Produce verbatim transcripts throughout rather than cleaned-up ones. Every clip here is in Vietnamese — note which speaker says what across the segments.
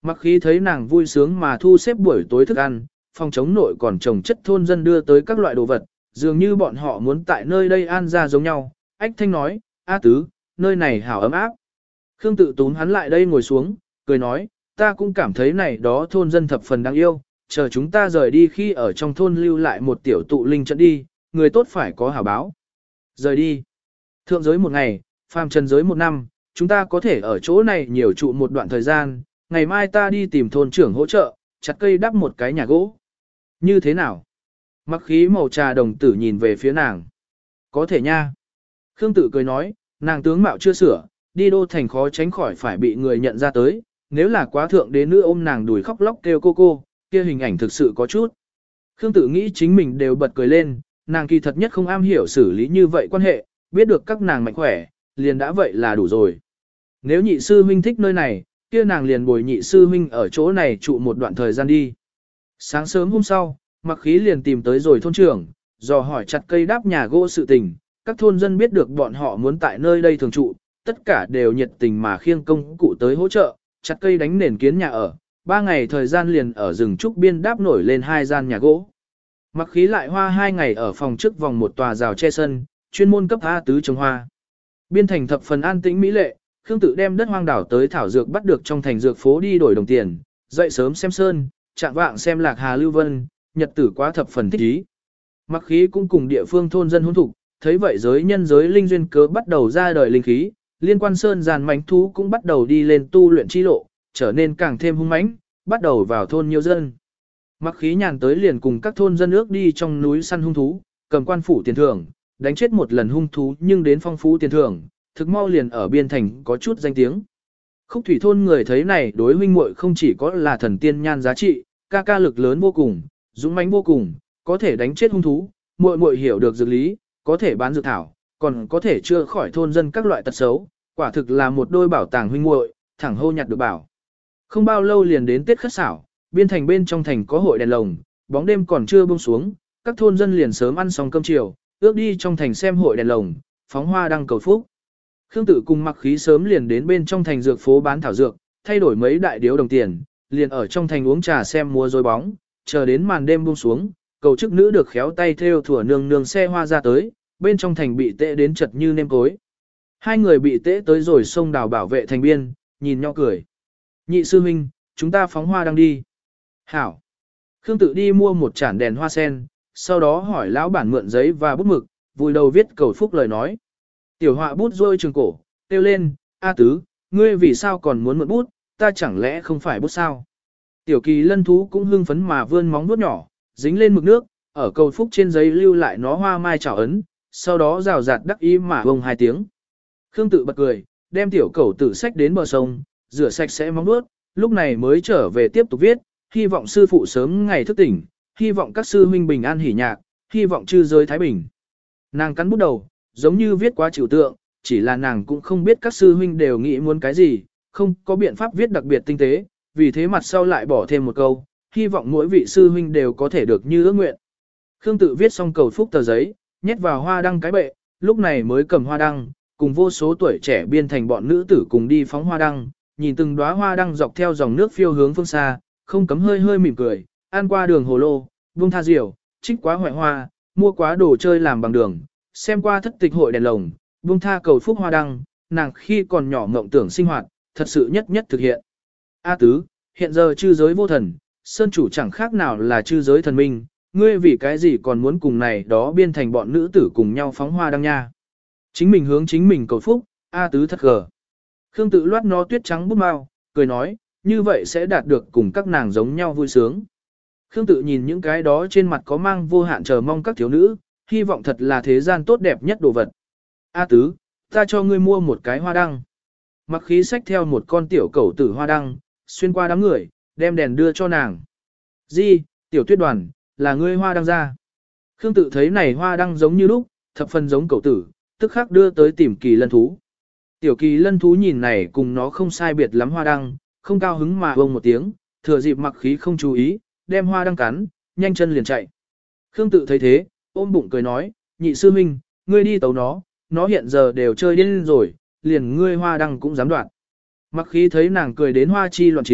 Speaker 1: Mặc khí thấy nàng vui sướng mà thu xếp buổi tối thức ăn, phòng chống nội còn trồng chất thôn dân đưa tới các loại đồ vật, dường như bọn họ muốn tại nơi đây an ra giống nhau. Ách thanh nói, A tứ, nơi này hảo ấm áp. Khương tự túm hắn lại đây ngồi xuống, cười nói, ta cũng cảm thấy này đó thôn dân thập phần đáng yêu, chờ chúng ta rời đi khi ở trong thôn lưu lại một tiểu tụ linh trận đi, người tốt phải có hảo báo. Rời đi. Thượng giới một ngày, phàm trần giới một năm, chúng ta có thể ở chỗ này nhiều trụ một đoạn thời gian, ngày mai ta đi tìm thôn trưởng hỗ trợ, chặt cây đắp một cái nhà gỗ. Như thế nào? Mặc khí màu trà đồng tử nhìn về phía nàng. Có thể nha. Khương tự cười nói, nàng tướng mạo chưa sửa, đi đô thành khó tránh khỏi phải bị người nhận ra tới, nếu là quá thượng đế nữ ôm nàng đùi khóc lóc kêu cô cô, kia hình ảnh thực sự có chút. Khương tự nghĩ chính mình đều bật cười lên, nàng kỳ thật nhất không am hiểu xử lý như vậy quan hệ, biết được các nàng mạnh khỏe, liền đã vậy là đủ rồi. Nếu nhị sư huynh thích nơi này, kia nàng liền bồi nhị sư huynh ở chỗ này trụ một đoạn thời gian đi. Sáng sớm hôm sau, Mặc khí liền tìm tới rồi thôn trưởng, dò hỏi chặt cây đáp nhà gỗ sự tình, các thôn dân biết được bọn họ muốn tại nơi đây thường trụ, tất cả đều nhiệt tình mà khiêng công cụ tới hỗ trợ, chặt cây đánh nền kiến nhà ở, ba ngày thời gian liền ở rừng trúc biên đáp nổi lên hai gian nhà gỗ. Mặc khí lại hoa hai ngày ở phòng trước vòng một tòa rào che sân, chuyên môn cấp A tứ trồng hoa. Biên thành thập phần an tĩnh mỹ lệ, Khương tự đem đất hoang đảo tới thảo dược bắt được trong thành dược phố đi đổi đồng tiền, dậy sớm xem sơn, trạng vạng xem lạc hà lưu vân, nhật tử quá thập phần thích ý. Mặc khí cũng cùng địa phương thôn dân hôn thục, thấy vậy giới nhân giới linh duyên cớ bắt đầu ra đời linh khí, liên quan sơn giàn mảnh thú cũng bắt đầu đi lên tu luyện chi lộ, trở nên càng thêm hung mãnh, bắt đầu vào thôn nhiều dân. Mặc khí nhàn tới liền cùng các thôn dân ước đi trong núi săn hung thú, cầm quan phủ tiền thưởng, đánh chết một lần hung thú nhưng đến phong phú tiền thưởng, thực mau liền ở biên thành có chút danh tiếng. Khúc thủy thôn người thấy này đối huynh muội không chỉ có là thần tiên nhan giá trị, ca ca lực lớn vô cùng, dũng mãnh vô cùng, có thể đánh chết hung thú, muội muội hiểu được dược lý, có thể bán dược thảo, còn có thể chữa khỏi thôn dân các loại tật xấu, quả thực là một đôi bảo tàng huynh muội, thẳng hô nhặt được bảo. Không bao lâu liền đến Tết Khất Sảo, biên thành bên trong thành có hội đèn lồng, bóng đêm còn chưa buông xuống, các thôn dân liền sớm ăn xong cơm chiều, ước đi trong thành xem hội đèn lồng, phóng hoa đăng cầu phúc. Khương tự cùng Mặc khí sớm liền đến bên trong thành dược phố bán thảo dược, thay đổi mấy đại điếu đồng tiền, liền ở trong thành uống trà xem múa rối bóng, chờ đến màn đêm buông xuống, cầu chức nữ được khéo tay theo thủa nương nương xe hoa ra tới, bên trong thành bị tễ đến chật như nêm cối. Hai người bị tễ tới rồi sông đào bảo vệ thành biên, nhìn nhau cười. Nhị sư huynh, chúng ta phóng hoa đăng đi. Hảo. Khương tự đi mua một chản đèn hoa sen, sau đó hỏi lão bản mượn giấy và bút mực, vùi đầu viết cầu phúc lời nói. Tiểu họa bút rôi trường cổ, kêu lên, A tứ, ngươi vì sao còn muốn mượn bút, ta chẳng lẽ không phải bút sao? Tiểu kỳ lân thú cũng hưng phấn mà vươn móng vuốt nhỏ, dính lên mực nước, ở cầu phúc trên giấy lưu lại nó hoa mai trảo ấn, sau đó rào rạt đắc ý mà vông hai tiếng. Khương tự bật cười, đem tiểu cẩu tử sách đến bờ sông, rửa sạch sẽ móng vuốt, lúc này mới trở về tiếp tục viết, hy vọng sư phụ sớm ngày thức tỉnh, hy vọng các sư huynh bình an hỉ nhạc, hy vọng chư giới thái bình. Nàng cắn bút đầu, giống như viết quá trừu tượng, chỉ là nàng cũng không biết các sư huynh đều nghĩ muốn cái gì, không có biện pháp viết đặc biệt tinh tế, vì thế mặt sau lại bỏ thêm một câu, hy vọng mỗi vị sư huynh đều có thể được như ước nguyện. Khương tự viết xong cầu phúc tờ giấy, nhét vào hoa đăng cái bệ, lúc này mới cầm hoa đăng, cùng vô số tuổi trẻ biên thành bọn nữ tử cùng đi phóng hoa đăng, nhìn từng đóa hoa đăng dọc theo dòng nước phiêu hướng phương xa, không cấm hơi hơi mỉm cười, ăn qua đường hồ lô, buông tha diều, trích quá hoại hoa, mua quá đồ chơi làm bằng đường, xem qua thất tịch hội đèn lồng, buông tha cầu phúc hoa đăng, nàng khi còn nhỏ mộng tưởng sinh hoạt, thật sự nhất nhất thực hiện. A tứ, hiện giờ chư giới vô thần, sơn chủ chẳng khác nào là chư giới thần minh, ngươi vì cái gì còn muốn cùng này đó biên thành bọn nữ tử cùng nhau phóng hoa đăng nha. Chính mình hướng chính mình cầu phúc, A tứ thật gờ. Khương tự loát nó tuyết trắng bút mau, cười nói, như vậy sẽ đạt được cùng các nàng giống nhau vui sướng. Khương tự nhìn những cái đó trên mặt có mang vô hạn chờ mong các thiếu nữ, hy vọng thật là thế gian tốt đẹp nhất đồ vật. A tứ, ta cho ngươi mua một cái hoa đăng. Mặc khí xách theo một con tiểu cẩu tử hoa đăng, xuyên qua đám người, đem đèn đưa cho nàng. Di, tiểu tuyết đoàn, là ngươi hoa đăng ra. Khương tự thấy này hoa đăng giống như lúc, thập phần giống cẩu tử, tức khắc đưa tới tìm kỳ lân thú. Tiểu kỳ lân thú nhìn này cùng nó không sai biệt lắm hoa đăng, không cao hứng mà vông một tiếng, thừa dịp mặc khí không chú ý, đem hoa đăng cắn, nhanh chân liền chạy. Khương tự thấy thế, ôm bụng cười nói, nhị sư huynh, ngươi đi tấu nó, nó hiện giờ đều chơi điên rồi, liền ngươi hoa đăng cũng dám đoạt. Mặc khí thấy nàng cười đến hoa chi loạn chiến,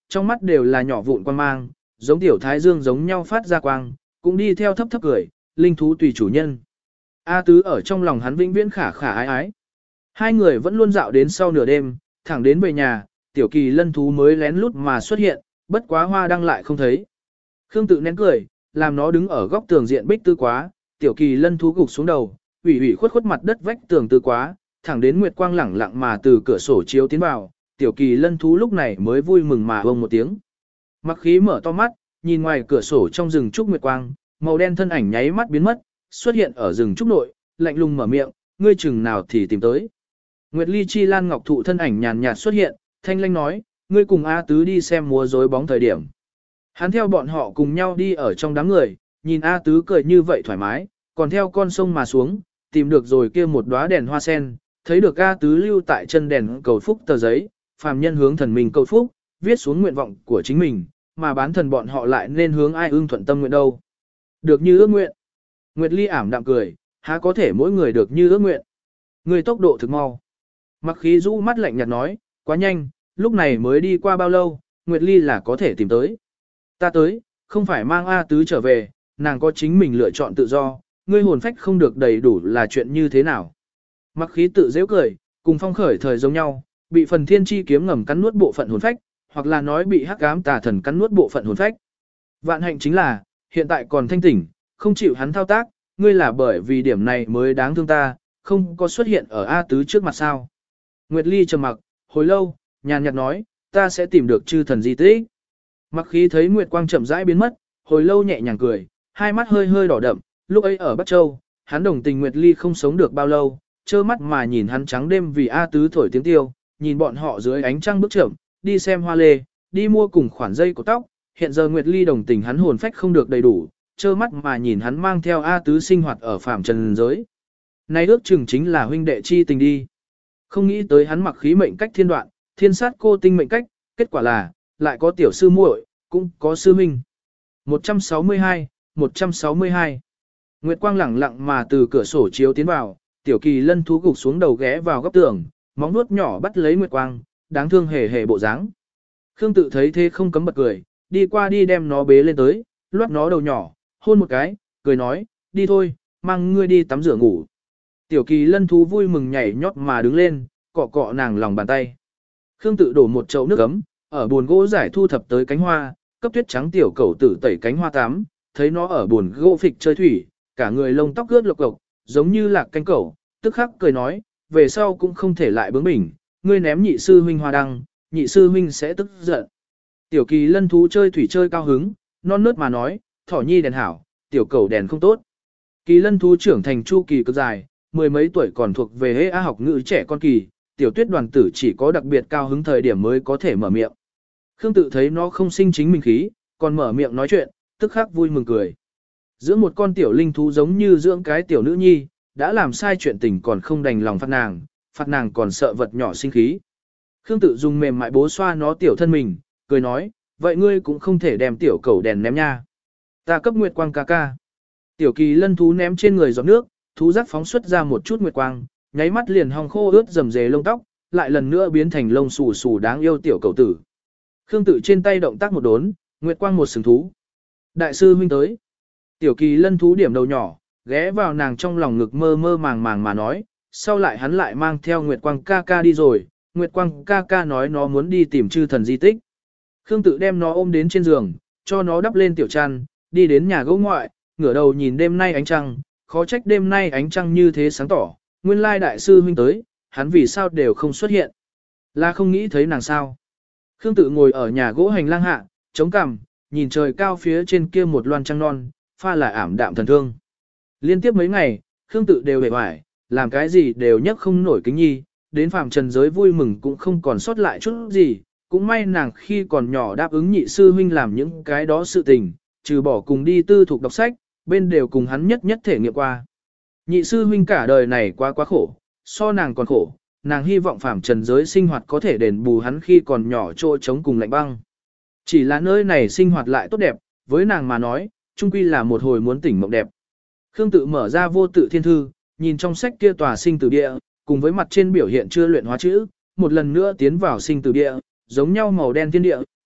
Speaker 1: trong mắt đều là nhỏ vụn quan mang, giống tiểu thái dương giống nhau phát ra quang, cũng đi theo thấp thấp cười, linh thú tùy chủ nhân. A Tứ ở trong lòng hắn vĩnh viễn khả khả ái ái. Hai người vẫn luôn dạo đến sau nửa đêm, thẳng đến về nhà, tiểu kỳ lân thú mới lén lút mà xuất hiện, bất quá hoa đăng lại không thấy. Khương Tự nén cười, làm nó đứng ở góc tường diện bích tư quá, tiểu kỳ lân thú gục xuống đầu, ủy ủy khuất khuất mặt đất vách tường tư quá, thẳng đến nguyệt quang lẳng lặng mà từ cửa sổ chiếu tiến vào, tiểu kỳ lân thú lúc này mới vui mừng mà vông một tiếng. Mặc khí mở to mắt, nhìn ngoài cửa sổ trong rừng trúc nguyệt quang, màu đen thân ảnh nháy mắt biến mất, xuất hiện ở rừng trúc nội, lạnh lùng mở miệng, ngươi chừng nào thì tìm tới. Nguyệt Ly Chi Lan Ngọc Thụ thân ảnh nhàn nhạt xuất hiện, thanh lanh nói, ngươi cùng A Tứ đi xem múa rối bóng thời điểm. Hắn theo bọn họ cùng nhau đi ở trong đám người, nhìn A Tứ cười như vậy thoải mái, còn theo con sông mà xuống, tìm được rồi kia một đóa đèn hoa sen, thấy được A Tứ lưu tại chân đèn cầu phúc tờ giấy, phàm nhân hướng thần mình cầu phúc, viết xuống nguyện vọng của chính mình, mà bán thần bọn họ lại nên hướng ai ưng thuận tâm nguyện đâu. Được như ước nguyện. Nguyệt Ly ảm đạm cười, há có thể mỗi người được như ước nguyện. Người tốc độ thực mau. Mặc khí rũ mắt lạnh nhạt nói, quá nhanh, lúc này mới đi qua bao lâu, Nguyệt Ly là có thể tìm tới. Ta tới, không phải mang A Tứ trở về, nàng có chính mình lựa chọn tự do, ngươi hồn phách không được đầy đủ là chuyện như thế nào. Mặc khí tự dễ cười, cùng phong khởi thời giống nhau, bị phần thiên chi kiếm ngầm cắn nuốt bộ phận hồn phách, hoặc là nói bị hắc ám tà thần cắn nuốt bộ phận hồn phách. Vạn hạnh chính là, hiện tại còn thanh tỉnh, không chịu hắn thao tác, ngươi là bởi vì điểm này mới đáng thương ta, không có xuất hiện ở A Tứ trước mặt sao. Nguyệt Ly trầm mặc, hồi lâu, nhàn nhạt nói, ta sẽ tìm được chư thần di tích. Mặc khí thấy Nguyệt Quang chậm rãi biến mất, hồi lâu nhẹ nhàng cười, hai mắt hơi hơi đỏ đậm, lúc ấy ở Bắc Châu, hắn đồng tình Nguyệt Ly không sống được bao lâu, trơ mắt mà nhìn hắn trắng đêm vì A Tứ thổi tiếng tiêu, nhìn bọn họ dưới ánh trăng bước chậm, đi xem hoa lê, đi mua cùng khoản dây của tóc, hiện giờ Nguyệt Ly đồng tình hắn hồn phách không được đầy đủ, trơ mắt mà nhìn hắn mang theo A Tứ sinh hoạt ở phàm trần giới. Này ước chừng chính là huynh đệ chi tình đi. Không nghĩ tới hắn mặc khí mệnh cách thiên đoạn, thiên sát cô tinh mệnh cách, kết quả là, lại có tiểu sư muội, cũng có sư huynh. một trăm sáu mươi hai, một trăm sáu mươi hai. Nguyệt Quang lẳng lặng mà từ cửa sổ chiếu tiến vào, tiểu kỳ lân thú gục xuống đầu ghé vào góc tường, móng nuốt nhỏ bắt lấy Nguyệt Quang, đáng thương hề hề bộ dáng. Khương Tự thấy thế không cấm bật cười, đi qua đi đem nó bế lên tới, loát nó đầu nhỏ, hôn một cái, cười nói, đi thôi, mang ngươi đi tắm rửa ngủ. Tiểu kỳ lân thú vui mừng nhảy nhót mà đứng lên, cọ cọ nàng lòng bàn tay. Khương Tự đổ một chậu nước ấm, ở buồn gỗ giải thu thập tới cánh hoa, cấp tuyết trắng tiểu cẩu tử tẩy cánh hoa tắm, thấy nó ở buồn gỗ phịch chơi thủy, cả người lông tóc ướt lộc cộc, giống như lạc cánh cẩu, tức khắc cười nói, về sau cũng không thể lại bướng bỉnh, ngươi ném nhị sư huynh hoa đăng, nhị sư huynh sẽ tức giận. Tiểu kỳ lân thú chơi thủy chơi cao hứng, non nớt mà nói, thỏ nhi đèn hảo, tiểu cẩu đèn không tốt. Kỳ lân thú trưởng thành chu kỳ cực dài, mười mấy tuổi còn thuộc về hê a học ngữ trẻ con kỳ, tiểu tuyết đoàn tử chỉ có đặc biệt cao hứng thời điểm mới có thể mở miệng. Khương Tự thấy nó không sinh chính mình khí, còn mở miệng nói chuyện, tức khắc vui mừng cười. Dưỡng một con tiểu linh thú giống như dưỡng cái tiểu nữ nhi, đã làm sai chuyện tình còn không đành lòng phạt nàng, phạt nàng còn sợ vật nhỏ sinh khí. Khương Tự dùng mềm mại bố xoa nó tiểu thân mình, cười nói, vậy ngươi cũng không thể đem tiểu cẩu đèn ném nha. Ta cấp Nguyệt Quang ca ca. Tiểu kỳ lân thú ném trên người giọt nước, thú giác phóng xuất ra một chút nguyệt quang, nháy mắt liền hong khô ướt rầm rề lông tóc, lại lần nữa biến thành lông xù xù đáng yêu tiểu cẩu tử. Khương Tự trên tay động tác một đốn, nguyệt quang một sừng thú. Đại sư huynh tới. Tiểu kỳ lân thú điểm đầu nhỏ, ghé vào nàng trong lòng ngực mơ mơ màng màng mà nói, sau lại hắn lại mang theo nguyệt quang ca ca đi rồi, nguyệt quang ca ca nói nó muốn đi tìm chư thần di tích. Khương Tự đem nó ôm đến trên giường, cho nó đắp lên tiểu chăn, đi đến nhà gỗ ngoại, ngửa đầu nhìn đêm nay ánh trăng, khó trách đêm nay ánh trăng như thế sáng tỏ, nguyên lai đại sư huynh tới, hắn vì sao đều không xuất hiện. Là không nghĩ thấy nàng sao. Khương Tự ngồi ở nhà gỗ hành lang hạ, chống cằm, nhìn trời cao phía trên kia một loan trăng non, pha là ảm đạm thần thương. Liên tiếp mấy ngày, Khương Tự đều bề hoài, làm cái gì đều nhấc không nổi kính nhi, đến phàm trần giới vui mừng cũng không còn sót lại chút gì, cũng may nàng khi còn nhỏ đáp ứng nhị sư huynh làm những cái đó sự tình, trừ bỏ cùng đi tư thục đọc sách, bên đều cùng hắn nhất nhất thể nghiệm qua. Nhị sư huynh cả đời này quá quá khổ, so nàng còn khổ, nàng hy vọng phàm trần giới sinh hoạt có thể đền bù hắn khi còn nhỏ trô chống cùng lạnh băng. Chỉ là nơi này sinh hoạt lại tốt đẹp, với nàng mà nói, chung quy là một hồi muốn tỉnh mộng đẹp. Khương Tự mở ra vô tự thiên thư, nhìn trong sách kia tòa sinh tử địa, cùng với mặt trên biểu hiện chưa luyện hóa chữ, một lần nữa tiến vào sinh tử địa, giống nhau màu đen thiên địa,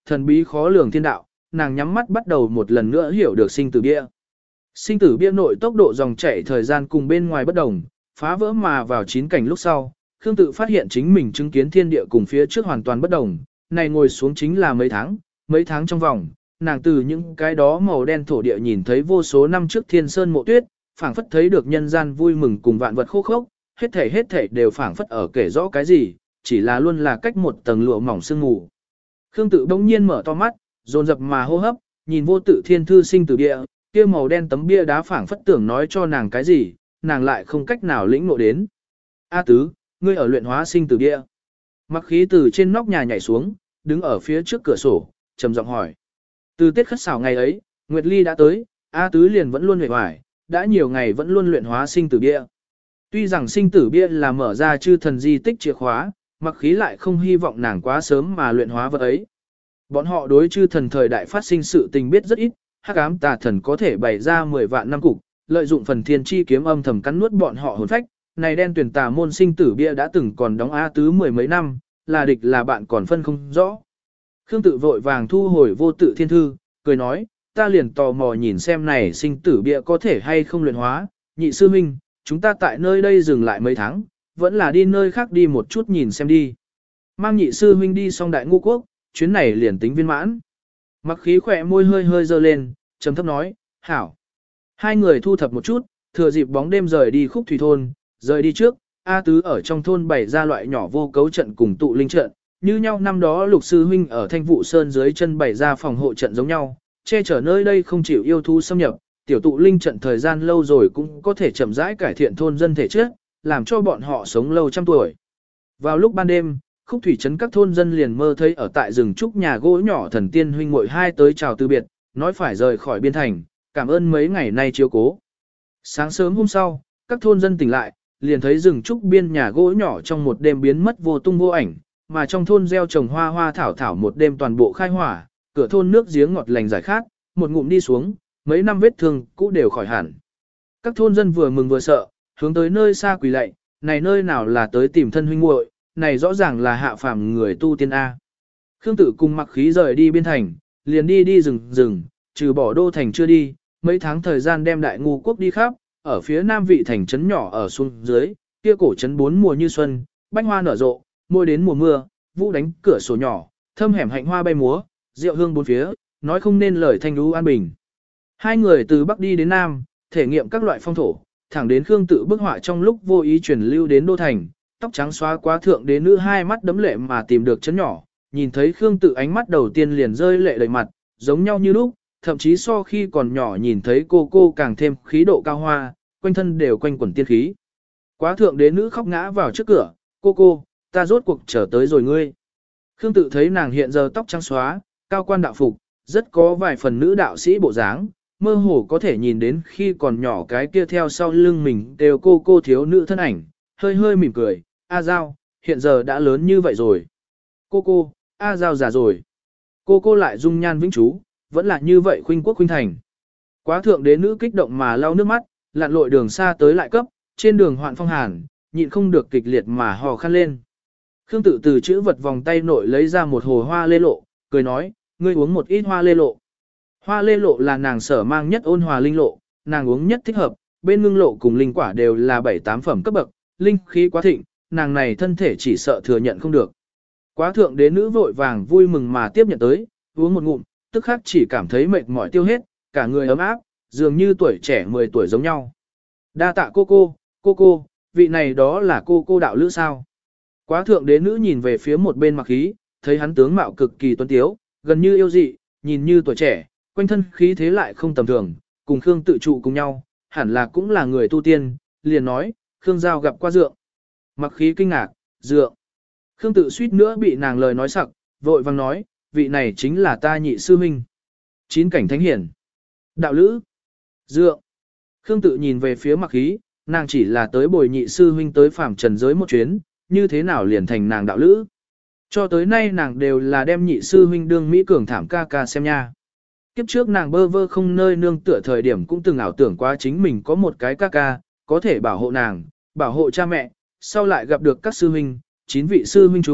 Speaker 1: thần bí khó lường thiên đạo, nàng nhắm mắt bắt đầu một lần nữa hiểu được sinh tử bia. Sinh tử bia nội tốc độ dòng chảy thời gian cùng bên ngoài bất đồng, phá vỡ mà vào chín cảnh lúc sau, Khương Tự phát hiện chính mình chứng kiến thiên địa cùng phía trước hoàn toàn bất đồng, này ngồi xuống chính là mấy tháng, mấy tháng trong vòng, nàng từ những cái đó màu đen thổ địa nhìn thấy vô số năm trước thiên sơn mộ tuyết, phảng phất thấy được nhân gian vui mừng cùng vạn vật khô khốc, hết thảy hết thảy đều phảng phất ở kể rõ cái gì, chỉ là luôn là cách một tầng lụa mỏng sương mù. Khương Tự bỗng nhiên mở to mắt, dồn dập mà hô hấp, nhìn vô tự thiên thư sinh tử địa, kia màu đen tấm bia đá phảng phất tưởng nói cho nàng cái gì, nàng lại không cách nào lĩnh ngộ đến. A Tứ, ngươi ở luyện hóa sinh tử địa. Mặc khí từ trên nóc nhà nhảy xuống, đứng ở phía trước cửa sổ, trầm giọng hỏi. Từ Tết khất xảo ngày ấy, Nguyệt Ly đã tới, A Tứ liền vẫn luôn hề hoài, đã nhiều ngày vẫn luôn luyện hóa sinh tử bia. Tuy rằng sinh tử bia là mở ra chư thần di tích chìa khóa, mặc khí lại không hy vọng nàng quá sớm mà luyện hóa vật ấy. Bọn họ đối chư thần thời đại phát sinh sự tình biết rất ít, hắc ám tà thần có thể bày ra mười vạn năm cục, lợi dụng phần thiên chi kiếm âm thầm cắn nuốt bọn họ hồn phách. Này đen tuyển tà môn sinh tử bia đã từng còn đóng A Tứ mười mấy năm, là địch là bạn còn phân không rõ. Khương Tự vội vàng thu hồi vô tự thiên thư, cười nói, ta liền tò mò nhìn xem này sinh tử bia có thể hay không luyện hóa, nhị sư huynh, chúng ta tại nơi đây dừng lại mấy tháng, vẫn là đi nơi khác đi một chút nhìn xem đi. Mang nhị sư huynh đi xong đại ngũ quốc, chuyến này liền tính viên mãn. Mặc khí khỏe môi hơi hơi dơ lên, trầm thấp nói, hảo. Hai người thu thập một chút, thừa dịp bóng đêm rời đi khúc thủy thôn, rời đi trước, A Tứ ở trong thôn bày ra loại nhỏ vô cấu trận cùng tụ linh trận, như nhau năm đó lục sư huynh ở thanh vụ sơn dưới chân bày ra phòng hộ trận giống nhau, che chở nơi đây không chịu yêu thú xâm nhập, tiểu tụ linh trận thời gian lâu rồi cũng có thể chậm rãi cải thiện thôn dân thể chất, làm cho bọn họ sống lâu trăm tuổi. Vào lúc ban đêm, khúc thủy trấn các thôn dân liền mơ thấy ở tại rừng trúc nhà gỗ nhỏ thần tiên huynh muội hai tới chào từ biệt, nói phải rời khỏi biên thành, cảm ơn mấy ngày nay chiếu cố. Sáng sớm hôm sau, các thôn dân tỉnh lại, liền thấy rừng trúc biên nhà gỗ nhỏ trong một đêm biến mất vô tung vô ảnh, mà trong thôn gieo trồng hoa hoa thảo thảo một đêm toàn bộ khai hỏa, cửa thôn nước giếng ngọt lành giải khát, một ngụm đi xuống, mấy năm vết thương cũ đều khỏi hẳn. Các thôn dân vừa mừng vừa sợ, hướng tới nơi xa quỳ lạy, này nơi nào là tới tìm thân huynh muội, này rõ ràng là hạ phàm người tu tiên A. Khương Tự cùng Mặc Khí rời đi biên thành, liền đi đi rừng rừng, trừ bỏ đô thành chưa đi, mấy tháng thời gian đem đại ngu quốc đi khắp, ở phía nam vị thành trấn nhỏ ở xuống dưới, kia cổ trấn bốn mùa như xuân, bách hoa nở rộ, môi đến mùa mưa, vũ đánh cửa sổ nhỏ, thâm hẻm hạnh hoa bay múa, rượu hương bốn phía, nói không nên lời thanh lũ an bình. Hai người từ bắc đi đến nam, thể nghiệm các loại phong thổ, thẳng đến Khương Tự bức họa trong lúc vô ý truyền lưu đến đô thành, tóc trắng xóa quá thượng đế nữ hai mắt đấm lệ mà tìm được trấn nhỏ, nhìn thấy Khương Tự ánh mắt đầu tiên liền rơi lệ đầy mặt, giống nhau như lúc, thậm chí so khi còn nhỏ nhìn thấy cô cô càng thêm khí độ cao hoa, quanh thân đều quanh quẩn tiên khí. Quá thượng đế nữ khóc ngã vào trước cửa, cô cô, ta rốt cuộc trở tới rồi ngươi. Khương Tự thấy nàng hiện giờ tóc trắng xóa, cao quan đạo phục, rất có vài phần nữ đạo sĩ bộ dáng, mơ hồ có thể nhìn đến khi còn nhỏ cái kia theo sau lưng mình đều cô cô thiếu nữ thân ảnh, hơi hơi mỉm cười, A Giao, hiện giờ đã lớn như vậy rồi. Cô cô, A Giao già rồi. Cô cô lại dung nhan vĩnh chú, vẫn là như vậy khuynh quốc khuynh thành. Quá thượng đế nữ kích động mà lau nước mắt, lặn lội đường xa tới lại cấp, trên đường hoạn phong hàn, nhịn không được kịch liệt mà hò khăn lên. Khương Tự từ chữ vật vòng tay nội lấy ra một hồ hoa lê lộ, cười nói, ngươi uống một ít hoa lê lộ. Hoa lê lộ là nàng sở mang nhất ôn hòa linh lộ, nàng uống nhất thích hợp, bên ngưng lộ cùng linh quả đều là bảy tám phẩm cấp bậc, linh khí quá thịnh, nàng này thân thể chỉ sợ thừa nhận không được. Quá thượng đế nữ vội vàng vui mừng mà tiếp nhận tới, uống một ngụm, tức khắc chỉ cảm thấy mệt mỏi tiêu hết, cả người ấm áp, dường như tuổi trẻ mười tuổi giống nhau. Đa tạ cô cô, cô cô, vị này đó là cô cô đạo lữ sao? Quá thượng đế nữ nhìn về phía một bên Mặc Khí, thấy hắn tướng mạo cực kỳ tuấn tiếu, gần như yêu dị, nhìn như tuổi trẻ, quanh thân khí thế lại không tầm thường, cùng Khương Tự trụ cùng nhau, hẳn là cũng là người tu tiên, liền nói, Khương Giao gặp qua dượng. Mặc Khí kinh ngạc, dượng. Khương Tự suýt nữa bị nàng lời nói sặc, vội vang nói, vị này chính là ta nhị sư huynh. Chín cảnh thánh hiển. Đạo lữ. Dượng. Khương Tự nhìn về phía Mặc Khí, nàng chỉ là tới bồi nhị sư huynh tới phàm trần giới một chuyến, như thế nào liền thành nàng đạo lữ. Cho tới nay nàng đều là đem nhị sư huynh đương Mỹ cường thảm ca ca xem nha. Kiếp trước nàng bơ vơ không nơi nương tựa thời điểm cũng từng ảo tưởng quá chính mình có một cái ca ca, có thể bảo hộ nàng, bảo hộ cha mẹ, sau lại gặp được các sư huynh, chín vị sư huynh chung,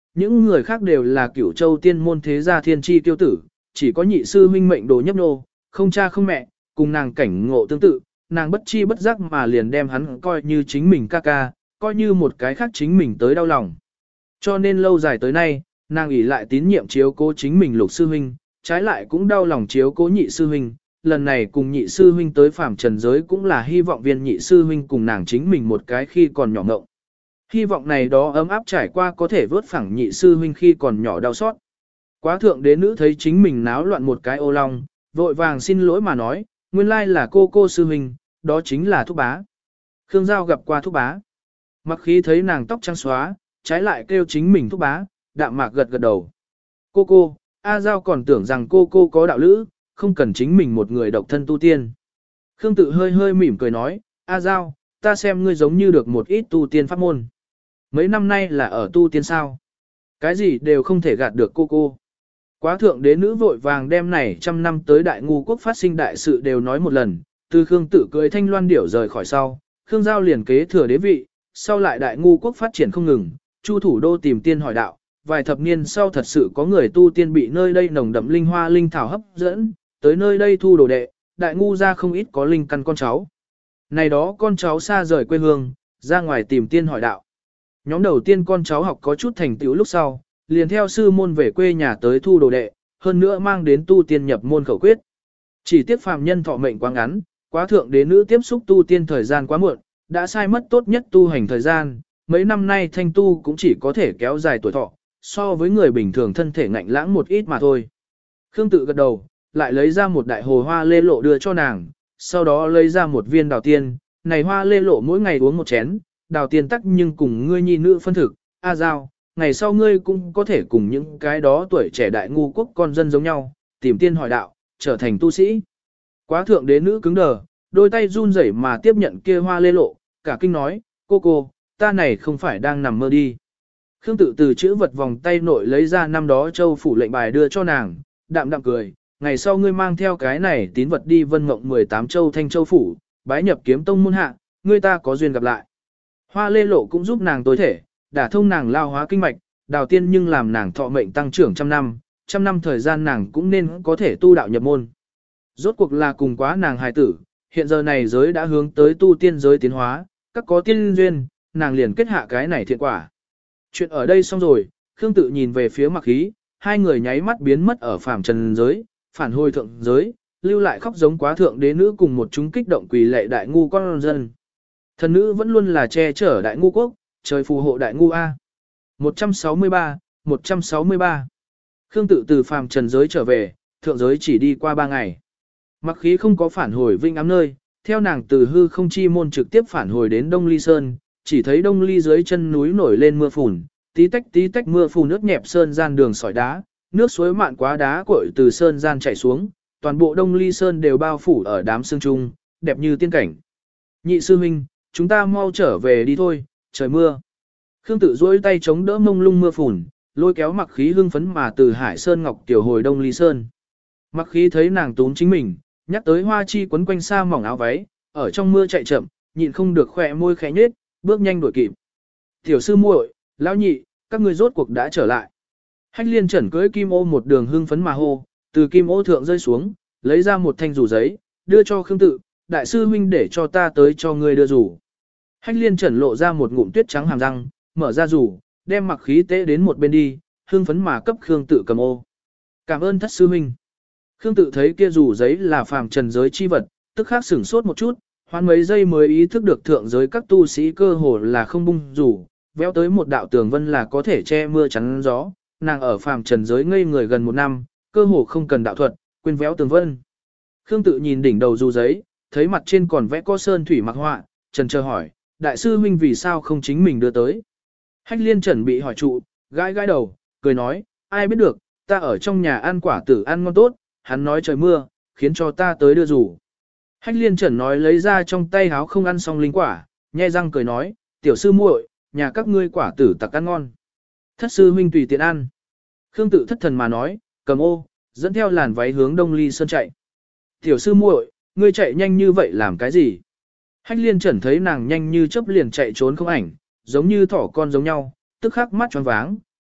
Speaker 1: những người khác đều là cửu châu tiên môn thế gia thiên chi tiêu tử, chỉ có nhị sư huynh mệnh đồ nhấp nô, không cha không mẹ, cùng nàng cảnh ngộ tương tự, nàng bất chi bất giác mà liền đem hắn coi như chính mình ca ca, coi như một cái khác chính mình tới đau lòng. Cho nên lâu dài tới nay, nàng ỷ lại tín nhiệm chiếu cố chính mình lục sư huynh, trái lại cũng đau lòng chiếu cố nhị sư huynh, lần này cùng nhị sư huynh tới phàm trần giới cũng là hy vọng viên nhị sư huynh cùng nàng chính mình một cái khi còn nhỏ ngộng. Hy vọng này đó ấm áp trải qua có thể vớt phẳng nhị sư huynh khi còn nhỏ đau xót. Quá thượng đế nữ thấy chính mình náo loạn một cái ô long, vội vàng xin lỗi mà nói, nguyên lai là cô cô sư huynh, đó chính là thúc bá. Khương Giao gặp qua thúc bá. Mặc khí thấy nàng tóc trắng xóa, trái lại kêu chính mình thúc bá, đạm mạc gật gật đầu. Cô cô, A Giao còn tưởng rằng cô cô có đạo lữ, không cần chính mình một người độc thân tu tiên. Khương tự hơi hơi mỉm cười nói, A Giao, ta xem ngươi giống như được một ít tu tiên pháp môn. Mấy năm nay là ở tu tiên sao? Cái gì đều không thể gạt được cô cô. Quá thượng đế nữ vội vàng đem này trăm năm tới đại ngu quốc phát sinh đại sự đều nói một lần, từ Khương tự cưới thanh loan điểu rời khỏi sau, Khương Giao liền kế thừa đế vị, sau lại đại ngu quốc phát triển không ngừng, Chu thủ đô tìm tiên hỏi đạo, vài thập niên sau thật sự có người tu tiên bị nơi đây nồng đậm linh hoa linh thảo hấp dẫn, tới nơi đây thu đồ đệ, đại ngu ra không ít có linh căn con cháu. Này đó con cháu xa rời quê hương, ra ngoài tìm tiên hỏi đạo. Nhóm đầu tiên con cháu học có chút thành tựu lúc sau, liền theo sư môn về quê nhà tới thu đồ đệ, hơn nữa mang đến tu tiên nhập môn khẩu quyết. Chỉ tiếc phàm nhân thọ mệnh quá ngắn, quá thượng đế nữ tiếp xúc tu tiên thời gian quá muộn, đã sai mất tốt nhất tu hành thời gian, mấy năm nay thanh tu cũng chỉ có thể kéo dài tuổi thọ, so với người bình thường thân thể ngạnh lãng một ít mà thôi. Khương tự gật đầu, lại lấy ra một đại hồ hoa lê lộ đưa cho nàng, sau đó lấy ra một viên đào tiên, này hoa lê lộ mỗi ngày uống một chén, đào tiên tắc nhưng cùng ngươi nhi nữ phân thực, A Giao, ngày sau ngươi cũng có thể cùng những cái đó tuổi trẻ đại ngu quốc con dân giống nhau, tìm tiên hỏi đạo, trở thành tu sĩ. Quá thượng đế nữ cứng đờ, đôi tay run rẩy mà tiếp nhận kia hoa lê lộ, cả kinh nói, cô cô, ta này không phải đang nằm mơ đi. Khương tự từ chữ vật vòng tay nội lấy ra năm đó châu phủ lệnh bài đưa cho nàng, đạm đạm cười, ngày sau ngươi mang theo cái này tín vật đi vân mộng mười tám châu thanh châu phủ, bái nhập kiếm tông môn hạ, ngươi ta có duyên gặp lại. Hoa lê lộ cũng giúp nàng tối thể, đả thông nàng lao hóa kinh mạch, đào tiên nhưng làm nàng thọ mệnh tăng trưởng trăm năm, trăm năm thời gian nàng cũng nên có thể tu đạo nhập môn. Rốt cuộc là cùng quá nàng hài tử, hiện giờ này giới đã hướng tới tu tiên giới tiến hóa, các có tiên duyên, nàng liền kết hạ cái này thiện quả. Chuyện ở đây xong rồi, Khương tự nhìn về phía Mặc Khí, hai người nháy mắt biến mất ở phàm trần giới, phản hồi thượng giới, lưu lại khóc giống quá thượng đế nữ cùng một chúng kích động quỳ lệ đại ngu con dân. Thần nữ vẫn luôn là che chở đại ngu quốc, trời phù hộ đại ngu A. một trăm sáu mươi ba, một trăm sáu mươi ba. Khương tự từ phàm trần giới trở về, thượng giới chỉ đi qua ba ngày. Mặc Khí không có phản hồi vinh ám nơi, theo nàng từ hư không chi môn trực tiếp phản hồi đến Đông Ly Sơn, chỉ thấy Đông Ly dưới chân núi nổi lên mưa phùn, tí tách tí tách mưa phùn nước nhẹp sơn gian đường sỏi đá, nước suối mạn quá đá cội từ sơn gian chảy xuống, toàn bộ Đông Ly Sơn đều bao phủ ở đám sương trung, đẹp như tiên cảnh. Nhị sư huynh, chúng ta mau trở về đi thôi, trời mưa. Khương tự duỗi tay chống đỡ mông lung mưa phùn, lôi kéo Mặc Khí hưng phấn mà từ Hải Sơn Ngọc tiểu hồi Đông Ly Sơn. Mặc Khí thấy nàng túm chính mình, nhắc tới hoa chi quấn quanh xa mỏng áo váy, ở trong mưa chạy chậm, nhịn không được khỏe môi khẽ nhếch, bước nhanh đuổi kịp. Tiểu sư muội, lão nhị, các ngươi rốt cuộc đã trở lại. Hách liên trần cưỡi kim ô một đường hưng phấn mà hô, từ kim ô thượng rơi xuống, lấy ra một thanh rủ giấy, đưa cho Khương tự, đại sư huynh để cho ta tới cho ngươi đưa rủ. Hách liên trần lộ ra một ngụm tuyết trắng hàm răng, mở ra rủ, đem Mặc Khí tế đến một bên đi, hưng phấn mà cấp Khương tự cầm ô. Cảm ơn thất sư huynh. Khương tự thấy kia rủ giấy là phàm trần giới chi vật, tức khắc sửng sốt một chút, hoán mấy giây mới ý thức được thượng giới các tu sĩ cơ hồ là không bung rủ, véo tới một đạo tường vân là có thể che mưa chắn gió, nàng ở phàm trần giới ngây người gần một năm, cơ hồ không cần đạo thuật, quên véo tường vân. Khương tự nhìn đỉnh đầu dù giấy, thấy mặt trên còn vẽ có sơn thủy mặc họa, trần chờ hỏi, đại sư huynh vì sao không chính mình đưa tới. Hách liên trần bị hỏi trụ, gãi gãi đầu, cười nói, ai biết được, ta ở trong nhà ăn quả tử ăn ngon tốt, hắn nói trời mưa, khiến cho ta tới đưa rủ. Hách liên trần nói lấy ra trong tay háo không ăn xong linh quả, nhe răng cười nói, tiểu sư muội, nhà các ngươi quả tử tặc ăn ngon. Thất sư huynh tùy tiện ăn. Khương tự thất thần mà nói, cầm ô, dẫn theo làn váy hướng Đông Ly Sơn chạy. Tiểu sư muội, ngươi chạy nhanh như vậy làm cái gì? Hách liên trần thấy nàng nhanh như chớp liền chạy trốn không ảnh, giống như thỏ con giống nhau, tức khắc mắt tròn váng,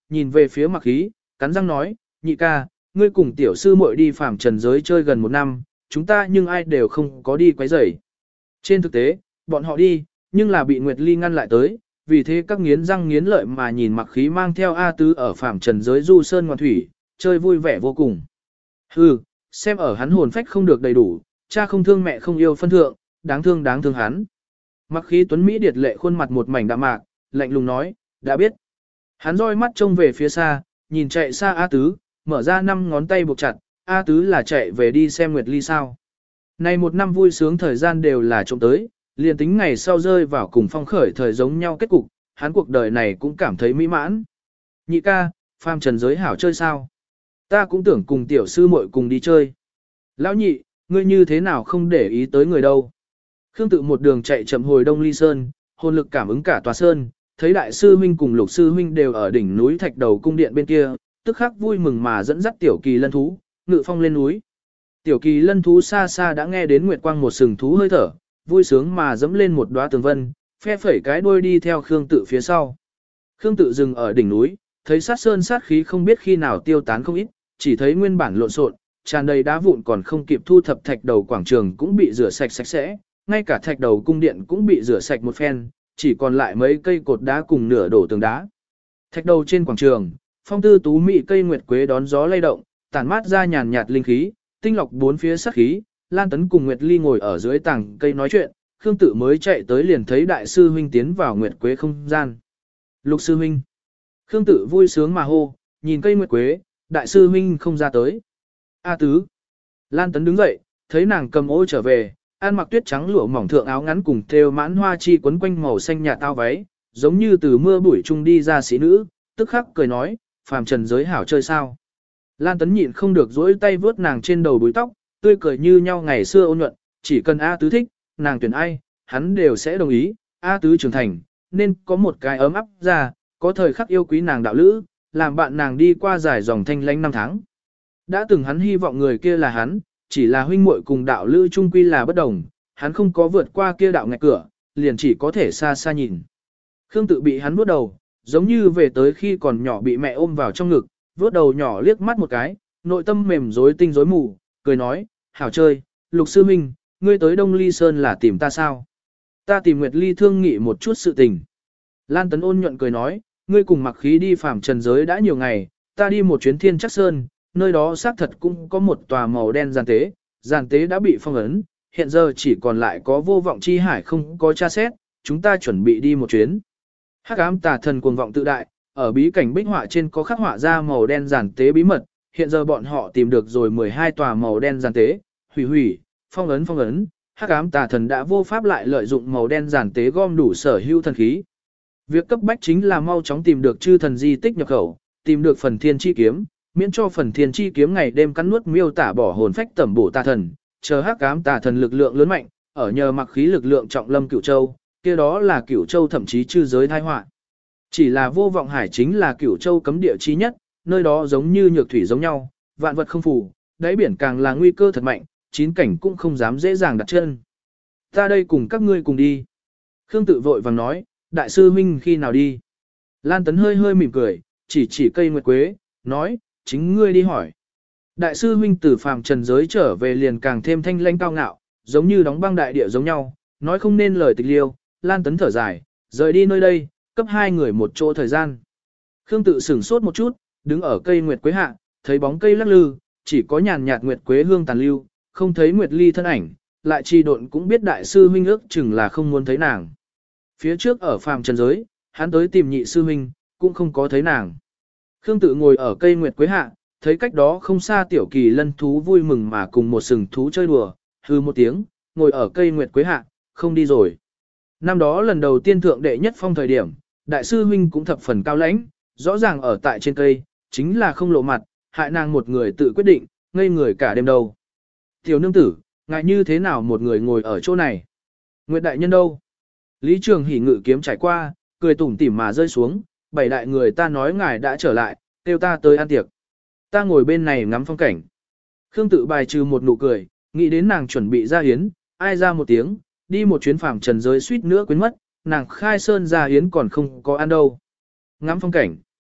Speaker 1: nhìn về phía Mặc Khí, cắn răng nói, nhị ca, ngươi cùng tiểu sư muội đi phàm trần giới chơi gần một năm, chúng ta nhưng ai đều không có đi quấy rầy. Trên thực tế, bọn họ đi, nhưng là bị Nguyệt Ly ngăn lại tới, vì thế các nghiến răng nghiến lợi mà nhìn Mặc Khí mang theo A Tứ ở phàm trần giới du sơn ngoạn thủy, chơi vui vẻ vô cùng. Hừ, xem ở hắn hồn phách không được đầy đủ, cha không thương mẹ không yêu phân thượng, đáng thương đáng thương hắn. Mặc Khí tuấn Mỹ điệt lệ khuôn mặt một mảnh đạm mạc, lạnh lùng nói, đã biết. Hắn roi mắt trông về phía xa, nhìn chạy xa A Tứ, mở ra năm ngón tay buộc chặt, A Tứ là chạy về đi xem Nguyệt Ly sao. Này một năm vui sướng thời gian đều là trông tới, liền tính ngày sau rơi vào cùng phong khởi thời giống nhau kết cục, hắn cuộc đời này cũng cảm thấy mỹ mãn. Nhị ca, phàm trần giới hảo chơi sao? Ta cũng tưởng cùng tiểu sư muội cùng đi chơi. Lão nhị, ngươi như thế nào không để ý tới người đâu? Khương Tự một đường chạy chậm hồi Đông Ly Sơn, hồn lực cảm ứng cả tòa sơn, thấy đại sư huynh cùng lục sư huynh đều ở đỉnh núi Thạch Đầu cung điện bên kia, tức khắc vui mừng mà dẫn dắt tiểu kỳ lân thú, ngự phong lên núi. Tiểu kỳ lân thú xa xa đã nghe đến nguyệt quang một sừng thú hơi thở, vui sướng mà dẫm lên một đóa tường vân, phe phẩy cái đuôi đi theo Khương Tự phía sau. Khương Tự dừng ở đỉnh núi, thấy sát sơn sát khí không biết khi nào tiêu tán không ít, chỉ thấy nguyên bản lộn xộn, tràn đầy đá vụn còn không kịp thu thập Thạch Đầu quảng trường cũng bị rửa sạch sạch sẽ, ngay cả Thạch Đầu cung điện cũng bị rửa sạch một phen, chỉ còn lại mấy cây cột đá cùng nửa đổ tường đá. Thạch Đầu trên quảng trường, phong tư tú mỹ cây nguyệt quế đón gió lay động, tản mát ra nhàn nhạt linh khí, tinh lọc bốn phía sát khí. Lan Tấn cùng Nguyệt Ly ngồi ở dưới tảng cây nói chuyện, Khương Tự mới chạy tới liền thấy đại sư huynh tiến vào nguyệt quế không gian. Lục sư huynh. Khương Tự vui sướng mà hô, nhìn cây nguyệt quế, đại sư huynh không ra tới. A Tứ. Lan Tấn đứng dậy, thấy nàng cầm ô trở về, ăn mặc tuyết trắng lụa mỏng thượng áo ngắn cùng thêu mãn hoa chi quấn quanh màu xanh nhạt tao váy, giống như từ mưa bụi trung đi ra sĩ nữ, tức khắc cười nói, phàm trần giới hảo chơi sao. Lan Tấn nhịn không được dỗi tay vướt nàng trên đầu búi tóc, tươi cười như nhau ngày xưa ôn nhuận, chỉ cần A Tứ thích, nàng tuyển ai, hắn đều sẽ đồng ý. A Tứ trưởng thành, nên có một cái ấm áp ra, có thời khắc yêu quý nàng đạo lữ, làm bạn nàng đi qua dài dòng thanh lãnh năm tháng. Đã từng hắn hy vọng người kia là hắn, chỉ là huynh muội cùng đạo lữ chung quy là bất đồng, hắn không có vượt qua kia đạo ngạch cửa, liền chỉ có thể xa xa nhìn. Khương Tự bị hắn vuốt đầu, giống như về tới khi còn nhỏ bị mẹ ôm vào trong ngực, vuốt đầu nhỏ liếc mắt một cái, nội tâm mềm rối tinh rối mù, cười nói, hảo chơi, Lục sư huynh, ngươi tới Đông Ly Sơn là tìm ta sao? Ta tìm Nguyệt Ly thương nghị một chút sự tình. Lan Tấn ôn nhuận cười nói, ngươi cùng Mặc Khí đi phàm trần giới đã nhiều ngày, ta đi một chuyến Thiên Chắc Sơn, nơi đó xác thật cũng có một tòa màu đen giàn tế, giàn tế đã bị phong ấn, hiện giờ chỉ còn lại có vô vọng chi hải không có tra xét, chúng ta chuẩn bị đi một chuyến. Hắc ám tà thần cuồng vọng tự đại, ở bí cảnh bích họa trên có khắc họa ra màu đen giàn tế bí mật, hiện giờ bọn họ tìm được rồi mười hai tòa màu đen giàn tế, hủy hủy, phong ấn phong ấn, hắc ám tà thần đã vô pháp lại lợi dụng màu đen giàn tế gom đủ sở hữu thần khí. Việc cấp bách chính là mau chóng tìm được chư thần di tích nhập khẩu, tìm được phần thiên chi kiếm, miễn cho phần thiên chi kiếm ngày đêm cắn nuốt miêu tả bỏ hồn phách tẩm bổ tà thần, chờ hắc ám tà thần lực lượng lớn mạnh, ở nhờ Mặc Khí lực lượng trọng lâm Cửu Châu, kia đó là Cửu Châu thậm chí chư giới tai họa. Chỉ là vô vọng hải chính là Cửu Châu cấm địa chí nhất, nơi đó giống như nhược thủy giống nhau, vạn vật không phù, đáy biển càng là nguy cơ thật mạnh, chín cảnh cũng không dám dễ dàng đặt chân. Ta đây cùng các ngươi cùng đi. Khương Tự vội vàng nói, đại sư huynh khi nào đi? Lan Tấn hơi hơi mỉm cười, chỉ chỉ cây nguyệt quế, nói, chính ngươi đi hỏi. Đại sư huynh từ phàm trần giới trở về liền càng thêm thanh lãnh cao ngạo, giống như đóng băng đại địa giống nhau, nói không nên lời tịch liêu. Lan Tấn thở dài, rời đi nơi đây, cấp hai người một chỗ thời gian. Khương Tự sửng sốt một chút, đứng ở cây nguyệt quế hạ, thấy bóng cây lắc lư, chỉ có nhàn nhạt nguyệt quế hương tàn lưu, không thấy Nguyệt Ly thân ảnh, lại trì độn cũng biết đại sư huynh ước chừng là không muốn thấy nàng. Phía trước ở phàm trần giới, hắn tới tìm nhị sư huynh, cũng không có thấy nàng. Khương Tự ngồi ở cây nguyệt quế hạ, thấy cách đó không xa tiểu kỳ lân thú vui mừng mà cùng một sừng thú chơi đùa, hư một tiếng, ngồi ở cây nguyệt quế hạ, không đi rồi. Năm đó lần đầu tiên thượng đệ nhất phong thời điểm, đại sư huynh cũng thập phần cao lãnh, rõ ràng ở tại trên cây, chính là không lộ mặt, hại nàng một người tự quyết định, ngây người cả đêm đâu. Tiểu nương tử, ngại như thế nào một người ngồi ở chỗ này? Nguyệt đại nhân đâu? Lý Trường Hỉ ngự kiếm trải qua, cười tủm tỉm mà rơi xuống, bảy đại người ta nói ngài đã trở lại, kêu ta tới ăn tiệc. Ta ngồi bên này ngắm phong cảnh. Khương Tự bài trừ một nụ cười, nghĩ đến nàng chuẩn bị ra hiến, ai ra một tiếng, đi một chuyến phàm trần giới suýt nữa quên mất, nàng khai sơn ra hiến còn không có ăn đâu. Ngắm phong cảnh.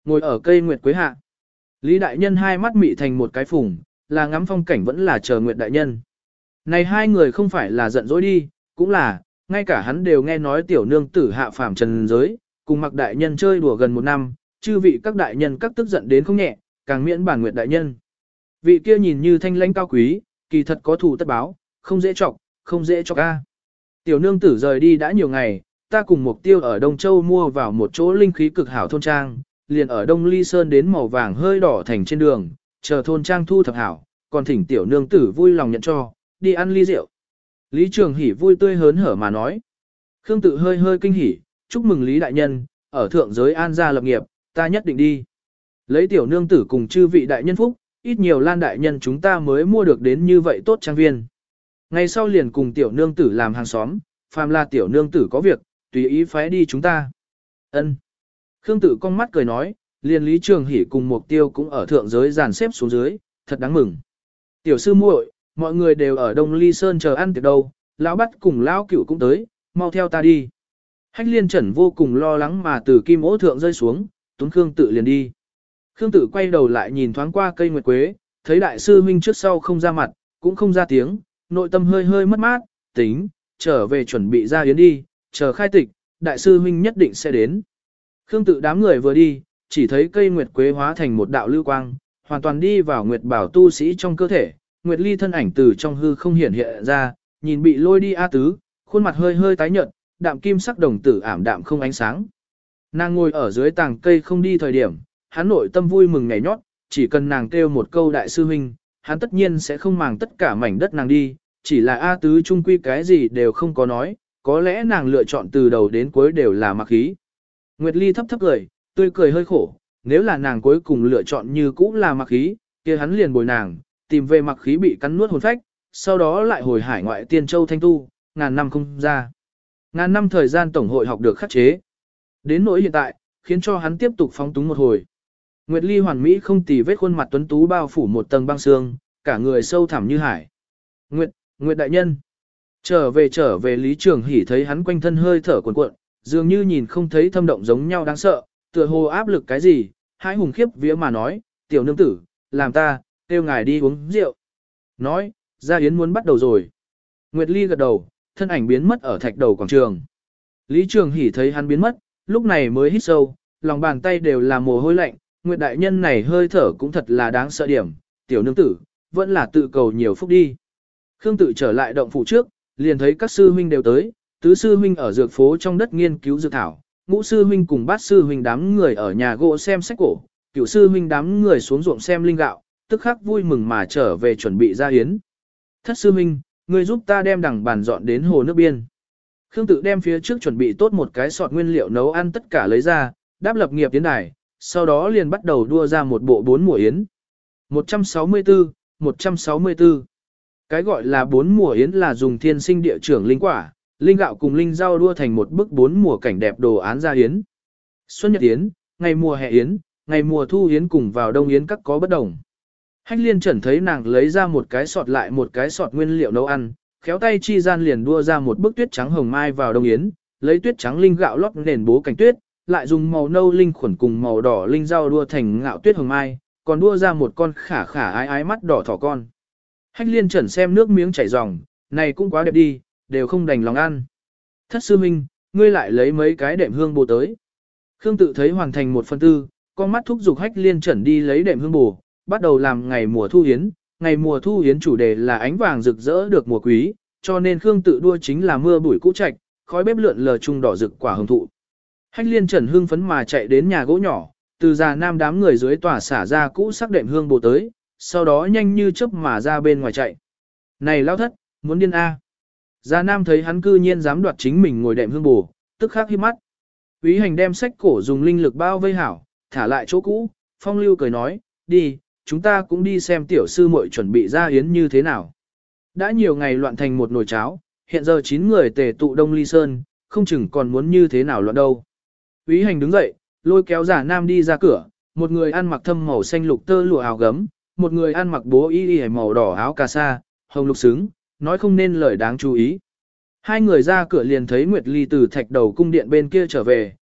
Speaker 1: ngồi ở cây nguyệt quế hạ. Lý đại nhân hai mắt mị thành một cái phùng, là ngắm phong cảnh vẫn là chờ nguyệt đại nhân. Này hai người không phải là giận dỗi đi, cũng là, ngay cả hắn đều nghe nói tiểu nương tử hạ phàm trần giới, cùng mặc đại nhân chơi đùa gần một năm, chư vị các đại nhân các tức giận đến không nhẹ, càng miễn bản nguyệt đại nhân. Vị kia nhìn như thanh lãnh cao quý, kỳ thật có thù tất báo, không dễ chọc, không dễ chọc a. Tiểu nương tử rời đi đã nhiều ngày, ta cùng mục tiêu ở Đông Châu mua vào một chỗ linh khí cực hảo thôn trang, liền ở Đông Ly Sơn đến màu vàng hơi đỏ thành trên đường, chờ thôn trang thu thập hảo, còn thỉnh tiểu nương tử vui lòng nhận cho, đi ăn ly rượu. Lý Trường Hỷ vui tươi hớn hở mà nói. Khương Tự hơi hơi kinh hỉ, chúc mừng Lý đại nhân, ở thượng giới an gia lập nghiệp, ta nhất định đi. Lấy tiểu nương tử cùng chư vị đại nhân phúc, ít nhiều Lan đại nhân chúng ta mới mua được đến như vậy tốt trang viên. Ngày sau liền cùng tiểu nương tử làm hàng xóm, phàm là tiểu nương tử có việc, tùy ý phái đi chúng ta. Ân. Khương Tự con mắt cười nói, liền Lý Trường Hỷ cùng Mục Tiêu cũng ở thượng giới dàn xếp xuống dưới, thật đáng mừng. Tiểu sư muội, mọi người đều ở Đông Ly Sơn chờ ăn tiệc đâu, lão bắt cùng lão cửu cũng tới, mau theo ta đi. Hách Liên Trần vô cùng lo lắng mà từ kim ố thượng rơi xuống, tuấn Khương Tự liền đi. Khương Tự quay đầu lại nhìn thoáng qua cây nguyệt quế, thấy đại sư huynh trước sau không ra mặt, cũng không ra tiếng, nội tâm hơi hơi mất mát, tính, trở về chuẩn bị ra yến đi, chờ khai tịch, đại sư huynh nhất định sẽ đến. Khương Tự đám người vừa đi, chỉ thấy cây nguyệt quế hóa thành một đạo lưu quang, hoàn toàn đi vào nguyệt bảo tu sĩ trong cơ thể, nguyệt ly thân ảnh từ trong hư không hiển hiện ra, nhìn bị lôi đi A Tứ, khuôn mặt hơi hơi tái nhợt, đạm kim sắc đồng tử ảm đạm không ánh sáng. Nàng ngồi ở dưới tàng cây không đi thời điểm, hắn nội tâm vui mừng nhảy nhót, chỉ cần nàng kêu một câu đại sư huynh, hắn tất nhiên sẽ không màng tất cả mảnh đất nàng đi, chỉ là A Tứ trung quy cái gì đều không có nói, có lẽ nàng lựa chọn từ đầu đến cuối đều là mặc khí. Nguyệt Ly thấp thấp cười, tươi cười hơi khổ, nếu là nàng cuối cùng lựa chọn như cũ là mặc khí, kia hắn liền bồi nàng, tìm về mặc khí bị cắn nuốt hồn phách, sau đó lại hồi hải ngoại tiên châu thanh tu, ngàn năm không ra. Ngàn năm thời gian tổng hội học được khắc chế. Đến nỗi hiện tại, khiến cho hắn tiếp tục phóng túng một hồi. Nguyệt Ly hoàn mỹ không tì vết khuôn mặt tuấn tú bao phủ một tầng băng sương, cả người sâu thẳm như hải. Nguyệt, Nguyệt đại nhân. Trở về trở về Lý Trường Hỷ thấy hắn quanh thân hơi thở cuồn cuộn, dường như nhìn không thấy thâm động giống nhau đáng sợ, tựa hồ áp lực cái gì, hãi hùng khiếp vía mà nói, tiểu nương tử, làm ta, kêu ngài đi uống rượu. Nói, gia yến muốn bắt đầu rồi. Nguyệt Ly gật đầu, thân ảnh biến mất ở thạch đầu quảng trường. Lý Trường Hỷ thấy hắn biến mất, lúc này mới hít sâu, lòng bàn tay đều là mồ hôi lạnh, Nguyệt đại nhân này hơi thở cũng thật là đáng sợ điểm, tiểu nương tử, vẫn là tự cầu nhiều phúc đi. Khương Tự trở lại động phủ trước, liền thấy các sư huynh đều tới, tứ sư huynh ở dược phố trong đất nghiên cứu dược thảo, ngũ sư huynh cùng bát sư huynh đám người ở nhà gỗ xem sách cổ, cửu sư huynh đám người xuống ruộng xem linh gạo, tức khắc vui mừng mà trở về chuẩn bị ra yến. Thất sư huynh, người giúp ta đem đằng bàn dọn đến hồ nước biên. Khương Tự đem phía trước chuẩn bị tốt một cái sọt nguyên liệu nấu ăn tất cả lấy ra, đáp lập nghiệp tiến đài, sau đó liền bắt đầu đua ra một bộ bốn mùa yến. một trăm sáu mươi tư, một trăm sáu mươi tư. Cái gọi là bốn mùa yến là dùng thiên sinh địa trưởng linh quả, linh gạo cùng linh rau đua thành một bức bốn mùa cảnh đẹp đồ án ra yến. Xuân nhật yến, ngày mùa hè yến, ngày mùa thu yến cùng vào đông yến các có bất đồng. Hách Liên Trần thấy nàng lấy ra một cái sọt lại một cái sọt nguyên liệu nấu ăn, khéo tay chi gian liền đua ra một bức tuyết trắng hồng mai vào đông yến, lấy tuyết trắng linh gạo lót nền bố cảnh tuyết, lại dùng màu nâu linh khuẩn cùng màu đỏ linh rau đua thành ngạo tuyết hồng mai, còn đua ra một con khả khả ái ái mắt đỏ thỏ con. Hách Liên Trần xem nước miếng chảy ròng, này cũng quá đẹp đi, đều không đành lòng ăn. Thất sư minh, ngươi lại lấy mấy cái đệm hương bồ tới. Khương Tự thấy hoàn thành một phần tư, con mắt thúc giục Hách Liên Trần đi lấy đệm hương bồ, bắt đầu làm ngày mùa thu hiến. Ngày mùa thu hiến chủ đề là ánh vàng rực rỡ được mùa quý, cho nên Khương Tự đua chính là mưa bụi cũ trạch, khói bếp lượn lờ trung đỏ rực quả hồng thụ. Hách Liên Trần hưng phấn mà chạy đến nhà gỗ nhỏ, từ già nam đám người dưới tòa xả ra cũ sắc đệm hương bồ tới, sau đó nhanh như chớp mà ra bên ngoài chạy. Này lao thất, muốn điên a! Già nam thấy hắn cư nhiên dám đoạt chính mình ngồi đệm hương bồ, tức khắc híp mắt. Úy Hành đem sách cổ dùng linh lực bao vây hảo, thả lại chỗ cũ, Phong Lưu cười nói, đi, chúng ta cũng đi xem tiểu sư muội chuẩn bị ra yến như thế nào. Đã nhiều ngày loạn thành một nồi cháo, hiện giờ chín người tề tụ Đông Ly Sơn, không chừng còn muốn như thế nào loạn đâu. Úy Hành đứng dậy, lôi kéo giả nam đi ra cửa, một người ăn mặc thâm màu xanh lục tơ lụa áo gấm, một người ăn mặc bố y y màu đỏ áo cà sa, hồng lục xứng, nói không nên lời đáng chú ý. Hai người ra cửa liền thấy Nguyệt Ly từ thạch đầu cung điện bên kia trở về,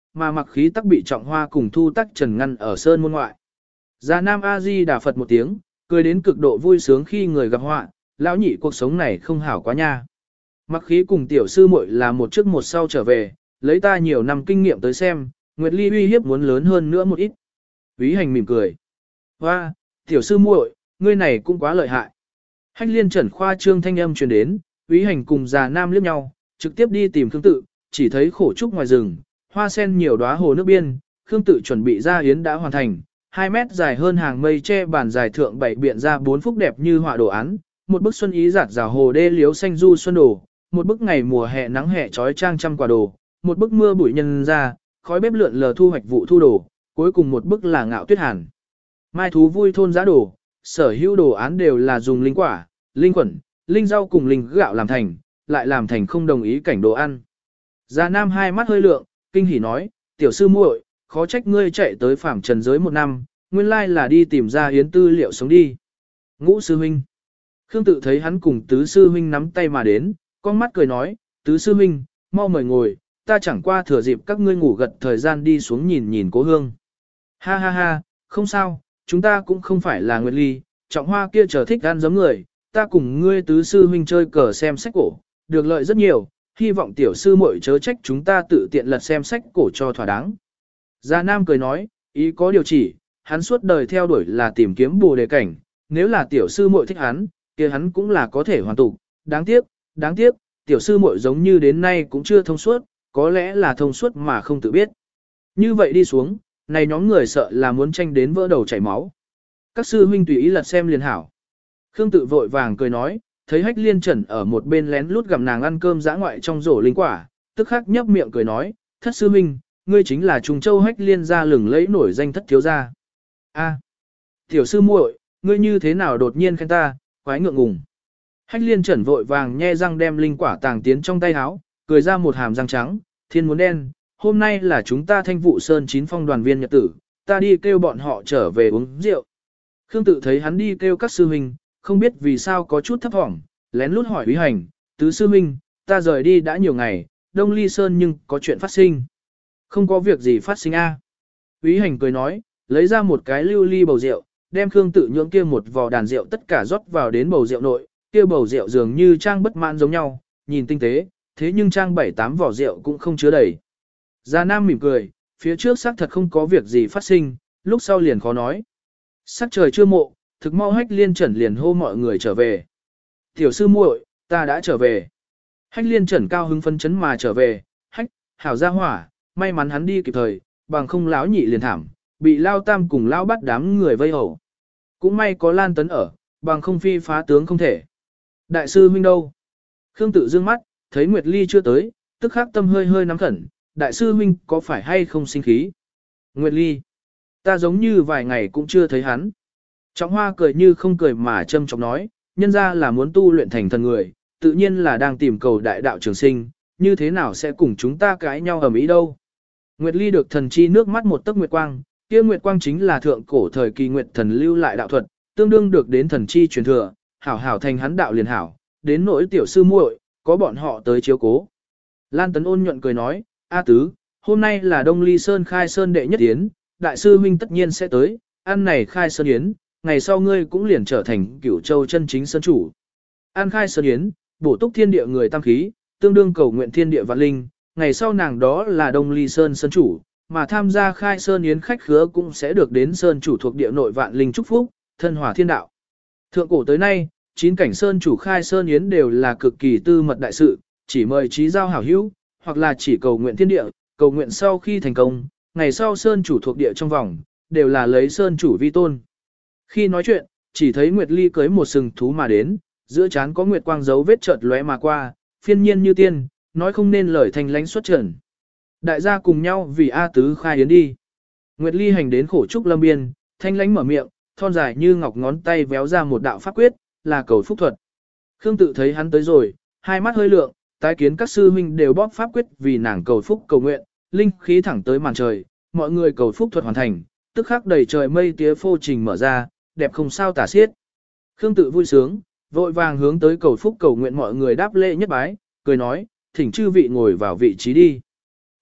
Speaker 1: mà mặc khí tắc bị trọng hoa cùng thu tắc trần ngăn ở sơn môn ngoại. Già Nam A Di Đà Phật một tiếng, cười đến cực độ vui sướng khi người gặp họa, lão nhị cuộc sống này không hảo quá nha. Mặc khí cùng tiểu sư muội là một trước một sau trở về, lấy ta nhiều năm kinh nghiệm tới xem, Nguyệt Ly uy hiếp muốn lớn hơn nữa một ít. Úy Hành mỉm cười. Hoa, tiểu sư muội, ngươi này cũng quá lợi hại. Hách Liên Trần khoa trương thanh âm truyền đến, Úy Hành cùng già Nam liếc nhau, trực tiếp đi tìm Khương Tự, chỉ thấy khổ trúc ngoài rừng, hoa sen nhiều đóa hồ nước biên, Khương Tự chuẩn bị ra yến đã hoàn thành, hai mét dài hơn hàng mây che bàn dài thượng bảy biện ra bốn phúc đẹp như họa đồ án, một bức xuân ý giạt rào hồ đê liếu xanh du xuân đồ, một bức ngày mùa hè nắng hè trói trang trăm quả đồ, một bức mưa bụi nhân ra, khói bếp lượn lờ thu hoạch vụ thu đồ, cuối cùng một bức là ngạo tuyết hàn. Mai thú vui thôn giá đồ, sở hữu đồ án đều là dùng linh quả, linh quẩn, linh rau cùng linh gạo làm thành, lại làm thành không đồng ý cảnh đồ ăn. Già Nam hai mắt hơi lượng, kinh hỉ nói, tiểu sư muội, khó trách ngươi chạy tới phàm trần giới một năm, nguyên lai là đi tìm ra yến tư liệu sống đi. Ngũ sư huynh. Khương Tự thấy hắn cùng tứ sư huynh nắm tay mà đến, con mắt cười nói, tứ sư huynh, mau mời ngồi, ta chẳng qua thừa dịp các ngươi ngủ gật thời gian đi xuống nhìn nhìn cố hương. Ha ha ha, không sao, chúng ta cũng không phải là Nguyệt Ly, trọng hoa kia trở thích ăn giống người, ta cùng ngươi tứ sư huynh chơi cờ xem sách cổ, được lợi rất nhiều, hy vọng tiểu sư muội chớ trách chúng ta tự tiện lật xem sách cổ cho thỏa đáng. Gia Nam cười nói, ý có điều chỉ, hắn suốt đời theo đuổi là tìm kiếm bồ đề cảnh, nếu là tiểu sư muội thích hắn, kia hắn cũng là có thể hoàn tục, đáng tiếc, đáng tiếc, tiểu sư muội giống như đến nay cũng chưa thông suốt, có lẽ là thông suốt mà không tự biết. Như vậy đi xuống, này nhóm người sợ là muốn tranh đến vỡ đầu chảy máu. Các sư huynh tùy ý lật xem liền hảo. Khương Tự vội vàng cười nói, thấy Hách Liên Trần ở một bên lén lút gặm nàng ăn cơm dã ngoại trong rổ linh quả, tức khắc nhấp miệng cười nói, thất sư huynh, ngươi chính là Trùng Châu Hách Liên gia lừng lẫy nổi danh thất thiếu gia. A, tiểu sư muội, ngươi như thế nào đột nhiên khen ta, quái ngượng ngùng. Hách Liên Trần vội vàng nhe răng đem linh quả tàng tiến trong tay áo, cười ra một hàm răng trắng, thiên muốn đen, hôm nay là chúng ta Thanh Vụ Sơn chín phong đoàn viên nhật tử, ta đi kêu bọn họ trở về uống rượu. Khương Tự thấy hắn đi kêu các sư huynh, không biết vì sao có chút thấp thỏm, lén lút hỏi Úy Hành, tứ sư huynh, ta rời đi đã nhiều ngày, Đông Ly Sơn nhưng có chuyện phát sinh. Không có việc gì phát sinh a. À. Úy Hành cười nói, lấy ra một cái lưu ly bầu rượu, đem Khương Tự nhưỡng kia một vò đàn rượu tất cả rót vào đến bầu rượu nội, kia bầu rượu dường như trang bất mãn giống nhau, nhìn tinh tế, thế nhưng trang bảy tám vỏ rượu cũng không chứa đầy. Già Nam mỉm cười, phía trước xác thật không có việc gì phát sinh, lúc sau liền khó nói. Sắc trời chưa mộ, thực mau Hách Liên Trần liền hô mọi người trở về. Tiểu sư muội, ta đã trở về. Hách Liên Trần cao hứng phấn chấn mà trở về, hách, hảo gia hỏa, may mắn hắn đi kịp thời, bằng không láo nhị liền thảm, bị lao tam cùng lao bắt đám người vây hầu. Cũng may có Lan Tấn ở, bằng không phi phá tướng không thể. Đại sư huynh đâu? Khương Tự dương mắt, thấy Nguyệt Ly chưa tới, tức khắc tâm hơi hơi nắm khẩn, đại sư huynh có phải hay không sinh khí? Nguyệt Ly, ta giống như vài ngày cũng chưa thấy hắn. Trọng Hoa cười như không cười mà châm chọc nói, nhân ra là muốn tu luyện thành thần người, tự nhiên là đang tìm cầu đại đạo trường sinh, như thế nào sẽ cùng chúng ta cãi nhau ầm ĩ đâu. Nguyệt Ly được thần chi nước mắt một tấc nguyệt quang, kia nguyệt quang chính là thượng cổ thời kỳ nguyệt thần lưu lại đạo thuật, tương đương được đến thần chi truyền thừa, hảo hảo thành hắn đạo liền hảo, đến nỗi tiểu sư muội, có bọn họ tới chiếu cố. Lan Tấn ôn nhuận cười nói, A Tứ, hôm nay là Đông Ly Sơn khai sơn đệ nhất yến, đại sư huynh tất nhiên sẽ tới, ăn này khai sơn yến, ngày sau ngươi cũng liền trở thành Cửu Châu chân chính sơn chủ. Ăn khai sơn yến, bổ túc thiên địa người tam khí, tương đương cầu nguyện thiên địa vạn linh, ngày sau nàng đó là Đông Ly Sơn sơn chủ, mà tham gia khai sơn yến khách khứa cũng sẽ được đến sơn chủ thuộc địa nội vạn linh chúc phúc, thân hòa thiên đạo. Thượng cổ tới nay, chín cảnh sơn chủ khai sơn yến đều là cực kỳ tư mật đại sự, chỉ mời trí giao hảo hữu, hoặc là chỉ cầu nguyện thiên địa, cầu nguyện sau khi thành công, ngày sau sơn chủ thuộc địa trong vòng, đều là lấy sơn chủ vi tôn. Khi nói chuyện, chỉ thấy Nguyệt Ly cưới một sừng thú mà đến, giữa trán có nguyệt quang dấu vết chợt lóe mà qua, phiên nhiên như tiên, nói không nên lời thành lánh xuất trần. Đại gia cùng nhau vì A Tứ khai yến đi. Nguyệt Ly hành đến khổ trúc lâm biên, thanh lánh mở miệng, thon dài như ngọc ngón tay véo ra một đạo pháp quyết, là cầu phúc thuật. Khương Tự thấy hắn tới rồi, hai mắt hơi lượng, tái kiến các sư huynh đều bóp pháp quyết vì nàng cầu phúc cầu nguyện, linh khí thẳng tới màn trời, mọi người cầu phúc thuật hoàn thành, tức khắc đầy trời mây tía phô trình mở ra, đẹp không sao tả xiết. Khương Tự vui sướng, vội vàng hướng tới cầu phúc cầu nguyện mọi người đáp lễ nhất bái, cười nói, thỉnh chư vị ngồi vào vị trí đi.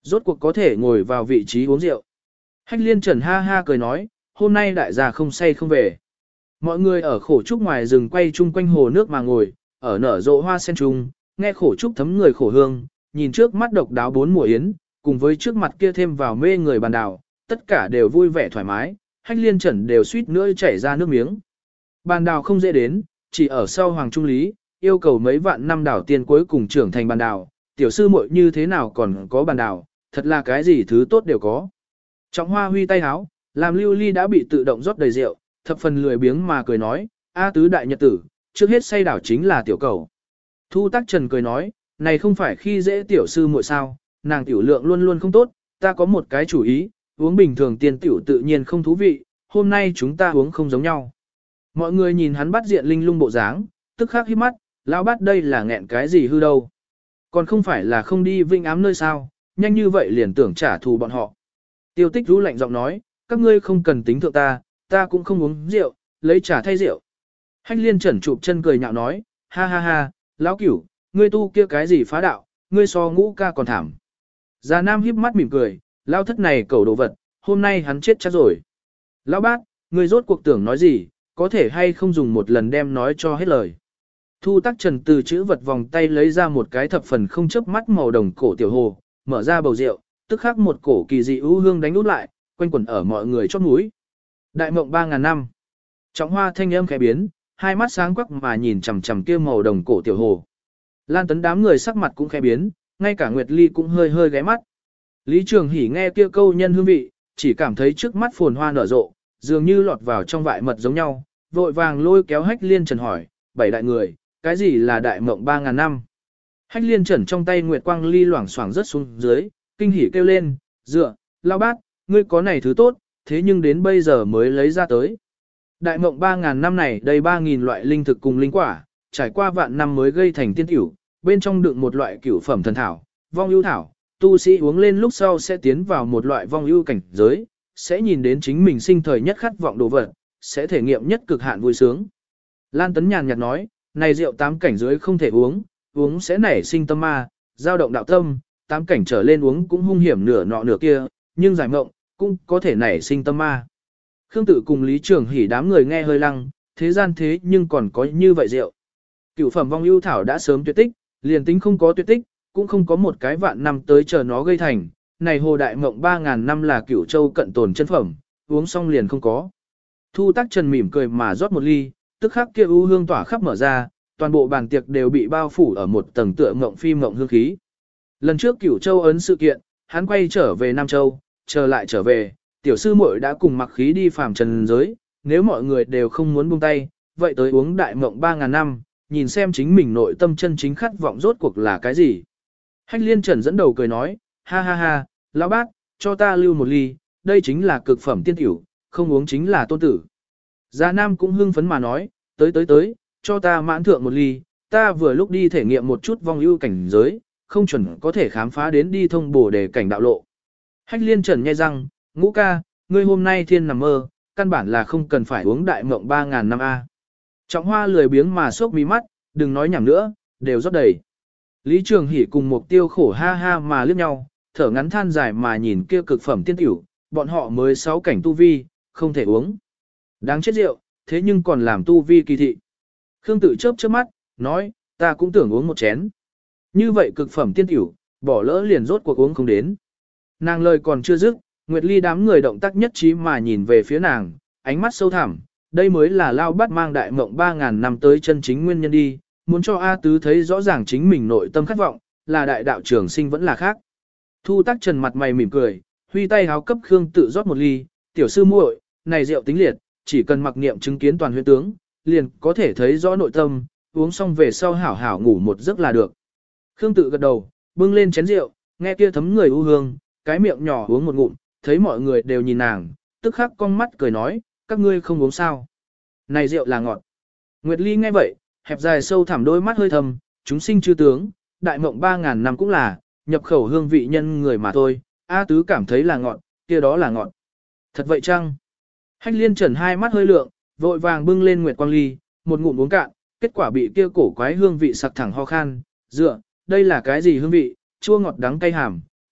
Speaker 1: rốt cuộc có thể ngồi vào vị trí uống rượu. Hách liên trần ha ha cười nói, hôm nay đại gia không say không về. Mọi người ở khổ trúc ngoài rừng quay chung quanh hồ nước mà ngồi, ở nở rộ hoa sen trung, nghe khổ trúc thấm người khổ hương, nhìn trước mắt độc đáo bốn mùa yến, cùng với trước mặt kia thêm vào mê người bàn đào, tất cả đều vui vẻ thoải mái, hách liên trần đều suýt nữa chảy ra nước miếng. Bàn đào không dễ đến, chỉ ở sau Hoàng Trung Lý, yêu cầu mấy vạn năm đảo tiên cuối cùng trưởng thành bàn đào, tiểu sư muội như thế nào còn có bàn đào, thật là cái gì thứ tốt đều có. Trọng Hoa huy tay háo, làm lưu ly đã bị tự động rót đầy rượu, thập phần lười biếng mà cười nói, A tứ đại nhật tử, trước hết say đảo chính là tiểu cầu. Thu Tắc Trần cười nói, này không phải khi dễ tiểu sư muội sao, nàng tiểu lượng luôn luôn không tốt, ta có một cái chủ ý, uống bình thường tiên tiểu tự nhiên không thú vị, hôm nay chúng ta uống không giống nhau. Mọi người nhìn hắn bắt diện linh lung bộ dáng, tức khắc hít mắt, lão bát đây là nghẹn cái gì hư đâu. Còn không phải là không đi vinh ám nơi sao, nhanh như vậy liền tưởng trả thù bọn họ. Tiêu Tích rú lạnh giọng nói, các ngươi không cần tính thượng ta, ta cũng không uống rượu, lấy trà thay rượu. Hách liên trần chụp chân cười nhạo nói, ha ha ha, lão cửu, ngươi tu kia cái gì phá đạo, ngươi so ngũ ca còn thảm. Già Nam híp mắt mỉm cười, lão thất này cẩu đồ vật, hôm nay hắn chết chắc rồi. Lão bát, ngươi rốt cuộc tưởng nói gì, có thể hay không dùng một lần đem nói cho hết lời. Thu Tắc Trần từ chữ vật vòng tay lấy ra một cái thập phần không chớp mắt màu đồng cổ tiểu hồ, mở ra bầu rượu, tức khắc một cổ kỳ dị ưu hương đánh út lại, quanh quẩn ở mọi người chót mũi. Đại mộng ba ngàn năm. Trọng Hoa thanh âm khẽ biến, hai mắt sáng quắc mà nhìn chằm chằm kia màu đồng cổ tiểu hồ. Lan Tấn đám người sắc mặt cũng khẽ biến, ngay cả Nguyệt Ly cũng hơi hơi ghé mắt. Lý Trường Hỷ nghe kia câu nhân hương vị, chỉ cảm thấy trước mắt phồn hoa nở rộ, dường như lọt vào trong vại mật giống nhau, vội vàng lôi kéo Hách Liên Trần hỏi, bảy đại người, cái gì là đại mộng ba ngàn năm? Hách Liên Trần trong tay Nguyệt Quang Ly loảng xoảng rớt xuống dưới, kinh hỉ kêu lên, dựa, lao bát, ngươi có này thứ tốt, thế nhưng đến bây giờ mới lấy ra tới. Đại mộng ba ngàn năm này đầy ba nghìn loại linh thực cùng linh quả, trải qua vạn năm mới gây thành tiên tiểu, bên trong đựng một loại cửu phẩm thần thảo, vong ưu thảo, tu sĩ uống lên lúc sau sẽ tiến vào một loại vong ưu cảnh giới, sẽ nhìn đến chính mình sinh thời nhất khát vọng đồ vật, sẽ thể nghiệm nhất cực hạn vui sướng. Lan Tấn nhàn nhạt nói, này rượu tám cảnh giới không thể uống, uống sẽ nảy sinh tâm ma, dao động đạo tâm, tám cảnh trở lên uống cũng hung hiểm nửa nọ nửa kia, nhưng giải mộng, cũng có thể nảy sinh tâm ma. Khương Tự cùng Lý Trường Hỷ đám người nghe hơi lăng, thế gian thế nhưng còn có như vậy rượu. Cửu phẩm vong ưu thảo đã sớm tuyệt tích, liền tính không có tuyệt tích, cũng không có một cái vạn năm tới chờ nó gây thành. Này hồ đại mộng ba ngàn năm là Cửu Châu cận tồn chân phẩm, uống xong liền không có. Thu Tắc Trần mỉm cười mà rót một ly, tức khắc kia u hương tỏa khắp mở ra, toàn bộ bàn tiệc đều bị bao phủ ở một tầng tựa mộng phi mộng hương khí. Lần trước Cửu Châu ấn sự kiện, hắn quay trở về Nam Châu, trở lại trở về, tiểu sư muội đã cùng mặc khí đi phàm trần giới, nếu mọi người đều không muốn buông tay, vậy tới uống đại mộng ba ngàn năm, nhìn xem chính mình nội tâm chân chính khát vọng rốt cuộc là cái gì. Hách Liên Trần dẫn đầu cười nói, ha ha ha, lão bát, cho ta lưu một ly, đây chính là cực phẩm tiên tiểu, không uống chính là tôn tử. Già Nam cũng hưng phấn mà nói, tới tới tới, cho ta mãn thượng một ly, ta vừa lúc đi thể nghiệm một chút vong ưu cảnh giới, không chuẩn có thể khám phá đến đi thông bổ để cảnh đạo lộ. Hách Liên Trần nhai răng, ngũ ca, ngươi hôm nay thiên nằm mơ, căn bản là không cần phải uống đại mộng ba ngàn năm A. Trọng Hoa lười biếng mà sốc mí mắt, đừng nói nhảm nữa, đều rót đầy. Lý Trường Hỷ cùng Mục Tiêu khổ ha ha mà liếc nhau, thở ngắn than dài mà nhìn kia cực phẩm tiên tiểu, bọn họ mới sáu cảnh tu vi, không thể uống. Đáng chết rượu, thế nhưng còn làm tu vi kỳ thị. Khương Tự chớp chớp mắt, nói, ta cũng tưởng uống một chén. Như vậy cực phẩm tiên tiểu, bỏ lỡ liền rốt cuộc uống không đến. Nàng lời còn chưa dứt, Nguyệt Ly đám người động tác nhất trí mà nhìn về phía nàng, ánh mắt sâu thẳm, đây mới là lao bắt mang đại mộng ba ngàn năm tới chân chính nguyên nhân đi, muốn cho A Tứ thấy rõ ràng chính mình nội tâm khát vọng, là đại đạo trường sinh vẫn là khác. Thu Tắc Trần mặt mày mỉm cười, huy tay háo cấp Khương Tự rót một ly, tiểu sư muội, này rượu tính liệt, chỉ cần mặc niệm chứng kiến toàn huyết tướng, liền có thể thấy rõ nội tâm, uống xong về sau hảo hảo ngủ một giấc là được. Khương Tự gật đầu, bưng lên chén rượu, nghe kia thấm người u hương, cái miệng nhỏ uống một ngụm, thấy mọi người đều nhìn nàng, tức khắc cong mắt cười nói, các ngươi không uống sao. Này rượu là ngọt. Nguyệt Ly nghe vậy, hẹp dài sâu thẳm đôi mắt hơi thầm, chúng sinh chư tướng, đại mộng ba ngàn năm cũng là, nhập khẩu hương vị nhân người mà thôi, A Tứ cảm thấy là ngọt, kia đó là ngọt. Thật vậy chăng? Hách Liên Trần hai mắt hơi lượng, vội vàng bưng lên Nguyệt Quang Ly, một ngụm uống cạn, kết quả bị kia cổ quái hương vị sặc thẳng ho khan, dựa, đây là cái gì hương vị, chua ngọt đắng cay hàm,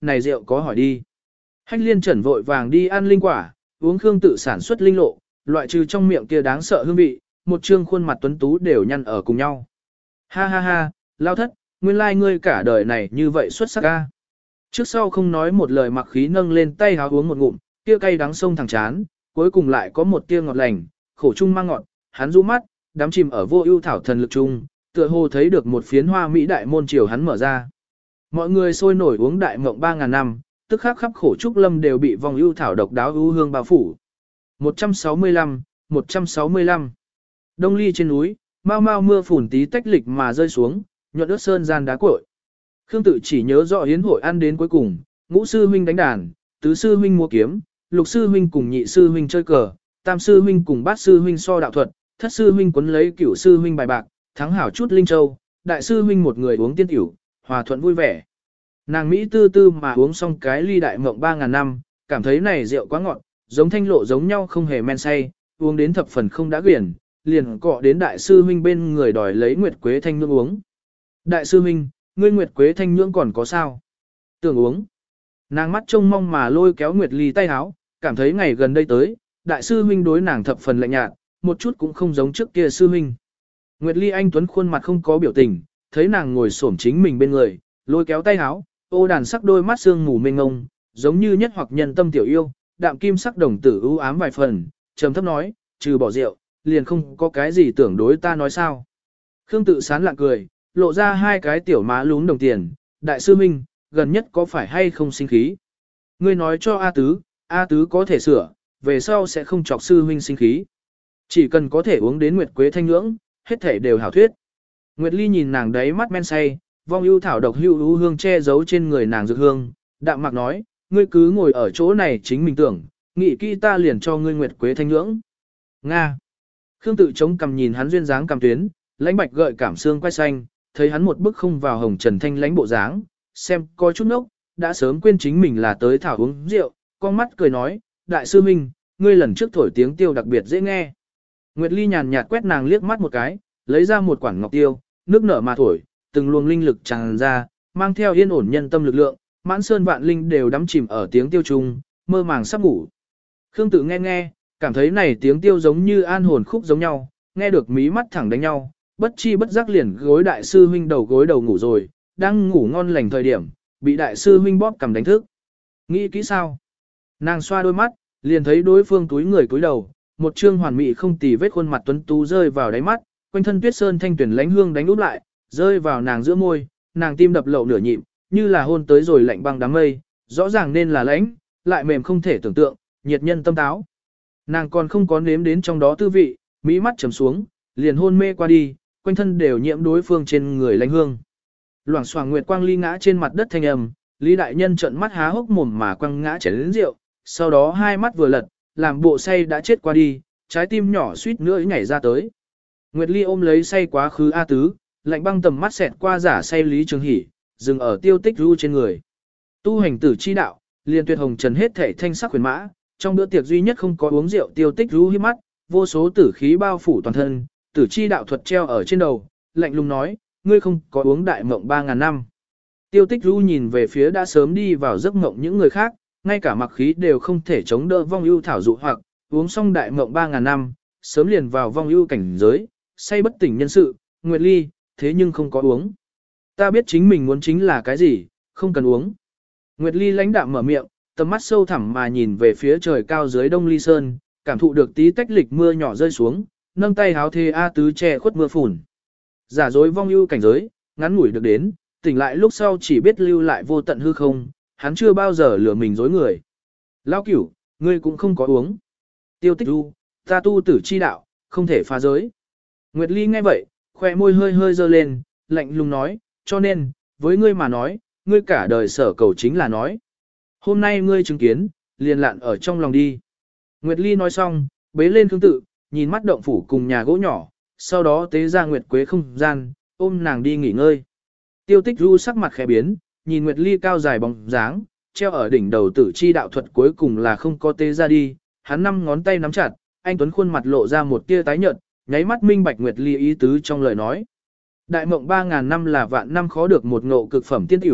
Speaker 1: này rượu có hỏi đi. Hách liên trần vội vàng đi ăn linh quả, uống Khương tự sản xuất linh lộ, loại trừ trong miệng kia đáng sợ hương vị, một trương khuôn mặt tuấn tú đều nhăn ở cùng nhau. Ha ha ha, lao thất, nguyên lai ngươi cả đời này như vậy xuất sắc ca. Trước sau không nói một lời mặc khí nâng lên tay háo uống một ngụm, kia cay đắng sông thẳng chán, cuối cùng lại có một tia ngọt lành, khổ chung mang ngọt, hắn rũ mắt, đắm chìm ở vô ưu thảo thần lực chung, tựa hồ thấy được một phiến hoa mỹ đại môn triều hắn mở ra. Mọi người sôi nổi uống đại mộng ba ngàn năm, tức khắc khắp khổ trúc lâm đều bị vòng ưu thảo độc đáo ưu hương bao phủ. một trăm sáu mươi lăm, một trăm sáu mươi lăm. Đông ly trên núi, mau mau mưa phùn tí tách lịch mà rơi xuống, nhuận ướt sơn gian đá cội. Khương tự chỉ nhớ rõ yến hội ăn đến cuối cùng, ngũ sư huynh đánh đàn, tứ sư huynh mua kiếm, lục sư huynh cùng nhị sư huynh chơi cờ, tam sư huynh cùng bát sư huynh so đạo thuật, thất sư huynh quấn lấy cửu sư huynh bài bạc, thắng hảo chút linh châu, đại sư huynh một người uống tiên tiểu, hòa thuận vui vẻ. Nàng Mỹ tư tư mà uống xong cái ly đại mộng ba ngàn năm, cảm thấy này rượu quá ngọt, giống thanh lộ giống nhau không hề men say, uống đến thập phần không đã quyển, liền cọ đến đại sư huynh bên người đòi lấy nguyệt quế thanh nhưỡng uống. Đại sư huynh, ngươi nguyệt quế thanh nhưỡng còn có sao? Tưởng uống. Nàng mắt trông mong mà lôi kéo Nguyệt Ly tay háo, cảm thấy ngày gần đây tới, đại sư huynh đối nàng thập phần lạnh nhạt, một chút cũng không giống trước kia sư huynh. Nguyệt Ly anh tuấn khuôn mặt không có biểu tình, thấy nàng ngồi xổm chính mình bên người, lôi kéo tay háo, ô đàn sắc đôi mắt sương mù mênh ngông, giống như nhất hoặc nhân tâm tiểu yêu, đạm kim sắc đồng tử ưu ám vài phần, trầm thấp nói, trừ bỏ rượu, liền không có cái gì tưởng đối ta nói sao. Khương tự sán lạ cười, lộ ra hai cái tiểu má lún đồng tiền, đại sư huynh, gần nhất có phải hay không sinh khí? Ngươi nói cho A Tứ, A Tứ có thể sửa, về sau sẽ không chọc sư huynh sinh khí. Chỉ cần có thể uống đến nguyệt quế thanh nhưỡng, hết thể đều hảo thuyết. Nguyệt Ly nhìn nàng đấy mắt men say, vong ưu thảo độc hưu ưu hương che giấu trên người nàng dược hương, đạm mạc nói, ngươi cứ ngồi ở chỗ này chính mình tưởng, nghĩ kỹ ta liền cho ngươi nguyệt quế thanh nhưỡng. Nga. Khương tự chống cằm nhìn hắn duyên dáng cằm tuyến, lãnh bạch gợi cảm xương quay xanh, thấy hắn một bức không vào hồng trần thanh lãnh bộ dáng, xem coi chút nốc, đã sớm quên chính mình là tới thảo uống rượu, con mắt cười nói, đại sư minh, ngươi lần trước thổi tiếng tiêu đặc biệt dễ nghe. Nguyệt Ly nhàn nhạt quét nàng liếc mắt một cái, lấy ra một quản ngọc tiêu, nước nở mà thổi, từng luồng linh lực tràn ra, mang theo yên ổn nhân tâm lực lượng, mãn sơn vạn linh đều đắm chìm ở tiếng tiêu trung, mơ màng sắp ngủ. Khương tự nghe nghe, cảm thấy này tiếng tiêu giống như an hồn khúc giống nhau, nghe được mí mắt thẳng đánh nhau, bất chi bất giác liền gối đại sư huynh đầu gối đầu ngủ rồi, đang ngủ ngon lành thời điểm, bị đại sư huynh bóp cầm đánh thức. Nghĩ kỹ sao? Nàng xoa đôi mắt, liền thấy đối phương túi người cúi đầu, một trương hoàn mỹ không tì vết khuôn mặt tuấn tú rơi vào đáy mắt, quanh thân tuyết sơn thanh tuyển lánh hương đánh úp lại, rơi vào nàng giữa môi, nàng tim đập lậu nửa nhịp, như là hôn tới rồi lạnh băng đám mây, rõ ràng nên là lãnh, lại mềm không thể tưởng tượng, nhiệt nhân tâm táo. Nàng còn không có nếm đến trong đó tư vị, mỹ mắt trầm xuống, liền hôn mê qua đi, quanh thân đều nhiễm đối phương trên người lánh hương. Loảng xoảng nguyệt quang ly ngã trên mặt đất thanh âm, Lý đại nhân trợn mắt há hốc mồm mà quăng ngã chén lớn rượu, sau đó hai mắt vừa lật, làm bộ say đã chết qua đi, trái tim nhỏ suýt nữa nhảy ra tới. Nguyệt Ly ôm lấy say quá khứ A Tứ, lạnh băng tầm mắt xẹt qua giả say Lý Trường Hỷ, dừng ở tiêu tích ru trên người. Tu hành tử chi đạo, liền tuyệt hồng trần hết thể thanh sắc huyền mã, trong bữa tiệc duy nhất không có uống rượu tiêu tích ru hiếp mắt, vô số tử khí bao phủ toàn thân, tử chi đạo thuật treo ở trên đầu, lạnh lùng nói, ngươi không có uống đại mộng ba ngàn năm. Tiêu tích ru nhìn về phía đã sớm đi vào giấc mộng những người khác, ngay cả mặc khí đều không thể chống đỡ vong ưu thảo dụ hoặc, uống xong đại mộng ba ngàn năm, sớm liền vào vong ưu cảnh giới, say bất tỉnh nhân sự, Nguyệt Ly, thế nhưng không có uống. Ta biết chính mình muốn chính là cái gì, không cần uống. Nguyệt Ly lãnh đạm mở miệng, tầm mắt sâu thẳm mà nhìn về phía trời cao dưới Đông Ly Sơn, cảm thụ được tí tách lịch mưa nhỏ rơi xuống, nâng tay háo thê A Tứ che khuất mưa phùn. Giả dối vong ưu cảnh giới, ngắn ngủi được đến, tỉnh lại lúc sau chỉ biết lưu lại vô tận hư không, hắn chưa bao giờ lừa mình dối người. Lão cửu, ngươi cũng không có uống. Tiêu tích ru, ta tu tử chi đạo, không thể phá giới. Nguyệt Ly nghe vậy, khoe môi hơi hơi dơ lên, lạnh lùng nói, cho nên, với ngươi mà nói, ngươi cả đời sở cầu chính là nói. Hôm nay ngươi chứng kiến, liền lạn ở trong lòng đi. Nguyệt Ly nói xong, bế lên Khương tự, nhìn mắt động phủ cùng nhà gỗ nhỏ, sau đó tế ra Nguyệt Quế không gian, ôm nàng đi nghỉ ngơi. Tiêu tích ru sắc mặt khẽ biến, nhìn Nguyệt Ly cao dài bóng dáng, treo ở đỉnh đầu tử chi đạo thuật cuối cùng là không có tế ra đi, hắn năm ngón tay nắm chặt, anh tuấn khuôn mặt lộ ra một tia tái nhợt, nháy mắt minh bạch Nguyệt Ly ý tứ trong lời nói. Đại mộng ba ngàn năm là vạn năm khó được một ngộ cực phẩm tiên tiểu,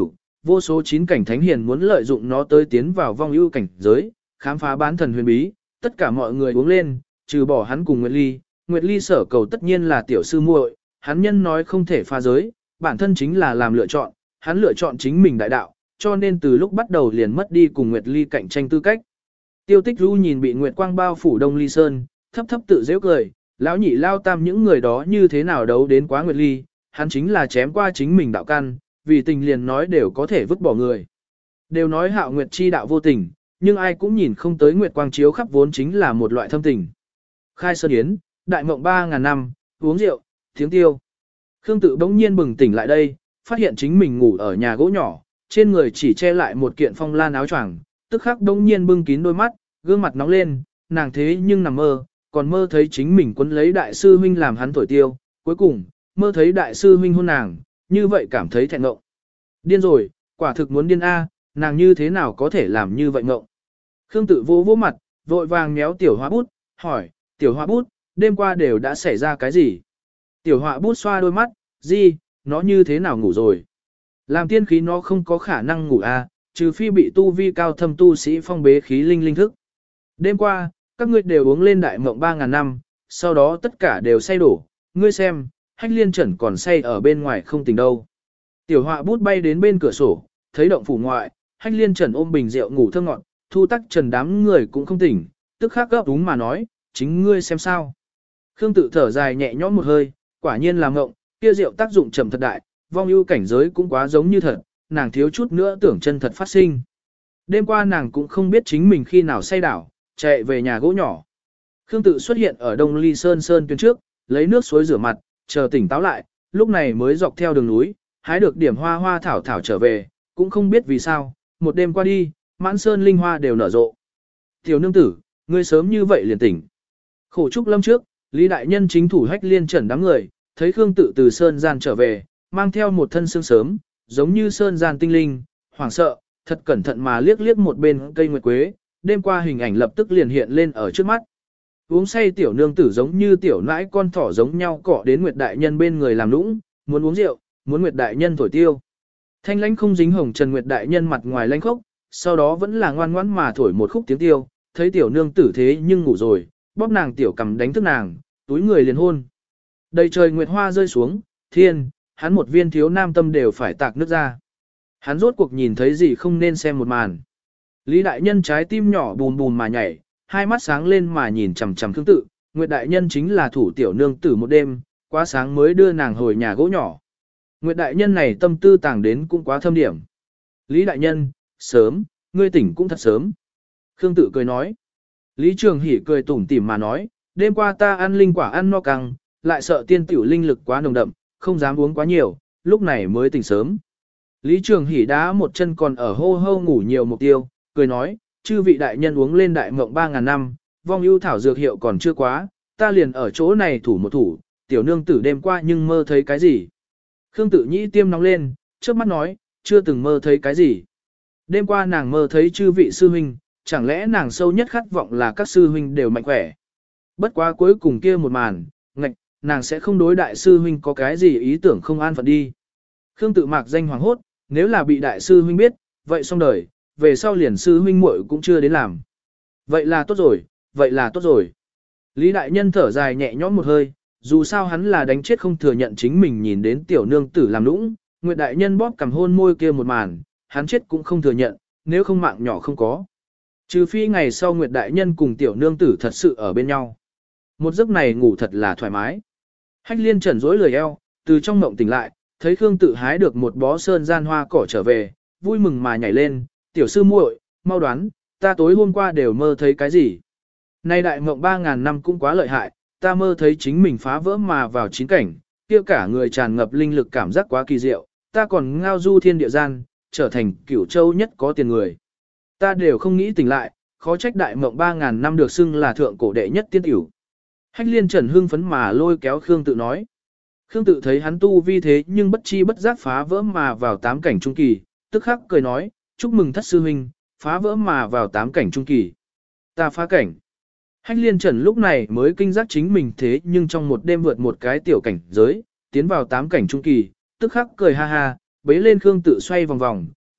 Speaker 1: vô số chín cảnh thánh hiền muốn lợi dụng nó tới tiến vào vong ưu cảnh giới, khám phá bán thần huyền bí, tất cả mọi người uống lên, trừ bỏ hắn cùng Nguyệt Ly, Nguyệt Ly sở cầu tất nhiên là tiểu sư muội, hắn nhân nói không thể phá giới, bản thân chính là làm lựa chọn, hắn lựa chọn chính mình đại đạo, cho nên từ lúc bắt đầu liền mất đi cùng Nguyệt Ly cạnh tranh tư cách. Tiêu Tích Du nhìn bị Nguyệt Quang bao phủ Đông Ly Sơn, thấp thấp tự giễu cười, lão nhị lao tam những người đó như thế nào đấu đến quá Nguyệt Ly, hắn chính là chém qua chính mình đạo căn, vì tình liền nói đều có thể vứt bỏ người. Đều nói Hạo Nguyệt chi đạo vô tình, nhưng ai cũng nhìn không tới Nguyệt Quang chiếu khắp vốn chính là một loại thâm tình. Khai Sơn Yến, đại mộng ba ngàn năm, uống rượu, tiếng tiêu. Khương Tự bỗng nhiên bừng tỉnh lại đây, phát hiện chính mình ngủ ở nhà gỗ nhỏ, trên người chỉ che lại một kiện phong lan áo choàng, tức khắc bỗng nhiên bưng kín đôi mắt, gương mặt nóng lên, nàng thế nhưng nằm mơ, còn mơ thấy chính mình quấn lấy đại sư huynh làm hắn thổi tiêu, cuối cùng, mơ thấy đại sư huynh hôn nàng, như vậy cảm thấy thẹn ngộng. Điên rồi, quả thực muốn điên a, nàng như thế nào có thể làm như vậy ngộng. Khương Tự vô vô mặt, vội vàng méo tiểu hoa bút, hỏi, tiểu hoa bút, đêm qua đều đã xảy ra cái gì? Tiểu họa bút xoa đôi mắt, gì, nó như thế nào ngủ rồi? Làm tiên khí nó không có khả năng ngủ a, trừ phi bị tu vi cao thâm tu sĩ phong bế khí linh linh thức. Đêm qua, các ngươi đều uống lên đại mộng ba ngàn năm, sau đó tất cả đều say đổ, ngươi xem, Hách Liên Trần còn say ở bên ngoài không tỉnh đâu. Tiểu họa bút bay đến bên cửa sổ, thấy động phủ ngoại, Hách Liên Trần ôm bình rượu ngủ thơ ngọn, Thu Tắc Trần đám người cũng không tỉnh, tức khắc gấp đúng mà nói, chính ngươi xem sao. Khương Tự thở dài nhẹ nhõm một hơi, quả nhiên là ngộng, kia rượu tác dụng trầm thật đại, vong ưu cảnh giới cũng quá giống như thật, nàng thiếu chút nữa tưởng chân thật phát sinh. Đêm qua nàng cũng không biết chính mình khi nào say đảo, chạy về nhà gỗ nhỏ. Khương Tự xuất hiện ở Đông Ly Sơn Sơn tuyến trước, lấy nước suối rửa mặt, chờ tỉnh táo lại, lúc này mới dọc theo đường núi, hái được điểm hoa hoa thảo thảo trở về, cũng không biết vì sao, một đêm qua đi, mãn sơn linh hoa đều nở rộ. Tiểu nương tử, ngươi sớm như vậy liền tỉnh. Khổ trúc lâm trước, Lý Đại Nhân chính thủ Hách Liên Trần đám người, thấy Khương Tự từ Sơn Gian trở về, mang theo một thân sương sớm, giống như Sơn Gian tinh linh, hoảng sợ, thật cẩn thận mà liếc liếc một bên cây nguyệt quế, đêm qua hình ảnh lập tức liền hiện lên ở trước mắt. Uống say tiểu nương tử giống như tiểu nãi con thỏ giống nhau cọ đến Nguyệt Đại Nhân bên người làm lũng, muốn uống rượu, muốn Nguyệt Đại Nhân thổi tiêu. Thanh lãnh không dính hồng trần Nguyệt Đại Nhân mặt ngoài lãnh khốc, sau đó vẫn là ngoan ngoãn mà thổi một khúc tiếng tiêu, thấy tiểu nương tử thế nhưng ngủ rồi, bóp nàng tiểu cầm đánh thức nàng, túi người liền hôn. Đầy trời nguyệt hoa rơi xuống, thiên, hắn một viên thiếu nam tâm đều phải tạc nước ra. Hắn rốt cuộc nhìn thấy gì không nên xem một màn. Lý Đại Nhân trái tim nhỏ bùm bùm mà nhảy, hai mắt sáng lên mà nhìn chằm chằm Khương Tự, Nguyệt Đại Nhân chính là thủ tiểu nương tử một đêm, quá sáng mới đưa nàng hồi nhà gỗ nhỏ. Nguyệt Đại Nhân này tâm tư tàng đến cũng quá thâm điểm. Lý Đại Nhân, sớm, ngươi tỉnh cũng thật sớm. Khương Tự cười nói. Lý Trường Hỷ cười tủm tỉm mà nói, đêm qua ta ăn linh quả ăn no căng, lại sợ tiên tiểu linh lực quá nồng đậm, không dám uống quá nhiều, lúc này mới tỉnh sớm. Lý Trường Hỷ đá một chân còn ở hô hô ngủ nhiều mục tiêu, cười nói, chư vị đại nhân uống lên đại mộng ba ngàn năm, vong ưu thảo dược hiệu còn chưa quá, ta liền ở chỗ này thủ một thủ, tiểu nương tử đêm qua nhưng mơ thấy cái gì. Khương Tự nhĩ tiêm nóng lên, trước mắt nói, chưa từng mơ thấy cái gì. Đêm qua nàng mơ thấy chư vị sư huynh, chẳng lẽ nàng sâu nhất khát vọng là các sư huynh đều mạnh khỏe. Bất quá cuối cùng kia một màn, ngạch, nàng sẽ không đối đại sư huynh có cái gì ý tưởng không an phận đi. Khương Tự mạc danh hoàng hốt, nếu là bị đại sư huynh biết, vậy xong đời, về sau liền sư huynh muội cũng chưa đến làm. Vậy là tốt rồi, vậy là tốt rồi. Lý Đại Nhân thở dài nhẹ nhõm một hơi, dù sao hắn là đánh chết không thừa nhận chính mình nhìn đến tiểu nương tử làm nũng, Nguyệt Đại Nhân bóp cầm hôn môi kia một màn, hắn chết cũng không thừa nhận, nếu không mạng nhỏ không có. Trừ phi ngày sau Nguyệt Đại Nhân cùng tiểu nương tử thật sự ở bên nhau. Một giấc này ngủ thật là thoải mái. Hách Liên Trần rỗi lười eo, từ trong mộng tỉnh lại, thấy Khương Tự hái được một bó sơn gian hoa cỏ trở về, vui mừng mà nhảy lên, tiểu sư muội, mau đoán, ta tối hôm qua đều mơ thấy cái gì. Nay đại mộng ba ngàn năm cũng quá lợi hại, ta mơ thấy chính mình phá vỡ mà vào chín cảnh, kia cả người tràn ngập linh lực cảm giác quá kỳ diệu, ta còn ngao du thiên địa gian, trở thành cửu châu nhất có tiền người. Ta đều không nghĩ tỉnh lại, khó trách đại mộng ba ngàn năm được xưng là thượng cổ đệ nhất tiên tiểu. Hách Liên Trần hưng phấn mà lôi kéo Khương Tự nói. Khương Tự thấy hắn tu vi thế nhưng bất chi bất giác phá vỡ mà vào tám cảnh trung kỳ, tức khắc cười nói, chúc mừng thất sư huynh, phá vỡ mà vào tám cảnh trung kỳ. Ta phá cảnh. Hách Liên Trần lúc này mới kinh giác chính mình thế nhưng trong một đêm vượt một cái tiểu cảnh giới, tiến vào tám cảnh trung kỳ, tức khắc cười ha ha, bế lên Khương Tự xoay vòng vòng,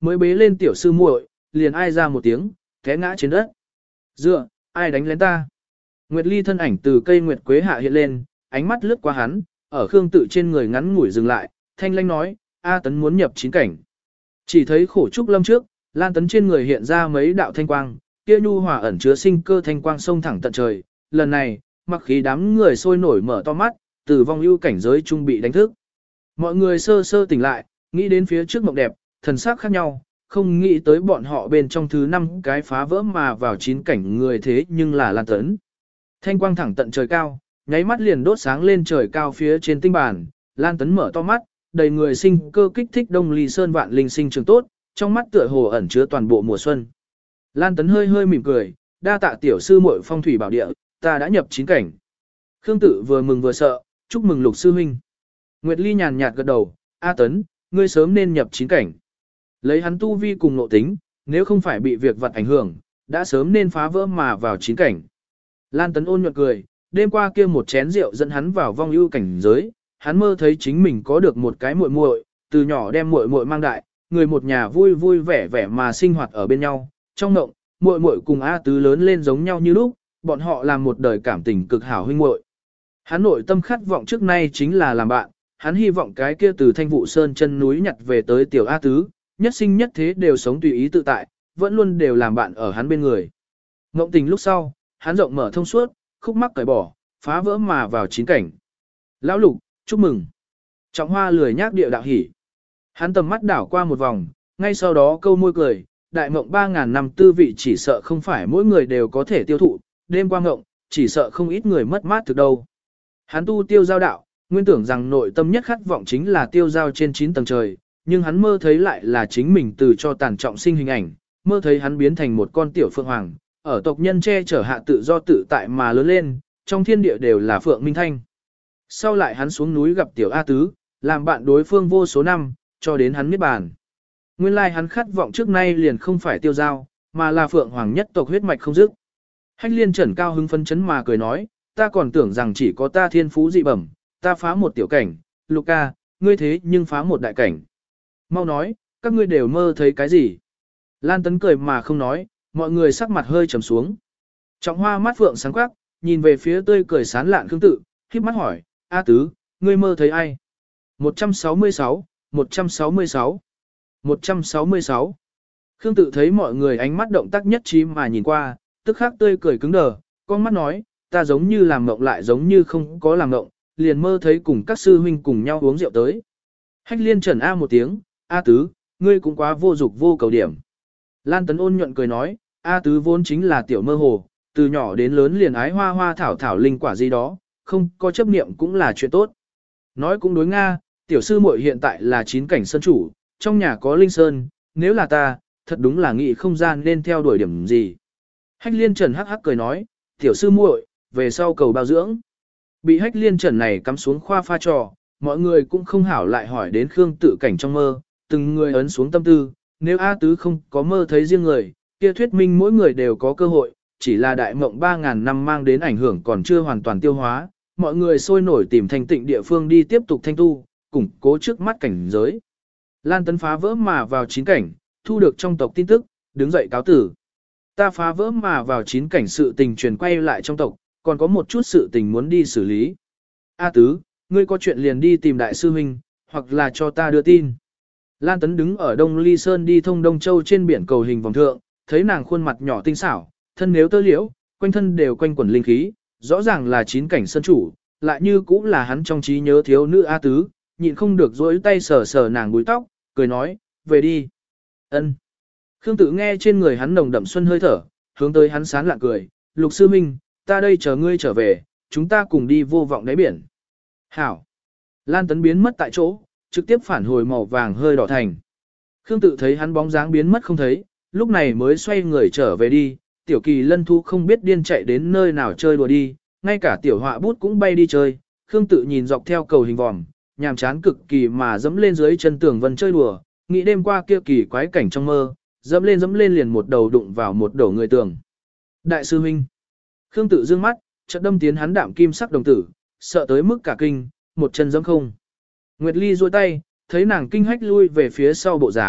Speaker 1: mới bế lên tiểu sư muội, liền ai ra một tiếng, té ngã trên đất. Dựa, ai đánh lén ta? Nguyệt Ly thân ảnh từ cây nguyệt quế hạ hiện lên, ánh mắt lướt qua hắn, ở Khương Tự trên người ngắn ngủi dừng lại, thanh lanh nói, A Tấn muốn nhập chín cảnh. Chỉ thấy khổ trúc lâm trước, Lan Tấn trên người hiện ra mấy đạo thanh quang, kia nhu hòa ẩn chứa sinh cơ thanh quang sông thẳng tận trời. Lần này, mặc khí đám người sôi nổi mở to mắt, từ vong ưu cảnh giới trung bị đánh thức. Mọi người sơ sơ tỉnh lại, nghĩ đến phía trước mộng đẹp, thần sắc khác nhau, không nghĩ tới bọn họ bên trong thứ năm cái phá vỡ mà vào chín cảnh người thế nhưng là Lan Tấn. Thanh quang thẳng tận trời cao, nháy mắt liền đốt sáng lên trời cao phía trên tinh bản, Lan Tấn mở to mắt, đầy người sinh cơ kích thích Đông Ly Sơn vạn linh sinh trường tốt, trong mắt tựa hồ ẩn chứa toàn bộ mùa xuân. Lan Tấn hơi hơi mỉm cười, đa tạ tiểu sư muội phong thủy bảo địa, ta đã nhập chín cảnh. Khương Tự vừa mừng vừa sợ, chúc mừng Lục sư huynh. Nguyệt Ly nhàn nhạt gật đầu, A Tấn, ngươi sớm nên nhập chín cảnh. Lấy hắn tu vi cùng nội tính, nếu không phải bị việc vật ảnh hưởng, đã sớm nên phá vỡ mà vào chín cảnh. Lan Tấn ôn nhuận cười, đêm qua kia một chén rượu dẫn hắn vào vong ưu cảnh giới, hắn mơ thấy chính mình có được một cái muội muội, từ nhỏ đem muội muội mang đại, người một nhà vui vui vẻ vẻ mà sinh hoạt ở bên nhau. Trong mộng, muội muội cùng A Tứ lớn lên giống nhau như lúc, bọn họ làm một đời cảm tình cực hảo huynh muội. Hắn nội tâm khát vọng trước nay chính là làm bạn, hắn hy vọng cái kia từ Thanh Vụ Sơn chân núi nhặt về tới tiểu A Tứ, nhất sinh nhất thế đều sống tùy ý tự tại, vẫn luôn đều làm bạn ở hắn bên người. Ngộng tình lúc sau, hắn rộng mở thông suốt, khúc mắc cởi bỏ, phá vỡ mà vào chín cảnh. Lão Lục, chúc mừng. Trọng Hoa lười nhác địa đạo hỉ. Hắn tầm mắt đảo qua một vòng, ngay sau đó câu môi cười, đại mộng ba ngàn năm tư vị chỉ sợ không phải mỗi người đều có thể tiêu thụ, đêm qua ngộng, chỉ sợ không ít người mất mát thực đâu. Hắn tu tiêu giao đạo, nguyên tưởng rằng nội tâm nhất khát vọng chính là tiêu giao trên chín tầng trời, nhưng hắn mơ thấy lại là chính mình từ cho tàn trọng sinh hình ảnh, mơ thấy hắn biến thành một con tiểu phượng hoàng, ở tộc nhân che chở hạ tự do tự tại mà lớn lên, trong thiên địa đều là phượng minh thanh. Sau lại hắn xuống núi gặp tiểu A Tứ, làm bạn đối phương vô số năm, cho đến hắn niết bàn. Nguyên lai hắn khát vọng trước nay liền không phải tiêu giao, mà là phượng hoàng nhất tộc huyết mạch không dứt. Hách Liên Trần cao hứng phấn chấn mà cười nói, ta còn tưởng rằng chỉ có ta thiên phú dị bẩm, ta phá một tiểu cảnh, Luca, ngươi thế nhưng phá một đại cảnh. Mau nói, các ngươi đều mơ thấy cái gì? Lan Tấn cười mà không nói, mọi người sắc mặt hơi trầm xuống. Trọng Hoa mắt phượng sáng quắc, nhìn về phía tươi cười sán lạn Khương Tự, khép mắt hỏi, A Tứ, ngươi mơ thấy ai? một trăm sáu mươi sáu, một trăm sáu mươi sáu, một trăm sáu mươi sáu. Khương Tự thấy mọi người ánh mắt động tác nhất trí mà nhìn qua, tức khắc tươi cười cứng đờ, con mắt nói, ta giống như làm mộng lại giống như không có làm mộng, liền mơ thấy cùng các sư huynh cùng nhau uống rượu tới. Hách Liên Trần A một tiếng, A Tứ, ngươi cũng quá vô dục vô cầu điểm. Lan Tấn ôn nhuận cười nói, A Tứ vốn chính là tiểu mơ hồ, từ nhỏ đến lớn liền ái hoa hoa thảo thảo linh quả gì đó, không có chấp niệm cũng là chuyện tốt. Nói cũng đối Nga, tiểu sư muội hiện tại là chín cảnh sơn chủ, trong nhà có linh sơn, nếu là ta, thật đúng là nghĩ không gian nên theo đuổi điểm gì. Hách Liên Trần hắc hắc cười nói, tiểu sư muội, về sau cầu bao dưỡng. Bị Hách Liên Trần này cắm xuống khoa pha trò, mọi người cũng không hảo lại hỏi đến Khương Tự cảnh trong mơ, từng người ấn xuống tâm tư, nếu A Tứ không có mơ thấy riêng người, kia thuyết minh mỗi người đều có cơ hội, chỉ là đại mộng ba ngàn năm mang đến ảnh hưởng còn chưa hoàn toàn tiêu hóa, mọi người sôi nổi tìm thanh tịnh địa phương đi tiếp tục thanh tu, củng cố trước mắt cảnh giới. Lan Tấn phá vỡ mà vào chín cảnh, thu được trong tộc tin tức, đứng dậy cáo tử. Ta phá vỡ mà vào chín cảnh sự tình truyền quay lại trong tộc, còn có một chút sự tình muốn đi xử lý. A Tứ, ngươi có chuyện liền đi tìm đại sư huynh, hoặc là cho ta đưa tin. Lan Tấn đứng ở Đông Ly Sơn đi thông Đông Châu trên biển cầu hình vòng thượng, thấy nàng khuôn mặt nhỏ tinh xảo, thân nếu tơ liễu, quanh thân đều quanh quẩn linh khí, rõ ràng là chín cảnh sơn chủ, lại như cũng là hắn trong trí nhớ thiếu nữ A Tứ, nhịn không được dối tay sờ sờ nàng búi tóc, cười nói, về đi. Ân. Khương Tự nghe trên người hắn nồng đậm xuân hơi thở, hướng tới hắn sán lạ cười, Lục sư minh, ta đây chờ ngươi trở về, chúng ta cùng đi vô vọng đáy biển. Hảo. Lan Tấn biến mất tại chỗ, trực tiếp phản hồi màu vàng hơi đỏ thành. Khương Tự thấy hắn bóng dáng biến mất không thấy, lúc này mới xoay người trở về đi, tiểu kỳ lân thu không biết điên chạy đến nơi nào chơi đùa đi, ngay cả tiểu họa bút cũng bay đi chơi, Khương Tự nhìn dọc theo cầu hình vòm, nhàm chán cực kỳ mà dẫm lên dưới chân tường vân chơi đùa, nghĩ đêm qua kia kỳ quái cảnh trong mơ, dẫm lên dẫm lên liền một đầu đụng vào một đổ người tường. Đại sư huynh. Khương Tự dương mắt, chợt đâm tiến hắn đạm kim sắc đồng tử, sợ tới mức cả kinh, một chân giẫm không. Nguyệt Ly duỗi tay, thấy nàng kinh hách lui về phía sau bộ dáng,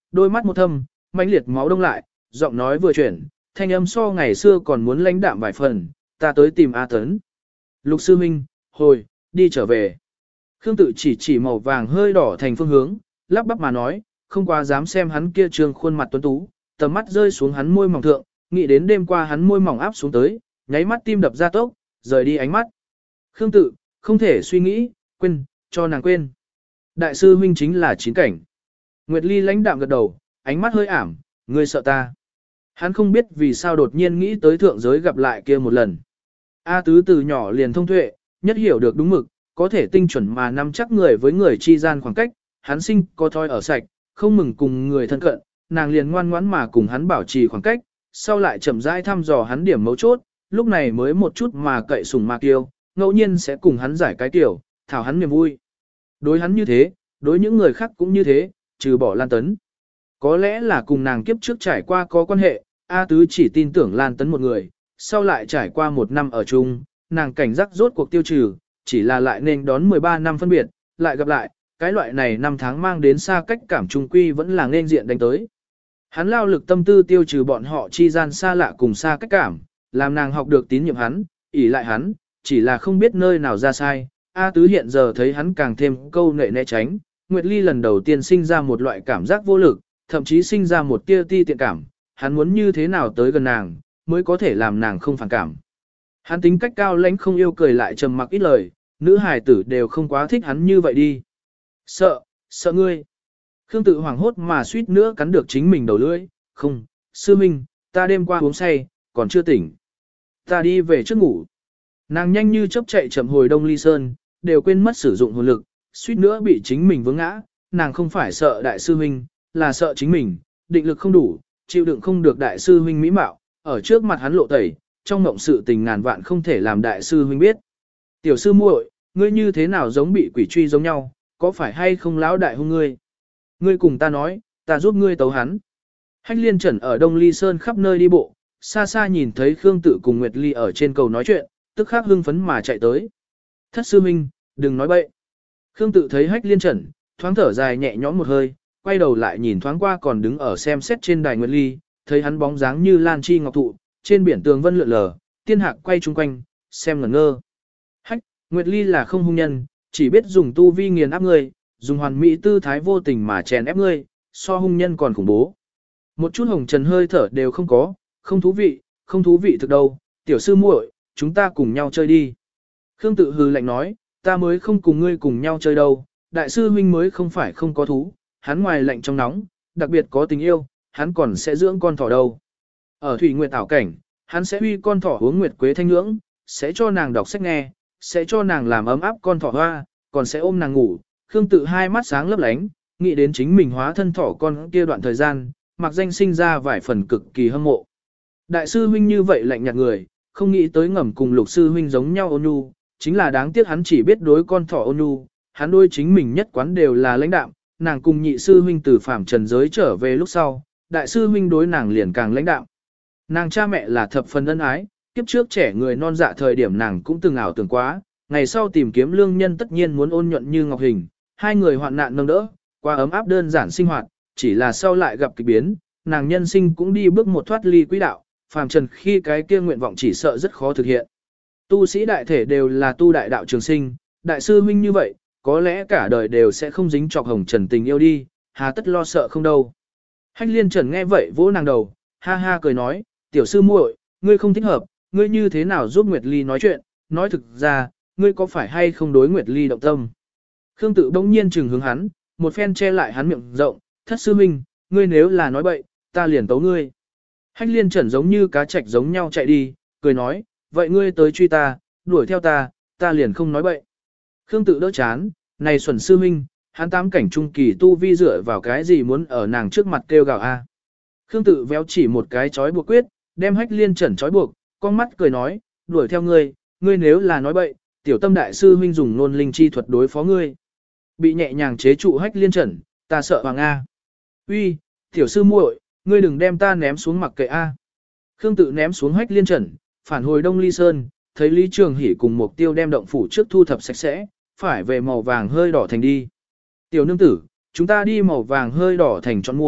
Speaker 1: đôi mắt một thâm, mãnh liệt máu đông lại, giọng nói vừa chuyển, thanh âm so ngày xưa còn muốn lãnh đạm vài phần, ta tới tìm A Tấn. Lục sư huynh, hồi, đi trở về. Khương tự chỉ chỉ màu vàng hơi đỏ thành phương hướng, lắp bắp mà nói, không quá dám xem hắn kia trương khuôn mặt tuấn tú, tầm mắt rơi xuống hắn môi mỏng thượng, nghĩ đến đêm qua hắn môi mỏng áp xuống tới, nháy mắt tim đập ra tốc, rời đi ánh mắt. Khương tự, không thể suy nghĩ, quên, cho nàng quên. Đại sư huynh chính là chín cảnh. Nguyệt Ly lãnh đạm gật đầu, ánh mắt hơi ảm, ngươi sợ ta. Hắn không biết vì sao đột nhiên nghĩ tới thượng giới gặp lại kia một lần. A tứ từ nhỏ liền thông tuệ, nhất hiểu được đúng mực, có thể tinh chuẩn mà nắm chắc người với người chi gian khoảng cách, hắn sinh có thói ở sạch, không mừng cùng người thân cận, nàng liền ngoan ngoãn mà cùng hắn bảo trì khoảng cách, sau lại chậm rãi thăm dò hắn điểm mấu chốt, lúc này mới một chút mà cậy sùng mà kiêu, ngẫu nhiên sẽ cùng hắn giải cái tiểu, thảo hắn niềm vui. Đối hắn như thế, đối những người khác cũng như thế, trừ bỏ Lan Tấn. Có lẽ là cùng nàng kiếp trước trải qua có quan hệ, A Tứ chỉ tin tưởng Lan Tấn một người, sau lại trải qua một năm ở chung, nàng cảnh giác rốt cuộc tiêu trừ, chỉ là lại nên đón mười ba năm phân biệt, lại gặp lại, cái loại này năm tháng mang đến xa cách cảm trung quy vẫn là nên diện đánh tới. Hắn lao lực tâm tư tiêu trừ bọn họ chi gian xa lạ cùng xa cách cảm, làm nàng học được tín nhiệm hắn, ỷ lại hắn, chỉ là không biết nơi nào ra sai. A Tứ hiện giờ thấy hắn càng thêm câu nệ né tránh, Nguyệt Ly lần đầu tiên sinh ra một loại cảm giác vô lực, thậm chí sinh ra một tia ti tiện cảm, hắn muốn như thế nào tới gần nàng, mới có thể làm nàng không phản cảm. Hắn tính cách cao lãnh không yêu cười lại trầm mặc ít lời, nữ hài tử đều không quá thích hắn như vậy đi. Sợ, sợ ngươi. Khương tự hoảng hốt mà suýt nữa cắn được chính mình đầu lưỡi, không, sư minh, ta đêm qua uống say, còn chưa tỉnh. Ta đi về trước ngủ. Nàng nhanh như chớp chạy chậm hồi Đông Ly Sơn, đều quên mất sử dụng hồn lực, suýt nữa bị chính mình vướng ngã, nàng không phải sợ đại sư huynh, là sợ chính mình, định lực không đủ, chịu đựng không được đại sư huynh mỹ mạo, ở trước mặt hắn lộ tẩy, trong mộng sự tình ngàn vạn không thể làm đại sư huynh biết. Tiểu sư muội, ngươi như thế nào giống bị quỷ truy giống nhau, có phải hay không lão đại hung ngươi? Ngươi cùng ta nói, ta giúp ngươi tấu hắn. Hách Liên Trần ở Đông Ly Sơn khắp nơi đi bộ, xa xa nhìn thấy Khương Tự cùng Nguyệt Ly ở trên cầu nói chuyện, tức khắc hưng phấn mà chạy tới. Thất sư minh, đừng nói bậy. Khương Tự thấy Hách Liên Trần, thoáng thở dài nhẹ nhõm một hơi, quay đầu lại nhìn thoáng qua còn đứng ở xem xét trên đài Nguyệt Ly, thấy hắn bóng dáng như lan chi ngọc thụ, trên biển tường vân lượn lờ, tiên hạc quay chung quanh, xem ngẩn ngơ. Hách, Nguyệt Ly là không hung nhân, chỉ biết dùng tu vi nghiền áp ngươi, dùng hoàn mỹ tư thái vô tình mà chèn ép ngươi, so hung nhân còn khủng bố. Một chút hồng trần hơi thở đều không có, không thú vị, không thú vị thực đâu, tiểu sư muội, chúng ta cùng nhau chơi đi. Khương Tự hừ lạnh nói, ta mới không cùng ngươi cùng nhau chơi đâu, đại sư huynh mới không phải không có thú, hắn ngoài lạnh trong nóng, đặc biệt có tình yêu, hắn còn sẽ dưỡng con thỏ đâu. Ở thủy nguyệt ảo cảnh, hắn sẽ huy con thỏ uống nguyệt quế thanh nhưỡng, sẽ cho nàng đọc sách nghe, sẽ cho nàng làm ấm áp con thỏ hoa, còn sẽ ôm nàng ngủ. Khương Tự hai mắt sáng lấp lánh, nghĩ đến chính mình hóa thân thỏ con kia đoạn thời gian, mặc danh sinh ra vài phần cực kỳ hâm mộ. Đại sư huynh như vậy lạnh nhạt người, không nghĩ tới ngầm cùng lục sư huynh giống nhau ôn nhu, chính là đáng tiếc hắn chỉ biết đối con thỏ ôn nhu, hắn đối chính mình nhất quán đều là lãnh đạm, nàng cùng nhị sư huynh từ phàm trần giới trở về lúc sau, đại sư huynh đối nàng liền càng lãnh đạm. Nàng cha mẹ là thập phần ân ái, kiếp trước trẻ người non dạ thời điểm nàng cũng từng ảo tưởng quá, ngày sau tìm kiếm lương nhân tất nhiên muốn ôn nhuận như ngọc hình, hai người hoạn nạn nâng đỡ, qua ấm áp đơn giản sinh hoạt, chỉ là sau lại gặp kỳ biến, nàng nhân sinh cũng đi bước một thoát ly quỹ đạo, phàm trần khi cái kia nguyện vọng chỉ sợ rất khó thực hiện. Tu sĩ đại thể đều là tu đại đạo trường sinh, đại sư huynh như vậy, có lẽ cả đời đều sẽ không dính chọc hồng trần tình yêu đi, hà tất lo sợ không đâu. Hách Liên Trần nghe vậy vỗ nàng đầu, ha ha cười nói, tiểu sư muội, ngươi không thích hợp, ngươi như thế nào giúp Nguyệt Ly nói chuyện, nói thực ra, ngươi có phải hay không đối Nguyệt Ly động tâm. Khương Tự bỗng nhiên trừng hướng hắn, một phen che lại hắn miệng rộng, thất sư minh, ngươi nếu là nói bậy, ta liền tấu ngươi. Hách Liên Trần giống như cá trạch giống nhau chạy đi, cười nói, vậy ngươi tới truy ta, đuổi theo ta, ta liền không nói bậy. Khương Tự đỡ chán, này xuẩn sư minh, hắn tám cảnh trung kỳ tu vi dựa vào cái gì muốn ở nàng trước mặt kêu gào a? Khương Tự véo chỉ một cái chói buộc quyết, đem Hách Liên Trần chói buộc, con mắt cười nói, đuổi theo ngươi, ngươi nếu là nói bậy, tiểu tâm đại sư huynh dùng nôn linh chi thuật đối phó ngươi. Bị nhẹ nhàng chế trụ Hách Liên Trần, ta sợ hoàng a. Uy, tiểu sư muội, ngươi đừng đem ta ném xuống mặc kệ a. Khương Tự ném xuống Hách Liên Trần, phản hồi Đông Ly Sơn, thấy Lý Trường Hỷ cùng Mục Tiêu đem động phủ trước thu thập sạch sẽ, phải về màu vàng hơi đỏ thành đi. Tiểu nương tử, chúng ta đi màu vàng hơi đỏ thành chọn mua,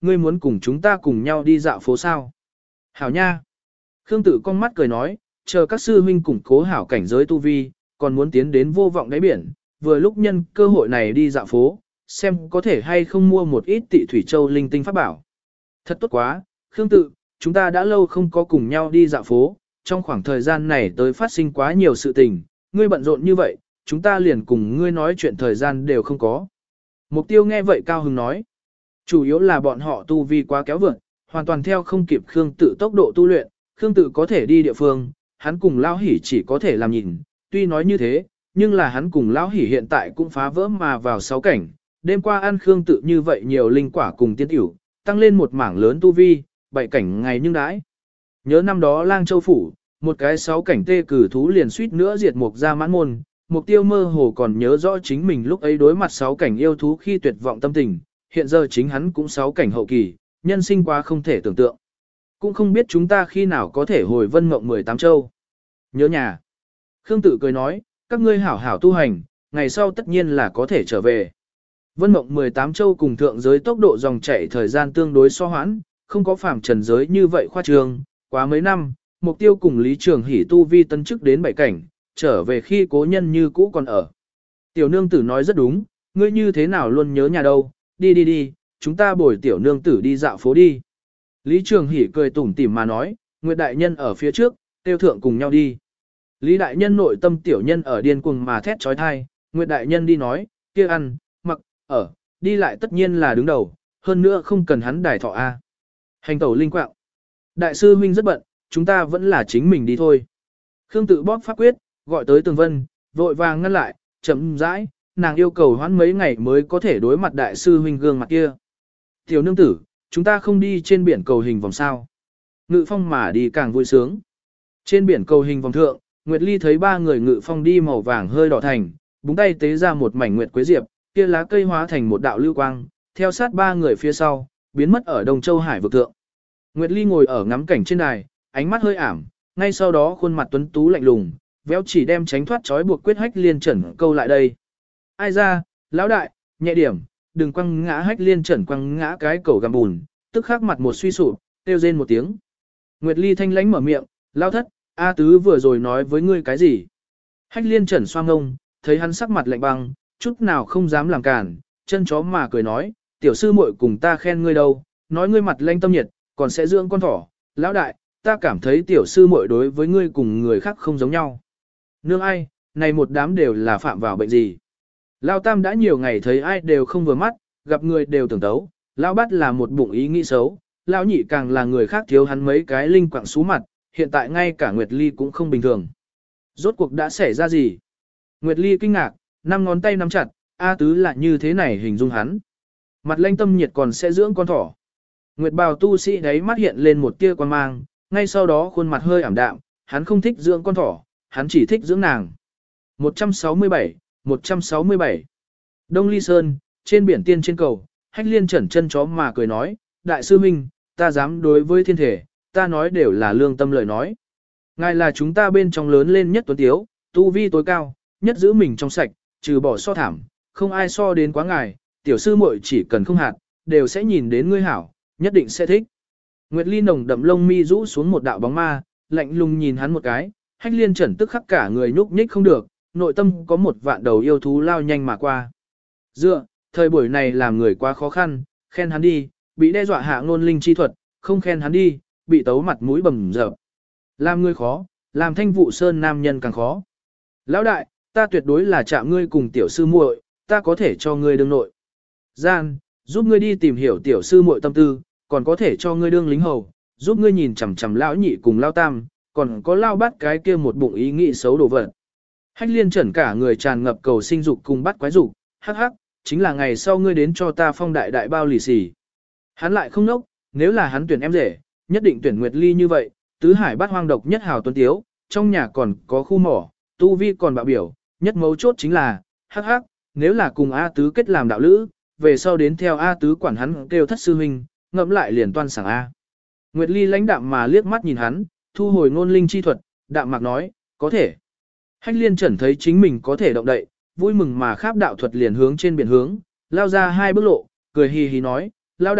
Speaker 1: ngươi muốn cùng chúng ta cùng nhau đi dạo phố sao? Hảo nha! Khương Tự con mắt cười nói, chờ các sư huynh củng cố hảo cảnh giới tu vi, còn muốn tiến đến vô vọng đáy biển, vừa lúc nhân cơ hội này đi dạo phố, xem có thể hay không mua một ít tị thủy châu linh tinh pháp bảo. Thật tốt quá, Khương Tự, chúng ta đã lâu không có cùng nhau đi dạo phố, trong khoảng thời gian này tới phát sinh quá nhiều sự tình, ngươi bận rộn như vậy, chúng ta liền cùng ngươi nói chuyện thời gian đều không có. Mục Tiêu nghe vậy cao hứng nói, chủ yếu là bọn họ tu vi quá kéo vượt, hoàn toàn theo không kịp Khương Tự tốc độ tu luyện, Khương Tự có thể đi địa phương, hắn cùng Lão Hỉ chỉ có thể làm nhìn, tuy nói như thế, nhưng là hắn cùng Lão Hỉ hiện tại cũng phá vỡ mà vào sáu cảnh, đêm qua ăn Khương Tự như vậy nhiều linh quả cùng tiên tiểu, tăng lên một mảng lớn tu vi, bảy cảnh ngày nhưng đãi. Nhớ năm đó Lang Châu Phủ, một cái sáu cảnh tê cử thú liền suýt nữa diệt Mục gia mãn môn, Mục Tiêu mơ hồ còn nhớ rõ chính mình lúc ấy đối mặt sáu cảnh yêu thú khi tuyệt vọng tâm tình, hiện giờ chính hắn cũng sáu cảnh hậu kỳ, nhân sinh quá không thể tưởng tượng. Cũng không biết chúng ta khi nào có thể hồi vân mộng mười tám châu. Nhớ nhà. Khương Tự cười nói, các ngươi hảo hảo tu hành, ngày sau tất nhiên là có thể trở về. Vân mộng mười tám châu cùng thượng giới tốc độ dòng chảy thời gian tương đối so hoãn, không có phàm trần giới như vậy khoa trương, quá mấy năm, Mục Tiêu cùng Lý Trường Hỷ tu vi tân chức đến bảy cảnh, trở về khi cố nhân như cũ còn ở. Tiểu nương tử nói rất đúng, ngươi như thế nào luôn nhớ nhà đâu, đi đi đi, chúng ta bồi tiểu nương tử đi dạo phố đi. Lý Trường Hỷ cười tủm tỉm mà nói, Nguyệt đại nhân ở phía trước, tiêu thượng cùng nhau đi. Lý đại nhân nội tâm tiểu nhân ở điên cuồng mà thét trói thai, Nguyệt đại nhân đi nói, kia ăn, mặc, ở, đi lại tất nhiên là đứng đầu, hơn nữa không cần hắn đài thọ A. Hành tẩu linh quạng. Đại sư huynh rất bận, chúng ta vẫn là chính mình đi thôi. Khương Tự bóp pháp quyết, gọi tới Tường Vân, vội vàng ngăn lại, chậm rãi, nàng yêu cầu hoãn mấy ngày mới có thể đối mặt đại sư huynh gương mặt kia. Tiểu nương tử, chúng ta không đi trên biển cầu hình vòng sao. Ngự phong mà đi càng vui sướng. Trên biển cầu hình vòng thượng, Nguyệt Ly thấy ba người ngự phong đi màu vàng hơi đỏ thành, búng tay tế ra một mảnh nguyệt quế diệp, kia lá cây hóa thành một đạo lưu quang, theo sát ba người phía sau, biến mất ở Đông Châu Hải vực thượng. Nguyệt Ly ngồi ở ngắm cảnh trên đài, ánh mắt hơi ảm, ngay sau đó khuôn mặt tuấn tú lạnh lùng, véo chỉ đem tránh thoát trói buộc quyết hách liên trần câu lại đây. Ai ra, lão đại, nhẹ điểm, đừng quăng ngã hách liên trần quăng ngã cái cầu găm bùn, tức khắc mặt một suy sụp, kêu rên một tiếng. Nguyệt Ly thanh lãnh mở miệng, lao thất, A tứ vừa rồi nói với ngươi cái gì? Hách liên trần xoang ngông, thấy hắn sắc mặt lạnh băng, chút nào không dám làm cản, chân chó mà cười nói, tiểu sư muội cùng ta khen ngươi đâu, nói ngươi mặt lanh tâm nhiệt, còn sẽ dưỡng con thỏ, lão đại, ta cảm thấy tiểu sư muội đối với ngươi cùng người khác không giống nhau. Nương ai, này một đám đều là phạm vào bệnh gì? Lao tam đã nhiều ngày thấy ai đều không vừa mắt, gặp người đều tưởng tấu, lão bát là một bụng ý nghĩ xấu, lão nhị càng là người khác thiếu hắn mấy cái linh quạng xú mặt, hiện tại ngay cả Nguyệt Ly cũng không bình thường. Rốt cuộc đã xảy ra gì? Nguyệt Ly kinh ngạc, năm ngón tay nắm chặt, A tứ là như thế này hình dung hắn. Mặt lanh tâm nhiệt còn sẽ dưỡng con thỏ. Nguyệt bào tu sĩ đấy mắt hiện lên một tia quan mang, ngay sau đó khuôn mặt hơi ảm đạm, hắn không thích dưỡng con thỏ, hắn chỉ thích dưỡng nàng. một trăm sáu mươi bảy, một trăm sáu mươi bảy. Đông Ly Sơn, trên biển tiên trên cầu, hách liên chẩn chân chó mà cười nói, đại sư minh, ta dám đối với thiên thể, ta nói đều là lương tâm lời nói. Ngài là chúng ta bên trong lớn lên nhất tuấn tiếu, tu vi tối cao, nhất giữ mình trong sạch, trừ bỏ so thảm, không ai so đến quá ngài, tiểu sư muội chỉ cần không hạt, đều sẽ nhìn đến ngươi hảo, nhất định sẽ thích. Nguyệt Ly nồng đậm lông mi rũ xuống một đạo bóng ma, lạnh lùng nhìn hắn một cái, hách liên chẩn tức khắc cả người nhúc nhích không được, nội tâm có một vạn đầu yêu thú lao nhanh mà qua. Dựa, thời buổi này làm người quá khó khăn, khen hắn đi, bị đe dọa hạ ngôn linh chi thuật, không khen hắn đi, bị tấu mặt mũi bầm dập. Làm người khó, làm thanh vụ sơn nam nhân càng khó. Lão đại, ta tuyệt đối là chạm ngươi cùng tiểu sư muội, ta có thể cho ngươi đương nội. Gian, giúp ngươi đi tìm hiểu tiểu sư muội tâm tư, còn có thể cho ngươi đương lính hầu, giúp ngươi nhìn chằm chằm lão nhị cùng lão tam, còn có lao bắt cái kia một bụng ý nghĩ xấu đồ vật. Hách liên chẩn cả người tràn ngập cầu sinh dục cùng bắt quái dục, hắc hắc, chính là ngày sau ngươi đến cho ta phong đại đại bao lì xì. Hắn lại không nốc, nếu là hắn tuyển em rể, nhất định tuyển Nguyệt Ly như vậy, tứ hải bát hoang độc nhất hào tuấn tiếu, trong nhà còn có khu mỏ, tu vi còn bạo biểu, nhất mấu chốt chính là, hắc hắc, nếu là cùng A tứ kết làm đạo lữ, về sau đến theo A tứ quản hắn kêu thất sư huynh, ngậm lại liền toan sảng A. Nguyệt Ly lãnh đạm mà liếc mắt nhìn hắn, thu hồi ngôn linh chi thuật, đạm mạc nói, có thể. Hách liên chẩn thấy chính mình có thể động đậy, vui mừng mà kháp đạo thuật liền hướng trên biển hướng, lao ra hai bước lộ, cười hì hì nói, lao đại,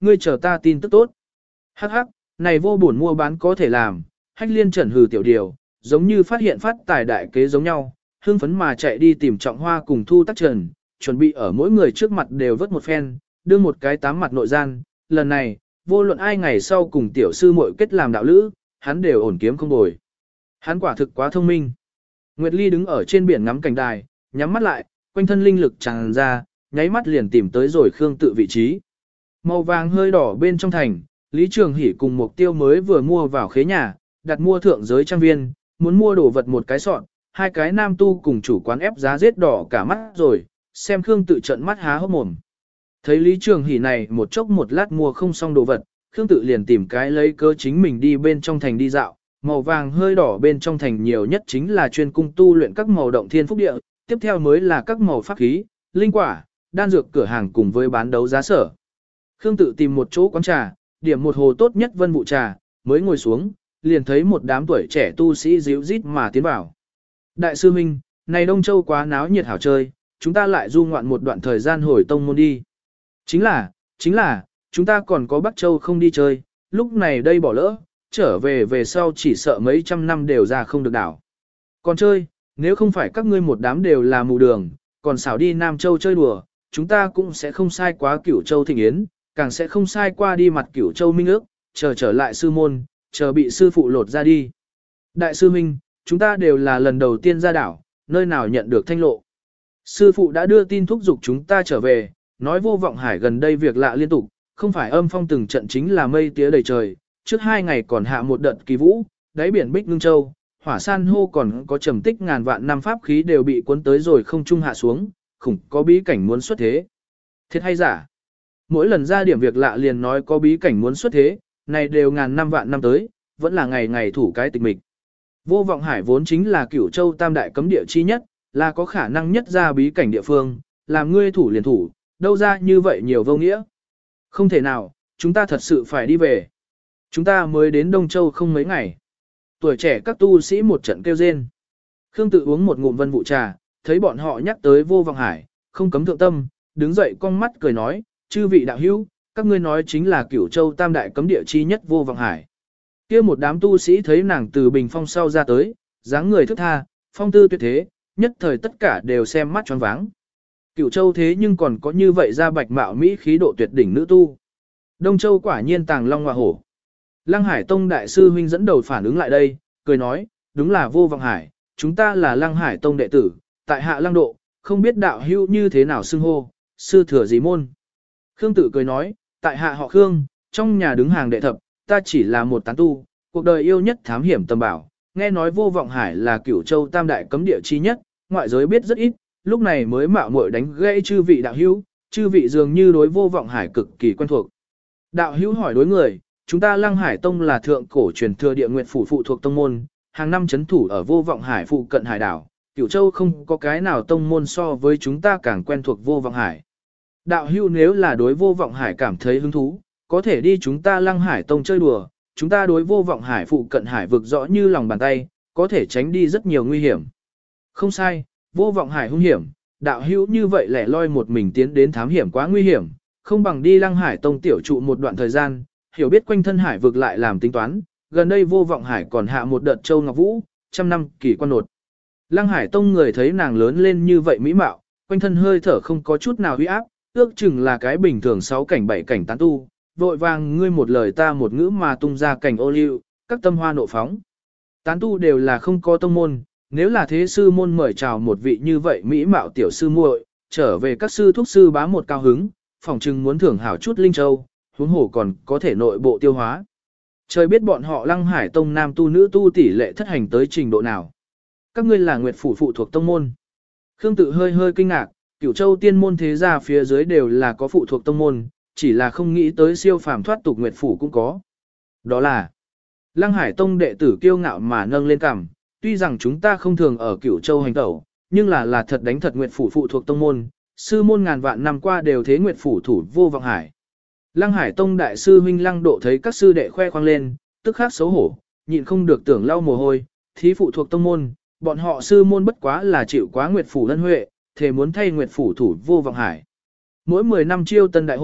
Speaker 1: ngươi chờ ta tin tức tốt. Hắc hắc, này vô buồn mua bán có thể làm, Hách Liên Trần hừ tiểu điều, giống như phát hiện phát tài đại kế giống nhau, hưng phấn mà chạy đi tìm Trọng Hoa cùng Thu Tắc Trần, chuẩn bị ở mỗi người trước mặt đều vớt một phen, đưa một cái tám mặt nội gian, lần này, vô luận ai ngày sau cùng tiểu sư muội kết làm đạo lữ, hắn đều ổn kiếm không bồi. Hắn quả thực quá thông minh. Nguyệt Ly đứng ở trên biển ngắm cảnh đài, nhắm mắt lại, quanh thân linh lực tràn ra, nháy mắt liền tìm tới rồi Khương Tự vị trí. Màu vàng hơi đỏ bên trong thành, Lý Trường Hỷ cùng Mục Tiêu mới vừa mua vào khế nhà, đặt mua thượng giới trang viên, muốn mua đồ vật một cái sọn, hai cái nam tu cùng chủ quán ép giá giết đỏ cả mắt rồi, xem Khương Tự trận mắt há hốc mồm. Thấy Lý Trường Hỷ này một chốc một lát mua không xong đồ vật, Khương Tự liền tìm cái lấy cớ chính mình đi bên trong thành đi dạo, màu vàng hơi đỏ bên trong thành nhiều nhất chính là chuyên cung tu luyện các màu động thiên phúc địa, tiếp theo mới là các màu pháp khí, linh quả, đan dược cửa hàng cùng với bán đấu giá sở. Khương Tự tìm một chỗ quán trà, điểm một hồ tốt nhất vân vụ trà, mới ngồi xuống, liền thấy một đám tuổi trẻ tu sĩ díu rít mà tiến vào. Đại sư huynh, này Đông Châu quá náo nhiệt hảo chơi, chúng ta lại du ngoạn một đoạn thời gian hồi tông môn đi. Chính là, chính là, chúng ta còn có Bắc Châu không đi chơi, lúc này đây bỏ lỡ, trở về về sau chỉ sợ mấy trăm năm đều ra không được đảo. Còn chơi, nếu không phải các ngươi một đám đều là mù đường, còn xảo đi Nam Châu chơi đùa, chúng ta cũng sẽ không sai quá Cửu Châu thịnh yến, càng sẽ không sai qua đi mặt Cửu Châu minh ước, chờ trở lại sư môn, chờ bị sư phụ lột ra đi. Đại sư huynh, chúng ta đều là lần đầu tiên ra đảo, nơi nào nhận được thanh lộ. Sư phụ đã đưa tin thúc giục chúng ta trở về, nói Vô Vọng Hải gần đây việc lạ liên tục, không phải âm phong từng trận chính là mây tía đầy trời, trước hai ngày còn hạ một đợt kỳ vũ, đáy biển Bích Ngưng Châu, hỏa san hô còn có trầm tích ngàn vạn năm pháp khí đều bị cuốn tới rồi không trung hạ xuống, khủng có bí cảnh muốn xuất thế. Thiệt hay giả? Mỗi lần ra điểm việc lạ liền nói có bí cảnh muốn xuất thế, này đều ngàn năm vạn năm tới, vẫn là ngày ngày thủ cái tịch mịch. Vô Vọng Hải vốn chính là Cửu Châu tam đại cấm địa chi nhất, là có khả năng nhất ra bí cảnh địa phương, làm ngươi thủ liền thủ, đâu ra như vậy nhiều vô nghĩa. Không thể nào, chúng ta thật sự phải đi về. Chúng ta mới đến Đông Châu không mấy ngày. Tuổi trẻ các tu sĩ một trận kêu rên. Khương Tự uống một ngụm vân vụ trà, thấy bọn họ nhắc tới Vô Vọng Hải, không cấm thượng tâm, đứng dậy con mắt cười nói, chư vị đạo hữu, các ngươi nói chính là Cửu Châu tam đại cấm địa chi nhất Vô Vọng Hải. Kia một đám tu sĩ thấy nàng từ bình phong sau ra tới, dáng người thức tha, phong tư tuyệt thế, nhất thời tất cả đều xem mắt choáng váng. Cửu Châu thế nhưng còn có như vậy ra bạch mạo mỹ khí độ tuyệt đỉnh nữ tu. Đông Châu quả nhiên tàng long hoa hổ. Lăng Hải Tông đại sư huynh dẫn đầu phản ứng lại đây, cười nói, đúng là Vô Vọng Hải, chúng ta là Lăng Hải Tông đệ tử, tại hạ Lăng Độ, không biết đạo hữu như thế nào xưng hô, sư thừa gì môn. Khương Tự cười nói, tại hạ họ Khương, trong nhà đứng hàng đệ thập, ta chỉ là một tán tu, cuộc đời yêu nhất thám hiểm tầm bảo, nghe nói Vô Vọng Hải là Cửu Châu tam đại cấm địa chi nhất, ngoại giới biết rất ít, lúc này mới mạo muội đánh gãy chư vị đạo hữu, chư vị dường như đối Vô Vọng Hải cực kỳ quen thuộc. Đạo hữu hỏi đối người, chúng ta Lăng Hải Tông là thượng cổ truyền thừa địa nguyện phủ phụ thuộc tông môn, hàng năm chấn thủ ở Vô Vọng Hải phụ cận hải đảo, Cửu Châu không có cái nào tông môn so với chúng ta càng quen thuộc Vô Vọng Hải. Đạo hữu nếu là đối Vô Vọng Hải cảm thấy hứng thú, có thể đi chúng ta Lăng Hải Tông chơi đùa, chúng ta đối Vô Vọng Hải phụ cận hải vực rõ như lòng bàn tay, có thể tránh đi rất nhiều nguy hiểm. Không sai, Vô Vọng Hải hung hiểm, đạo hữu như vậy lẻ loi một mình tiến đến thám hiểm quá nguy hiểm, không bằng đi Lăng Hải Tông tiểu trụ một đoạn thời gian, hiểu biết quanh thân hải vực lại làm tính toán, gần đây Vô Vọng Hải còn hạ một đợt châu ngọc vũ, trăm năm kỳ quan nột. Lăng Hải Tông người thấy nàng lớn lên như vậy mỹ mạo, quanh thân hơi thở không có chút nào uy áp, ước chừng là cái bình thường sáu cảnh bảy cảnh tán tu, vội vàng ngươi một lời ta một ngữ mà tung ra cảnh ô liu, các tâm hoa nộ phóng. Tán tu đều là không có tông môn, nếu là thế sư môn mời chào một vị như vậy mỹ mạo tiểu sư muội, trở về các sư thúc sư bá một cao hứng, phỏng chừng muốn thưởng hảo chút linh châu, huống hồ còn có thể nội bộ tiêu hóa. Trời biết bọn họ Lăng Hải Tông nam tu nữ tu tỷ lệ thất hành tới trình độ nào. Các ngươi là Nguyệt phủ phụ thuộc tông môn. Khương Tự hơi hơi kinh ngạc, Cửu Châu tiên môn thế gia phía dưới đều là có phụ thuộc tông môn, chỉ là không nghĩ tới siêu phàm thoát tục Nguyệt phủ cũng có. Đó là Lăng Hải Tông đệ tử kiêu ngạo mà nâng lên cằm, tuy rằng chúng ta không thường ở Cửu Châu hành tẩu, nhưng là là thật đánh thật Nguyệt phủ phụ thuộc tông môn, sư môn ngàn vạn năm qua đều thế Nguyệt phủ thủ Vô Vọng Hải. Lăng Hải Tông đại sư huynh Lăng Độ thấy các sư đệ khoe khoang lên, tức khắc xấu hổ, nhịn không được tưởng lau mồ hôi, thí phụ thuộc tông môn, bọn họ sư môn bất quá là chịu quá Nguyệt phủ lân huệ, thề muốn thay Nguyệt phủ thủ Vô Vọng Hải. Mỗi mười năm chiêu tân đại hội,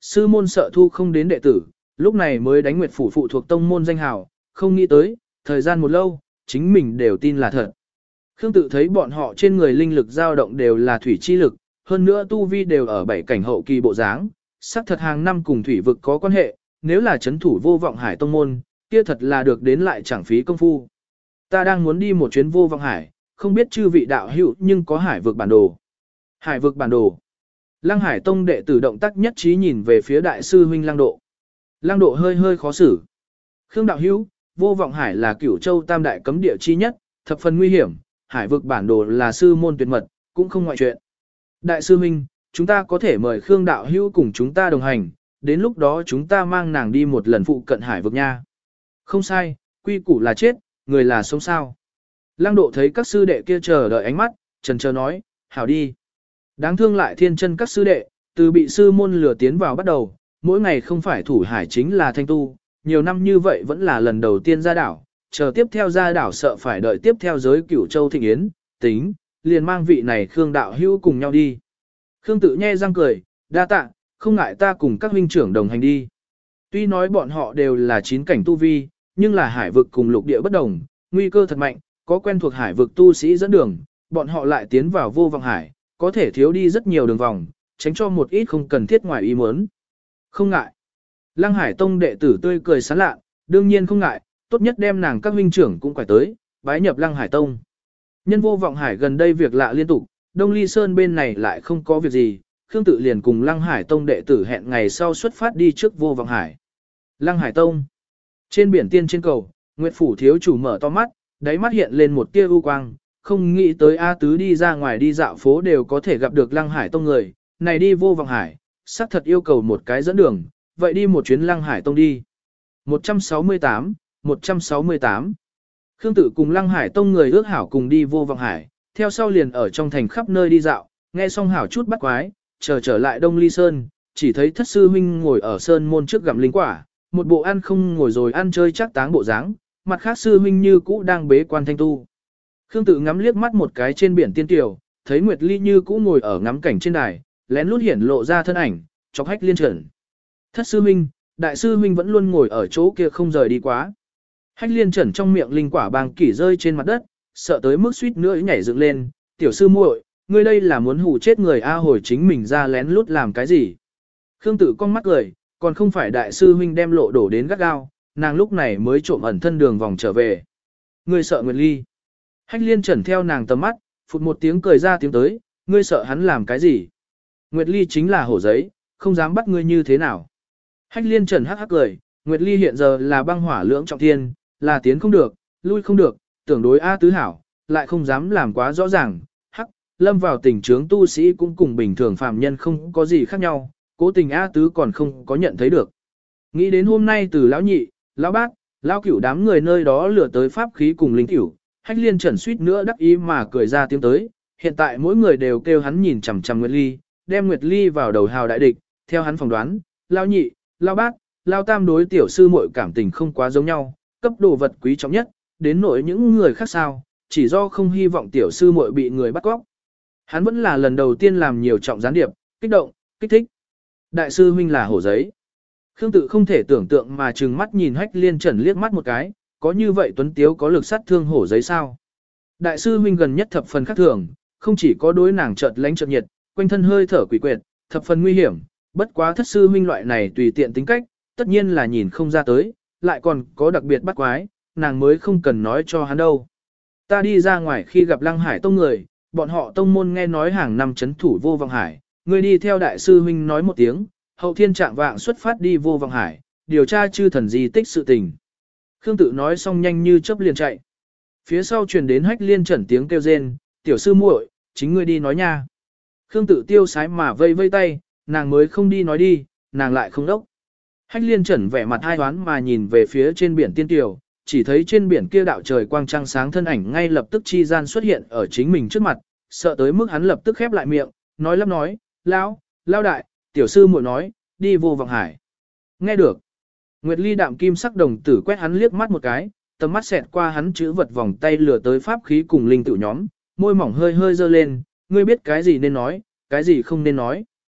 Speaker 1: sư môn sợ thu không đến đệ tử, lúc này mới đánh Nguyệt phủ phụ thuộc tông môn danh hào, không nghĩ tới, thời gian một lâu, chính mình đều tin là thật. Khương Tự thấy bọn họ trên người linh lực dao động đều là thủy chi lực, hơn nữa tu vi đều ở bảy cảnh hậu kỳ bộ dáng, xác thật hàng năm cùng thủy vực có quan hệ, nếu là chấn thủ vô vọng hải tông môn, kia thật là được đến lại chẳng phí công phu. Ta đang muốn đi một chuyến vô vọng hải, không biết chư vị đạo hữu nhưng có hải vực bản đồ. Hải vực bản đồ. Lăng Hải Tông đệ tử động tác nhất trí nhìn về phía đại sư huynh Lăng Độ. Lăng Độ hơi hơi khó xử. Khương đạo hữu, vô vọng hải là cửu châu tam đại cấm địa chi nhất, thập phần nguy hiểm, hải vực bản đồ là sư môn tuyệt mật, cũng không ngoại chuyện. Đại sư huynh, chúng ta có thể mời Khương đạo hữu cùng chúng ta đồng hành, đến lúc đó chúng ta mang nàng đi một lần phụ cận hải vực nha. Không sai, quy củ là chết, người là sống sao. Lăng Độ thấy các sư đệ kia chờ đợi ánh mắt, trần chờ nói, hảo đi. Đáng thương lại thiên chân các sư đệ, từ bị sư môn lừa tiến vào bắt đầu, mỗi ngày không phải thủ hải chính là thanh tu, nhiều năm như vậy vẫn là lần đầu tiên ra đảo, chờ tiếp theo ra đảo sợ phải đợi tiếp theo giới cửu châu thịnh yến, tính, liền mang vị này Khương đạo hữu cùng nhau đi. Khương Tự nhe răng cười, đa tạ, không ngại ta cùng các huynh trưởng đồng hành đi. Tuy nói bọn họ đều là chín cảnh tu vi, nhưng là hải vực cùng lục địa bất đồng, nguy cơ thật mạnh, có quen thuộc hải vực tu sĩ dẫn đường, bọn họ lại tiến vào vô vọng hải, có thể thiếu đi rất nhiều đường vòng, tránh cho một ít không cần thiết ngoài ý muốn. Không ngại. Lăng Hải Tông đệ tử tươi cười sán lạ, đương nhiên không ngại, tốt nhất đem nàng các huynh trưởng cũng phải tới, bái nhập Lăng Hải Tông. Nhân vô vọng hải gần đây việc lạ liên tục, Đông Ly Sơn bên này lại không có việc gì, Khương Tự liền cùng Lăng Hải Tông đệ tử hẹn ngày sau xuất phát đi trước vô vọng hải. Lăng Hải Tông. Trên biển tiên trên cầu, Nguyệt phủ thiếu chủ mở to mắt, đáy mắt hiện lên một tia u quang, không nghĩ tới A Tứ đi ra ngoài đi dạo phố đều có thể gặp được Lăng Hải Tông người, này đi vô vọng hải, xác thật yêu cầu một cái dẫn đường, vậy đi một chuyến Lăng Hải Tông đi. một trăm sáu mươi tám, một trăm sáu mươi tám. Khương Tự cùng Lăng Hải Tông người ước hảo cùng đi vô vọng hải, theo sau liền ở trong thành khắp nơi đi dạo, nghe xong hảo chút bắt quái, chờ trở lại Đông Ly Sơn, chỉ thấy thất sư huynh ngồi ở sơn môn trước gặm linh quả, một bộ ăn không ngồi rồi ăn chơi chắc táng bộ dáng, mặt khác sư huynh như cũ đang bế quan thanh tu. Khương Tự ngắm liếc mắt một cái trên biển tiên tiểu, thấy Nguyệt Ly như cũ ngồi ở ngắm cảnh trên đài, lén lút hiển lộ ra thân ảnh, chọc Hách Liên Trần. Thất sư huynh, đại sư huynh vẫn luôn ngồi ở chỗ kia không rời đi quá. Hách Liên Trần trong miệng linh quả bàng kỷ rơi trên mặt đất, sợ tới mức suýt nữa nhảy dựng lên, tiểu sư muội, ngươi đây là muốn hù chết người a hồi chính mình ra lén lút làm cái gì. Khương Tự con mắt cười, còn không phải đại sư huynh đem lộ đổ đến gắt gao, nàng lúc này mới trộm ẩn thân đường vòng trở về. Ngươi sợ Nguyệt Ly. Hách Liên Trần theo nàng tầm mắt, phụt một tiếng cười ra tiếng tới, ngươi sợ hắn làm cái gì? Nguyệt Ly chính là hổ giấy, không dám bắt ngươi như thế nào. Hách Liên Trần hắc hắc cười, Nguyệt Ly hiện giờ là băng hỏa lưỡng trọng thiên, là tiến không được, lui không được, tưởng đối A Tứ hảo, lại không dám làm quá rõ ràng, hắc, lâm vào tình trướng tu sĩ cũng cùng bình thường phàm nhân không có gì khác nhau, cố tình A Tứ còn không có nhận thấy được. Nghĩ đến hôm nay từ lão nhị, lão bác, lão cửu đám người nơi đó lừa tới pháp khí cùng linh cửu, Hách Liên Trần suýt nữa đắc ý mà cười ra tiếng tới, hiện tại mỗi người đều kêu hắn nhìn chằm chằm Nguyệt Ly, đem Nguyệt Ly vào đầu hào đại địch, theo hắn phỏng đoán, lão nhị, lão bác, lão tam đối tiểu sư muội cảm tình không quá giống nhau, cấp đồ vật quý trọng nhất, đến nỗi những người khác sao, chỉ do không hy vọng tiểu sư muội bị người bắt cóc. Hắn vẫn là lần đầu tiên làm nhiều trọng gián điệp, kích động, kích thích. Đại sư huynh là hổ giấy. Khương Tự không thể tưởng tượng mà trừng mắt nhìn Hách Liên Trần liếc mắt một cái, có như vậy tuấn tiếu có lực sát thương hổ giấy sao? Đại sư huynh gần nhất thập phần khác thường, không chỉ có đối nàng chợt lánh chợt nhiệt, quanh thân hơi thở quỷ quyệt, thập phần nguy hiểm, bất quá thất sư huynh loại này tùy tiện tính cách, tất nhiên là nhìn không ra tới, lại còn có đặc biệt bắt quái, nàng mới không cần nói cho hắn đâu. Ta đi ra ngoài khi gặp Lăng Hải Tông người, bọn họ tông môn nghe nói hàng năm chấn thủ vô vọng hải, người đi theo đại sư huynh nói một tiếng, hậu thiên trạng vạng xuất phát đi vô vọng hải, điều tra chư thần di tích sự tình. Khương Tự nói xong nhanh như chớp liền chạy. Phía sau truyền đến Hách Liên Trần tiếng kêu rên, tiểu sư muội, chính ngươi đi nói nha. Khương Tự tiêu sái mà vây vây tay, nàng mới không đi nói đi, nàng lại không đốc. Hách Liên Trần vẻ mặt hai đoán mà nhìn về phía trên biển tiên tiểu, chỉ thấy trên biển kia đạo trời quang trăng sáng thân ảnh ngay lập tức chi gian xuất hiện ở chính mình trước mặt, sợ tới mức hắn lập tức khép lại miệng, nói lắp nói, lão, lão đại, tiểu sư muội nói, đi vô vọng hải. Nghe được. Nguyệt Ly đạm kim sắc đồng tử quét hắn liếc mắt một cái, tầm mắt xẹt qua hắn chữ vật vòng tay lừa tới pháp khí cùng linh tử nhóm, môi mỏng hơi hơi dơ lên, ngươi biết cái gì nên nói, cái gì không nên nói.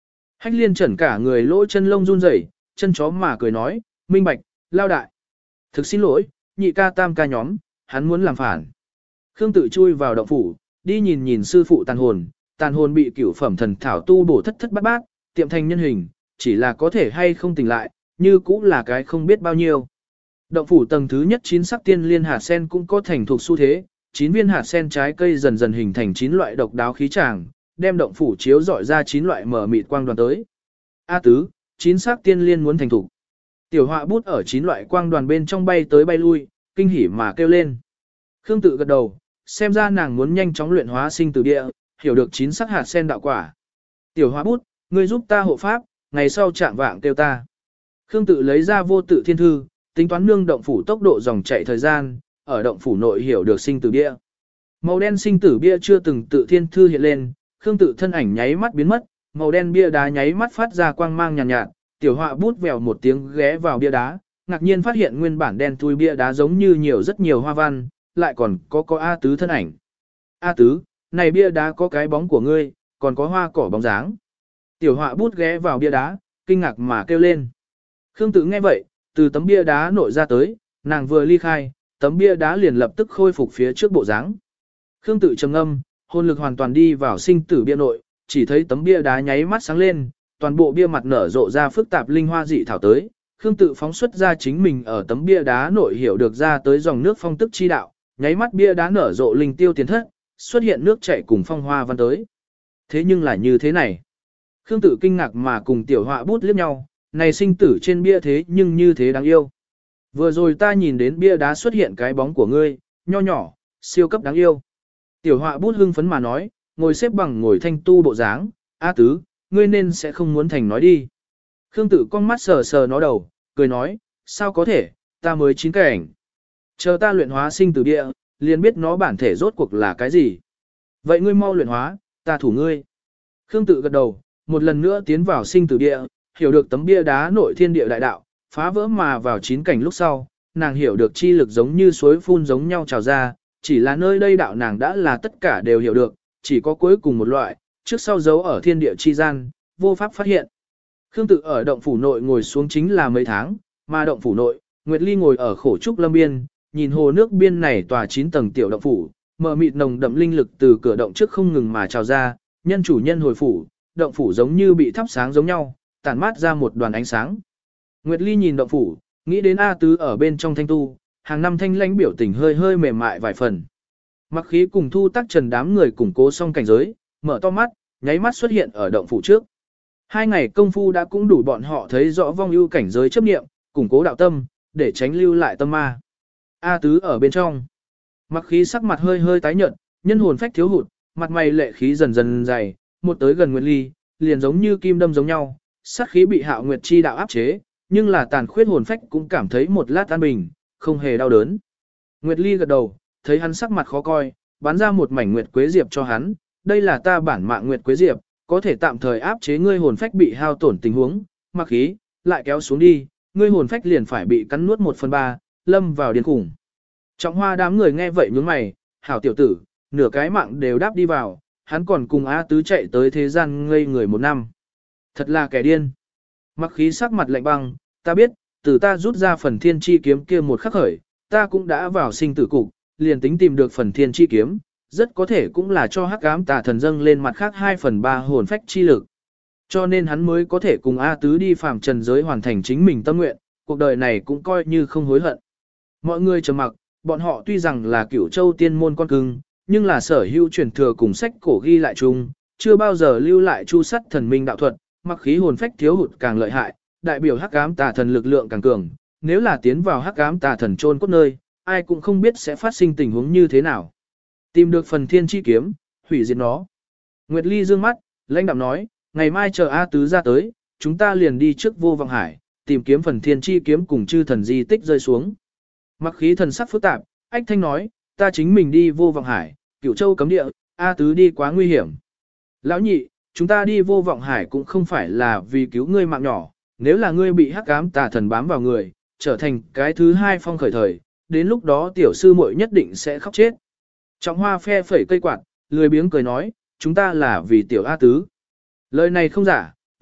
Speaker 1: Hách liên trần cả người lỗ chân lông run rẩy, chân chó mà cười nói, minh bạch, lao đại. Thực xin lỗi, nhị ca tam ca nhóm, hắn muốn làm phản. Khương tự chui vào động phủ, đi nhìn nhìn sư phụ tàn hồn, tàn hồn bị cửu phẩm thần thảo tu bổ thất thất bát bát, tiệm thành nhân hình, chỉ là có thể hay không tỉnh lại, như cũng là cái không biết bao nhiêu. Động phủ tầng thứ nhất chín sắc tiên liên hạt sen cũng có thành thuộc xu thế, chín viên hạt sen trái cây dần dần hình thành chín loại độc đáo khí tràng, đem động phủ chiếu rọi ra chín loại mở mịt quang đoàn tới. A tứ, chín sắc tiên liên muốn thành thủ. Tiểu họa bút ở chín loại quang đoàn bên trong bay tới bay lui, kinh hỉ mà kêu lên. Khương tự gật đầu, xem ra nàng muốn nhanh chóng luyện hóa sinh tử địa, hiểu được chín sắc hạt sen đạo quả. Tiểu họa bút, ngươi giúp ta hộ pháp, ngày sau chạm vạng kêu ta. Khương tự lấy ra vô tự thiên thư, tính toán nương động phủ tốc độ dòng chạy thời gian, ở động phủ nội hiểu được sinh tử bia. Màu đen sinh tử bia chưa từng tự thiên thư hiện lên, Khương tự thân ảnh nháy mắt biến mất, màu đen bia đá nháy mắt phát ra quang mang nhàn nhạt, nhạt, tiểu họa bút vèo một tiếng ghé vào bia đá, ngạc nhiên phát hiện nguyên bản đen thui bia đá giống như nhiều rất nhiều hoa văn, lại còn có có A tứ thân ảnh. A tứ, này bia đá có cái bóng của ngươi, còn có hoa cỏ bóng dáng. Tiểu họa bút ghé vào bia đá, kinh ngạc mà kêu lên. Khương tự nghe vậy, từ tấm bia đá nội ra tới, nàng vừa ly khai, tấm bia đá liền lập tức khôi phục phía trước bộ dáng. Khương tự trầm ngâm, hồn lực hoàn toàn đi vào sinh tử bia nội, chỉ thấy tấm bia đá nháy mắt sáng lên, toàn bộ bia mặt nở rộ ra phức tạp linh hoa dị thảo tới. Khương tự phóng xuất ra chính mình ở tấm bia đá nội hiểu được ra tới dòng nước phong tức chi đạo, nháy mắt bia đá nở rộ linh tiêu tiến thất, xuất hiện nước chảy cùng phong hoa văn tới. Thế nhưng là như thế này. Khương tự kinh ngạc mà cùng tiểu họa bút liếc nhau, này sinh tử trên bia thế nhưng như thế đáng yêu. Vừa rồi ta nhìn đến bia đá xuất hiện cái bóng của ngươi, nho nhỏ, siêu cấp đáng yêu. Tiểu họa bút hưng phấn mà nói, ngồi xếp bằng ngồi thanh tu bộ dáng, A tứ, ngươi nên sẽ không muốn thành nói đi. Khương tự con mắt sờ sờ nó đầu, cười nói, sao có thể, ta mới chín cảnh. Chờ ta luyện hóa sinh tử địa, liền biết nó bản thể rốt cuộc là cái gì. Vậy ngươi mau luyện hóa, ta thủ ngươi. Khương tự gật đầu, một lần nữa tiến vào sinh tử địa, hiểu được tấm bia đá nội thiên địa đại đạo, phá vỡ mà vào chín cảnh lúc sau, nàng hiểu được chi lực giống như suối phun giống nhau trào ra, chỉ là nơi đây đạo nàng đã là tất cả đều hiểu được, chỉ có cuối cùng một loại, trước sau giấu ở thiên địa chi gian, vô pháp phát hiện. Khương tự ở động phủ nội ngồi xuống chính là mấy tháng, mà động phủ nội, Nguyệt Ly ngồi ở khổ trúc lâm biên, nhìn hồ nước biên này tòa chín tầng tiểu động phủ, mờ mịt nồng đậm linh lực từ cửa động trước không ngừng mà trào ra, nhân chủ nhân hồi phủ, động phủ giống như bị thắp sáng giống nhau, tản mát ra một đoàn ánh sáng. Nguyệt Ly nhìn động phủ, nghĩ đến A tứ ở bên trong thanh tu, hàng năm thanh lãnh biểu tình hơi hơi mềm mại vài phần. Mặc khí cùng thu tác trần đám người củng cố xong cảnh giới, mở to mắt, nháy mắt xuất hiện ở động phủ trước. Hai ngày công phu đã cũng đủ bọn họ thấy rõ vong ưu cảnh giới chấp niệm, củng cố đạo tâm, để tránh lưu lại tâm ma. A tứ ở bên trong. Mặc khí sắc mặt hơi hơi tái nhợt, nhân hồn phách thiếu hụt, mặt mày lệ khí dần dần dày, một tới gần Nguyệt Ly, liền giống như kim đâm giống nhau, sát khí bị Hạo Nguyệt chi đạo áp chế, nhưng là tàn khuyết hồn phách cũng cảm thấy một lát an bình, không hề đau đớn. Nguyệt Ly gật đầu, thấy hắn sắc mặt khó coi, bắn ra một mảnh Nguyệt Quế Diệp cho hắn, đây là ta bản mạng Nguyệt Quế Diệp, có thể tạm thời áp chế ngươi hồn phách bị hao tổn tình huống, mặc khí, lại kéo xuống đi, ngươi hồn phách liền phải bị cắn nuốt một phần ba, lâm vào điên khủng. Trọng Hoa đám người nghe vậy nhướng mày, hảo tiểu tử, nửa cái mạng đều đáp đi vào, hắn còn cùng A tứ chạy tới thế gian ngây người một năm. Thật là kẻ điên. Mặc khí sắc mặt lạnh băng, ta biết, từ ta rút ra phần thiên chi kiếm kia một khắc khởi, ta cũng đã vào sinh tử cục, liền tính tìm được phần thiên chi kiếm, rất có thể cũng là cho hắc ám tà thần dâng lên mặt khác hai phần ba hồn phách chi lực. Cho nên hắn mới có thể cùng A tứ đi phàm trần giới hoàn thành chính mình tâm nguyện, cuộc đời này cũng coi như không hối hận. Mọi người trầm mặc, bọn họ tuy rằng là cửu châu tiên môn con cưng, nhưng là sở hữu truyền thừa cùng sách cổ ghi lại chung, chưa bao giờ lưu lại chu sắt thần minh đạo thuật, mặc khí hồn phách thiếu hụt càng lợi hại, đại biểu hắc ám tà thần lực lượng càng cường, nếu là tiến vào hắc ám tà thần chôn cốt nơi, ai cũng không biết sẽ phát sinh tình huống như thế nào. Tìm được phần thiên chi kiếm, hủy diệt nó. Nguyệt Ly dương mắt, lãnh đạm nói, ngày mai chờ A tứ ra tới, chúng ta liền đi trước vô vọng hải, tìm kiếm phần thiên chi kiếm cùng chư thần di tích rơi xuống. Mặc khí thần sắc phức tạp, ách thanh nói, ta chính mình đi vô vọng hải, cửu châu cấm địa, A tứ đi quá nguy hiểm. Lão nhị, chúng ta đi vô vọng hải cũng không phải là vì cứu ngươi mạng nhỏ, nếu là ngươi bị hắc ám tà thần bám vào người, trở thành cái thứ hai phong khởi thời, đến lúc đó tiểu sư muội nhất định sẽ khóc chết. Trọng Hoa phe phẩy cây quạt, lười biếng cười nói, chúng ta là vì tiểu A tứ. Lời này không giả,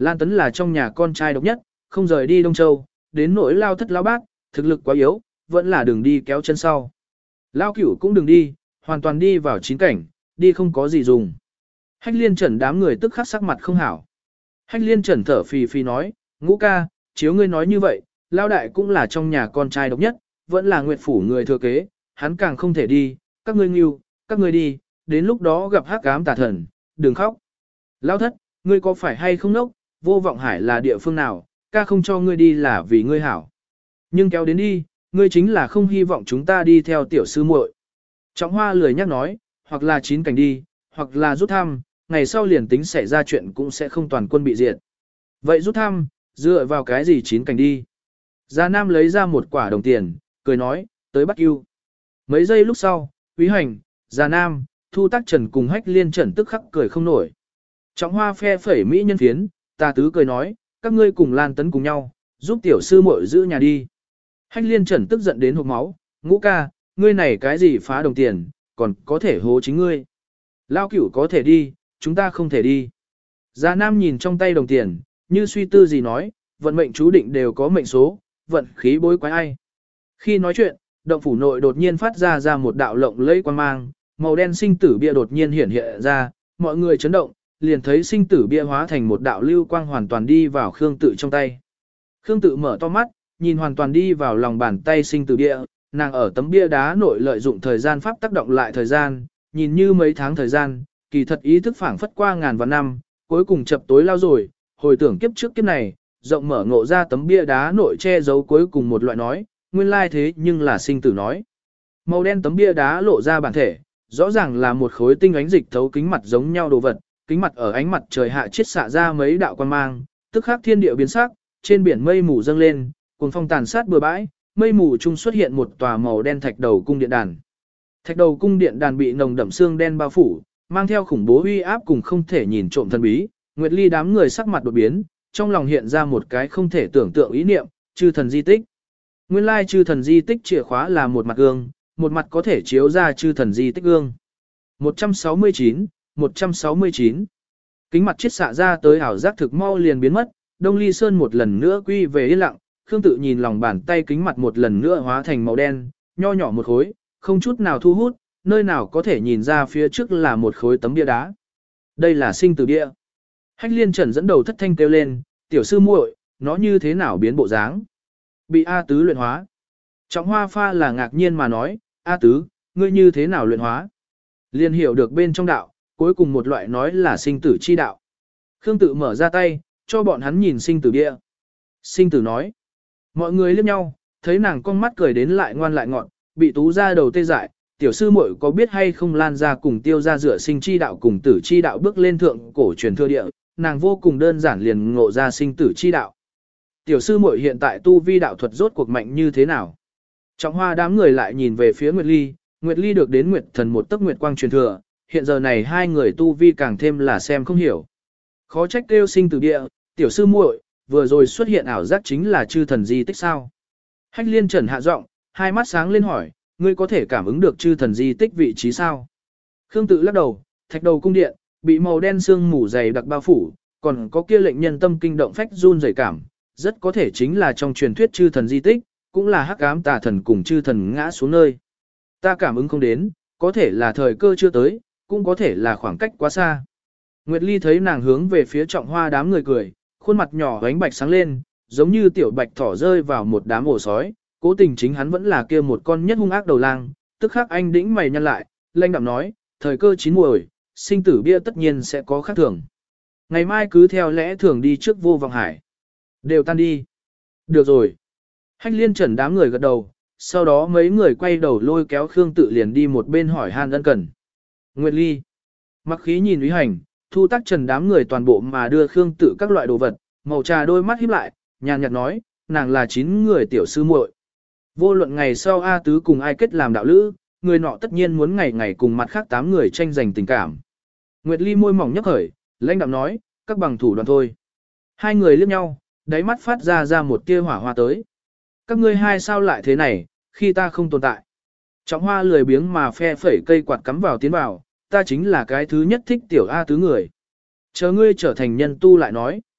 Speaker 1: Lan Tấn là trong nhà con trai độc nhất, không rời đi Đông Châu, đến nỗi lao thất lao bát, thực lực quá yếu, vẫn là đường đi kéo chân sau. Lao cửu cũng đừng đi, hoàn toàn đi vào chín cảnh, đi không có gì dùng. Hách liên trần đám người tức khắc sắc mặt không hảo. Hách liên trần thở phì phì nói, ngũ ca, chiếu ngươi nói như vậy, lao đại cũng là trong nhà con trai độc nhất, vẫn là nguyệt phủ người thừa kế, hắn càng không thể đi, các ngươi nghiêu, các ngươi đi, đến lúc đó gặp hắc ám tà thần, đừng khóc. Lao thất, ngươi có phải hay không nốc, vô vọng hải là địa phương nào, ca không cho ngươi đi là vì ngươi hảo. Nhưng kéo đến đi, ngươi chính là không hy vọng chúng ta đi theo tiểu sư muội. Trọng hoa lười nhắc nói, hoặc là chín cảnh đi, hoặc là rút thăm, ngày sau liền tính xảy ra chuyện cũng sẽ không toàn quân bị diệt. Vậy rút thăm, dựa vào cái gì chín cảnh đi. Gia Nam lấy ra một quả đồng tiền, cười nói, tới bắt yêu. Mấy giây lúc sau, Quý Hành, Gia Nam, Thu Tác Trần cùng Hách Liên Trần tức khắc cười không nổi. Trọng hoa phe phẩy mỹ nhân phiến, ta tứ cười nói, các ngươi cùng Lan Tấn cùng nhau, giúp tiểu sư muội giữ nhà đi. Hách Liên Trần tức giận đến hộc máu, ngũ ca, ngươi này cái gì phá đồng tiền, còn có thể hố chính ngươi. Lao cửu có thể đi, chúng ta không thể đi. Gia Nam nhìn trong tay đồng tiền, như suy tư gì nói, vận mệnh chú định đều có mệnh số, vận khí bối quái ai. Khi nói chuyện, động phủ nội đột nhiên phát ra ra một đạo lộng lẫy quang mang, màu đen sinh tử bia đột nhiên hiện hiện ra, mọi người chấn động, liền thấy sinh tử bia hóa thành một đạo lưu quang hoàn toàn đi vào Khương Tự trong tay. Khương Tự mở to mắt, nhìn hoàn toàn đi vào lòng bàn tay sinh tử bia, nàng ở tấm bia đá nội lợi dụng thời gian pháp tác động lại thời gian, nhìn như mấy tháng thời gian, kỳ thật ý thức phảng phất qua ngàn vạn năm, cuối cùng chập tối lao rồi, hồi tưởng kiếp trước kiếp này, rộng mở ngộ ra tấm bia đá nội che giấu cuối cùng một loại nói, nguyên lai thế nhưng là sinh tử nói. Màu đen tấm bia đá lộ ra bản thể, rõ ràng là một khối tinh ánh dịch thấu kính mặt giống nhau đồ vật, kính mặt ở ánh mặt trời hạ chiết xạ ra mấy đạo quan mang, tức khắc thiên địa biến sắc, trên biển mây mù dâng lên, cuồng phong tàn sát bừa bãi, mây mù chung xuất hiện một tòa màu đen thạch đầu cung điện đàn. Thạch đầu cung điện đàn bị nồng đậm xương đen bao phủ, mang theo khủng bố uy áp cùng không thể nhìn trộm thần bí, Nguyệt Ly đám người sắc mặt đột biến, trong lòng hiện ra một cái không thể tưởng tượng ý niệm, chư thần di tích. Nguyên lai chư thần di tích chìa khóa là một mặt gương, một mặt có thể chiếu ra chư thần di tích gương. một trăm sáu mươi chín, một trăm sáu mươi chín. Kính mặt chiết xạ ra tới ảo giác thực mau liền biến mất, Đông Ly Sơn một lần nữa quy về yên lặng, Khương Tự nhìn lòng bàn tay kính mặt một lần nữa hóa thành màu đen, nho nhỏ một khối, không chút nào thu hút, nơi nào có thể nhìn ra phía trước là một khối tấm bia đá. Đây là sinh tử bia. Hách Liên Trần dẫn đầu thất thanh kêu lên, tiểu sư muội, nó như thế nào biến bộ dáng? Bị A Tứ luyện hóa. Trọng Hoa Pha là ngạc nhiên mà nói, A Tứ, ngươi như thế nào luyện hóa? Liên hiểu được bên trong đạo, cuối cùng một loại nói là sinh tử chi đạo. Khương Tự mở ra tay, cho bọn hắn nhìn sinh tử bia. Sinh tử nói. Mọi người liếc nhau, thấy nàng con mắt cười đến lại ngoan lại ngọn, bị tú ra đầu tê dại. Tiểu sư muội có biết hay không Lan ra cùng Tiêu ra rửa sinh chi đạo cùng tử chi đạo bước lên thượng cổ truyền thừa địa, nàng vô cùng đơn giản liền ngộ ra sinh tử chi đạo. Tiểu sư muội hiện tại tu vi đạo thuật rốt cuộc mạnh như thế nào? Trọng Hoa đám người lại nhìn về phía Nguyệt Ly, Nguyệt Ly được đến Nguyệt Thần một tấc Nguyệt Quang truyền thừa, hiện giờ này hai người tu vi càng thêm là xem không hiểu. Khó trách kêu sinh tử địa, tiểu sư muội, vừa rồi xuất hiện ảo giác chính là chư thần di tích sao? Hách Liên Trần hạ giọng, hai mắt sáng lên hỏi, ngươi có thể cảm ứng được chư thần di tích vị trí sao? Khương Tự lắc đầu, thạch đầu cung điện, bị màu đen sương mù dày đặc bao phủ, còn có kia lệnh nhân tâm kinh động phách run rẩy cảm, rất có thể chính là trong truyền thuyết chư thần di tích, cũng là hắc ám tà thần cùng chư thần ngã xuống nơi. Ta cảm ứng không đến, có thể là thời cơ chưa tới, cũng có thể là khoảng cách quá xa. Nguyệt Ly thấy nàng hướng về phía Trọng Hoa đám người cười, khuôn mặt nhỏ ánh bạch sáng lên, giống như tiểu bạch thỏ rơi vào một đám ổ sói, cố tình chính hắn vẫn là kia một con nhất hung ác đầu lang, tức khắc anh đĩnh mày nhăn lại, lanh đạm nói, thời cơ chín muồi, sinh tử bia tất nhiên sẽ có khác thường. Ngày mai cứ theo lẽ thường đi trước vô vọng hải. Đều tan đi. Được rồi. Hách Liên Trần đám người gật đầu, sau đó mấy người quay đầu lôi kéo Khương Tự liền đi một bên hỏi han ân cần. Nguyệt Ly. Mặc khí nhìn Úy Hành, Thu Tác Trần đám người toàn bộ mà đưa Khương Tự các loại đồ vật, màu trà đôi mắt híp lại, nhàn nhạt nói, nàng là chín người tiểu sư muội. Vô luận ngày sau A Tứ cùng ai kết làm đạo lữ, người nọ tất nhiên muốn ngày ngày cùng mặt khác tám người tranh giành tình cảm. Nguyệt Ly môi mỏng nhấp khởi, lãnh đạm nói, các bằng thủ đoàn thôi. Hai người liếc nhau, đáy mắt phát ra ra một tia hỏa hoa tới. Các ngươi hai sao lại thế này, khi ta không tồn tại. Trọng Hoa lười biếng mà phe phẩy cây quạt cắm vào tiến vào, ta chính là cái thứ nhất thích tiểu A Tứ người. Chờ ngươi trở thành nhân tu lại nói.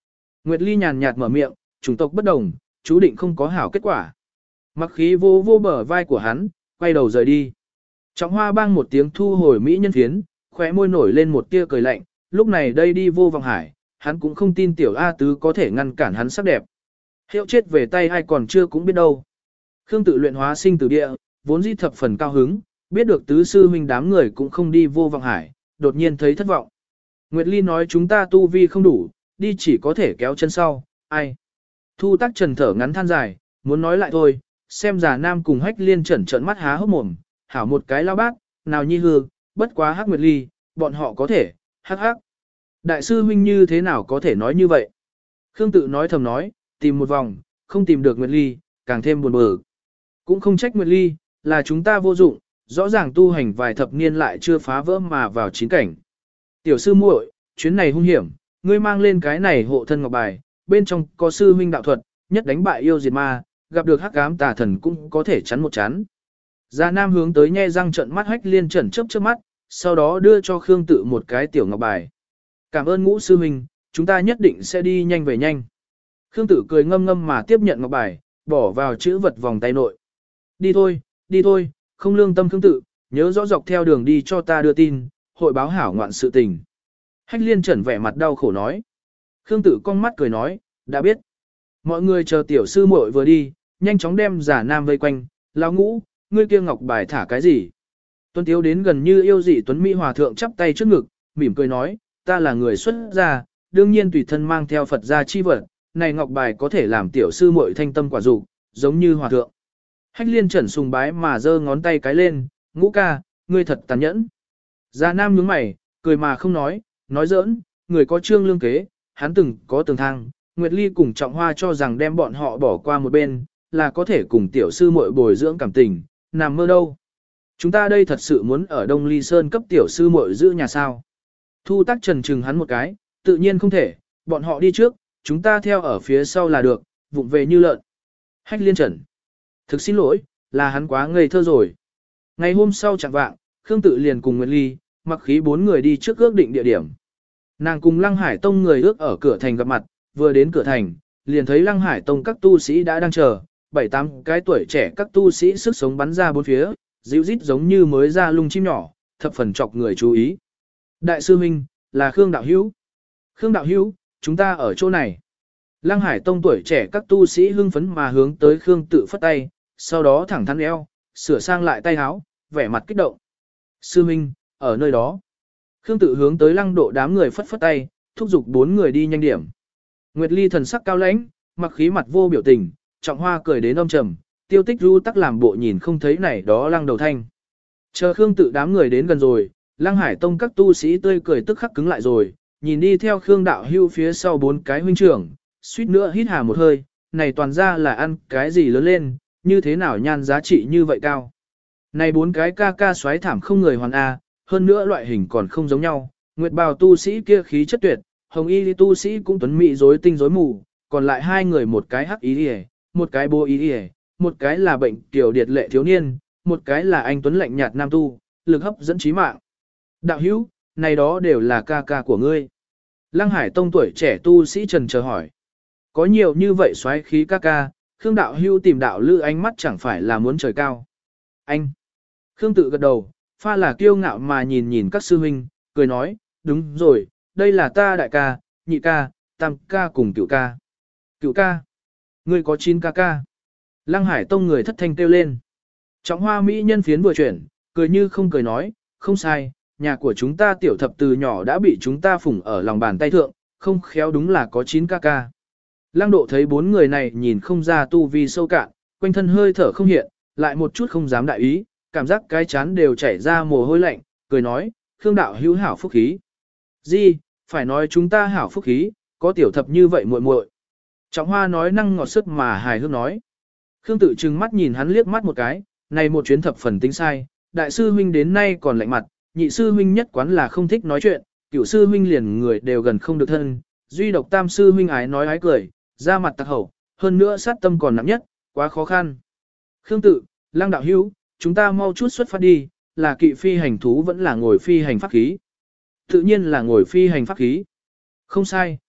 Speaker 1: Nguyệt Ly nhàn nhạt mở miệng, chủng tộc bất đồng, chú định không có hảo kết quả. Mặc khí vô vô bờ vai của hắn, quay đầu rời đi. Trọng Hoa bang một tiếng thu hồi mỹ nhân phiến, khóe môi nổi lên một tia cười lạnh, lúc này đây đi vô vòng hải, hắn cũng không tin tiểu A tứ có thể ngăn cản hắn sắc đẹp. Hiệu chết về tay ai còn chưa cũng biết đâu. Khương tự luyện hóa sinh tử địa, vốn dĩ thập phần cao hứng, biết được tứ sư huynh đám người cũng không đi vô vòng hải, đột nhiên thấy thất vọng. Nguyệt Ly nói chúng ta tu vi không đủ, đi chỉ có thể kéo chân sau, ai. Thu Tắc Trần thở ngắn than dài, muốn nói lại thôi, xem già nam cùng Hách Liên trợn trợn mắt há hốc mồm, hảo một cái lao bát, nào nhi hư, bất quá Hắc Nguyệt Ly, bọn họ có thể, hắc hắc. Đại sư huynh như thế nào có thể nói như vậy? Khương tự nói thầm nói, tìm một vòng, không tìm được Nguyệt Ly, càng thêm buồn bực. Cũng không trách Nguyệt Ly, là chúng ta vô dụng, rõ ràng tu hành vài thập niên lại chưa phá vỡ mà vào chín cảnh. Tiểu sư muội, chuyến này hung hiểm, ngươi mang lên cái này hộ thân ngọc bài, bên trong có sư huynh đạo thuật, nhất đánh bại yêu diệt ma, gặp được hắc ám tà thần cũng có thể chắn một chắn. Gia Nam hướng tới nhe răng trận mắt Hách Liên trần chớp chớp mắt, sau đó đưa cho Khương tự một cái tiểu ngọc bài. Cảm ơn Ngũ sư huynh, chúng ta nhất định sẽ đi nhanh về nhanh. Khương tự cười ngâm ngâm mà tiếp nhận ngọc bài, bỏ vào chữ vật vòng tay nội. Đi thôi, đi thôi, không lương tâm Khương tự, nhớ rõ dọc theo đường đi cho ta đưa tin, hội báo hảo ngoạn sự tình. Hách Liên trần vẻ mặt đau khổ nói. Khương tự cong mắt cười nói, đã biết. Mọi người chờ tiểu sư muội vừa đi, nhanh chóng đem giả nam vây quanh, lão Ngũ, ngươi kia ngọc bài thả cái gì? Tuấn Tiếu đến gần như yêu dị Tuấn Mỹ Hòa thượng chắp tay trước ngực, mỉm cười nói, ta là người xuất gia, đương nhiên tùy thân mang theo Phật gia chi vật, này ngọc bài có thể làm tiểu sư muội thanh tâm quả dục, giống như Hòa thượng. Hách Liên trần sùng bái mà giơ ngón tay cái lên, Ngũ ca, ngươi thật tàn nhẫn. Gia Nam nhướng mày, cười mà không nói, nói giỡn, người có trương lương kế, hắn từng có tường thang, Nguyệt Ly cùng Trọng Hoa cho rằng đem bọn họ bỏ qua một bên, là có thể cùng tiểu sư muội bồi dưỡng cảm tình, nằm mơ đâu. Chúng ta đây thật sự muốn ở Đông Ly Sơn cấp tiểu sư muội giữ nhà sao. Thu Tắc Trần chừng hắn một cái, tự nhiên không thể, bọn họ đi trước, chúng ta theo ở phía sau là được, vụng về như lợn. Hách Liên Trần. Thực xin lỗi, là hắn quá ngây thơ rồi. Ngày hôm sau chẳng vạng, Khương Tự liền cùng Nguyệt Ly, mặc khí bốn người đi trước ước định địa điểm. Nàng cùng Lăng Hải Tông người ước ở cửa thành gặp mặt, vừa đến cửa thành, liền thấy Lăng Hải Tông các tu sĩ đã đang chờ, bảy tám cái tuổi trẻ các tu sĩ sức sống bắn ra bốn phía, dịu rít giống như mới ra lung chim nhỏ, thập phần chọc người chú ý. Đại sư huynh, là Khương Đạo Hữu. Khương Đạo Hữu, chúng ta ở chỗ này. Lăng Hải Tông tuổi trẻ các tu sĩ hưng phấn mà hướng tới Khương Tự phất tay, sau đó thẳng thắn eo, sửa sang lại tay áo, vẻ mặt kích động. Sư huynh, ở nơi đó. Khương Tự hướng tới Lăng Độ đám người phất phất tay, thúc giục bốn người đi nhanh điểm. Nguyệt Ly thần sắc cao lãnh, mặc khí mặt vô biểu tình, Trọng Hoa cười đến âm trầm, Tiêu Tích Du tắc làm bộ nhìn không thấy này đó Lăng Đầu thanh. Chờ Khương Tự đám người đến gần rồi, Lăng Hải Tông các tu sĩ tươi cười tức khắc cứng lại rồi, nhìn đi theo Khương Đạo Hưu phía sau bốn cái huynh trưởng, suýt nữa hít hà một hơi, này toàn ra là ăn cái gì lớn lên, như thế nào nhan giá trị như vậy cao. Này bốn cái ca ca xoáy thảm không người hoàn A, hơn nữa loại hình còn không giống nhau, Nguyệt Bào tu sĩ kia khí chất tuyệt, Hồng Y tu sĩ cũng tuấn mỹ rối tinh rối mù, còn lại hai người một cái hắc ý đi một cái bô ý đi một cái là bệnh tiểu điệt lệ thiếu niên, một cái là anh tuấn lạnh nhạt nam tu, lực hấp dẫn trí mạng. Đạo hữu, này đó đều là ca ca của ngươi. Lăng Hải Tông tuổi trẻ tu sĩ trần chờ hỏi. Có nhiều như vậy xoáy khí ca ca, Khương Đạo Hưu tìm đạo lư ánh mắt chẳng phải là muốn trời cao. Anh. Khương Tự gật đầu, pha là kiêu ngạo mà nhìn nhìn các sư huynh, cười nói, đúng rồi, đây là ta đại ca, nhị ca, tam ca cùng cửu ca. Cửu ca. Ngươi có chín ca ca. Lăng Hải Tông người thất thanh kêu lên. Trọng Hoa mỹ nhân phiến vừa chuyển, cười như không cười nói, không sai, nhà của chúng ta tiểu thập từ nhỏ đã bị chúng ta phủng ở lòng bàn tay thượng, không khéo đúng là có chín ca ca. Lăng Độ thấy bốn người này nhìn không ra tu vi sâu cạn, quanh thân hơi thở không hiện, lại một chút không dám đại ý, cảm giác cái chán đều chảy ra mồ hôi lạnh, cười nói, Khương Đạo hữu hảo phúc khí. Gì, phải nói chúng ta hảo phúc khí, có tiểu thập như vậy muội muội. Trọng Hoa nói năng ngọt sức mà hài hước nói. Khương Tự trừng mắt nhìn hắn liếc mắt một cái, này một chuyến thập phần tính sai, đại sư huynh đến nay còn lạnh mặt, nhị sư huynh nhất quán là không thích nói chuyện, cửu sư huynh liền người đều gần không được thân, duy độc tam sư huynh ái nói ái cười, ra mặt tặc hậu, hơn nữa sát tâm còn nặng nhất, quá khó khăn. Khương Tự, Lăng Đạo hữu, chúng ta mau chút xuất phát đi, là kỵ phi hành thú vẫn là ngồi phi hành pháp khí. Tự nhiên là ngồi phi hành pháp khí. Không sai,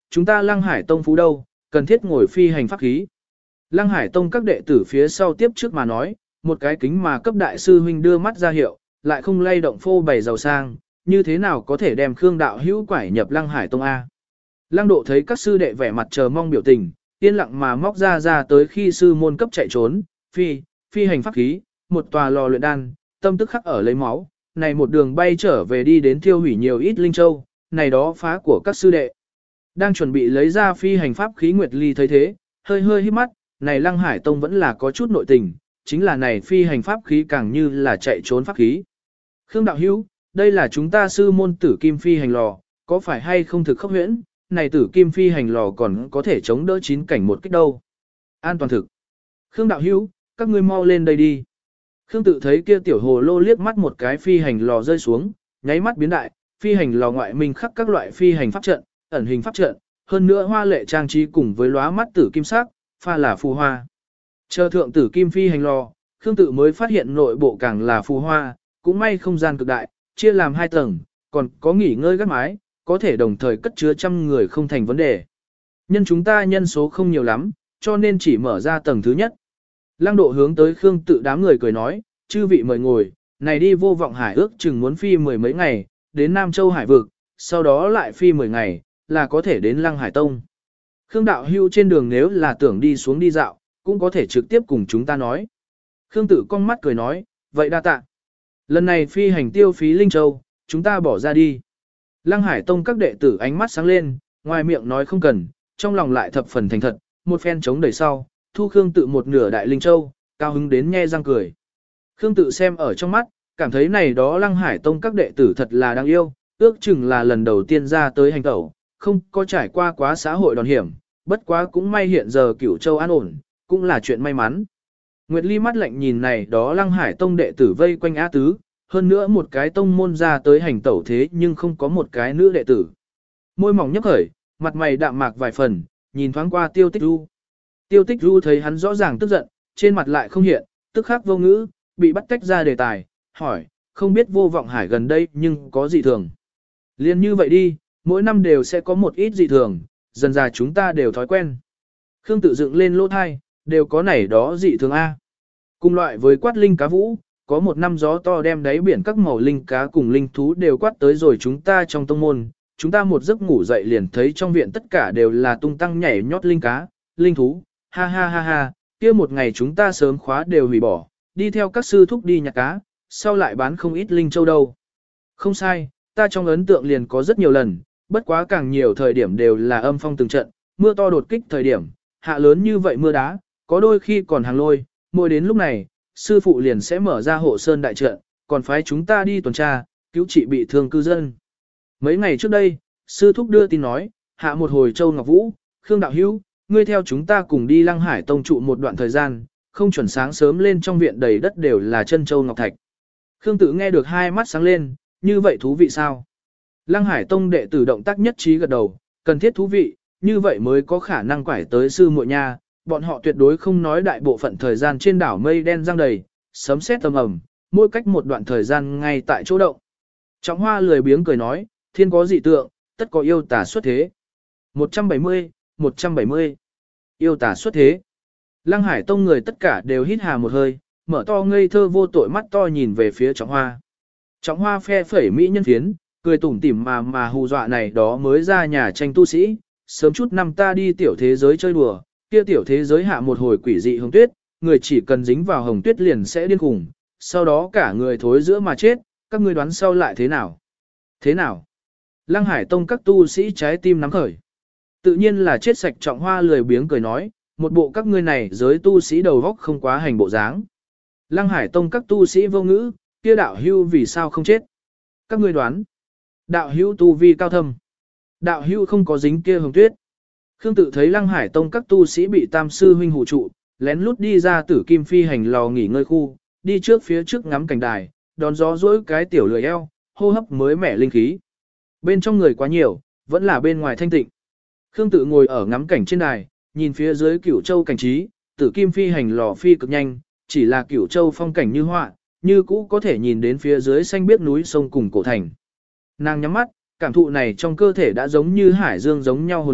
Speaker 1: chúng ta Lăng Hải Tông phú đâu, cần thiết ngồi phi hành pháp khí. Lăng Hải Tông các đệ tử phía sau tiếp trước mà nói, một cái kính mà cấp đại sư huynh đưa mắt ra hiệu, lại không lay động phô bày giàu sang, như thế nào có thể đem Khương đạo hữu quải nhập Lăng Hải Tông A. Lăng Độ thấy các sư đệ vẻ mặt chờ mong biểu tình, yên lặng mà móc ra ra tới khi sư môn cấp chạy trốn, phi, phi hành pháp khí, một tòa lò luyện đan, tâm tức khắc ở lấy máu, này một đường bay trở về đi đến tiêu hủy nhiều ít linh châu, này đó phá của các sư đệ. Đang chuẩn bị lấy ra phi hành pháp khí Nguyệt Ly thấy thế, hơi hơi hít mắt, này Lăng Hải Tông vẫn là có chút nội tình, chính là này phi hành pháp khí càng như là chạy trốn pháp khí. Khương đạo hữu, đây là chúng ta sư môn tử kim phi hành lò, có phải hay không thực khốc huyễn, này tử kim phi hành lò còn có thể chống đỡ chín cảnh một kích đâu. An toàn thực. Khương đạo hữu, các ngươi mau lên đây đi. Khương tự thấy kia tiểu hồ lô liếc mắt một cái phi hành lò rơi xuống, nháy mắt biến đại, phi hành lò ngoại minh khắc các loại phi hành pháp trận, ẩn hình pháp trận, hơn nữa hoa lệ trang trí cùng với lóa mắt tử kim sắc, pha là phù hoa. Chờ thượng tử kim phi hành lò, Khương tự mới phát hiện nội bộ càng là phù hoa, cũng may không gian cực đại, chia làm hai tầng, còn có nghỉ ngơi gác mái, có thể đồng thời cất chứa trăm người không thành vấn đề. Nhân chúng ta nhân số không nhiều lắm, cho nên chỉ mở ra tầng thứ nhất. Lăng Độ hướng tới Khương tự đám người cười nói, chư vị mời ngồi, này đi vô vọng hải ước chừng muốn phi mười mấy ngày, đến Nam Châu Hải vực, sau đó lại phi mười ngày, là có thể đến Lăng Hải Tông. Khương đạo hưu trên đường nếu là tưởng đi xuống đi dạo, cũng có thể trực tiếp cùng chúng ta nói. Khương tự cong mắt cười nói, vậy đa tạ. Lần này phi hành tiêu phí Linh Châu, chúng ta bỏ ra đi. Lăng Hải Tông các đệ tử ánh mắt sáng lên, ngoài miệng nói không cần, trong lòng lại thập phần thành thật, một phen chống đẩy sau, thu Khương tự một nửa đại Linh Châu, cao hứng đến nhe răng cười. Khương tự xem ở trong mắt, cảm thấy này đó Lăng Hải Tông các đệ tử thật là đáng yêu, ước chừng là lần đầu tiên ra tới hành tẩu, không có trải qua quá xã hội đòn hiểm, bất quá cũng may hiện giờ Cửu Châu an ổn, cũng là chuyện may mắn. Nguyệt Ly mắt lạnh nhìn này đó Lăng Hải Tông đệ tử vây quanh Á Tứ, hơn nữa một cái tông môn ra tới hành tẩu thế nhưng không có một cái nữ đệ tử. Môi mỏng nhấp khởi, mặt mày đạm mạc vài phần, nhìn thoáng qua Tiêu Tích Du. Tiêu Tích Du thấy hắn rõ ràng tức giận, trên mặt lại không hiện, tức khắc vô ngữ, bị bắt tách ra đề tài, hỏi, không biết vô vọng hải gần đây nhưng có gì thường. Liên như vậy đi, mỗi năm đều sẽ có một ít dị thường, dần dà chúng ta đều thói quen. Khương tự dựng lên lỗ thai, đều có nảy đó dị thường A. Cùng loại với quát linh cá vũ, có một năm gió to đem đáy biển các màu linh cá cùng linh thú đều quát tới rồi chúng ta trong tông môn. Chúng ta một giấc ngủ dậy liền thấy trong viện tất cả đều là tung tăng nhảy nhót linh cá, linh thú, ha ha ha ha, kia một ngày chúng ta sớm khóa đều hủy bỏ, đi theo các sư thúc đi nhặt cá, sau lại bán không ít linh châu đâu. Không sai, ta trong ấn tượng liền có rất nhiều lần, bất quá càng nhiều thời điểm đều là âm phong từng trận, mưa to đột kích thời điểm, hạ lớn như vậy mưa đá, có đôi khi còn hàng lôi, mỗi đến lúc này, sư phụ liền sẽ mở ra hộ sơn đại trận, còn phái chúng ta đi tuần tra, cứu trị bị thương cư dân. Mấy ngày trước đây, sư thúc đưa tin nói, hạ một hồi Châu Ngọc Vũ, Khương Đạo Hữu, ngươi theo chúng ta cùng đi Lăng Hải Tông trụ một đoạn thời gian, không chuẩn sáng sớm lên trong viện đầy đất đều là chân châu ngọc thạch. Khương Tự nghe được hai mắt sáng lên, như vậy thú vị sao? Lăng Hải Tông đệ tử động tác nhất trí gật đầu, cần thiết thú vị, như vậy mới có khả năng quải tới sư muội nha, bọn họ tuyệt đối không nói đại bộ phận thời gian trên đảo mây đen giăng đầy, sấm sét tầm ầm, mỗi cách một đoạn thời gian ngay tại chỗ động. Trọng Hoa lười biếng cười nói, thiên có dị tượng, tất có yêu tả xuất thế. một trăm bảy mươi, một trăm bảy mươi. Yêu tả xuất thế. Lăng Hải Tông người tất cả đều hít hà một hơi, mở to ngây thơ vô tội mắt to nhìn về phía Trọng Hoa. Trọng Hoa phe phẩy mỹ nhân phiến, cười tủm tỉm mà mà hù dọa này đó mới ra nhà tranh tu sĩ, sớm chút năm ta đi tiểu thế giới chơi đùa, kia tiểu thế giới hạ một hồi quỷ dị hồng tuyết, người chỉ cần dính vào hồng tuyết liền sẽ điên khủng, sau đó cả người thối giữa mà chết, các ngươi đoán sau lại thế nào? Thế nào? Lăng Hải Tông các tu sĩ trái tim nắm khởi. Tự nhiên là chết sạch. Trọng Hoa lười biếng cười nói, một bộ các ngươi này giới tu sĩ đầu góc không quá hành bộ dáng. Lăng Hải Tông các tu sĩ vô ngữ, kia đạo hưu vì sao không chết? Các ngươi đoán. Đạo hưu tu vi cao thâm. Đạo hưu không có dính kia hồng tuyết. Khương Tự thấy Lăng Hải Tông các tu sĩ bị tam sư huynh hù trụ, lén lút đi ra tử kim phi hành lò nghỉ ngơi khu, đi trước phía trước ngắm cảnh đài, đón gió dỗi cái tiểu lười eo, hô hấp mới mẻ linh khí. Bên trong người quá nhiều, vẫn là bên ngoài thanh tịnh. Khương Tự ngồi ở ngắm cảnh trên đài, nhìn phía dưới Cửu Châu cảnh trí, tử kim phi hành lò phi cực nhanh, chỉ là Cửu Châu phong cảnh như họa, như cũ có thể nhìn đến phía dưới xanh biếc núi sông cùng cổ thành. Nàng nhắm mắt, cảm thụ này trong cơ thể đã giống như hải dương giống nhau hồn lực,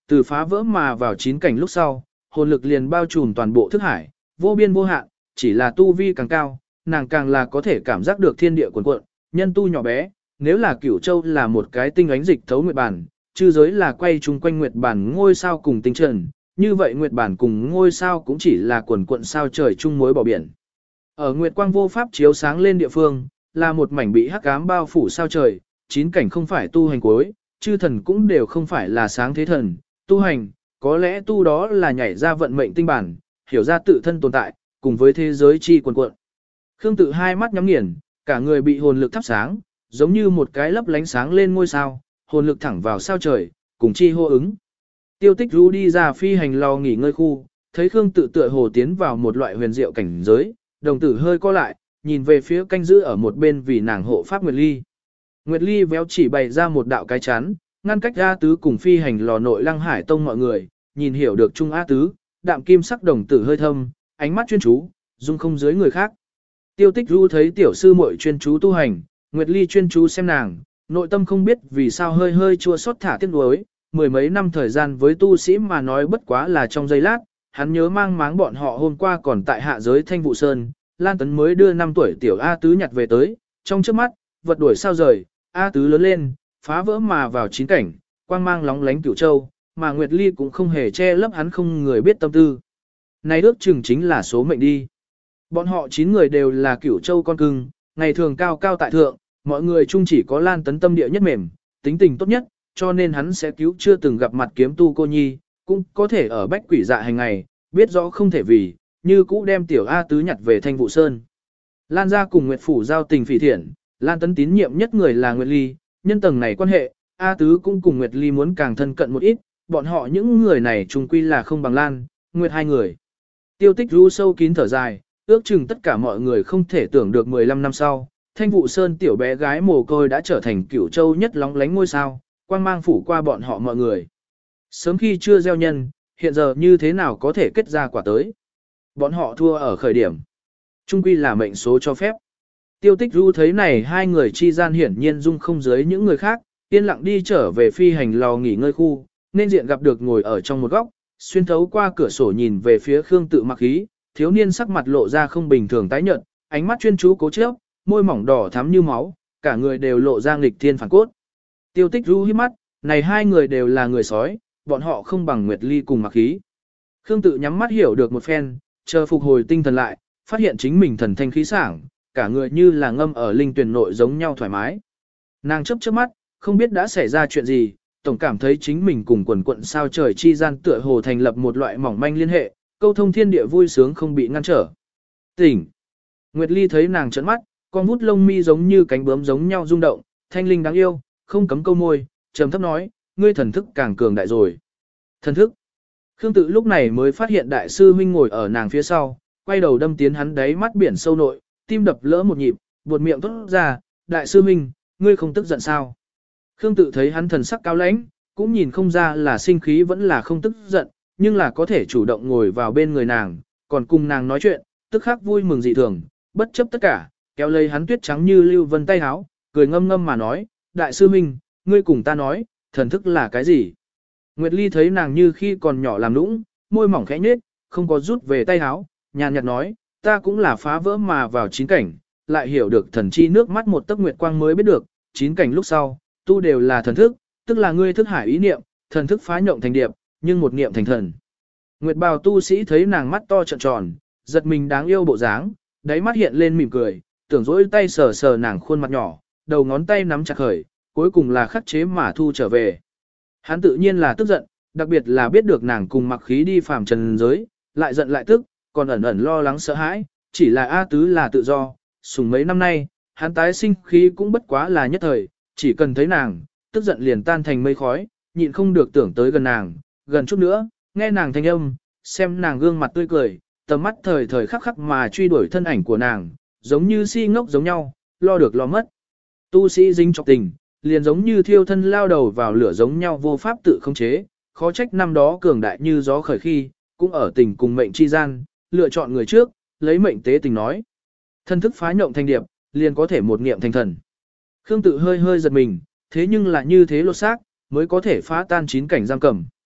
Speaker 1: từ phá vỡ mà vào chín cảnh lúc sau, hồn lực liền bao trùm toàn bộ thức hải, vô biên vô hạn, chỉ là tu vi càng cao, nàng càng là có thể cảm giác được thiên địa cuồn cuộn, nhân tu nhỏ bé, nếu là Cửu Châu là một cái tinh ánh dịch thấu nguyệt bản, chư giới là quay chung quanh nguyệt bản ngôi sao cùng tinh trần, như vậy nguyệt bản cùng ngôi sao cũng chỉ là quần cuộn sao trời chung mối bỏ biển. Ở nguyệt quang vô pháp chiếu sáng lên địa phương, là một mảnh bị hắc ám bao phủ sao trời, chín cảnh không phải tu hành cuối, chư thần cũng đều không phải là sáng thế thần, tu hành, có lẽ tu đó là nhảy ra vận mệnh tinh bản, hiểu ra tự thân tồn tại, cùng với thế giới chi quần cuộn. Khương Tự hai mắt nhắm nghiền, cả người bị hồn lực thắp sáng, giống như một cái lấp lánh sáng lên ngôi sao, hồn lực thẳng vào sao trời, cùng chi hô ứng. Tiêu Tích Ru đi ra phi hành lò nghỉ ngơi khu, thấy Khương Tự tựa hồ tiến vào một loại huyền diệu cảnh giới, đồng tử hơi co lại, nhìn về phía canh giữ ở một bên vì nàng hộ pháp Nguyệt Ly. Nguyệt Ly véo chỉ bày ra một đạo cái chắn, ngăn cách A Tứ cùng phi hành lò nội Lăng Hải Tông mọi người, nhìn hiểu được Trung A Tứ, đạm kim sắc đồng tử hơi thâm, ánh mắt chuyên chú, dung không dưới người khác. Tiêu Tích Ru thấy tiểu sư muội chuyên chú tu hành, Nguyệt Ly chuyên chú xem nàng, nội tâm không biết vì sao hơi hơi chua xót thả tiếc nuối, mười mấy năm thời gian với tu sĩ mà nói bất quá là trong giây lát, hắn nhớ mang máng bọn họ hôm qua còn tại hạ giới Thanh Vụ Sơn, Lan Tấn mới đưa năm tuổi tiểu A Tứ nhặt về tới, trong trước mắt, vật đuổi sao rời, A Tứ lớn lên, phá vỡ mà vào chín cảnh, quang mang lóng lánh Cửu Châu, mà Nguyệt Ly cũng không hề che lấp hắn không người biết tâm tư. Này ước chừng chính là số mệnh đi. Bọn họ chín người đều là Cửu Châu con cưng, ngày thường cao cao tại thượng, mọi người chung chỉ có Lan Tấn tâm địa nhất mềm, tính tình tốt nhất, cho nên hắn sẽ cứu chưa từng gặp mặt kiếm tu cô nhi, cũng có thể ở bách quỷ dạ hành ngày, biết rõ không thể vì, như cũ đem tiểu A Tứ nhặt về Thanh Vụ Sơn. Lan gia cùng Nguyệt Phủ giao tình phỉ thiện, Lan Tấn tín nhiệm nhất người là Nguyệt Ly, nhân tầng này quan hệ, A Tứ cũng cùng Nguyệt Ly muốn càng thân cận một ít, bọn họ những người này chung quy là không bằng Lan, Nguyệt hai người. Tiêu Tích Ru sâu kín thở dài, ước chừng tất cả mọi người không thể tưởng được mười lăm năm sau, Thanh Vụ Sơn tiểu bé gái mồ côi đã trở thành Cửu Châu nhất lóng lánh ngôi sao, quang mang phủ qua bọn họ mọi người. Sớm khi chưa gieo nhân, hiện giờ như thế nào có thể kết ra quả tới. Bọn họ thua ở khởi điểm. Trung quy là mệnh số cho phép. Tiêu Tích Ru thấy này hai người chi gian hiển nhiên dung không dưới những người khác, yên lặng đi trở về phi hành lò nghỉ ngơi khu, nên diện gặp được ngồi ở trong một góc, xuyên thấu qua cửa sổ nhìn về phía Khương Tự mặc khí, thiếu niên sắc mặt lộ ra không bình thường tái nhợt, ánh mắt chuyên chú cố chấp, môi mỏng đỏ thắm như máu, cả người đều lộ ra nghịch thiên phản cốt. Tiêu Tích Ru hít mắt, này hai người đều là người sói, bọn họ không bằng Nguyệt Ly cùng mặc khí. Khương Tự nhắm mắt hiểu được một phen, chờ phục hồi tinh thần lại, phát hiện chính mình thần thanh khí sảng, cả người như là ngâm ở linh tuyển nội giống nhau thoải mái. Nàng chớp chớp mắt, không biết đã xảy ra chuyện gì, tổng cảm thấy chính mình cùng quần quận sao trời chi gian tựa hồ thành lập một loại mỏng manh liên hệ, câu thông thiên địa vui sướng không bị ngăn trở. Tỉnh. Nguyệt Ly thấy nàng trợn mắt, con vút lông mi giống như cánh bướm giống nhau rung động, thanh linh đáng yêu, không cấm câu môi, trầm thấp nói, ngươi thần thức càng cường đại rồi. Thần thức. Khương Tự lúc này mới phát hiện đại sư huynh ngồi ở nàng phía sau, quay đầu đâm tiến hắn đáy mắt biển sâu nội, tim đập lỡ một nhịp, buột miệng thốt ra, đại sư huynh, ngươi không tức giận sao? Khương Tự thấy hắn thần sắc cao lãnh, cũng nhìn không ra là sinh khí vẫn là không tức giận, nhưng là có thể chủ động ngồi vào bên người nàng, còn cùng nàng nói chuyện, tức khắc vui mừng dị thường, bất chấp tất cả, kéo lấy hắn tuyết trắng như lưu vân tay háo, cười ngâm ngâm mà nói, đại sư huynh, ngươi cùng ta nói, thần thức là cái gì? Nguyệt Ly thấy nàng như khi còn nhỏ làm nũng, môi mỏng khẽ nhếch, không có rút về tay háo, nhàn nhạt nói, ta cũng là phá vỡ mà vào chín cảnh, lại hiểu được thần chi nước mắt một tấc nguyệt quang mới biết được, chín cảnh lúc sau, tu đều là thần thức, tức là ngươi thức hải ý niệm, thần thức phá nhộng thành điệp, nhưng một niệm thành thần. Nguyệt bào tu sĩ thấy nàng mắt to trợn tròn, giật mình đáng yêu bộ dáng, đáy mắt hiện lên mỉm cười, tưởng dỗi tay sờ sờ nàng khuôn mặt nhỏ, đầu ngón tay nắm chặt khởi, cuối cùng là khắc chế mà thu trở về. Hắn tự nhiên là tức giận, đặc biệt là biết được nàng cùng mặc khí đi phàm trần giới, lại giận lại tức, còn ẩn ẩn lo lắng sợ hãi, chỉ là A Tứ là tự do, sùng mấy năm nay, hắn tái sinh khí cũng bất quá là nhất thời, chỉ cần thấy nàng, tức giận liền tan thành mây khói, nhịn không được tưởng tới gần nàng, gần chút nữa, nghe nàng thanh âm, xem nàng gương mặt tươi cười, tầm mắt thời thời khắc khắc mà truy đuổi thân ảnh của nàng, giống như si ngốc giống nhau, lo được lo mất. Tu sĩ dính trọc tình, liền giống như thiêu thân lao đầu vào lửa giống nhau vô pháp tự khống chế, khó trách năm đó cường đại như gió khởi khi, cũng ở tình cùng mệnh chi gian, lựa chọn người trước, lấy mệnh tế tình nói. Thân thức phá nhộng thành điệp, liền có thể một niệm thành thần. Khương Tự hơi hơi giật mình, thế nhưng là như thế lột xác, mới có thể phá tan chín cảnh giam cầm.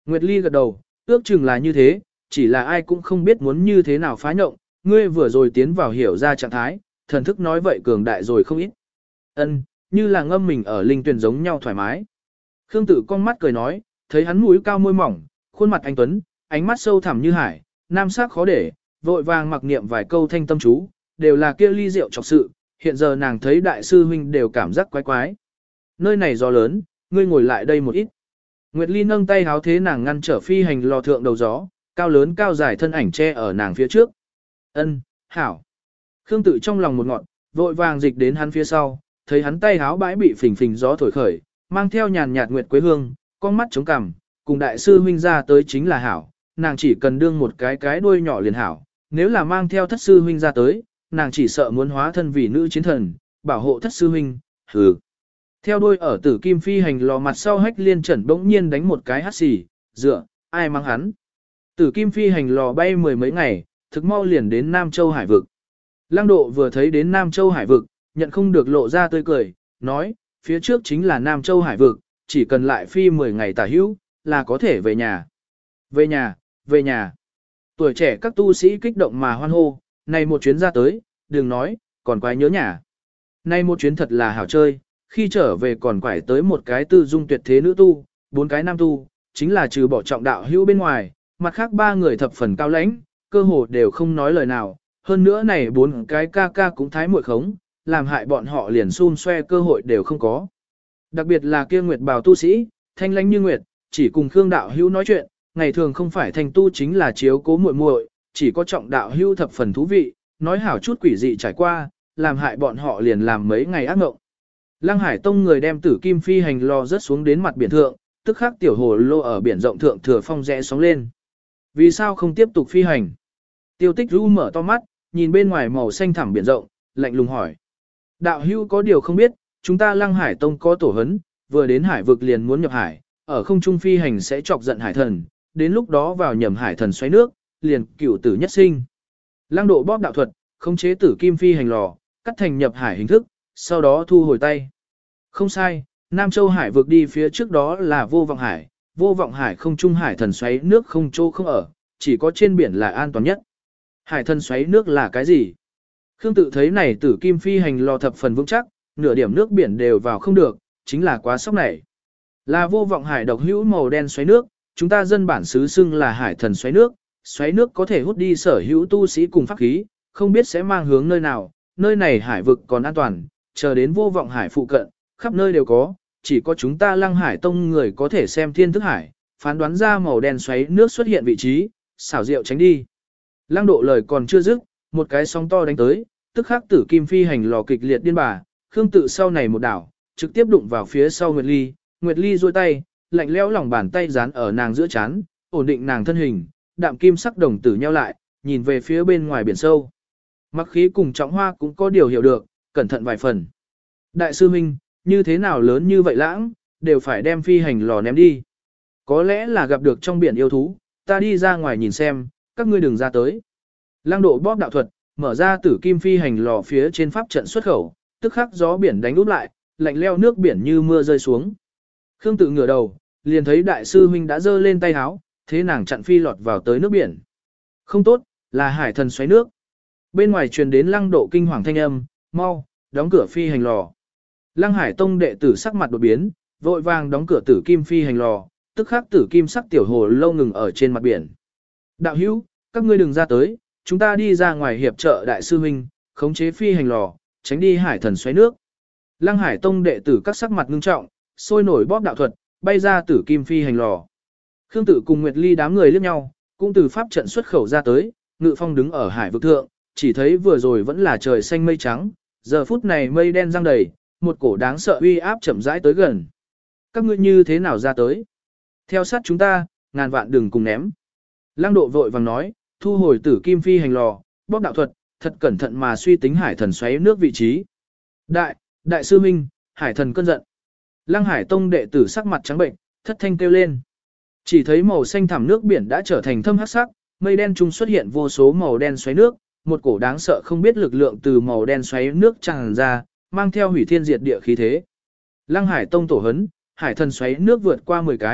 Speaker 1: Nguyệt Ly gật đầu, ước chừng là như thế, chỉ là ai cũng không biết muốn như thế nào phá nhộng, ngươi vừa rồi tiến vào hiểu ra trạng thái, thần thức nói vậy cường đại rồi không ít. Ân, như là ngâm mình ở linh tuyển giống nhau thoải mái. Khương Tự con mắt cười nói, thấy hắn mũi cao môi mỏng, khuôn mặt anh tuấn, ánh mắt sâu thẳm như hải, nam sắc khó để, vội vàng mặc niệm vài câu thanh tâm chú, đều là kia ly rượu trọc sự, hiện giờ nàng thấy đại sư huynh đều cảm giác quái quái. Nơi này gió lớn, ngươi ngồi lại đây một ít. Nguyệt Ly nâng tay háo thế nàng ngăn trở phi hành lò thượng đầu gió, cao lớn cao dài thân ảnh che ở nàng phía trước. Ân, hảo. Khương Tự trong lòng một ngọn, vội vàng dịch đến hắn phía sau, thấy hắn tay háo bãi bị phình phình gió thổi khởi, mang theo nhàn nhạt nguyệt quế hương, con mắt chống cằm, cùng đại sư huynh ra tới chính là hảo, nàng chỉ cần đương một cái cái đuôi nhỏ liền hảo, nếu là mang theo thất sư huynh ra tới, nàng chỉ sợ muốn hóa thân vì nữ chiến thần, bảo hộ thất sư huynh, hừ. Theo đuôi ở tử kim phi hành lò mặt sau hách liên trần bỗng nhiên đánh một cái hắt xì, dựa, ai mang hắn. Tử kim phi hành lò bay mười mấy ngày, thực mau liền đến Nam Châu Hải vực. Lăng Độ vừa thấy đến Nam Châu Hải vực, nhận không được lộ ra tươi cười, nói, phía trước chính là Nam Châu Hải vực, chỉ cần lại phi mười ngày tả hữu, là có thể về nhà. Về nhà, về nhà. Tuổi trẻ các tu sĩ kích động mà hoan hô, này một chuyến ra tới, đừng nói, còn quái nhớ nhà. Này một chuyến thật là hảo chơi, khi trở về còn quải tới một cái tư dung tuyệt thế nữ tu, bốn cái nam tu, chính là trừ bỏ trọng đạo hữu bên ngoài, mặt khác ba người thập phần cao lãnh, cơ hồ đều không nói lời nào, hơn nữa này bốn cái ca ca cũng thái muội khống, làm hại bọn họ liền xun xoe cơ hội đều không có. Đặc biệt là kia Nguyệt Bào tu sĩ, thanh lãnh như Nguyệt, chỉ cùng Khương đạo hữu nói chuyện, ngày thường không phải thành tu chính là chiếu cố muội muội, chỉ có trọng đạo hữu thập phần thú vị, nói hảo chút quỷ dị trải qua, làm hại bọn họ liền làm mấy ngày ác mộng. Lăng Hải Tông người đem tử kim phi hành lò rớt xuống đến mặt biển thượng, tức khắc tiểu hồ lô ở biển rộng thượng thừa phong rẽ sóng lên. Vì sao không tiếp tục phi hành? Tiêu Tích Du mở to mắt, nhìn bên ngoài màu xanh thẳm biển rộng, lạnh lùng hỏi. Đạo hữu có điều không biết, chúng ta Lăng Hải Tông có tổ hấn, vừa đến hải vực liền muốn nhập hải, ở không trung phi hành sẽ chọc giận hải thần, đến lúc đó vào nhầm hải thần xoáy nước, liền cửu tử nhất sinh. Lăng Độ bóp đạo thuật, khống chế tử kim phi hành lò, cắt thành nhập hải hình thức, sau đó thu hồi tay. Không sai, Nam Châu hải vực đi phía trước đó là vô vọng hải, vô vọng hải không trung hải thần xoáy nước không chỗ không ở, chỉ có trên biển là an toàn nhất. Hải thần xoáy nước là cái gì? Khương Tự thấy này tử kim phi hành lò thập phần vững chắc, nửa điểm nước biển đều vào không được, chính là quá sốc này. Là vô vọng hải độc hữu màu đen xoáy nước, chúng ta dân bản xứ xưng là hải thần xoáy nước, xoáy nước có thể hút đi sở hữu tu sĩ cùng pháp khí, không biết sẽ mang hướng nơi nào, nơi này hải vực còn an toàn, chờ đến vô vọng hải phụ cận, khắp nơi đều có, chỉ có chúng ta Lăng Hải Tông người có thể xem thiên thức hải, phán đoán ra màu đen xoáy nước xuất hiện vị trí, xảo diệu tránh đi. Lăng Độ lời còn chưa dứt, một cái sóng to đánh tới, tức khắc tử kim phi hành lò kịch liệt điên bà, Khương Tự sau này một đảo, trực tiếp đụng vào phía sau Nguyệt Ly, Nguyệt Ly duỗi tay, lạnh lẽo lòng bàn tay dán ở nàng giữa trán, ổn định nàng thân hình, đạm kim sắc đồng tử nheo lại, nhìn về phía bên ngoài biển sâu. Mặc khí cùng trọng hoa cũng có điều hiểu được, cẩn thận vài phần. Đại sư Minh, như thế nào lớn như vậy lãng, đều phải đem phi hành lò ném đi. Có lẽ là gặp được trong biển yêu thú, ta đi ra ngoài nhìn xem, các ngươi đừng ra tới. Lăng Độ bóp đạo thuật, mở ra tử kim phi hành lò phía trên pháp trận xuất khẩu, tức khắc gió biển đánh úp lại, lạnh leo nước biển như mưa rơi xuống. Khương Tự ngửa đầu, liền thấy đại sư huynh đã giơ lên tay háo, thế nàng chặn phi lọt vào tới nước biển. Không tốt, là hải thần xoáy nước. Bên ngoài truyền đến Lăng Độ kinh hoàng thanh âm, mau, đóng cửa phi hành lò. Lăng Hải Tông đệ tử sắc mặt đột biến, vội vàng đóng cửa tử kim phi hành lò, tức khắc tử kim sắc tiểu hồ lâu ngừng ở trên mặt biển. Đạo hữu, các ngươi đừng ra tới, chúng ta đi ra ngoài hiệp trợ đại sư huynh, khống chế phi hành lò, tránh đi hải thần xoáy nước. Lăng Hải Tông đệ tử các sắc mặt ngưng trọng, sôi nổi bóp đạo thuật, bay ra tử kim phi hành lò. Khương Tự cùng Nguyệt Ly đám người liếc nhau, cũng từ pháp trận xuất khẩu ra tới, Ngự Phong đứng ở hải vực thượng, chỉ thấy vừa rồi vẫn là trời xanh mây trắng, giờ phút này mây đen giăng đầy, một cổ đáng sợ uy áp chậm rãi tới gần. Các ngươi như thế nào ra tới? Theo sát chúng ta, ngàn vạn đừng cùng ném. Lăng Độ vội vàng nói, thu hồi tử kim phi hành lò, bóp đạo thuật, thật cẩn thận mà suy tính hải thần xoáy nước vị trí. Đại, đại sư minh, hải thần cơn giận. Lăng Hải Tông đệ tử sắc mặt trắng bệnh, thất thanh kêu lên. Chỉ thấy màu xanh thẳm nước biển đã trở thành thâm hắc sắc, mây đen trung xuất hiện vô số màu đen xoáy nước, một cổ đáng sợ không biết lực lượng từ màu đen xoáy nước tràn ra, mang theo hủy thiên diệt địa khí thế. Lăng Hải Tông tổ hấn, hải thần xoáy nước vượt qua mười cái,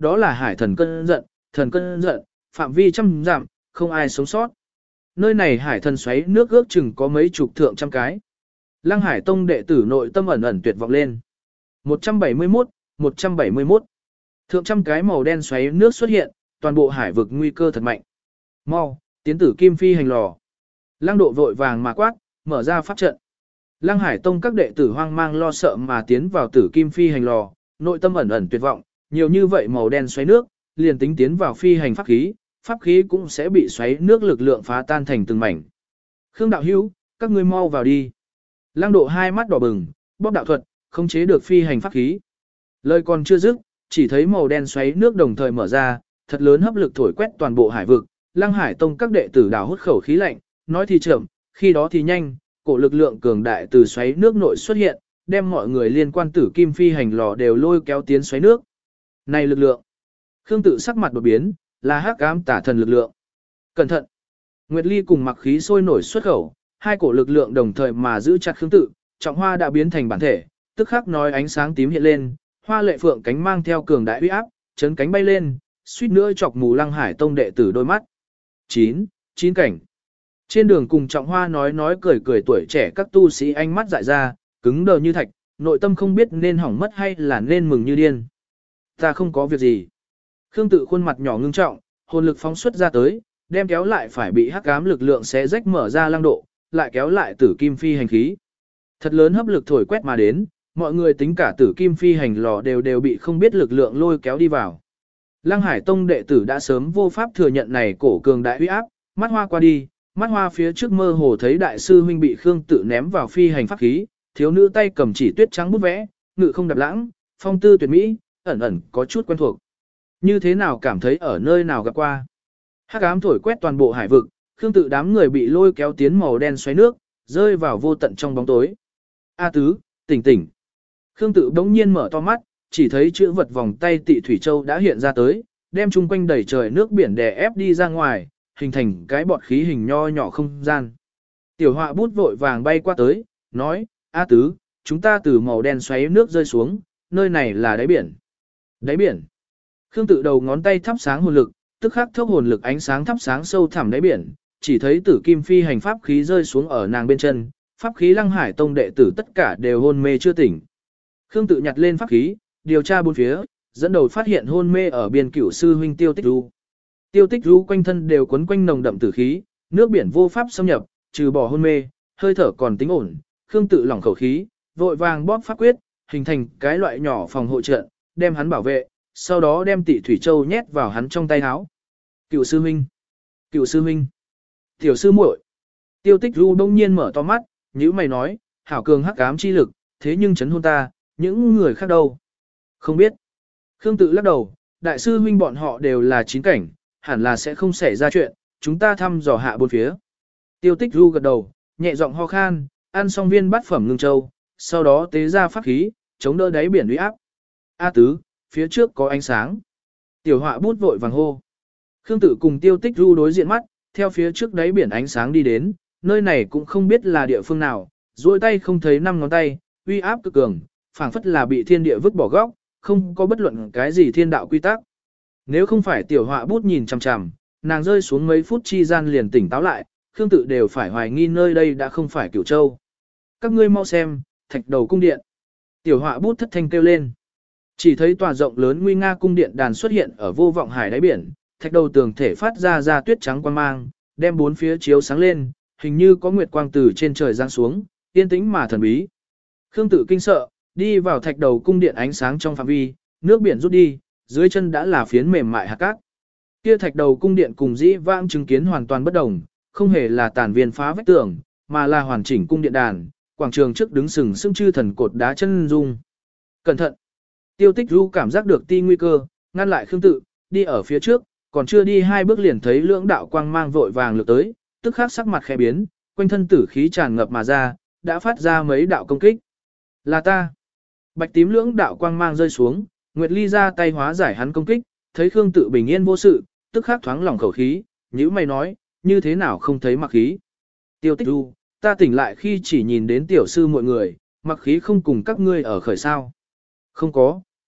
Speaker 1: đó là hải thần cơn giận, thần cơn giận, phạm vi trăm dặm, không ai sống sót. Nơi này hải thần xoáy nước ước chừng có mấy chục thượng trăm cái. Lăng Hải Tông đệ tử nội tâm ẩn ẩn tuyệt vọng lên. một trăm bảy mươi mốt, một trăm bảy mươi mốt. Thượng trăm cái màu đen xoáy nước xuất hiện, toàn bộ hải vực nguy cơ thật mạnh. Mau, tiến tử kim phi hành lò. Lăng Độ vội vàng mà quát, mở ra pháp trận. Lăng Hải Tông các đệ tử hoang mang lo sợ mà tiến vào tử kim phi hành lò, nội tâm ẩn ẩn tuyệt vọng, nhiều như vậy màu đen xoáy nước, liền tính tiến vào phi hành pháp khí, pháp khí cũng sẽ bị xoáy nước lực lượng phá tan thành từng mảnh. Khương đạo hữu, các ngươi mau vào đi. Lăng Độ hai mắt đỏ bừng, bóp đạo thuật, khống chế được phi hành pháp khí. Lời còn chưa dứt, chỉ thấy màu đen xoáy nước đồng thời mở ra, thật lớn hấp lực thổi quét toàn bộ hải vực. Lăng Hải Tông các đệ tử đào hút khẩu khí lạnh, nói thì chậm, khi đó thì nhanh, cổ lực lượng cường đại từ xoáy nước nội xuất hiện, đem mọi người liên quan tử kim phi hành lò đều lôi kéo tiến xoáy nước. Này lực lượng! Khương Tự sắc mặt đột biến, là hắc ám tả thần lực lượng. Cẩn thận! Nguyệt Ly cùng Mặc Khí sôi nổi xuất khẩu, hai cổ lực lượng đồng thời mà giữ chặt Khương Tự, trọng hoa đã biến thành bản thể, tức khắc nói ánh sáng tím hiện lên, hoa lệ phượng cánh mang theo cường đại uy áp, chấn cánh bay lên, suýt nữa chọc mù Lăng Hải Tông đệ tử đôi mắt. chín, chín cảnh. Trên đường cùng trọng hoa nói nói cười cười tuổi trẻ các tu sĩ ánh mắt dại ra, cứng đờ như thạch, nội tâm không biết nên hỏng mất hay là nên mừng như điên. Ta không có việc gì. Khương Tự khuôn mặt nhỏ ngưng trọng, hồn lực phóng xuất ra tới, đem kéo lại phải bị hắc ám lực lượng xé rách mở ra Lăng Độ, lại kéo lại tử kim phi hành khí. Thật lớn hấp lực thổi quét mà đến, mọi người tính cả tử kim phi hành lò đều đều bị không biết lực lượng lôi kéo đi vào. Lăng Hải Tông đệ tử đã sớm vô pháp thừa nhận này cổ cường đại uy áp, mắt hoa qua đi, mắt hoa phía trước mơ hồ thấy đại sư huynh bị Khương Tự ném vào phi hành pháp khí, thiếu nữ tay cầm chỉ tuyết trắng bút vẽ, ngự không đạp lãng, phong tư tuyệt mỹ, ẩn ẩn có chút quen thuộc. Như thế nào cảm thấy ở nơi nào gặp qua? Hắc ám thổi quét toàn bộ hải vực, Khương Tự đám người bị lôi kéo tiến màu đen xoáy nước, rơi vào vô tận trong bóng tối. A Tứ, tỉnh tỉnh. Khương Tự bỗng nhiên mở to mắt, chỉ thấy chữ vật vòng tay Tị Thủy Châu đã hiện ra tới, đem chung quanh đầy trời nước biển đè ép đi ra ngoài, hình thành cái bọt khí hình nho nhỏ không gian. Tiểu Họa bút vội vàng bay qua tới, nói, A Tứ, chúng ta từ màu đen xoáy nước rơi xuống, nơi này là đáy biển. Đáy biển. Khương Tự đầu ngón tay thắp sáng hồn lực, tức khắc thốc hồn lực ánh sáng thắp sáng sâu thẳm đáy biển, chỉ thấy tử kim phi hành pháp khí rơi xuống ở nàng bên chân, pháp khí Lăng Hải Tông đệ tử tất cả đều hôn mê chưa tỉnh. Khương Tự nhặt lên pháp khí, điều tra bốn phía, dẫn đầu phát hiện hôn mê ở biên cửu sư huynh Tiêu Tích Du. Tiêu Tích Du quanh thân đều quấn quanh nồng đậm tử khí, nước biển vô pháp xâm nhập, trừ bỏ hôn mê, hơi thở còn tính ổn. Khương Tự lỏng khẩu khí, vội vàng bóp pháp quyết, hình thành cái loại nhỏ phòng hộ trận, đem hắn bảo vệ, sau đó đem Tị Thủy Châu nhét vào hắn trong tay áo. Cửu sư huynh, Cửu sư huynh, tiểu sư muội. Tiêu Tích Du đông nhiên mở to mắt, nhíu mày nói, hảo cường hắc ám chi lực, thế nhưng chấn hôn ta, những người khác đâu? Không biết. Khương Tự lắc đầu, đại sư huynh bọn họ đều là chín cảnh, hẳn là sẽ không xảy ra chuyện, chúng ta thăm dò hạ bốn phía. Tiêu Tích Du gật đầu, nhẹ giọng ho khan, ăn xong viên bát phẩm ngưng châu, sau đó tế ra pháp khí, chống đỡ đáy biển uy áp. A Tứ, phía trước có ánh sáng. Tiểu Họa bút vội vàng hô. Khương Tự cùng Tiêu Tích Du đối diện mắt, theo phía trước đáy biển ánh sáng đi đến, nơi này cũng không biết là địa phương nào, duỗi tay không thấy năm ngón tay, uy áp cực cường, phảng phất là bị thiên địa vứt bỏ góc, không có bất luận cái gì thiên đạo quy tắc. Nếu không phải Tiểu Họa bút nhìn chằm chằm, nàng rơi xuống mấy phút chi gian liền tỉnh táo lại, Khương Tự đều phải hoài nghi nơi đây đã không phải Cửu Châu. Các ngươi mau xem, thạch đầu cung điện. Tiểu Họa bút thất thanh kêu lên. Chỉ thấy tòa rộng lớn nguy nga cung điện đàn xuất hiện ở vô vọng hải đáy biển, thạch đầu tường thể phát ra ra tuyết trắng quang mang, đem bốn phía chiếu sáng lên, hình như có nguyệt quang từ trên trời giáng xuống, yên tĩnh mà thần bí. Khương Tự kinh sợ, đi vào thạch đầu cung điện ánh sáng trong phạm vi, nước biển rút đi, dưới chân đã là phiến mềm mại hạt cát. Kia thạch đầu cung điện cùng dĩ vãng chứng kiến hoàn toàn bất đồng, không hề là tàn viên phá vách tường, mà là hoàn chỉnh cung điện đàn, quảng trường trước đứng sừng sững chư thần cột đá chân dung. Cẩn thận! Tiêu Tích Du cảm giác được ti nguy cơ, ngăn lại Khương Tự, đi ở phía trước, còn chưa đi hai bước liền thấy lưỡng đạo quang mang vội vàng lược tới, tức khắc sắc mặt khẽ biến, quanh thân tử khí tràn ngập mà ra, đã phát ra mấy đạo công kích. Là ta! Bạch tím lưỡng đạo quang mang rơi xuống, Nguyệt Ly ra tay hóa giải hắn công kích, thấy Khương Tự bình yên vô sự, tức khắc thoáng lỏng khẩu khí, nhíu mày nói, như thế nào không thấy mặc khí. Tiêu Tích Du, ta tỉnh lại khi chỉ nhìn đến tiểu sư mọi người, mặc khí không cùng các ngươi ở khởi sao. Không có,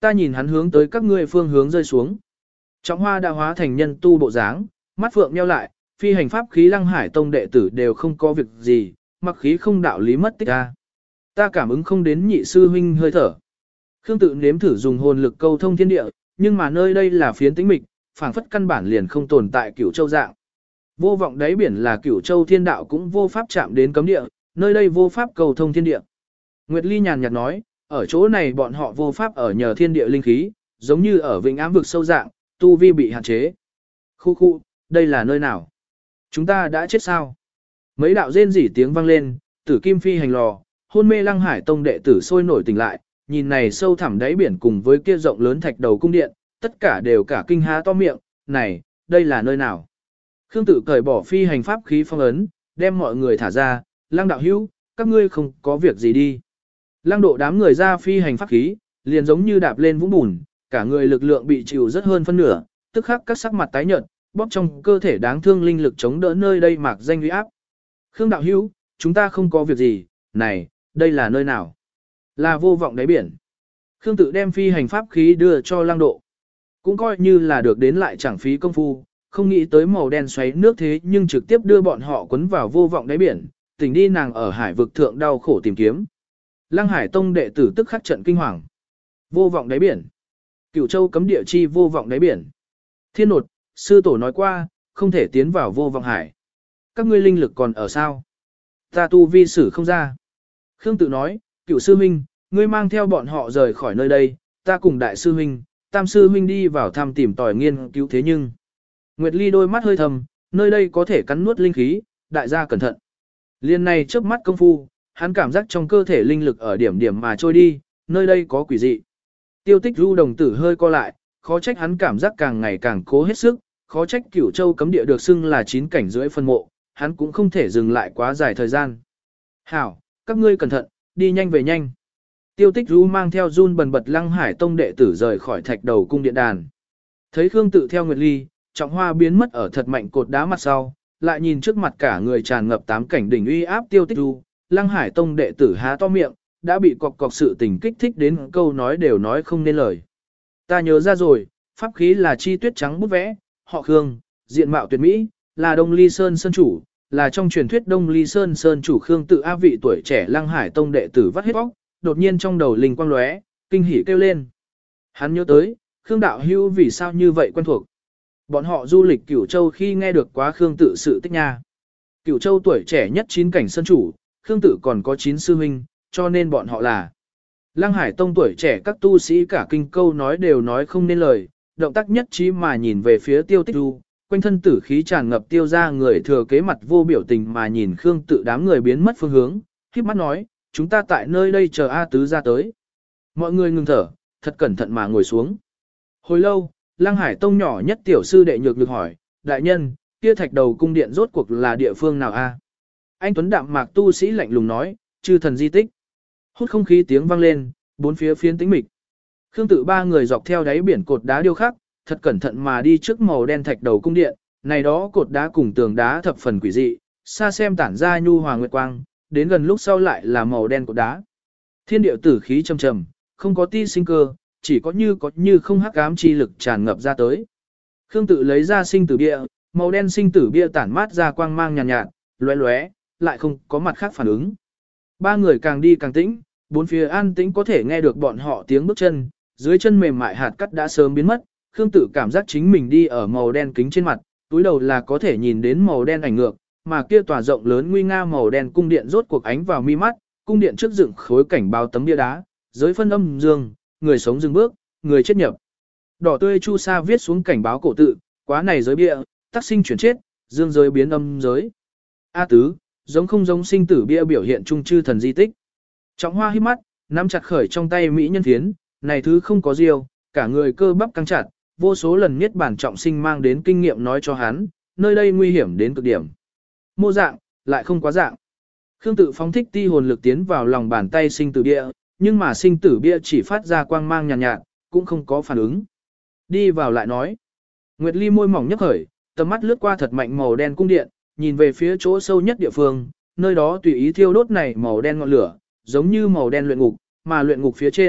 Speaker 1: Ta nhìn hắn hướng tới các ngươi phương hướng rơi xuống. Trọng Hoa đã hóa thành nhân tu bộ dáng, mắt phượng nheo lại, phi hành pháp khí Lăng Hải Tông đệ tử đều không có việc gì, mặc khí không đạo lý mất tích ta. Ta cảm ứng không đến nhị sư huynh hơi thở. Khương Tự nếm thử dùng hồn lực câu thông thiên địa, nhưng mà nơi đây là phiến tĩnh mịch, phảng phất căn bản liền không tồn tại Cửu Châu dạng. Vô vọng đáy biển là Cửu Châu thiên đạo cũng vô pháp chạm đến cấm địa, nơi đây vô pháp cầu thông thiên địa. Nguyệt Ly nhàn nhạt nói, ở chỗ này bọn họ vô pháp ở nhờ thiên địa linh khí, giống như ở vĩnh ám vực sâu dạng, tu vi bị hạn chế. Khu khu, đây là nơi nào? Chúng ta đã chết sao? Mấy đạo rên rỉ tiếng vang lên, tử kim phi hành lò, hôn mê Lăng Hải Tông đệ tử sôi nổi tỉnh lại, nhìn này sâu thẳm đáy biển cùng với kia rộng lớn thạch đầu cung điện, tất cả đều cả kinh há to miệng, này, đây là nơi nào? Khương Tự cởi bỏ phi hành pháp khí phong ấn, đem mọi người thả ra, Lăng đạo hữu, các ngươi không có việc gì đi. Lăng Độ đám người ra phi hành pháp khí, liền giống như đạp lên vũng bùn, cả người lực lượng bị chịu rất hơn phân nửa, tức khắc các sắc mặt tái nhợt, bóp trong cơ thể đáng thương linh lực chống đỡ nơi đây mạc danh uy áp. Khương đạo hữu, chúng ta không có việc gì, này, đây là nơi nào? Là vô vọng đáy biển. Khương Tự đem phi hành pháp khí đưa cho Lăng Độ. Cũng coi như là được đến lại chẳng phí công phu, không nghĩ tới màu đen xoáy nước thế nhưng trực tiếp đưa bọn họ cuốn vào vô vọng đáy biển, tỉnh đi nàng ở hải vực thượng đau khổ tìm kiếm. Lăng Hải Tông đệ tử tức khắc trận kinh hoàng. Vô vọng đáy biển. Cửu Châu cấm địa chi vô vọng đáy biển. Thiên nột, sư tổ nói qua, không thể tiến vào vô vọng hải. Các ngươi linh lực còn ở sao? Ta tu vi sử không ra. Khương Tự nói, Cửu sư huynh, ngươi mang theo bọn họ rời khỏi nơi đây, ta cùng đại sư huynh, tam sư huynh đi vào thăm tìm tòi nghiên cứu thế nhưng. Nguyệt Ly đôi mắt hơi thầm, nơi đây có thể cắn nuốt linh khí, đại gia cẩn thận. Liên này trước mắt công phu, hắn cảm giác trong cơ thể linh lực ở điểm điểm mà trôi đi, nơi đây có quỷ dị. Tiêu Tích Du đồng tử hơi co lại, khó trách hắn cảm giác càng ngày càng cố hết sức, khó trách Cửu Châu cấm địa được xưng là chín cảnh rưỡi phân mộ, hắn cũng không thể dừng lại quá dài thời gian. Hảo, các ngươi cẩn thận, đi nhanh về nhanh. Tiêu Tích Du mang theo run bần bật Lăng Hải Tông đệ tử rời khỏi thạch đầu cung điện đàn. Thấy Khương Tự theo Nguyệt Ly, Trọng Hoa biến mất ở thật mạnh cột đá mặt sau, lại nhìn trước mặt cả người tràn ngập tám cảnh đỉnh uy áp Tiêu Tích Du, Lăng Hải Tông đệ tử há to miệng, đã bị cọc cọc sự tình kích thích đến câu nói đều nói không nên lời. Ta nhớ ra rồi, pháp khí là chi tuyết trắng bút vẽ, họ Khương, diện mạo tuyệt mỹ, là Đông Ly Sơn Sơn chủ, là trong truyền thuyết Đông Ly Sơn Sơn chủ Khương Tự A vị tuổi trẻ Lăng Hải Tông đệ tử vắt hết óc, đột nhiên trong đầu linh quang lóe, kinh hỉ kêu lên. Hắn nhớ tới, Khương đạo hưu vì sao như vậy quen thuộc. Bọn họ du lịch Cửu Châu khi nghe được quá Khương Tự sự tích nha. Cửu Châu tuổi trẻ nhất chín cảnh sơn chủ, Khương Tự còn có chín sư huynh, cho nên bọn họ là Lăng Hải Tông tuổi trẻ các tu sĩ cả kinh câu nói đều nói không nên lời, động tác nhất trí mà nhìn về phía Tiêu Tích Du, quanh thân tử khí tràn ngập tiêu ra người thừa kế mặt vô biểu tình mà nhìn Khương Tự đám người biến mất phương hướng, khiếp mắt nói, chúng ta tại nơi đây chờ A Tứ ra tới. Mọi người ngừng thở, thật cẩn thận mà ngồi xuống. Hồi lâu, Lăng Hải Tông nhỏ nhất tiểu sư đệ nhược được hỏi, đại nhân, kia thạch đầu cung điện rốt cuộc là địa phương nào a? Anh Tuấn đạm mạc tu sĩ lạnh lùng nói, chư thần di tích. Hút không khí tiếng vang lên, bốn phía phiến tĩnh mịch. Khương Tự ba người dọc theo đáy biển cột đá điêu khắc, thật cẩn thận mà đi trước màu đen thạch đầu cung điện, này đó cột đá cùng tường đá thập phần quỷ dị, xa xem tản ra nhu hòa nguyệt quang, đến gần lúc sau lại là màu đen cột đá. Thiên địa tử khí trầm trầm, không có ti sinh cơ, chỉ có như có như không hắc ám chi lực tràn ngập ra tới. Khương Tự lấy ra sinh tử bia, màu đen sinh tử bia tản mát ra quang mang nhàn nhạt, nhạt, lóe lóe, lại không có mặt khác phản ứng. Ba người càng đi càng tĩnh, bốn phía an tĩnh có thể nghe được bọn họ tiếng bước chân, dưới chân mềm mại hạt cát đã sớm biến mất, Khương Tự cảm giác chính mình đi ở màu đen kính trên mặt, túi đầu là có thể nhìn đến màu đen ảnh ngược, mà kia tòa rộng lớn nguy nga màu đen cung điện rốt cuộc ánh vào mi mắt, cung điện trước dựng khối cảnh báo tấm bia đá, giới phân âm dương, người sống dừng bước, người chết nhập. Đỏ tươi chu sa viết xuống cảnh báo cổ tự, quá này giới bia, tác sinh chuyển chết, dương giới biến âm giới. A Tứ, giống không giống sinh tử bia biểu hiện trung chư thần di tích. Trọng Hoa hít mắt, nắm chặt khởi trong tay mỹ nhân phiến, này thứ không có diêu, cả người cơ bắp căng chặt, vô số lần niết bản trọng sinh mang đến kinh nghiệm nói cho hắn, nơi đây nguy hiểm đến cực điểm. Mô dạng, lại không quá dạng. Khương Tự phóng thích ti hồn lực tiến vào lòng bàn tay sinh tử bia, nhưng mà sinh tử bia chỉ phát ra quang mang nhàn nhạt, nhạt, cũng không có phản ứng. Đi vào lại nói. Nguyệt Ly môi mỏng nhấp khởi, tầm mắt lướt qua thật mạnh màu đen cung điện, nhìn về phía chỗ sâu nhất địa phương, nơi đó tùy ý thiêu đốt này màu đen ngọn lửa, giống như màu đen luyện ngục, mà luyện ngục phía trên,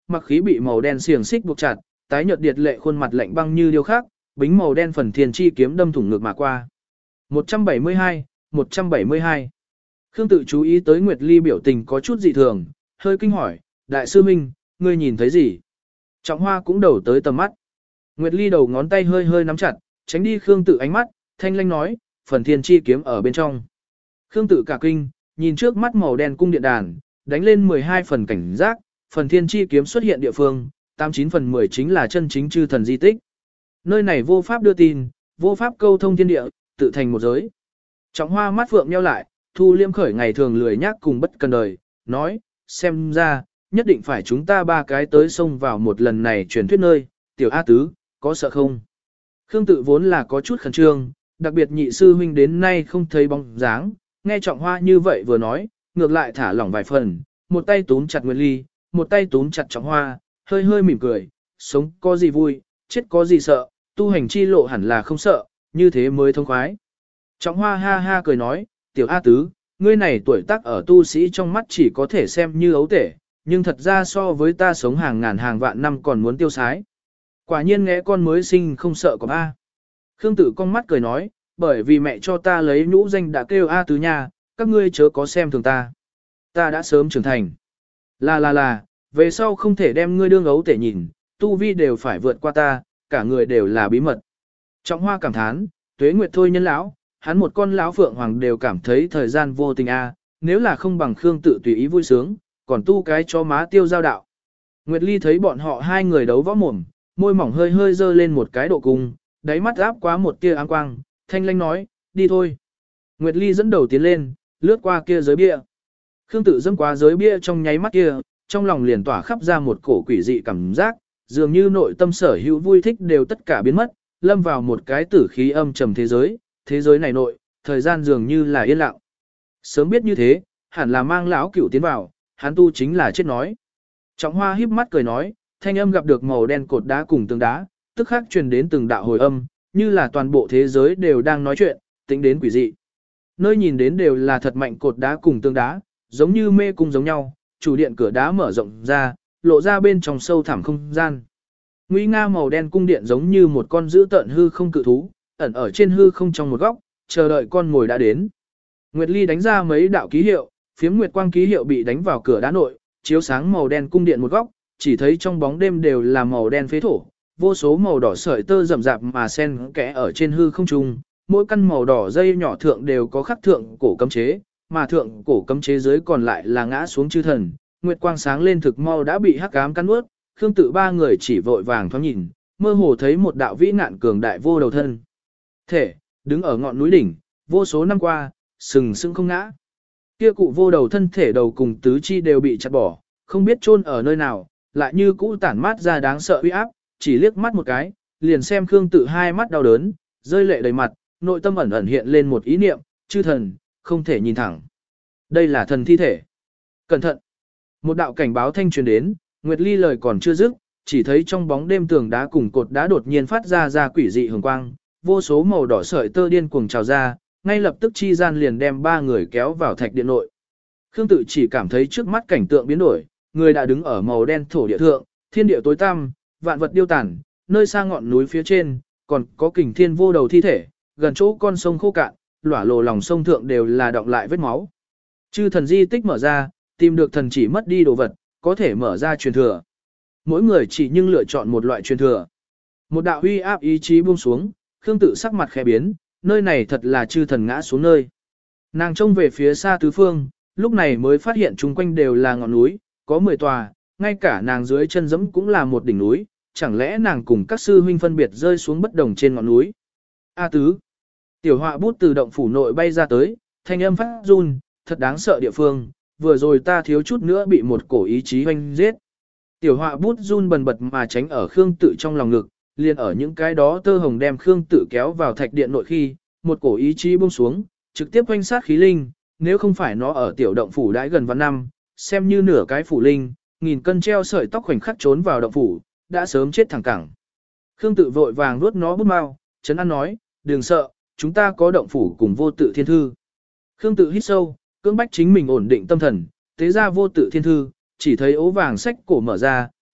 Speaker 1: mặc khí bị màu đen xiềng xích buộc chặt, tái nhợt điệt lệ khuôn mặt lạnh băng như điêu khắc, bính màu đen phần thiên chi kiếm đâm thủng ngực mà qua. một trăm bảy mươi hai, một trăm bảy mươi hai. Khương Tự chú ý tới Nguyệt Ly biểu tình có chút dị thường, hơi kinh hỏi, đại sư huynh, ngươi nhìn thấy gì? Trọng Hoa cũng đầu tới tầm mắt. Nguyệt Ly đầu ngón tay hơi hơi nắm chặt, tránh đi Khương Tự ánh mắt, thanh lanh nói, phần thiên chi kiếm ở bên trong. Khương Tự cả kinh, nhìn trước mắt màu đen cung điện đàn, đánh lên mười hai phần cảnh giác, phần thiên chi kiếm xuất hiện địa phương, tám chín phần mười chính là chân chính chư thần di tích. Nơi này vô pháp đưa tin, vô pháp câu thông thiên địa, tự thành một giới. Trọng Hoa mắt phượng nheo lại, thu liêm khởi ngày thường lười nhác cùng bất cần đời, nói, xem ra, nhất định phải chúng ta ba cái tới xông vào một lần này truyền thuyết nơi, tiểu A Tứ, có sợ không? Khương Tự vốn là có chút khẩn trương, đặc biệt nhị sư huynh đến nay không thấy bóng dáng, nghe Trọng Hoa như vậy vừa nói, ngược lại thả lỏng vài phần, một tay túm chặt Nguyệt Ly, một tay túm chặt Trọng Hoa, hơi hơi mỉm cười, sống có gì vui, chết có gì sợ, tu hành chi lộ hẳn là không sợ, như thế mới thông khoái. Trọng Hoa ha ha cười nói, tiểu A Tứ, ngươi này tuổi tác ở tu sĩ trong mắt chỉ có thể xem như ấu tể, nhưng thật ra so với ta sống hàng ngàn hàng vạn năm còn muốn tiêu sái. Quả nhiên nghe con mới sinh không sợ có A. Khương Tự con mắt cười nói, bởi vì mẹ cho ta lấy nhũ danh đã kêu A Tứ nha, các ngươi chớ có xem thường ta. Ta đã sớm trưởng thành. Là là là, về sau không thể đem ngươi đương ấu tể nhìn, tu vi đều phải vượt qua ta, cả người đều là bí mật. Trọng Hoa cảm thán, tuế nguyệt thôi nhân lão, hắn một con lão phượng hoàng đều cảm thấy thời gian vô tình a, nếu là không bằng Khương Tự tùy ý vui sướng, còn tu cái cho má tiêu giao đạo. Nguyệt Ly thấy bọn họ hai người đấu võ mồm, môi mỏng hơi hơi dơ lên một cái độ cung, đáy mắt áp quá một tia áng quang, thanh lanh nói, đi thôi. Nguyệt Ly dẫn đầu tiến lên, lướt qua kia giới bia. Khương Tự dẫm qua giới bia trong nháy mắt kia, trong lòng liền tỏa khắp ra một cổ quỷ dị cảm giác, dường như nội tâm sở hữu vui thích đều tất cả biến mất, lâm vào một cái tử khí âm trầm thế giới, thế giới này nội, thời gian dường như là yên lặng. Sớm biết như thế, hẳn là mang lão cửu tiến vào, hắn tu chính là chết nói. Trọng Hoa híp mắt cười nói, thanh âm gặp được màu đen cột đá cùng tường đá, tức khắc truyền đến từng đạo hồi âm, như là toàn bộ thế giới đều đang nói chuyện, tính đến quỷ dị. Nơi nhìn đến đều là thật mạnh cột đá cùng tường đá, giống như mê cung giống nhau, chủ điện cửa đá mở rộng ra, lộ ra bên trong sâu thẳm không gian. Nguy nga màu đen cung điện giống như một con dữ tợn hư không cự thú, ẩn ở trên hư không trong một góc, chờ đợi con ngồi đã đến. Nguyệt Ly đánh ra mấy đạo ký hiệu, phiếm nguyệt quang ký hiệu bị đánh vào cửa đá nội, chiếu sáng màu đen cung điện một góc, chỉ thấy trong bóng đêm đều là màu đen phế thổ, vô số màu đỏ sợi tơ rậm rạp mà xen kẽ ở trên hư không trung, mỗi căn màu đỏ dây nhỏ thượng đều có khắc thượng cổ cấm chế, mà thượng cổ cấm chế dưới còn lại là ngã xuống chư thần, nguyệt quang sáng lên thực mau đã bị hắc ám cắn nuốt, Khương Tự ba người chỉ vội vàng thoáng nhìn, mơ hồ thấy một đạo vĩ nạn cường đại vô đầu thân. Thể, đứng ở ngọn núi đỉnh, vô số năm qua, sừng sững không ngã. Kia cụ vô đầu thân thể đầu cùng tứ chi đều bị chặt bỏ, không biết chôn ở nơi nào, lại như cũ tản mát ra đáng sợ uy áp, chỉ liếc mắt một cái, liền xem Khương Tự hai mắt đau đớn, rơi lệ đầy mặt, nội tâm ẩn ẩn hiện lên một ý niệm, chư thần, không thể nhìn thẳng. Đây là thần thi thể. Cẩn thận. Một đạo cảnh báo thanh truyền đến, Nguyệt Ly lời còn chưa dứt, chỉ thấy trong bóng đêm tường đá cùng cột đá đột nhiên phát ra ra quỷ dị hường quang, vô số màu đỏ sợi tơ điên cuồng trào ra, ngay lập tức chi gian liền đem ba người kéo vào thạch điện nội. Khương Tự chỉ cảm thấy trước mắt cảnh tượng biến đổi, người đã đứng ở màu đen thổ địa thượng, thiên địa tối tăm, vạn vật điêu tàn, nơi xa ngọn núi phía trên, còn có kình thiên vô đầu thi thể, gần chỗ con sông khô cạn, lỏa lồ lòng sông thượng đều là đọng lại vết máu. Chư thần di tích mở ra, tìm được thần chỉ mất đi đồ vật, có thể mở ra truyền thừa. Mỗi người chỉ nhưng lựa chọn một loại truyền thừa. Một đạo huy áp ý chí buông xuống, Khương Tự sắc mặt khẽ biến, nơi này thật là chư thần ngã xuống nơi. Nàng trông về phía xa tứ phương, lúc này mới phát hiện chung quanh đều là ngọn núi, có mười tòa, ngay cả nàng dưới chân dẫm cũng là một đỉnh núi, chẳng lẽ nàng cùng các sư huynh phân biệt rơi xuống bất đồng trên ngọn núi. A Tứ. Tiểu họa bút từ động phủ nội bay ra tới, thanh âm phát run, thật đáng sợ địa phương, vừa rồi ta thiếu chút nữa bị một cổ ý chí hoanh giết. Tiểu họa bút run bần bật mà tránh ở Khương Tự trong lòng ngực, liền ở những cái đó tơ hồng đem Khương Tự kéo vào thạch điện nội khi, một cổ ý chí buông xuống, trực tiếp hoanh sát khí linh, nếu không phải nó ở tiểu động phủ đãi gần vạn năm, xem như nửa cái phủ linh, nghìn cân treo sợi tóc khoảnh khắc trốn vào động phủ, đã sớm chết thẳng cẳng. Khương Tự vội vàng nuốt nó bút mau, trấn an nói, đừng sợ, chúng ta có động phủ cùng vô tự thiên thư. Khương Tự hít sâu, cưỡng bách chính mình ổn định tâm thần, tế ra vô tự thiên thư, chỉ thấy ố vàng sách cổ mở ra,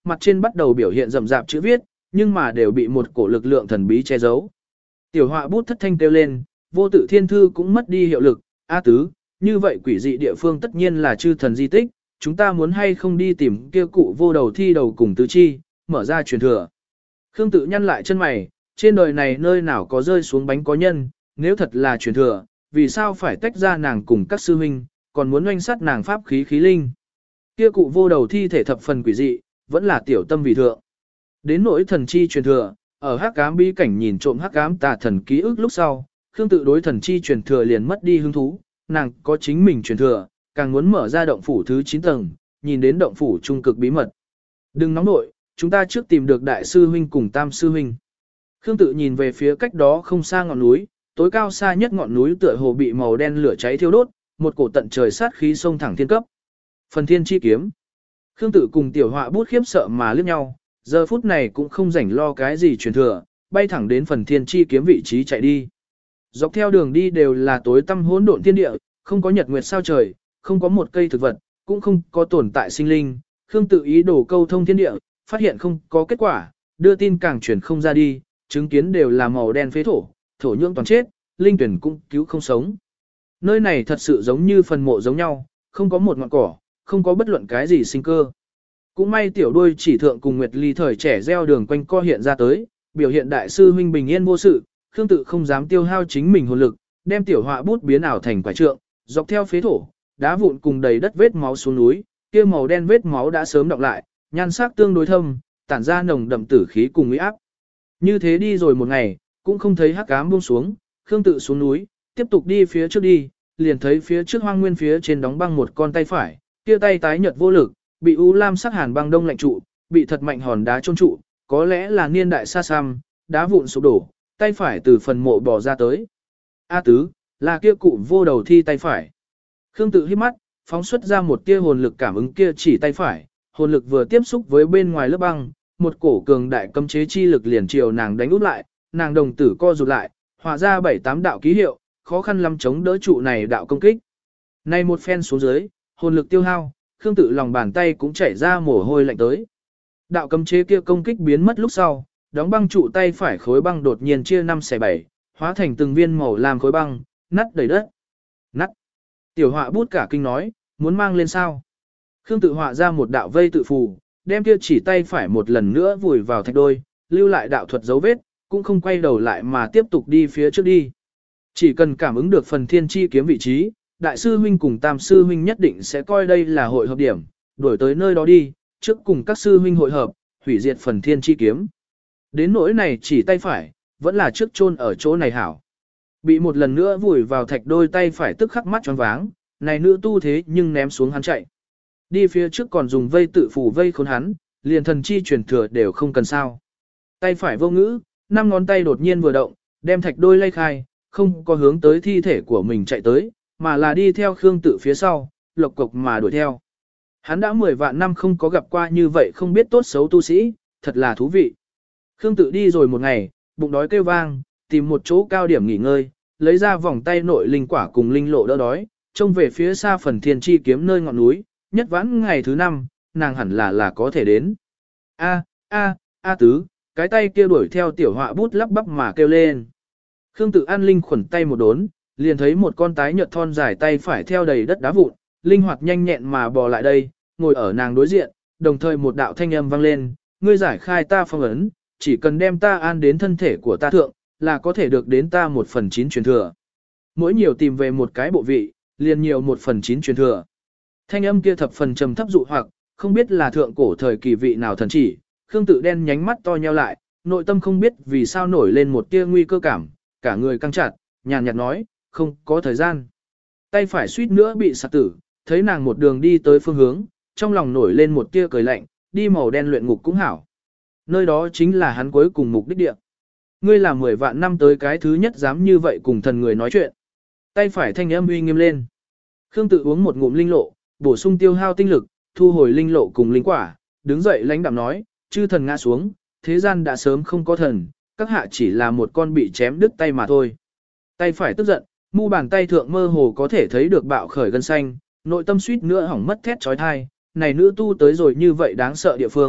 Speaker 1: mặt trên bắt đầu biểu hiện rậm rạp chữ viết, nhưng mà đều bị một cổ lực lượng thần bí che giấu. Tiểu họa bút thất thanh kêu lên, vô tự thiên thư cũng mất đi hiệu lực, A tứ, như vậy quỷ dị địa phương tất nhiên là chư thần di tích, chúng ta muốn hay không đi tìm kia cụ vô đầu thi đầu cùng tứ chi, mở ra truyền thừa. Khương tự nhăn lại chân mày, trên đời này nơi nào có rơi xuống bánh có nhân, nếu thật là truyền thừa, vì sao phải tách ra nàng cùng các sư huynh, còn muốn oanh sát nàng pháp khí khí linh. Kia cụ vô đầu thi thể thập phần quỷ dị, vẫn là tiểu tâm vì thượng. Đến nỗi thần chi truyền thừa, ở hắc ám bí cảnh nhìn trộm hắc ám tà thần ký ức lúc sau, Khương tự đối thần chi truyền thừa liền mất đi hứng thú, nàng có chính mình truyền thừa, càng muốn mở ra động phủ thứ chín tầng, nhìn đến động phủ trung cực bí mật. Đừng nóng nội, chúng ta trước tìm được đại sư huynh cùng tam sư huynh. Khương tự nhìn về phía cách đó không xa ngọn núi, tối cao xa nhất ngọn núi tựa hồ bị màu đen lửa cháy thiêu đốt, một cổ tận trời sát khí xông thẳng thiên cấp. Phần thiên chi kiếm. Khương tự cùng tiểu họa bút khiếp sợ mà liếc nhau, giờ phút này cũng không rảnh lo cái gì truyền thừa, bay thẳng đến phần thiên chi kiếm vị trí chạy đi. Dọc theo đường đi đều là tối tăm hỗn độn thiên địa, không có nhật nguyệt sao trời, không có một cây thực vật, cũng không có tồn tại sinh linh. Khương tự ý đồ câu thông thiên địa, phát hiện không có kết quả, đưa tin càng truyền không ra đi, chứng kiến đều là màu đen phế thổ, thổ nhưỡng toàn chết, linh tuyển cũng cứu không sống. Nơi này thật sự giống như phần mộ giống nhau, không có một ngọn cỏ, không có bất luận cái gì sinh cơ. Cũng may tiểu đuôi chỉ thượng cùng Nguyệt Ly thời trẻ gieo đường quanh co hiện ra tới, biểu hiện đại sư huynh bình yên vô sự, Khương tự không dám tiêu hao chính mình hồn lực, đem tiểu họa bút biến ảo thành quả trượng, dọc theo phế thổ, đá vụn cùng đầy đất vết máu xuống núi, kia màu đen vết máu đã sớm đọng lại, nhan sắc tương đối thâm, tản ra nồng đậm tử khí cùng uy áp. Như thế đi rồi một ngày, cũng không thấy hắc ám buông xuống, Khương tự xuống núi, tiếp tục đi phía trước đi, liền thấy phía trước hoang nguyên phía trên đóng băng một con tay phải, kia tay tái nhợt vô lực, bị u lam sắc hàn băng đông lạnh trụ, bị thật mạnh hòn đá chôn trụ, có lẽ là niên đại xa xăm, đá vụn sụp đổ, tay phải từ phần mộ bò ra tới. A tứ, là kia cụ vô đầu thi tay phải. Khương tự hít mắt, phóng xuất ra một tia hồn lực cảm ứng kia chỉ tay phải, hồn lực vừa tiếp xúc với bên ngoài lớp băng, một cổ cường đại cấm chế chi lực liền chiều nàng đánh úp lại, nàng đồng tử co rụt lại, hòa ra bảy tám đạo ký hiệu, khó khăn lắm chống đỡ trụ này đạo công kích. Này một phen xuống dưới, hồn lực tiêu hao, Khương tự lòng bàn tay cũng chảy ra mồ hôi lạnh tới. Đạo cấm chế kia công kích biến mất lúc sau, đóng băng trụ tay phải khối băng đột nhiên chia năm xẻ bảy, hóa thành từng viên màu làm khối băng, nắt đầy đất. Nắt. Tiểu họa bút cả kinh nói, muốn mang lên sao? Khương tự họa ra một đạo vây tự phù, đem kia chỉ tay phải một lần nữa vùi vào thạch đôi, lưu lại đạo thuật dấu vết, cũng không quay đầu lại mà tiếp tục đi phía trước đi. Chỉ cần cảm ứng được phần thiên chi kiếm vị trí, đại sư huynh cùng tam sư huynh nhất định sẽ coi đây là hội hợp điểm, đuổi tới nơi đó đi, trước cùng các sư huynh hội hợp, hủy diệt phần thiên chi kiếm. Đến nỗi này chỉ tay phải, vẫn là trước chôn ở chỗ này hảo. Bị một lần nữa vùi vào thạch đôi tay phải tức khắc mắt choáng váng, này nữ tu thế nhưng ném xuống hắn chạy. Đi phía trước còn dùng vây tự phủ vây khốn hắn, liền thần chi truyền thừa đều không cần sao. Tay phải vô ngữ, năm ngón tay đột nhiên vừa động, đem thạch đôi lay khai, không có hướng tới thi thể của mình chạy tới, mà là đi theo Khương tự phía sau, lộc cộc mà đuổi theo. Hắn đã mười vạn năm không có gặp qua như vậy không biết tốt xấu tu sĩ, thật là thú vị. Khương tự đi rồi một ngày, bụng đói kêu vang, tìm một chỗ cao điểm nghỉ ngơi, lấy ra vòng tay nội linh quả cùng linh lộ đỡ đói, trông về phía xa phần thiên chi kiếm nơi ngọn núi, nhất vãn ngày thứ năm, nàng hẳn là là có thể đến. A, a, a tứ, cái tay kia đuổi theo tiểu họa bút lắp bắp mà kêu lên. Khương tự an linh khuẩn tay một đốn, liền thấy một con tái nhợt thon dài tay phải theo đầy đất đá vụn, linh hoạt nhanh nhẹn mà bò lại đây, ngồi ở nàng đối diện, đồng thời một đạo thanh âm vang lên, ngươi giải khai ta phong ấn, chỉ cần đem ta an đến thân thể của ta thượng, là có thể được đến ta một phần chín truyền thừa. Mỗi nhiều tìm về một cái bộ vị, liền nhiều một phần chín truyền thừa. Thanh âm kia thập phần trầm thấp dụ hoặc, không biết là thượng cổ thời kỳ vị nào thần chỉ, Khương tự đen nhánh mắt to nheo lại, nội tâm không biết vì sao nổi lên một tia nguy cơ cảm, cả người căng chặt, nhàn nhạt nói, không có thời gian. Tay phải suýt nữa bị sặc tử, thấy nàng một đường đi tới phương hướng, trong lòng nổi lên một tia cười lạnh, đi màu đen luyện ngục cũng hảo. Nơi đó chính là hắn cuối cùng mục đích địa. Ngươi là mười vạn năm tới cái thứ nhất dám như vậy cùng thần người nói chuyện. Tay phải thanh âm uy nghiêm lên. Khương tự uống một ngụm linh lộ, bổ sung tiêu hao tinh lực, thu hồi linh lộ cùng linh quả, đứng dậy lãnh đạm nói, chư thần ngã xuống, thế gian đã sớm không có thần, các hạ chỉ là một con bị chém đứt tay mà thôi. Tay phải tức giận, mu bàn tay thượng mơ hồ có thể thấy được bạo khởi gân xanh, nội tâm suýt nữa hỏng mất thét chói tai, này nữ tu tới rồi như vậy đáng sợ địa phương,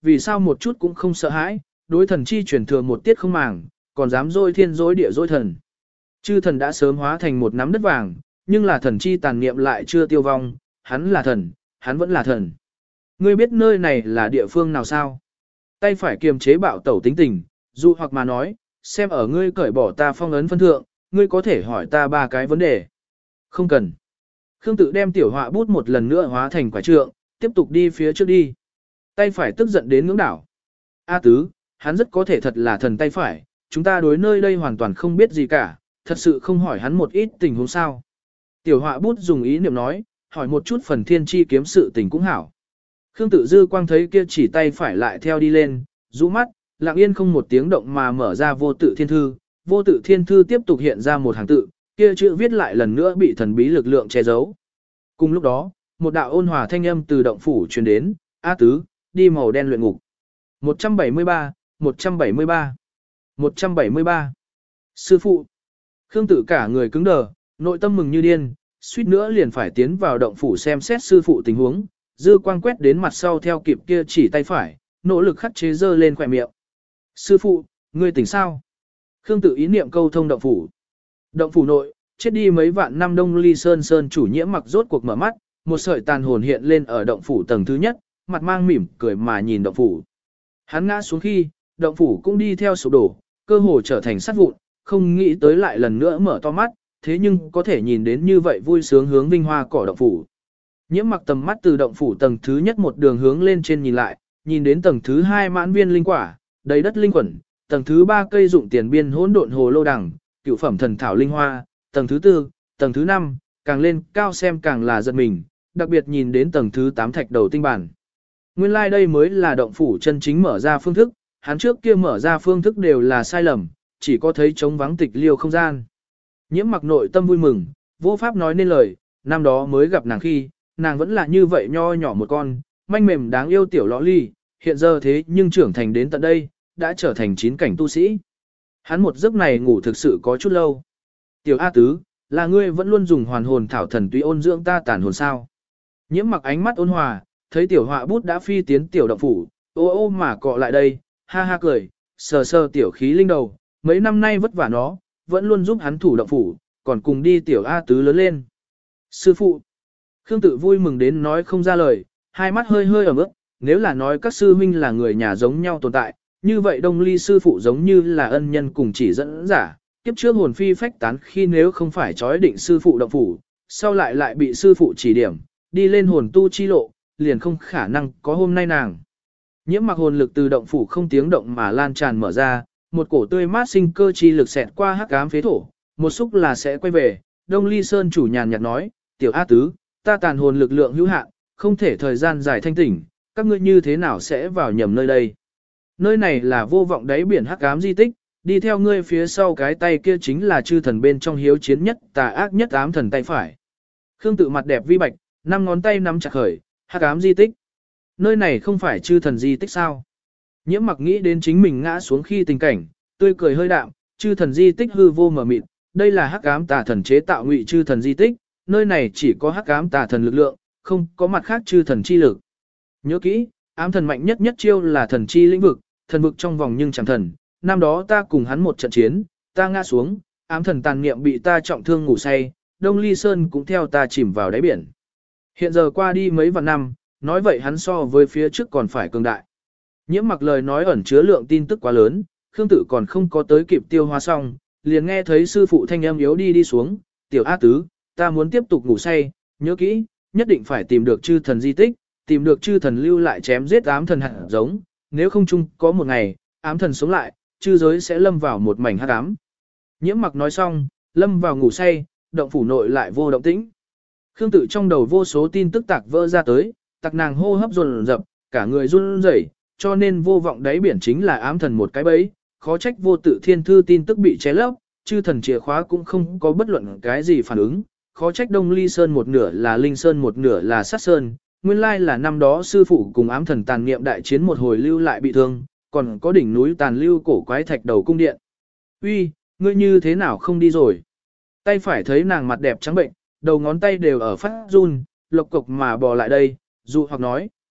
Speaker 1: vì sao một chút cũng không sợ hãi, đối thần chi truyền thừa một tiết không màng, còn dám dối thiên dối địa dối thần. Chư thần đã sớm hóa thành một nắm đất vàng, nhưng là thần chi tàn niệm lại chưa tiêu vong, hắn là thần, hắn vẫn là thần. Ngươi biết nơi này là địa phương nào sao? Tay phải kiềm chế bạo tẩu tính tình, dụ hoặc mà nói, xem ở ngươi cởi bỏ ta phong ấn phân thượng, ngươi có thể hỏi ta ba cái vấn đề. Không cần. Khương Tự đem tiểu họa bút một lần nữa hóa thành quả trượng, tiếp tục đi phía trước đi. Tay phải tức giận đến ngưỡng đảo. A tứ, hắn rất có thể thật là thần tay phải, chúng ta đối nơi đây hoàn toàn không biết gì cả, thật sự không hỏi hắn một ít tình huống sao. Tiểu họa bút dùng ý niệm nói, hỏi một chút phần thiên chi kiếm sự tình cũng hảo. Khương Tự dư quang thấy kia chỉ tay phải lại theo đi lên, rũ mắt, lặng yên không một tiếng động mà mở ra vô tự thiên thư, vô tự thiên thư tiếp tục hiện ra một hàng tự, kia chữ viết lại lần nữa bị thần bí lực lượng che giấu. Cùng lúc đó, một đạo ôn hòa thanh âm từ động phủ truyền đến, A tứ, đi màu đen luyện ngục. một trăm bảy mươi ba, một trăm bảy mươi ba, một trăm bảy mươi ba. Sư phụ. Khương Tự cả người cứng đờ, nội tâm mừng như điên, suýt nữa liền phải tiến vào động phủ xem xét sư phụ tình huống, dư quang quét đến mặt sau theo kịp kia chỉ tay phải, nỗ lực khắc chế dơ lên khỏe miệng. Sư phụ, ngươi tỉnh sao? Khương Tự ý niệm câu thông động phủ. Động phủ nội, chết đi mấy vạn năm Đông Ly Sơn Sơn chủ Nhiễm Mặc rốt cuộc mở mắt, một sợi tàn hồn hiện lên ở động phủ tầng thứ nhất, mặt mang mỉm cười mà nhìn động phủ. Hắn ngã xuống khi, động phủ cũng đi theo sụp đổ, cơ hồ trở thành sắt vụn, không nghĩ tới lại lần nữa mở to mắt, thế nhưng có thể nhìn đến như vậy vui sướng hướng vinh hoa cỏ động phủ. Nhiễm Mặc tầm mắt từ động phủ tầng thứ nhất một đường hướng lên trên nhìn lại, nhìn đến tầng thứ hai mãn viên linh quả, đầy đất linh quẩn, tầng thứ ba cây dụng tiền biên hỗn độn hồ lô đằng, cửu phẩm thần thảo linh hoa, tầng thứ tư, tầng thứ năm, càng lên cao xem càng là giật mình, đặc biệt nhìn đến tầng thứ tám thạch đầu tinh bản. Nguyên lai like đây mới là động phủ chân chính mở ra phương thức, hắn trước kia mở ra phương thức đều là sai lầm, chỉ có thấy trống vắng tịch liêu không gian. Nhiễm Mặc nội tâm vui mừng, vô pháp nói nên lời, năm đó mới gặp nàng khi, nàng vẫn là như vậy nho nhỏ một con, manh mềm đáng yêu tiểu lõ ly, hiện giờ thế nhưng trưởng thành đến tận đây, đã trở thành chín cảnh tu sĩ. Hắn một giấc này ngủ thực sự có chút lâu. Tiểu A tứ, là ngươi vẫn luôn dùng hoàn hồn thảo thần túy ôn dưỡng ta tàn hồn sao? Nhiễm Mặc ánh mắt ôn hòa, thấy tiểu họa bút đã phi tiến tiểu động phủ, ô ô mà cọ lại đây, ha ha cười, sờ sờ tiểu khí linh đầu, mấy năm nay vất vả nó, vẫn luôn giúp hắn thủ động phủ, còn cùng đi tiểu A tứ lớn lên. Sư phụ, Khương Tự vui mừng đến nói không ra lời, hai mắt hơi hơi ẩm ướt, nếu là nói các sư huynh là người nhà giống nhau tồn tại, như vậy Đông Ly sư phụ giống như là ân nhân cùng chỉ dẫn giả, kiếp trước hồn phi phách tán khi nếu không phải trói định sư phụ động phủ, sau lại lại bị sư phụ chỉ điểm, đi lên hồn tu chi lộ, liền không khả năng có hôm nay nàng. Nhiễm Mặc hồn lực từ động phủ không tiếng động mà lan tràn mở ra, một cổ tươi mát sinh cơ chi lực xẹt qua hắc ám phế thổ, một xúc là sẽ quay về. Đông Ly Sơn chủ nhàn nhạt nói, tiểu A tứ, ta tàn hồn lực lượng hữu hạn, không thể thời gian dài thanh tỉnh, các ngươi như thế nào sẽ vào nhầm nơi đây? Nơi này là vô vọng đáy biển hắc ám di tích, đi theo ngươi phía sau cái tay kia chính là chư thần bên trong hiếu chiến nhất tà ác nhất ám thần tay phải. Khương Tự mặt đẹp vi bạch, năm ngón tay nắm chặt khởi, hắc ám di tích. Nơi này không phải chư thần di tích sao? Nhiễm Mặc nghĩ đến chính mình ngã xuống khi tình cảnh, tươi cười hơi đạm, chư thần di tích hư vô mờ mịt, đây là hắc ám tà thần chế tạo ngụy chư thần di tích, nơi này chỉ có hắc ám tà thần lực lượng, không có mặt khác chư thần chi lực. Nhớ kỹ, ám thần mạnh nhất nhất chiêu là thần chi lĩnh vực, thần vực trong vòng nhưng chẳng thần, năm đó ta cùng hắn một trận chiến, ta ngã xuống, ám thần tàn niệm bị ta trọng thương ngủ say, Đông Ly Sơn cũng theo ta chìm vào đáy biển. Hiện giờ qua đi mấy vạn năm, nói vậy hắn so với phía trước còn phải cường đại. Nhiễm Mặc lời nói ẩn chứa lượng tin tức quá lớn, Khương Tự còn không có tới kịp tiêu hóa xong, liền nghe thấy sư phụ thanh âm yếu đi đi xuống, tiểu A tứ, ta muốn tiếp tục ngủ say, nhớ kỹ, nhất định phải tìm được chư thần di tích, tìm được chư thần lưu lại chém giết ám thần hạt giống, nếu không chung có một ngày, ám thần sống lại, chư giới sẽ lâm vào một mảnh hắc ám. Nhiễm Mặc nói xong, lâm vào ngủ say, động phủ nội lại vô động tĩnh. Khương Tự trong đầu vô số tin tức tạc vỡ ra tới, tạc nàng hô hấp dồn dập, cả người run rẩy, cho nên vô vọng đáy biển chính là ám thần một cái bẫy, khó trách vô tự thiên thư tin tức bị che lấp, chư thần chìa khóa cũng không có bất luận cái gì phản ứng, khó trách Đông Ly Sơn một nửa là Linh Sơn một nửa là Sát Sơn, nguyên lai là năm đó sư phụ cùng ám thần tàn niệm đại chiến một hồi lưu lại bị thương, còn có đỉnh núi tàn lưu cổ quái thạch đầu cung điện. Uy, ngươi như thế nào không đi rồi? Tay phải thấy nàng mặt đẹp trắng bệnh, đầu ngón tay đều ở phát run, lộc cục mà bò lại đây, dụ hoặc nói,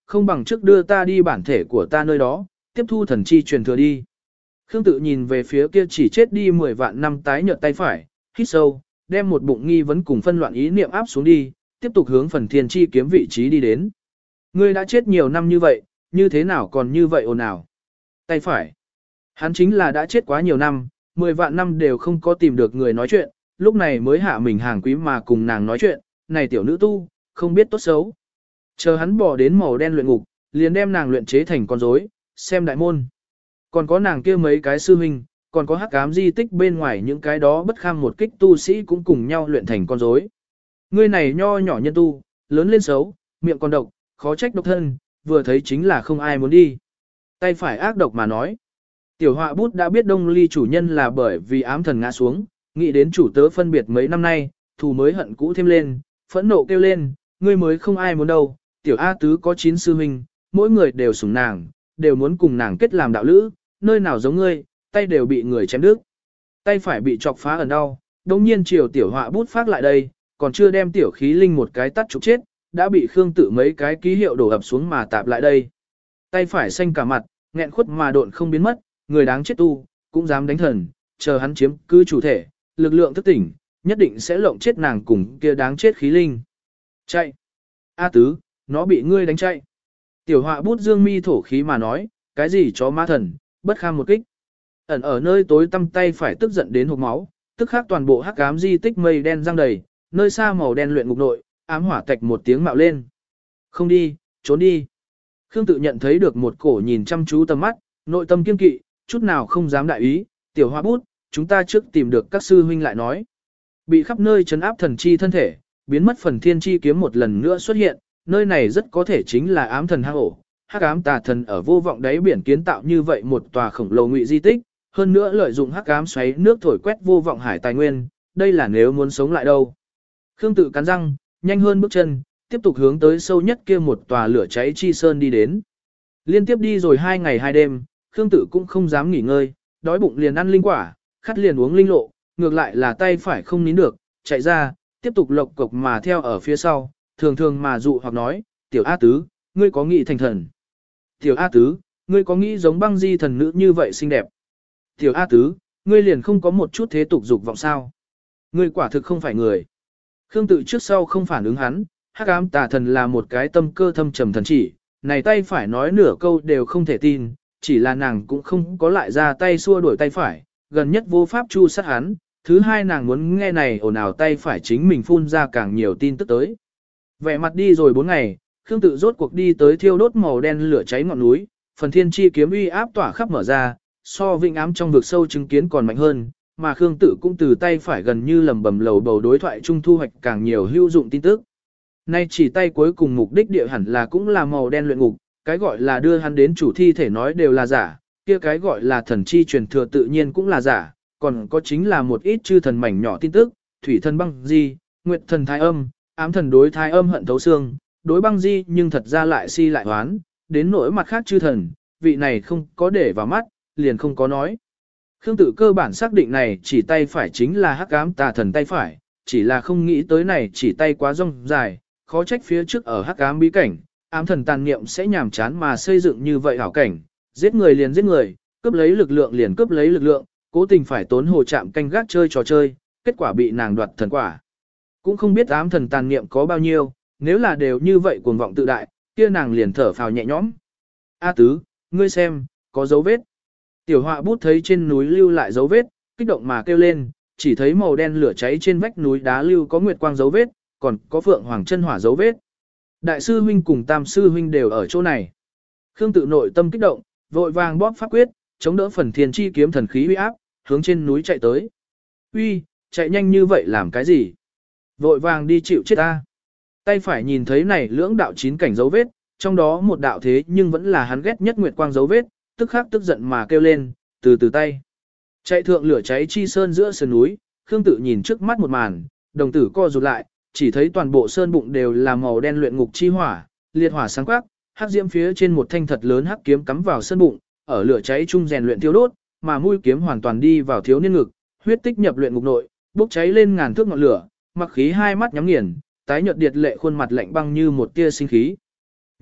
Speaker 1: không bằng trước đưa ta đi bản thể của ta nơi đó, tiếp thu thần chi truyền thừa đi. Khương Tự nhìn về phía kia chỉ chết đi mười vạn năm tái nhợt tay phải, hít sâu, đem một bụng nghi vấn cùng phân loạn ý niệm áp xuống đi, tiếp tục hướng phần thiên chi kiếm vị trí đi đến. Ngươi đã chết nhiều năm như vậy, như thế nào còn như vậy ồn ào? Tay phải. Hắn chính là đã chết quá nhiều năm, mười vạn năm đều không có tìm được người nói chuyện, lúc này mới hạ mình hàng quý mà cùng nàng nói chuyện, này tiểu nữ tu, không biết tốt xấu. Chờ hắn bỏ đến màu đen luyện ngục, liền đem nàng luyện chế thành con rối, xem đại môn. Còn có nàng kia mấy cái sư huynh, còn có hắc ám di tích bên ngoài những cái đó bất kham một kích tu sĩ cũng cùng nhau luyện thành con rối. Ngươi này nho nhỏ nhân tu, lớn lên xấu, miệng còn độc, khó trách độc thân, vừa thấy chính là không ai muốn đi. Tay phải ác độc mà nói. Tiểu họa bút đã biết Đông Ly chủ nhân là bởi vì ám thần ngã xuống, nghĩ đến chủ tớ phân biệt mấy năm nay, thù mới hận cũ thêm lên, phẫn nộ kêu lên, ngươi mới không ai muốn đâu, tiểu A tứ có chín sư huynh, mỗi người đều sủng nàng, đều muốn cùng nàng kết làm đạo lữ, nơi nào giống ngươi, tay đều bị người chém đứt. Tay phải bị chọc phá ẩn đau, đồng nhiên chiều tiểu họa bút phát lại đây, còn chưa đem tiểu khí linh một cái tắt trục chết, đã bị Khương Tự mấy cái ký hiệu đổ ập xuống mà tạp lại đây. Tay phải xanh cả mặt, nghẹn khuất mà độn không biến mất, người đáng chết tu, cũng dám đánh thần, chờ hắn chiếm cứ chủ thể, lực lượng thức tỉnh, nhất định sẽ lộng chết nàng cùng kia đáng chết khí linh. Chạy! A tứ, nó bị ngươi đánh chạy. Tiểu họa bút dương mi thổ khí mà nói, cái gì chó ma thần, bất kham một kích. Ẩn ở nơi tối tăm tay phải tức giận đến hộc máu, tức khắc toàn bộ hắc ám di tích mây đen răng đầy, nơi xa màu đen luyện ngục nội, ám hỏa tạch một tiếng mạo lên. Không đi, trốn đi. Khương Tự nhận thấy được một cổ nhìn chăm chú tầm mắt, nội tâm kiên kỵ, chút nào không dám đại ý, tiểu hoa bút, chúng ta trước tìm được các sư huynh lại nói. Bị khắp nơi chấn áp thần chi thân thể, biến mất phần thiên chi kiếm một lần nữa xuất hiện, nơi này rất có thể chính là ám thần hang ổ. Hắc ám tà thần ở vô vọng đáy biển kiến tạo như vậy một tòa khổng lồ ngụy di tích, hơn nữa lợi dụng hắc ám xoáy nước thổi quét vô vọng hải tài nguyên, đây là nếu muốn sống lại đâu. Khương Tự cắn răng, nhanh hơn bước chân, tiếp tục hướng tới sâu nhất kia một tòa lửa cháy chi sơn đi đến. Liên tiếp đi rồi hai ngày hai đêm, Khương Tự cũng không dám nghỉ ngơi, đói bụng liền ăn linh quả, khát liền uống linh lộ, ngược lại là tay phải không nín được, chạy ra, tiếp tục lộc cộc mà theo ở phía sau, thường thường mà dụ hoặc nói, tiểu A tứ, ngươi có nghĩ thành thần. Tiểu A tứ, ngươi có nghĩ giống băng di thần nữ như vậy xinh đẹp. Tiểu A tứ, ngươi liền không có một chút thế tục dục vọng sao. Ngươi quả thực không phải người. Khương Tự trước sau không phản ứng hắn, hắc ám tà thần là một cái tâm cơ thâm trầm thần chỉ, này tay phải nói nửa câu đều không thể tin, chỉ là nàng cũng không có lại ra tay xua đuổi tay phải, gần nhất vô pháp chu sát hắn, thứ hai nàng muốn nghe này ồn ào tay phải chính mình phun ra càng nhiều tin tức tới. Vẻ mặt đi rồi bốn ngày, Khương Tự rốt cuộc đi tới thiêu đốt màu đen lửa cháy ngọn núi, phần thiên chi kiếm uy áp tỏa khắp mở ra, so vĩnh ám trong vực sâu chứng kiến còn mạnh hơn, mà Khương Tự cũng từ tay phải gần như lầm bầm lầu bầu đối thoại trung thu hoạch càng nhiều hữu dụng tin tức. Nay chỉ tay cuối cùng mục đích địa hẳn là cũng là màu đen luyện ngục, cái gọi là đưa hắn đến chủ thi thể nói đều là giả, kia cái gọi là thần chi truyền thừa tự nhiên cũng là giả, còn có chính là một ít chư thần mảnh nhỏ tin tức, thủy thần băng di, nguyệt thần thái âm, ám thần đối thái âm hận thấu xương, đối băng di nhưng thật ra lại si lại hoán, đến nỗi mặt khác chư thần, vị này không có để vào mắt, liền không có nói. Khương Tự cơ bản xác định này chỉ tay phải chính là hắc ám tà thần tay phải, chỉ là không nghĩ tới này chỉ tay quá rong dài, khó trách phía trước ở hắc ám bí cảnh, ám thần tàn niệm sẽ nhàm chán mà xây dựng như vậy hảo cảnh, giết người liền giết người, cướp lấy lực lượng liền cướp lấy lực lượng, cố tình phải tốn hồ chạm canh gác chơi trò chơi, kết quả bị nàng đoạt thần quả. Cũng không biết ám thần tàn niệm có bao nhiêu, nếu là đều như vậy cuồng vọng tự đại, kia nàng liền thở phào nhẹ nhõm. A tứ, ngươi xem, có dấu vết. Tiểu họa bút thấy trên núi lưu lại dấu vết, kích động mà kêu lên, chỉ thấy màu đen lửa cháy trên vách núi đá lưu có nguyệt quang dấu vết, còn có phượng hoàng chân hỏa dấu vết. Đại sư huynh cùng tam sư huynh đều ở chỗ này. Khương Tự nội tâm kích động, vội vàng bóp pháp quyết, chống đỡ phần thiên chi kiếm thần khí uy áp, hướng trên núi chạy tới. Uy, chạy nhanh như vậy làm cái gì? Vội vàng đi chịu chết ta. Tay phải nhìn thấy này lưỡng đạo chín cảnh dấu vết, trong đó một đạo thế nhưng vẫn là hắn ghét nhất nguyệt quang dấu vết, tức khắc tức giận mà kêu lên, từ từ tay. Chạy thượng lửa cháy chi sơn giữa sườn núi, Khương Tự nhìn trước mắt một màn, đồng tử co rụt lại, chỉ thấy toàn bộ sơn bụng đều là màu đen luyện ngục chi hỏa, liệt hỏa sáng quắc, hắc diễm phía trên một thanh thật lớn hắc kiếm cắm vào sơn bụng, ở lửa cháy trung rèn luyện thiêu đốt, mà mũi kiếm hoàn toàn đi vào thiếu niên ngực, huyết tích nhập luyện ngục nội, bốc cháy lên ngàn thước ngọn lửa, mặc khí hai mắt nhắm nghiền, tái nhợt điệt lệ khuôn mặt lạnh băng như một tia sinh khí. Nhị,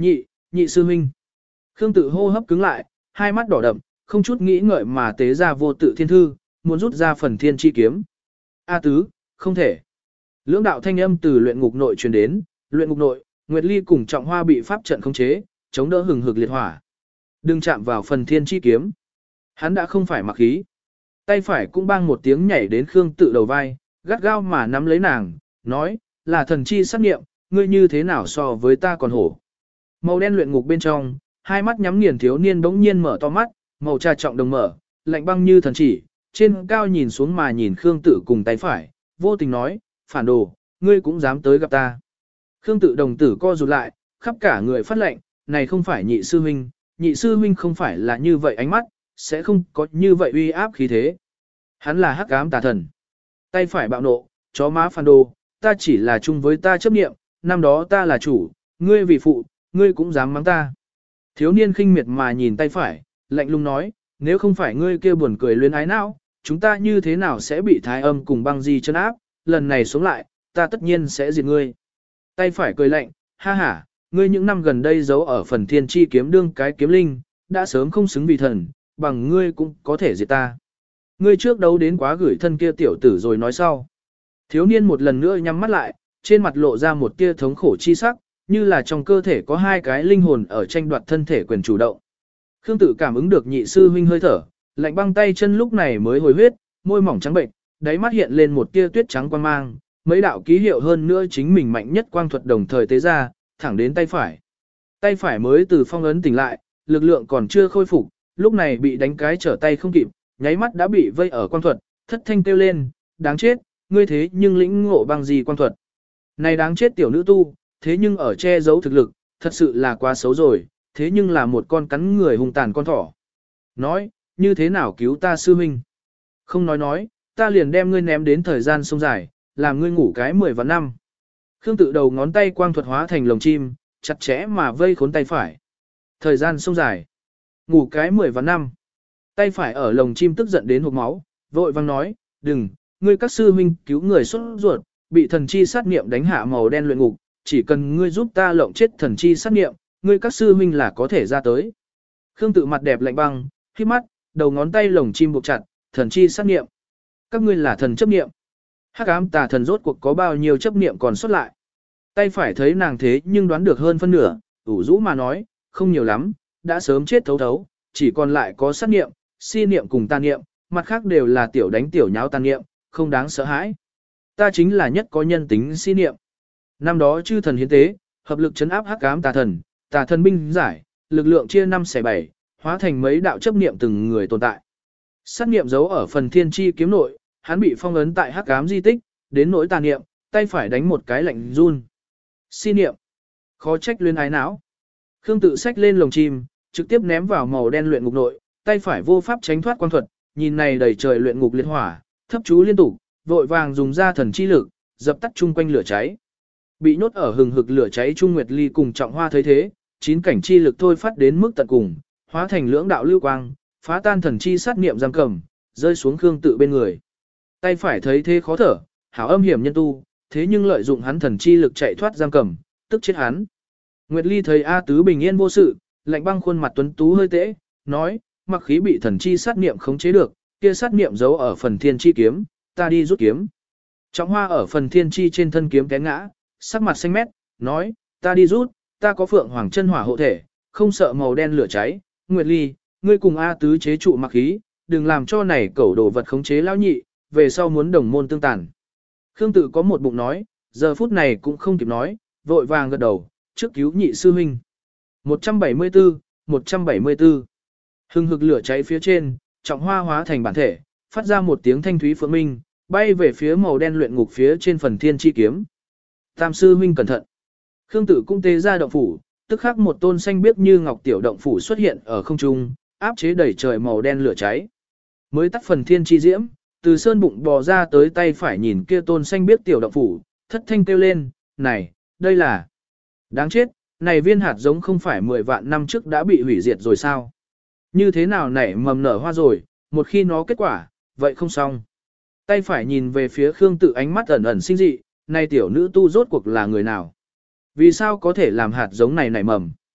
Speaker 1: nhị sư huynh. Khương Tự hô hấp cứng lại, hai mắt đỏ đậm, không chút nghĩ ngợi mà tế ra vô tự thiên thư, muốn rút ra phần thiên chi kiếm. A tứ, không thể. Lưỡng đạo thanh âm từ luyện ngục nội truyền đến, luyện ngục nội, Nguyệt Ly cùng Trọng Hoa bị pháp trận khống chế, chống đỡ hừng hực liệt hỏa. Đừng chạm vào phần thiên chi kiếm. Hắn đã không phải mặc khí. Tay phải cũng bang một tiếng nhảy đến Khương Tự đầu vai, gắt gao mà nắm lấy nàng, nói, là thần chi sát nghiệm, ngươi như thế nào so với ta còn hổ. Màu đen luyện ngục bên trong, hai mắt nhắm nghiền thiếu niên bỗng nhiên mở to mắt, màu trà trọng đồng mở, lạnh băng như thần chỉ, trên cao nhìn xuống mà nhìn Khương Tự cùng tay phải, vô tình nói, phản đồ, ngươi cũng dám tới gặp ta. Khương Tự đồng tử co rụt lại, khắp cả người phát lệnh, này không phải nhị sư huynh, nhị sư huynh không phải là như vậy ánh mắt, sẽ không có như vậy uy áp khí thế. Hắn là hắc ám tà thần. Tay phải bạo nộ, chó má phản đồ, ta chỉ là chung với ta chấp niệm, năm đó ta là chủ, ngươi vì phụ, ngươi cũng dám mắng ta. Thiếu niên khinh miệt mà nhìn tay phải, lạnh lùng nói, nếu không phải ngươi kia buồn cười luyến ái não, chúng ta như thế nào sẽ bị thái âm cùng băng di chân áp, lần này xuống lại, ta tất nhiên sẽ diệt ngươi. Tay phải cười lạnh, ha ha, ngươi những năm gần đây giấu ở phần thiên chi kiếm đương cái kiếm linh, đã sớm không xứng vì thần, bằng ngươi cũng có thể diệt ta. Ngươi trước đấu đến quá gửi thân kia tiểu tử rồi nói sau. Thiếu niên một lần nữa nhắm mắt lại, trên mặt lộ ra một tia thống khổ chi sắc, như là trong cơ thể có hai cái linh hồn ở tranh đoạt thân thể quyền chủ động. Khương Tự cảm ứng được nhị sư huynh hơi thở, lạnh băng tay chân lúc này mới hồi huyết, môi mỏng trắng bệnh, đáy mắt hiện lên một tia tuyết trắng quang mang, mấy đạo ký hiệu hơn nữa chính mình mạnh nhất quang thuật đồng thời tế ra, thẳng đến tay phải. Tay phải mới từ phong ấn tỉnh lại, lực lượng còn chưa khôi phục, lúc này bị đánh cái trở tay không kịp, nháy mắt đã bị vây ở quang thuật, thất thanh kêu lên, đáng chết, ngươi thế nhưng lĩnh ngộ bằng gì quang thuật. Này đáng chết tiểu nữ tu, thế nhưng ở che giấu thực lực, thật sự là quá xấu rồi, thế nhưng là một con cắn người hung tàn con thỏ. Nói, như thế nào cứu ta sư huynh? Không nói nói, ta liền đem ngươi ném đến thời gian sông dài, làm ngươi ngủ cái mười vạn năm. Khương Tự đầu ngón tay quang thuật hóa thành lồng chim, chặt chẽ mà vây khốn tay phải. Thời gian sông dài, ngủ cái mười vạn năm. Tay phải ở lồng chim tức giận đến hộc máu, vội vang nói, đừng, ngươi các sư huynh cứu người xuất ruột, bị thần chi sát niệm đánh hạ màu đen luyện ngục, chỉ cần ngươi giúp ta lộng chết thần chi sát niệm, ngươi các sư huynh là có thể ra tới. Khương Tự mặt đẹp lạnh băng, khi mắt, đầu ngón tay lồng chim buộc chặt, thần chi sát niệm. Các ngươi là thần chấp niệm. Hắc ám tà thần rốt cuộc có bao nhiêu chấp niệm còn xuất lại. Tay phải thấy nàng thế nhưng đoán được hơn phân nửa, ủ rũ mà nói, không nhiều lắm, đã sớm chết thấu thấu, chỉ còn lại có sát niệm, si niệm cùng tà niệm, mặt khác đều là tiểu đánh tiểu nháo tà niệm, không đáng sợ hãi. Ta chính là nhất có nhân tính si niệm. Năm đó chư thần hiến tế, hợp lực chấn áp hắc ám tà thần, tà thần binh giải, lực lượng chia năm xẻ bảy, hóa thành mấy đạo chấp niệm từng người tồn tại. Sát niệm giấu ở phần thiên chi kiếm nội, hắn bị phong ấn tại hắc ám di tích, đến nỗi tà niệm, tay phải đánh một cái lạnh run. Si niệm, khó trách luyến ái não. Khương Tự xách lên lồng chim, trực tiếp ném vào màu đen luyện ngục nội, tay phải vô pháp tránh thoát quan thuật, nhìn này đầy trời luyện ngục liệt hỏa, thấp chú liên tục, vội vàng dùng ra thần chi lực, dập tắt chung quanh lửa cháy. Bị nhốt ở hừng hực lửa cháy Trung Nguyệt Ly cùng Trọng Hoa thấy thế, chín cảnh chi lực thôi phát đến mức tận cùng, hóa thành lưỡng đạo lưu quang, phá tan thần chi sát niệm giam cầm, rơi xuống Khương Tự bên người. Tay phải thấy thế khó thở, hảo âm hiểm nhân tu, thế nhưng lợi dụng hắn thần chi lực chạy thoát giam cầm, tức chết hắn. Nguyệt Ly thấy A Tứ bình yên vô sự, lạnh băng khuôn mặt tuấn tú hơi tễ, nói, mặc khí bị thần chi sát niệm khống chế được, kia sát niệm giấu ở phần thiên chi kiếm, ta đi rút kiếm. Trọng Hoa ở phần thiên chi trên thân kiếm té ngã, sắc mặt xanh mét, nói, ta đi rút, ta có phượng hoàng chân hỏa hộ thể, không sợ màu đen lửa cháy. Nguyệt Ly, ngươi cùng A Tứ chế trụ mặc khí, đừng làm cho này cẩu đồ vật khống chế lão nhị, về sau muốn đồng môn tương tàn. Khương Tự có một bụng nói, giờ phút này cũng không kịp nói, vội vàng gật đầu, trước cứu nhị sư huynh. một trăm bảy mươi tư, một trăm bảy mươi tư. Hừng hực lửa cháy phía trên, Trọng Hoa hóa thành bản thể, phát ra một tiếng thanh thúy phượng minh, bay về phía màu đen luyện ngục phía trên phần thiên chi kiếm. Tam sư huynh cẩn thận. Khương Tự cũng tế ra động phủ, tức khắc một tôn xanh biếc như ngọc tiểu động phủ xuất hiện ở không trung, áp chế đẩy trời màu đen lửa cháy. Mới tắt phần thiên chi diễm, từ sơn bụng bò ra tới tay phải nhìn kia tôn xanh biếc tiểu động phủ, thất thanh kêu lên, này, đây là... Đáng chết, này viên hạt giống không phải mười vạn năm trước đã bị hủy diệt rồi sao? Như thế nào nảy mầm nở hoa rồi, một khi nó kết quả, vậy không xong. Tay phải nhìn về phía Khương Tự ánh mắt ẩn ẩn sinh dị, này tiểu nữ tu rốt cuộc là người nào? Vì sao có thể làm hạt giống này nảy mầm?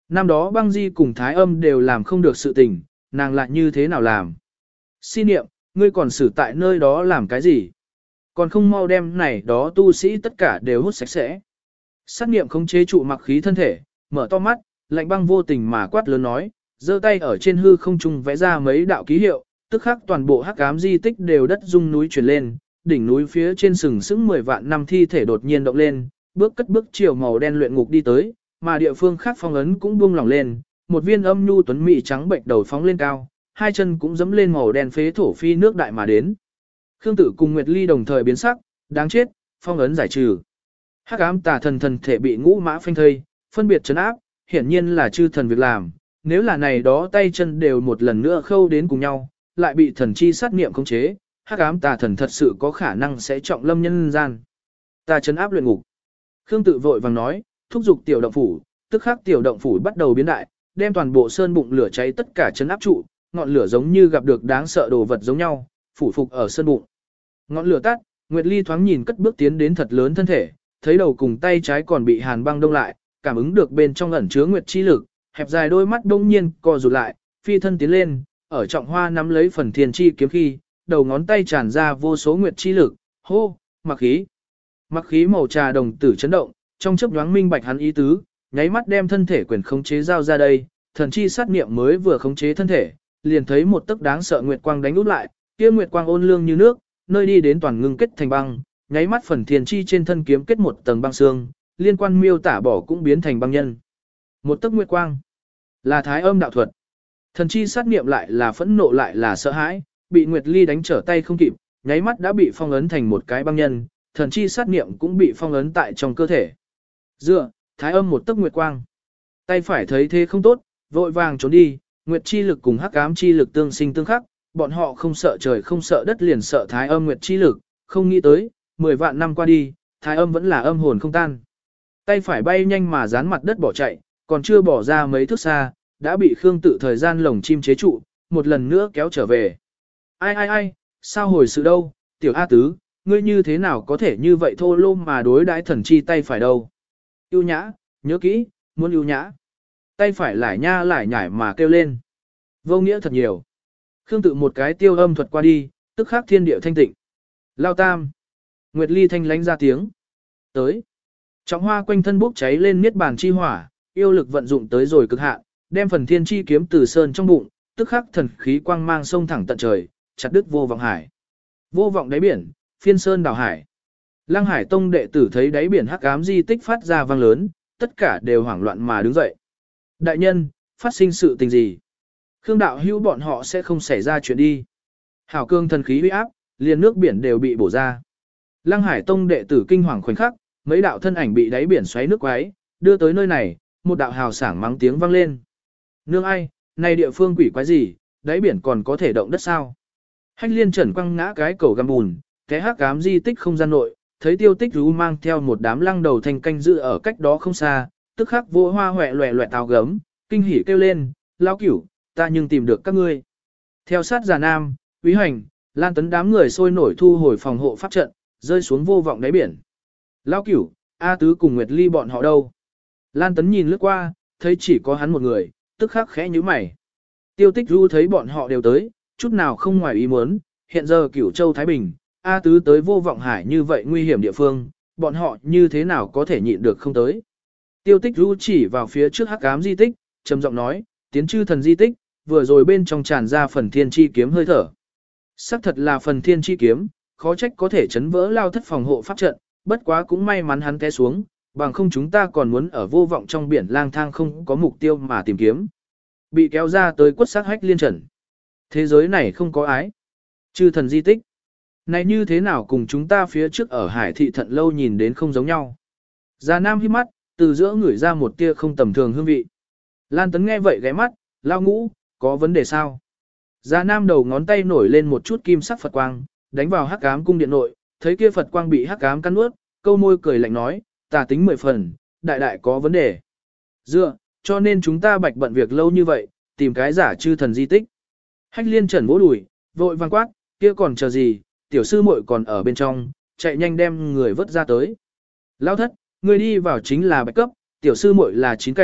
Speaker 1: Năm đó băng di cùng thái âm đều làm không được sự tình, nàng lại như thế nào làm? Xin niệm, ngươi còn xử tại nơi đó làm cái gì? Còn không mau đem này đó tu sĩ tất cả đều hút sạch sẽ. Sát niệm không chế trụ mặc khí thân thể, mở to mắt, lạnh băng vô tình mà quát lớn nói, giơ tay ở trên hư không trung vẽ ra mấy đạo ký hiệu, tức khắc toàn bộ hắc ám di tích đều đất rung núi chuyển lên, đỉnh núi phía trên sừng sững mười vạn năm thi thể đột nhiên động lên, bước cất bước chiều màu đen luyện ngục đi tới, mà địa phương khác phong ấn cũng buông lỏng lên, một viên âm nhu tuấn mỹ trắng bệnh đầu phóng lên cao, hai chân cũng dẫm lên màu đen phế thổ phi nước đại mà đến. Khương Tử cùng Nguyệt Ly đồng thời biến sắc, đáng chết, phong ấn giải trừ. Hắc ám tà thần thần thể bị ngũ mã phanh thây, phân biệt trấn áp, hiển nhiên là chư thần việc làm, nếu là này đó tay chân đều một lần nữa khâu đến cùng nhau, lại bị thần chi sát niệm khống chế, hắc ám tà thần thật sự có khả năng sẽ trọng lâm nhân gian. Ta trấn áp luyện ngục. Khương Tự vội vàng nói, thúc giục tiểu động phủ, tức khắc tiểu động phủ bắt đầu biến đại, đem toàn bộ sơn bụng lửa cháy tất cả trấn áp trụ, ngọn lửa giống như gặp được đáng sợ đồ vật giống nhau, phủ phục ở sơn bụng. Ngọn lửa tắt, Nguyệt Ly thoáng nhìn cất bước tiến đến thật lớn thân thể, thấy đầu cùng tay trái còn bị hàn băng đông lại, cảm ứng được bên trong ẩn chứa nguyệt chi lực, hẹp dài đôi mắt đông nhiên co rụt lại, phi thân tiến lên, ở trọng hoa nắm lấy phần thiên chi kiếm khi, đầu ngón tay tràn ra vô số nguyệt chi lực, hô, mặc khí. Mặc khí màu trà đồng tử chấn động, trong chớp nhoáng minh bạch hắn ý tứ, nháy mắt đem thân thể quyền khống chế giao ra đây, thần chi sát niệm mới vừa khống chế thân thể, liền thấy một tức đáng sợ nguyệt quang đánh úp lại, kia nguyệt quang ôn lương như nước, nơi đi đến toàn ngưng kết thành băng, nháy mắt phần thiên chi trên thân kiếm kết một tầng băng xương, liên quan miêu tả bỏ cũng biến thành băng nhân. Một tấc nguyệt quang, là thái âm đạo thuật. Thần chi sát niệm lại là phẫn nộ lại là sợ hãi, bị Nguyệt Ly đánh trở tay không kịp, nháy mắt đã bị phong ấn thành một cái băng nhân, thần chi sát niệm cũng bị phong ấn tại trong cơ thể. Dựa, thái âm một tấc nguyệt quang. Tay phải thấy thế không tốt, vội vàng trốn đi, nguyệt chi lực cùng hắc ám chi lực tương sinh tương khắc, bọn họ không sợ trời không sợ đất liền sợ thái âm nguyệt chi lực, không nghĩ tới, mười vạn năm qua đi, thái âm vẫn là âm hồn không tan. Tay phải bay nhanh mà dán mặt đất bỏ chạy, còn chưa bỏ ra mấy thước xa, đã bị Khương Tự thời gian lồng chim chế trụ, một lần nữa kéo trở về. Ai ai ai, sao hồi sự đâu, tiểu A Tứ, ngươi như thế nào có thể như vậy thô lô mà đối đãi thần chi tay phải đâu. Yêu nhã, nhớ kỹ, muốn yêu nhã. Tay phải lải nha lải nhải mà kêu lên. Vô nghĩa thật nhiều. Khương Tự một cái tiêu âm thuật qua đi, tức khắc thiên địa thanh tịnh. Lao tam. Nguyệt Ly thanh lánh ra tiếng. Tới. Trọng hoa quanh thân bốc cháy lên niết bàn chi hỏa, yêu lực vận dụng tới rồi cực hạn, đem phần thiên chi kiếm từ sơn trong bụng, tức khắc thần khí quang mang sông thẳng tận trời, chặt đứt vô vọng hải. Vô vọng đáy biển, phiên sơn đảo hải. Lăng Hải Tông đệ tử thấy đáy biển hắc ám di tích phát ra vang lớn, tất cả đều hoảng loạn mà đứng dậy. Đại nhân, phát sinh sự tình gì? Khương đạo hữu bọn họ sẽ không xảy ra chuyện đi. Hảo cương thần khí uy áp, liền nước biển đều bị bổ ra. Lăng Hải Tông đệ tử kinh hoàng khoảnh khắc, mấy đạo thân ảnh bị đáy biển xoáy nước quái, đưa tới nơi này, một đạo hào sảng mắng tiếng vang lên. Nương ai, này địa phương quỷ quái gì, đáy biển còn có thể động đất sao? Hách liên trần quăng ngã cái cầu găm bùn, cái hắc ám di tích không gian nội, thấy tiêu tích rú mang theo một đám lăng đầu thành canh giữ ở cách đó không xa, tức khắc vô hoa hoẹ loẹ loẹ tào gấm, kinh hỉ kêu lên, lao cửu, ta nhưng tìm được các ngươi. Theo sát già nam, quý hành, lan tấn đám người sôi nổi thu hồi phòng hộ pháp trận, rơi xuống vô vọng đáy biển. Lao cửu, A Tứ cùng Nguyệt Ly bọn họ đâu? Lan tấn nhìn lướt qua, thấy chỉ có hắn một người, tức khắc khẽ nhíu mày. Tiêu tích ru thấy bọn họ đều tới, chút nào không ngoài ý muốn, hiện giờ cửu châu Thái Bình, A Tứ tới vô vọng hải như vậy nguy hiểm địa phương, bọn họ như thế nào có thể nhịn được không tới. Tiêu tích ru chỉ vào phía trước hắc ám di tích, trầm giọng nói, tiến chư thần di tích, vừa rồi bên trong tràn ra phần thiên chi kiếm hơi thở. Sắc thật là phần thiên chi kiếm, khó trách có thể chấn vỡ lao thất phòng hộ pháp trận, bất quá cũng may mắn hắn té xuống, bằng không chúng ta còn muốn ở vô vọng trong biển lang thang không có mục tiêu mà tìm kiếm. Bị kéo ra tới quất xác hách liên trần. Thế giới này không có ái. Chư thần di tích. Này như thế nào cùng chúng ta phía trước ở hải thị thận lâu nhìn đến không giống nhau. Già nam hít mắt, từ giữa ngửi ra một tia không tầm thường hương vị. Lan tấn nghe vậy ghé mắt, lao ngũ, có vấn đề sao? Già nam đầu ngón tay nổi lên một chút kim sắc Phật quang, đánh vào hắc ám cung điện nội, thấy kia Phật quang bị hắc ám cắn nuốt, câu môi cười lạnh nói, tà tính mười phần, đại đại có vấn đề. Dựa, cho nên chúng ta bạch bận việc lâu như vậy, tìm cái giả chư thần di tích. Hách liên trần vỗ đùi, vội vang quát, kia còn chờ gì, tiểu sư muội còn ở bên trong, chạy nhanh đem người vớt ra tới. Lao thất, người đi vào chính là bạch cấp, tiểu sư muội là chín cảnh,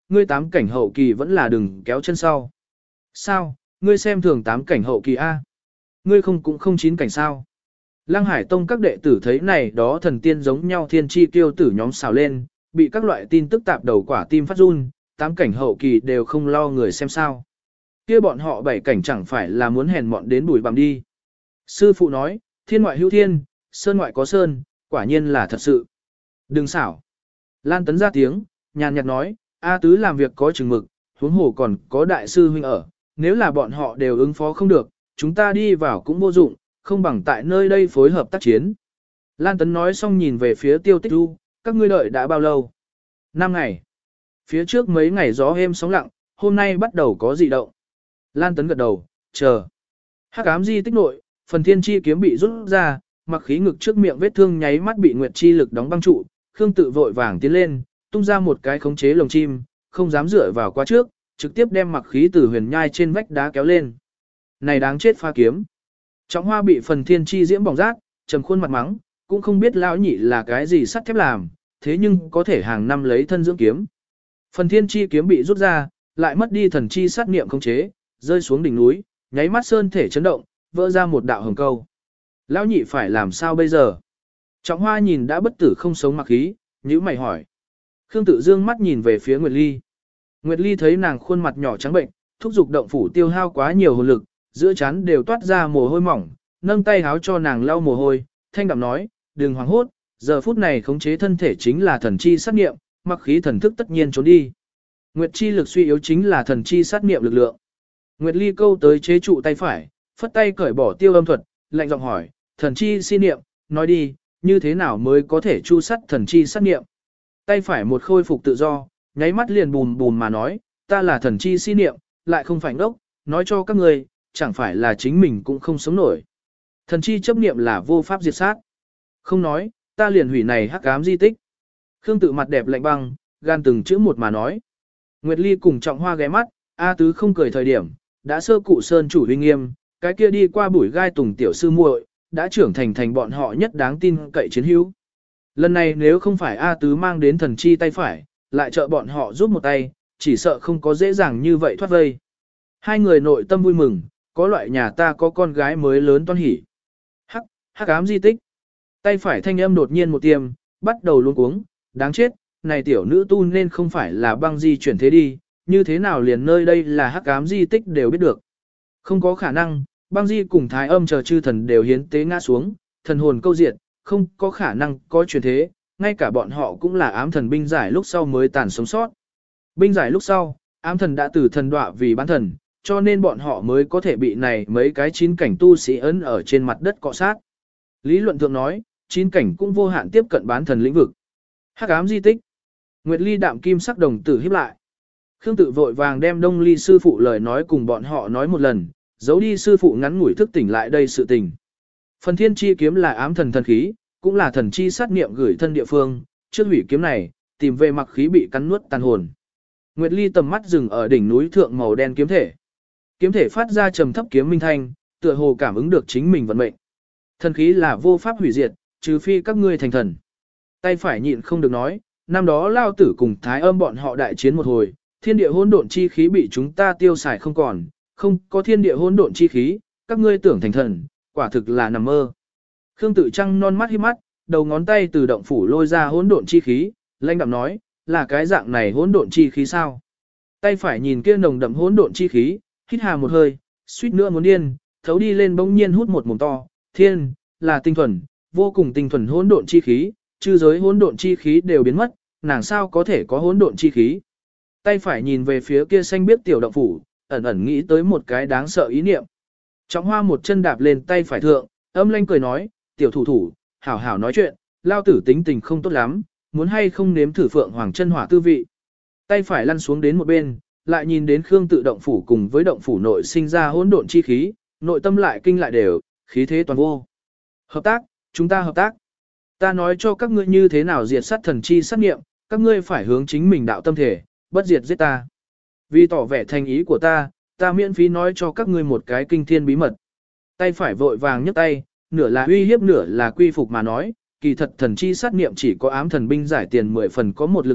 Speaker 1: ngươi tám cảnh hậu kỳ vẫn là đừng kéo chân sau. Sao, ngươi xem thường tám cảnh hậu kỳ A. Ngươi không cũng không chín cảnh sao. Lăng Hải Tông các đệ tử thấy này đó thần tiên giống nhau thiên chi tiêu tử nhóm xào lên, bị các loại tin tức tạp đầu quả tim phát run, tám cảnh hậu kỳ đều không lo người xem sao. Kia bọn họ bảy cảnh chẳng phải là muốn hèn mọn đến bùi bằm đi. Sư phụ nói, thiên ngoại hữu thiên, sơn ngoại có sơn, quả nhiên là thật sự. Đừng xảo. Lan Tấn ra tiếng, nhàn nhạt nói, A Tứ làm việc có chừng mực, huống hồ còn có đại sư huynh ở, nếu là bọn họ đều ứng phó không được, chúng ta đi vào cũng vô dụng, không bằng tại nơi đây phối hợp tác chiến. Lan Tấn nói xong nhìn về phía Tiêu Tích Du, các ngươi đợi đã bao lâu? Năm ngày. Phía trước mấy ngày gió êm sóng lặng, hôm nay bắt đầu có dị động. Lan Tấn gật đầu, chờ. Hắc ám di tích nội, phần thiên chi kiếm bị rút ra, mặc khí ngực trước miệng vết thương nháy mắt bị nguyệt chi lực đóng băng trụ, Khương Tự vội vàng tiến lên, tung ra một cái khống chế lồng chim, không dám dựa vào qua trước, trực tiếp đem mặc khí từ huyền nhai trên vách đá kéo lên. Này đáng chết pha kiếm. Trọng Hoa bị phần thiên chi diễm bỏng rát, trầm khuôn mặt mắng, cũng không biết lão nhị là cái gì sắt thép làm, thế nhưng có thể hàng năm lấy thân dưỡng kiếm. Phần thiên chi kiếm bị rút ra, lại mất đi thần chi sát niệm khống chế, rơi xuống đỉnh núi, nháy mắt sơn thể chấn động, vỡ ra một đạo hồng câu. Lão nhị phải làm sao bây giờ? Trọng Hoa nhìn đã bất tử không sống mặc khí, nhíu mày hỏi. Khương Tự dương mắt nhìn về phía Nguyệt Ly. Nguyệt Ly thấy nàng khuôn mặt nhỏ trắng bệnh, thúc giục động phủ tiêu hao quá nhiều hồn lực, giữa trán đều toát ra mồ hôi mỏng, nâng tay háo cho nàng lau mồ hôi, thanh đạm nói, đừng hoảng hốt, giờ phút này khống chế thân thể chính là thần chi sát niệm, mặc khí thần thức tất nhiên trốn đi. Nguyệt chi lực suy yếu chính là thần chi sát niệm lực lượng. Nguyệt Ly câu tới chế trụ tay phải, phất tay cởi bỏ tiêu âm thuật, lạnh giọng hỏi, thần chi si niệm, nói đi, như thế nào mới có thể chu sắt thần chi sát niệm? Tay phải một khôi phục tự do, nháy mắt liền bùm bùm mà nói, ta là thần chi si niệm, lại không phải ngốc, nói cho các người, chẳng phải là chính mình cũng không sống nổi. Thần chi chấp niệm là vô pháp diệt sát. Không nói, ta liền hủy này hắc ám di tích. Khương Tự mặt đẹp lạnh băng, gan từng chữ một mà nói. Nguyệt Ly cùng Trọng Hoa ghé mắt, A Tứ không cười thời điểm, đã sơ cụ sơn chủ uy nghiêm, cái kia đi qua bụi gai tùng tiểu sư muội, đã trưởng thành thành bọn họ nhất đáng tin cậy chiến hữu. Lần này nếu không phải A Tứ mang đến thần chi tay phải, lại trợ bọn họ giúp một tay, chỉ sợ không có dễ dàng như vậy thoát vây. Hai người nội tâm vui mừng, có loại nhà ta có con gái mới lớn toan hỉ. Hắc, hắc ám di tích. Tay phải thanh âm đột nhiên một tiêm, bắt đầu luống cuống, đáng chết, này tiểu nữ tu nên không phải là băng di chuyển thế đi, như thế nào liền nơi đây là hắc ám di tích đều biết được. Không có khả năng, băng di cùng thái âm chờ chư thần đều hiến tế ngã xuống, thần hồn câu diệt, không có khả năng có chuyển thế, ngay cả bọn họ cũng là ám thần binh giải lúc sau mới tàn sống sót. Binh giải lúc sau, ám thần đã từ thần đọa vì bán thần, cho nên bọn họ mới có thể bị này mấy cái chín cảnh tu sĩ ấn ở trên mặt đất cọ sát. Lý luận thượng nói, chín cảnh cũng vô hạn tiếp cận bán thần lĩnh vực. Hắc ám di tích. Nguyệt Ly đạm kim sắc đồng tử híp lại. Khương Tự vội vàng đem Đông Ly sư phụ lời nói cùng bọn họ nói một lần, giấu đi sư phụ ngắn ngủi thức tỉnh lại đây sự tình. Phần thiên chi kiếm là ám thần thần khí, cũng là thần chi sát niệm gửi thân địa phương, trước hủy kiếm này, tìm về mặc khí bị cắn nuốt tàn hồn. Nguyệt Ly tầm mắt dừng ở đỉnh núi thượng màu đen kiếm thể. Kiếm thể phát ra trầm thấp kiếm minh thanh, tựa hồ cảm ứng được chính mình vận mệnh. Thần khí là vô pháp hủy diệt, trừ phi các ngươi thành thần. Tay phải nhịn không được nói, năm đó lao tử cùng thái âm bọn họ đại chiến một hồi, thiên địa hỗn độn chi khí bị chúng ta tiêu xài không còn, không có thiên địa hỗn độn chi khí, các ngươi tưởng thành thần, quả thực là nằm mơ. Khương Tự trăng non mắt hí mắt, đầu ngón tay từ động phủ lôi ra hỗn độn chi khí, lãnh đạm nói, là cái dạng này hỗn độn chi khí sao? Tay phải nhìn kia nồng đậm hỗn độn chi khí, hít hà một hơi, suýt nữa muốn điên, thấu đi lên bỗng nhiên hút một mồm to, thiên, là tinh thuần, vô cùng tinh thuần hỗn độn chi khí, chư giới hỗn độn chi khí đều biến mất, nàng sao có thể có hỗn độn chi khí? Tay phải nhìn về phía kia xanh biết tiểu động phủ, ẩn ẩn nghĩ tới một cái đáng sợ ý niệm. Trọng Hoa một chân đạp lên tay phải thượng, âm lanh cười nói, tiểu thủ thủ, hảo hảo nói chuyện, lao tử tính tình không tốt lắm, muốn hay không nếm thử phượng hoàng chân hỏa tư vị. Tay phải lăn xuống đến một bên, lại nhìn đến Khương Tự động phủ cùng với động phủ nội sinh ra hỗn độn chi khí, nội tâm lại kinh lại đều, khí thế toàn vô. Hợp tác, chúng ta hợp tác. Ta nói cho các ngươi như thế nào diệt sát thần chi sát nghiệm, các ngươi phải hướng chính mình đạo tâm thể, bất diệt giết ta. Vì tỏ vẻ thành ý của ta, ta miễn phí nói cho các ngươi một cái kinh thiên bí mật. Tay phải vội vàng nhấc tay, nửa là uy hiếp nửa là quy phục mà nói, kỳ thật thần chi sát niệm chỉ có ám thần binh giải tiền mười phần có một lực lượng,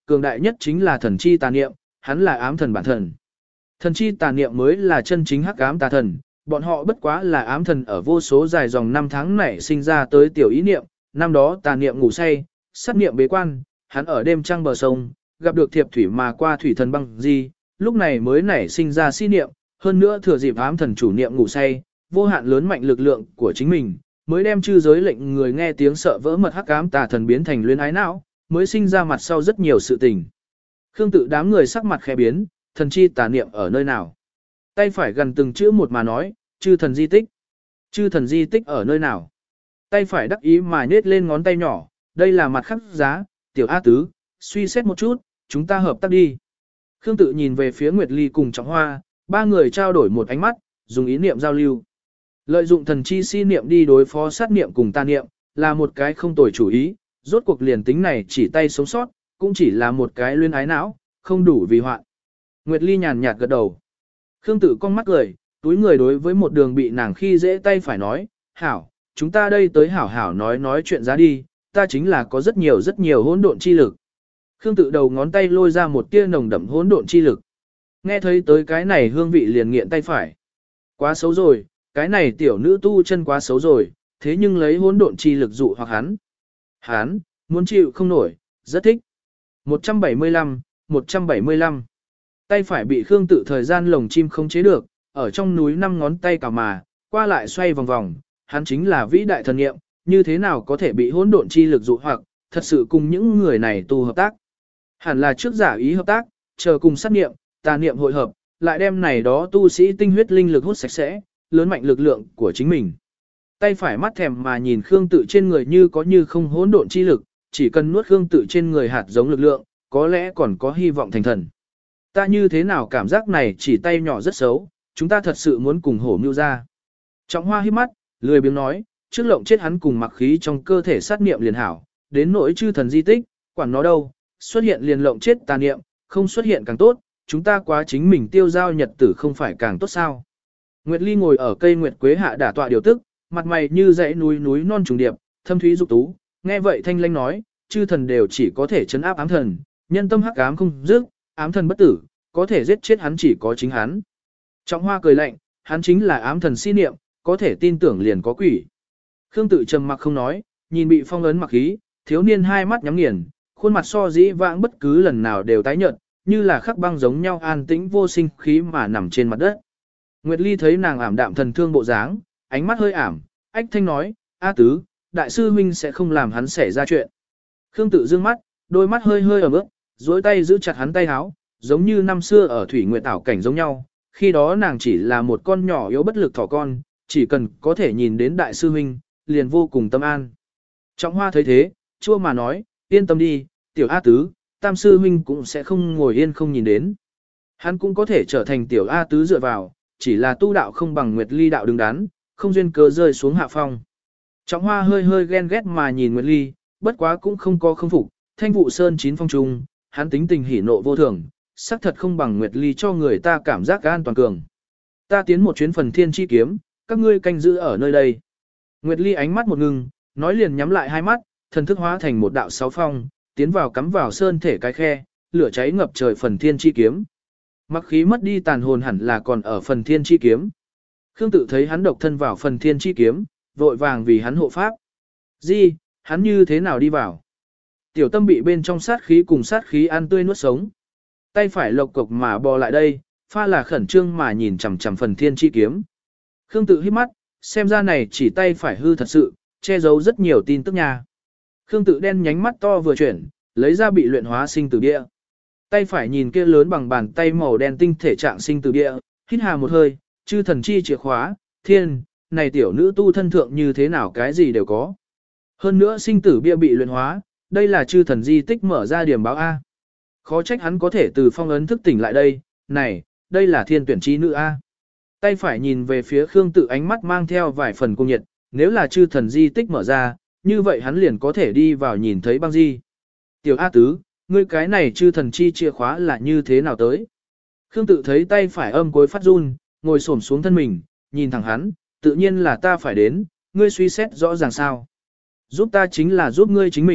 Speaker 1: cường đại nhất chính là thần chi tà niệm, hắn là ám thần bản thần. Thần chi tà niệm mới là chân chính hắc ám tà thần, bọn họ bất quá là ám thần ở vô số dài dòng năm tháng nảy sinh ra tới tiểu ý niệm, năm đó tà niệm ngủ say, sát niệm bế quan, hắn ở đêm trăng bờ sông, gặp được thiệp thủy mà qua thủy thần băng di, lúc này mới nảy sinh ra si niệm, hơn nữa thừa dịp ám thần chủ niệm ngủ say, vô hạn lớn mạnh lực lượng của chính mình, mới đem chư giới lệnh người nghe tiếng sợ vỡ mật hắc ám tà thần biến thành luyến ái não, mới sinh ra mặt sau rất nhiều sự tình. Khương Tự đám người sắc mặt khẽ biến, thần chi tà niệm ở nơi nào? Tay phải gần từng chữ một mà nói, chư thần di tích. Chư thần di tích ở nơi nào? Tay phải đắc ý mà nhét lên ngón tay nhỏ, đây là mặt khắc giá, tiểu A Tứ, suy xét một chút, chúng ta hợp tác đi. Khương Tự nhìn về phía Nguyệt Ly cùng Trọng Hoa, ba người trao đổi một ánh mắt, dùng ý niệm giao lưu. Lợi dụng thần chi si niệm đi đối phó sát niệm cùng tà niệm, là một cái không tồi chủ ý, rốt cuộc liền tính này chỉ tay sống sót, cũng chỉ là một cái luyến ái não, không đủ vì hoạn. Nguyệt Ly nhàn nhạt gật đầu. Khương Tự con mắt cười, túi người đối với một đường bị nàng khi dễ tay phải nói, hảo, chúng ta đây tới hảo hảo nói nói chuyện giá đi, ta chính là có rất nhiều rất nhiều hỗn độn chi lực. Khương Tự đầu ngón tay lôi ra một tia nồng đậm hỗn độn chi lực. Nghe thấy tới cái này hương vị liền nghiện tay phải. Quá xấu rồi, cái này tiểu nữ tu chân quá xấu rồi, thế nhưng lấy hỗn độn chi lực dụ hoặc hắn. Hắn, muốn chịu không nổi, rất thích. một trăm bảy mươi lăm, một trăm bảy mươi lăm. Tay phải bị Khương Tự thời gian lồng chim không chế được, ở trong núi năm ngón tay cào mà, qua lại xoay vòng vòng, hắn chính là vĩ đại thần niệm, như thế nào có thể bị hỗn độn chi lực dụ hoặc, thật sự cùng những người này tu hợp tác. Hẳn là trước giả ý hợp tác, chờ cùng sát niệm, tà niệm hội hợp, lại đem này đó tu sĩ tinh huyết linh lực hút sạch sẽ, lớn mạnh lực lượng của chính mình. Tay phải mắt thèm mà nhìn Khương Tự trên người như có như không hỗn độn chi lực, chỉ cần nuốt Khương Tự trên người hạt giống lực lượng, có lẽ còn có hy vọng thành thần. Ta như thế nào cảm giác này chỉ tay nhỏ rất xấu, chúng ta thật sự muốn cùng hổ mưu ra. Trọng Hoa híp mắt, lười biếng nói, trước lộng chết hắn cùng mặc khí trong cơ thể sát niệm liền hảo, đến nỗi chư thần di tích, quản nó đâu, xuất hiện liền lộng chết tà niệm, không xuất hiện càng tốt, chúng ta quá chính mình tiêu giao nhật tử không phải càng tốt sao. Nguyệt Ly ngồi ở cây nguyệt quế hạ đả tọa điều tức, mặt mày như dãy núi núi non trùng điệp, thâm thúy dục tú, nghe vậy thanh lanh nói, chư thần đều chỉ có thể trấn áp ám thần, nhân tâm hắc ám không dứt, ám thần bất tử, có thể giết chết hắn chỉ có chính hắn. Trọng Hoa cười lạnh, hắn chính là ám thần si niệm, có thể tin tưởng liền có quỷ. Khương Tự trầm mặc không nói, nhìn bị phong ấn mặc khí, thiếu niên hai mắt nhắm nghiền, khuôn mặt so dĩ vãng bất cứ lần nào đều tái nhợt, như là khắc băng giống nhau an tĩnh vô sinh khí mà nằm trên mặt đất. Nguyệt Ly thấy nàng ảm đạm thần thương bộ dáng, ánh mắt hơi ảm, ách thanh nói, A Tứ, đại sư huynh sẽ không làm hắn xảy ra chuyện. Khương Tự dương mắt, đôi mắt hơi hơi ẩm ướt, duỗi tay giữ chặt hắn tay áo, giống như năm xưa ở thủy nguyệt ảo cảnh giống nhau. Khi đó nàng chỉ là một con nhỏ yếu bất lực thỏ con, chỉ cần có thể nhìn đến đại sư huynh, liền vô cùng tâm an. Trọng Hoa thấy thế, chua mà nói, yên tâm đi, tiểu A Tứ, tam sư huynh cũng sẽ không ngồi yên không nhìn đến. Hắn cũng có thể trở thành tiểu A Tứ dựa vào, chỉ là tu đạo không bằng Nguyệt Ly đạo đứng đắn, không duyên cớ rơi xuống hạ phong. Trọng Hoa hơi hơi ghen ghét mà nhìn Nguyệt Ly, bất quá cũng không có không phục, thanh vụ sơn chín phong trung, hắn tính tình hỉ nộ vô thường, xác thật không bằng Nguyệt Ly cho người ta cảm giác an toàn cường. Ta tiến một chuyến phần thiên chi kiếm, các ngươi canh giữ ở nơi đây. Nguyệt Ly ánh mắt một ngừng, nói liền nhắm lại hai mắt, thần thức hóa thành một đạo sáu phong, tiến vào cắm vào sơn thể cái khe, lửa cháy ngập trời phần thiên chi kiếm. Mặc khí mất đi tàn hồn hẳn là còn ở phần thiên chi kiếm. Khương Tự thấy hắn độc thân vào phần thiên chi kiếm, vội vàng vì hắn hộ pháp. Gì, hắn như thế nào đi vào? Tiểu Tâm bị bên trong sát khí cùng sát khí ăn tươi nuốt sống. Tay phải lộc cục mà bò lại đây, pha là khẩn trương mà nhìn chằm chằm phần thiên chi kiếm. Khương Tự hít mắt, xem ra này chỉ tay phải hư thật sự, che giấu rất nhiều tin tức nha. Khương Tự đen nhánh mắt to vừa chuyển, lấy ra bị luyện hóa sinh tử địa. Tay phải nhìn kia lớn bằng bàn tay màu đen tinh thể trạng sinh tử địa, hít hà một hơi, chư thần chi chìa khóa, thiên, này tiểu nữ tu thân thượng như thế nào cái gì đều có. Hơn nữa sinh tử bia bị luyện hóa, đây là chư thần di tích mở ra điểm báo A. Khó trách hắn có thể từ phong ấn thức tỉnh lại đây, này, đây là thiên tuyển chi nữ A. Tay phải nhìn về phía Khương Tự ánh mắt mang theo vài phần cung nhiệt, nếu là chư thần di tích mở ra, như vậy hắn liền có thể đi vào nhìn thấy băng di. Tiểu A Tứ, ngươi cái này chư thần chi chìa khóa là như thế nào tới? Khương Tự thấy tay phải âm cối phát run, ngồi xổm xuống thân mình, nhìn thẳng hắn, tự nhiên là ta phải đến, ngươi suy xét rõ ràng sao. Giúp ta chính là giúp ngươi chính mình,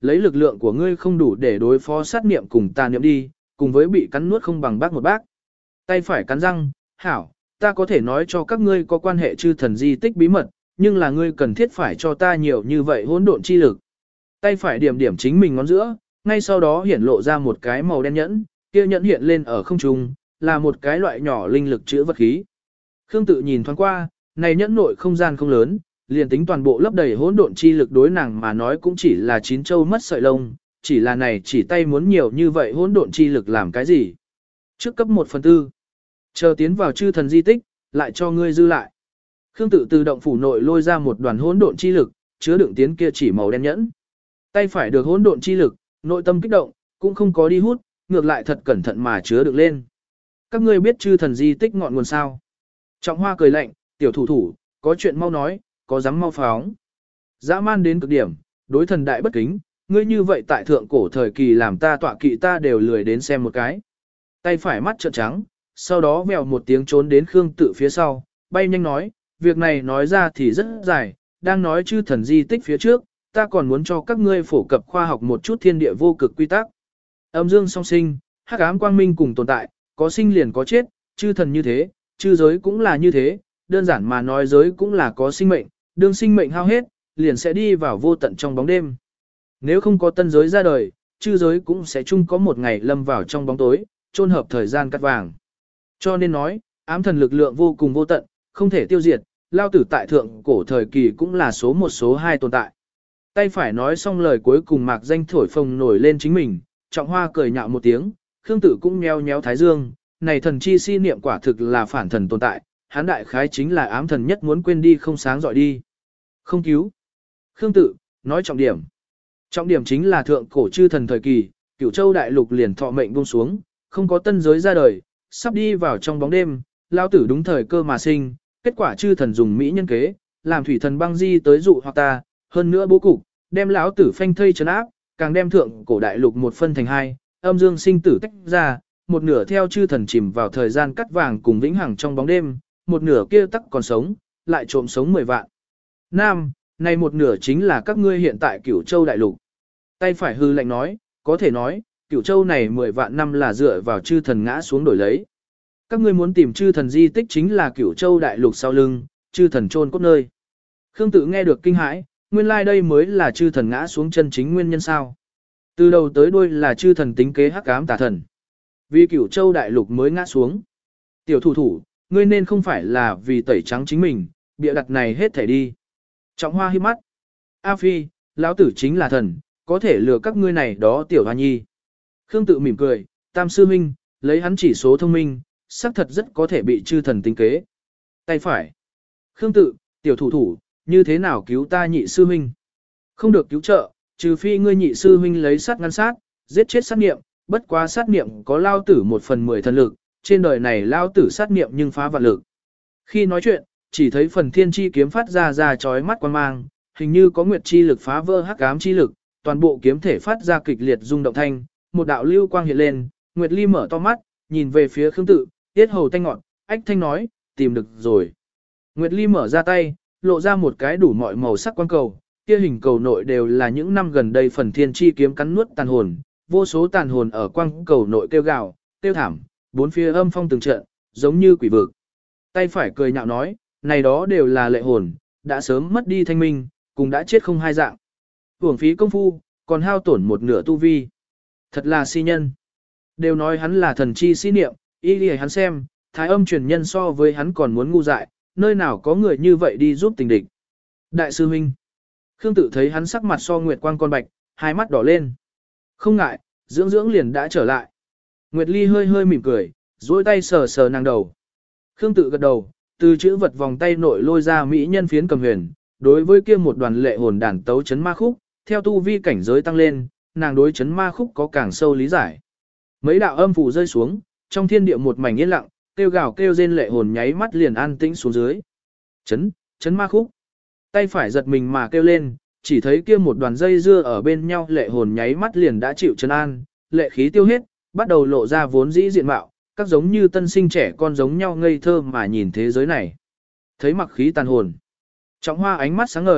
Speaker 1: lấy lực lượng của ngươi không đủ để đối phó sát niệm cùng tà niệm đi, cùng với bị cắn nuốt không bằng bác một bác. Tay phải cắn răng, hảo, ta có thể nói cho các ngươi có quan hệ chư thần di tích bí mật, nhưng là ngươi cần thiết phải cho ta nhiều như vậy hỗn độn chi lực. Tay phải điểm điểm chính mình ngón giữa, ngay sau đó hiển lộ ra một cái màu đen nhẫn, kia nhẫn hiện lên ở không trung, là một cái loại nhỏ linh lực chữa vật khí. Khương Tự nhìn thoáng qua, này nhẫn nội không gian không lớn, liền tính toàn bộ lấp đầy hỗn độn chi lực đối nàng mà nói cũng chỉ là chín châu mất sợi lông, chỉ là này chỉ tay muốn nhiều như vậy hỗn độn chi lực làm cái gì? Trước cấp một phần tư, chờ tiến vào chư thần di tích, lại cho ngươi dư lại. Khương Tự từ động phủ nội lôi ra một đoàn hỗn độn chi lực, chứa đựng tiến kia chỉ màu đen nhẫn. Tay phải được hỗn độn chi lực, nội tâm kích động, cũng không có đi hút, ngược lại thật cẩn thận mà chứa đựng lên. Các ngươi biết chư thần di tích ngọn nguồn sao? Trọng Hoa cười lạnh, tiểu thủ thủ, có chuyện mau nói, có dám mau phóng. Dã man đến cực điểm, đối thần đại bất kính, ngươi như vậy tại thượng cổ thời kỳ làm ta tọa kỵ ta đều lười đến xem một cái. Tay phải mắt trợn trắng, sau đó vèo một tiếng trốn đến Khương Tự phía sau, bay nhanh nói, việc này nói ra thì rất dài, đang nói chư thần di tích phía trước, ta còn muốn cho các ngươi phổ cập khoa học một chút thiên địa vô cực quy tắc. Âm dương song sinh, hắc ám quang minh cùng tồn tại, có sinh liền có chết, chư thần như thế, chư giới cũng là như thế, đơn giản mà nói giới cũng là có sinh mệnh, đương sinh mệnh hao hết, liền sẽ đi vào vô tận trong bóng đêm. Nếu không có tân giới ra đời, chư giới cũng sẽ chung có một ngày lâm vào trong bóng tối, chôn hợp thời gian cắt vàng. Cho nên nói, ám thần lực lượng vô cùng vô tận, không thể tiêu diệt, lao tử tại thượng cổ thời kỳ cũng là số một số hai tồn tại. Tay phải nói xong lời cuối cùng mạc danh thổi phồng nổi lên chính mình, Trọng Hoa cười nhạo một tiếng, Khương Tử cũng nheo nhéo thái dương, này thần chi si niệm quả thực là phản thần tồn tại, hán đại khái chính là ám thần nhất muốn quên đi không sáng dọi đi. Không cứu. Khương Tử, nói trọng điểm. Trọng điểm chính là thượng cổ chư thần thời kỳ, Cửu Châu đại lục liền thọ mệnh buông xuống, không có tân giới ra đời, sắp đi vào trong bóng đêm, lao tử đúng thời cơ mà sinh, kết quả chư thần dùng mỹ nhân kế, làm thủy thần băng di tới dụ hoặc ta, hơn nữa bố cục, đem lão tử phanh thây trấn áp, càng đem thượng cổ đại lục một phân thành hai, âm dương sinh tử tách ra, một nửa theo chư thần chìm vào thời gian cắt vàng cùng vĩnh hằng trong bóng đêm, một nửa kia tắc còn sống, lại trộm sống mười vạn. Nam, này một nửa chính là các ngươi hiện tại Cửu Châu đại lục. Tay phải hư lạnh nói, có thể nói, Cửu Châu này mười vạn năm là dựa vào chư thần ngã xuống đổi lấy. Các ngươi muốn tìm chư thần di tích chính là Cửu Châu đại lục sau lưng, chư thần chôn cốt nơi. Khương Tự nghe được kinh hãi, nguyên lai like đây mới là chư thần ngã xuống chân chính nguyên nhân sao. Từ đầu tới đuôi là chư thần tính kế hắc ám tà thần. Vì Cửu Châu đại lục mới ngã xuống. Tiểu thủ thủ, ngươi nên không phải là vì tẩy trắng chính mình, bịa đặt này hết thể đi. Trọng Hoa híp mắt. A Phi, lão tử chính là thần, có thể lừa các ngươi này đó tiểu hoa nhi. Khương Tự mỉm cười, Tam sư minh, lấy hắn chỉ số thông minh, xác thật rất có thể bị chư thần tính kế. Tay phải. Khương Tự, tiểu thủ thủ, như thế nào cứu ta nhị sư huynh? Không được cứu trợ, trừ phi ngươi nhị sư huynh lấy sát ngăn sát, giết chết sát niệm, bất quá sát niệm có lao tử một phần mười thần lực, trên đời này lao tử sát niệm nhưng phá vạn lực. Khi nói chuyện, chỉ thấy phần thiên chi kiếm phát ra ra chói mắt quan mang, hình như có nguyệt chi lực phá vỡ hắc ám chi lực, toàn bộ kiếm thể phát ra kịch liệt rung động thanh, một đạo lưu quang hiện lên, Nguyệt Ly mở to mắt, nhìn về phía Khương Tự, tiết hầu thanh ngọn, ách thanh nói, tìm được rồi. Nguyệt Ly mở ra tay, lộ ra một cái đủ mọi màu sắc quang cầu, kia hình cầu nội đều là những năm gần đây phần thiên chi kiếm cắn nuốt tàn hồn, vô số tàn hồn ở quang cầu nội kêu gào, kêu thảm, bốn phía âm phong từng trận, giống như quỷ vực. Tay phải cười nhạo nói, này đó đều là lệ hồn, đã sớm mất đi thanh minh, cùng đã chết không hai dạng. Hưởng phí công phu, còn hao tổn một nửa tu vi. Thật là si nhân. Đều nói hắn là thần chi si niệm, y đi hắn xem, thái âm truyền nhân so với hắn còn muốn ngu dại, nơi nào có người như vậy đi giúp tình địch. Đại sư huynh. Khương Tự thấy hắn sắc mặt so nguyệt quang con bạch, hai mắt đỏ lên. Không ngại, dưỡng dưỡng liền đã trở lại. Nguyệt Ly hơi hơi mỉm cười, duỗi tay sờ sờ nàng đầu. Khương Tự gật đầu, từ chữ vật vòng tay nội lôi ra mỹ nhân phiến cầm huyền, đối với kia một đoàn lệ hồn đàn tấu chấn ma khúc, theo tu vi cảnh giới tăng lên, nàng đối chấn ma khúc có càng sâu lý giải. Mấy đạo âm phù rơi xuống, trong thiên địa một mảnh yên lặng, kêu gào kêu rên lệ hồn nháy mắt liền an tĩnh xuống dưới. Chấn, chấn ma khúc. Tay phải giật mình mà kêu lên, chỉ thấy kia một đoàn dây dưa ở bên nhau lệ hồn nháy mắt liền đã chịu trấn an, lệ khí tiêu hết, bắt đầu lộ ra vốn dĩ diện mạo, các giống như tân sinh trẻ con giống nhau ngây thơ mà nhìn thế giới này. Thấy mặc khí tàn hồn. Trọng Hoa ánh mắt sáng ngời,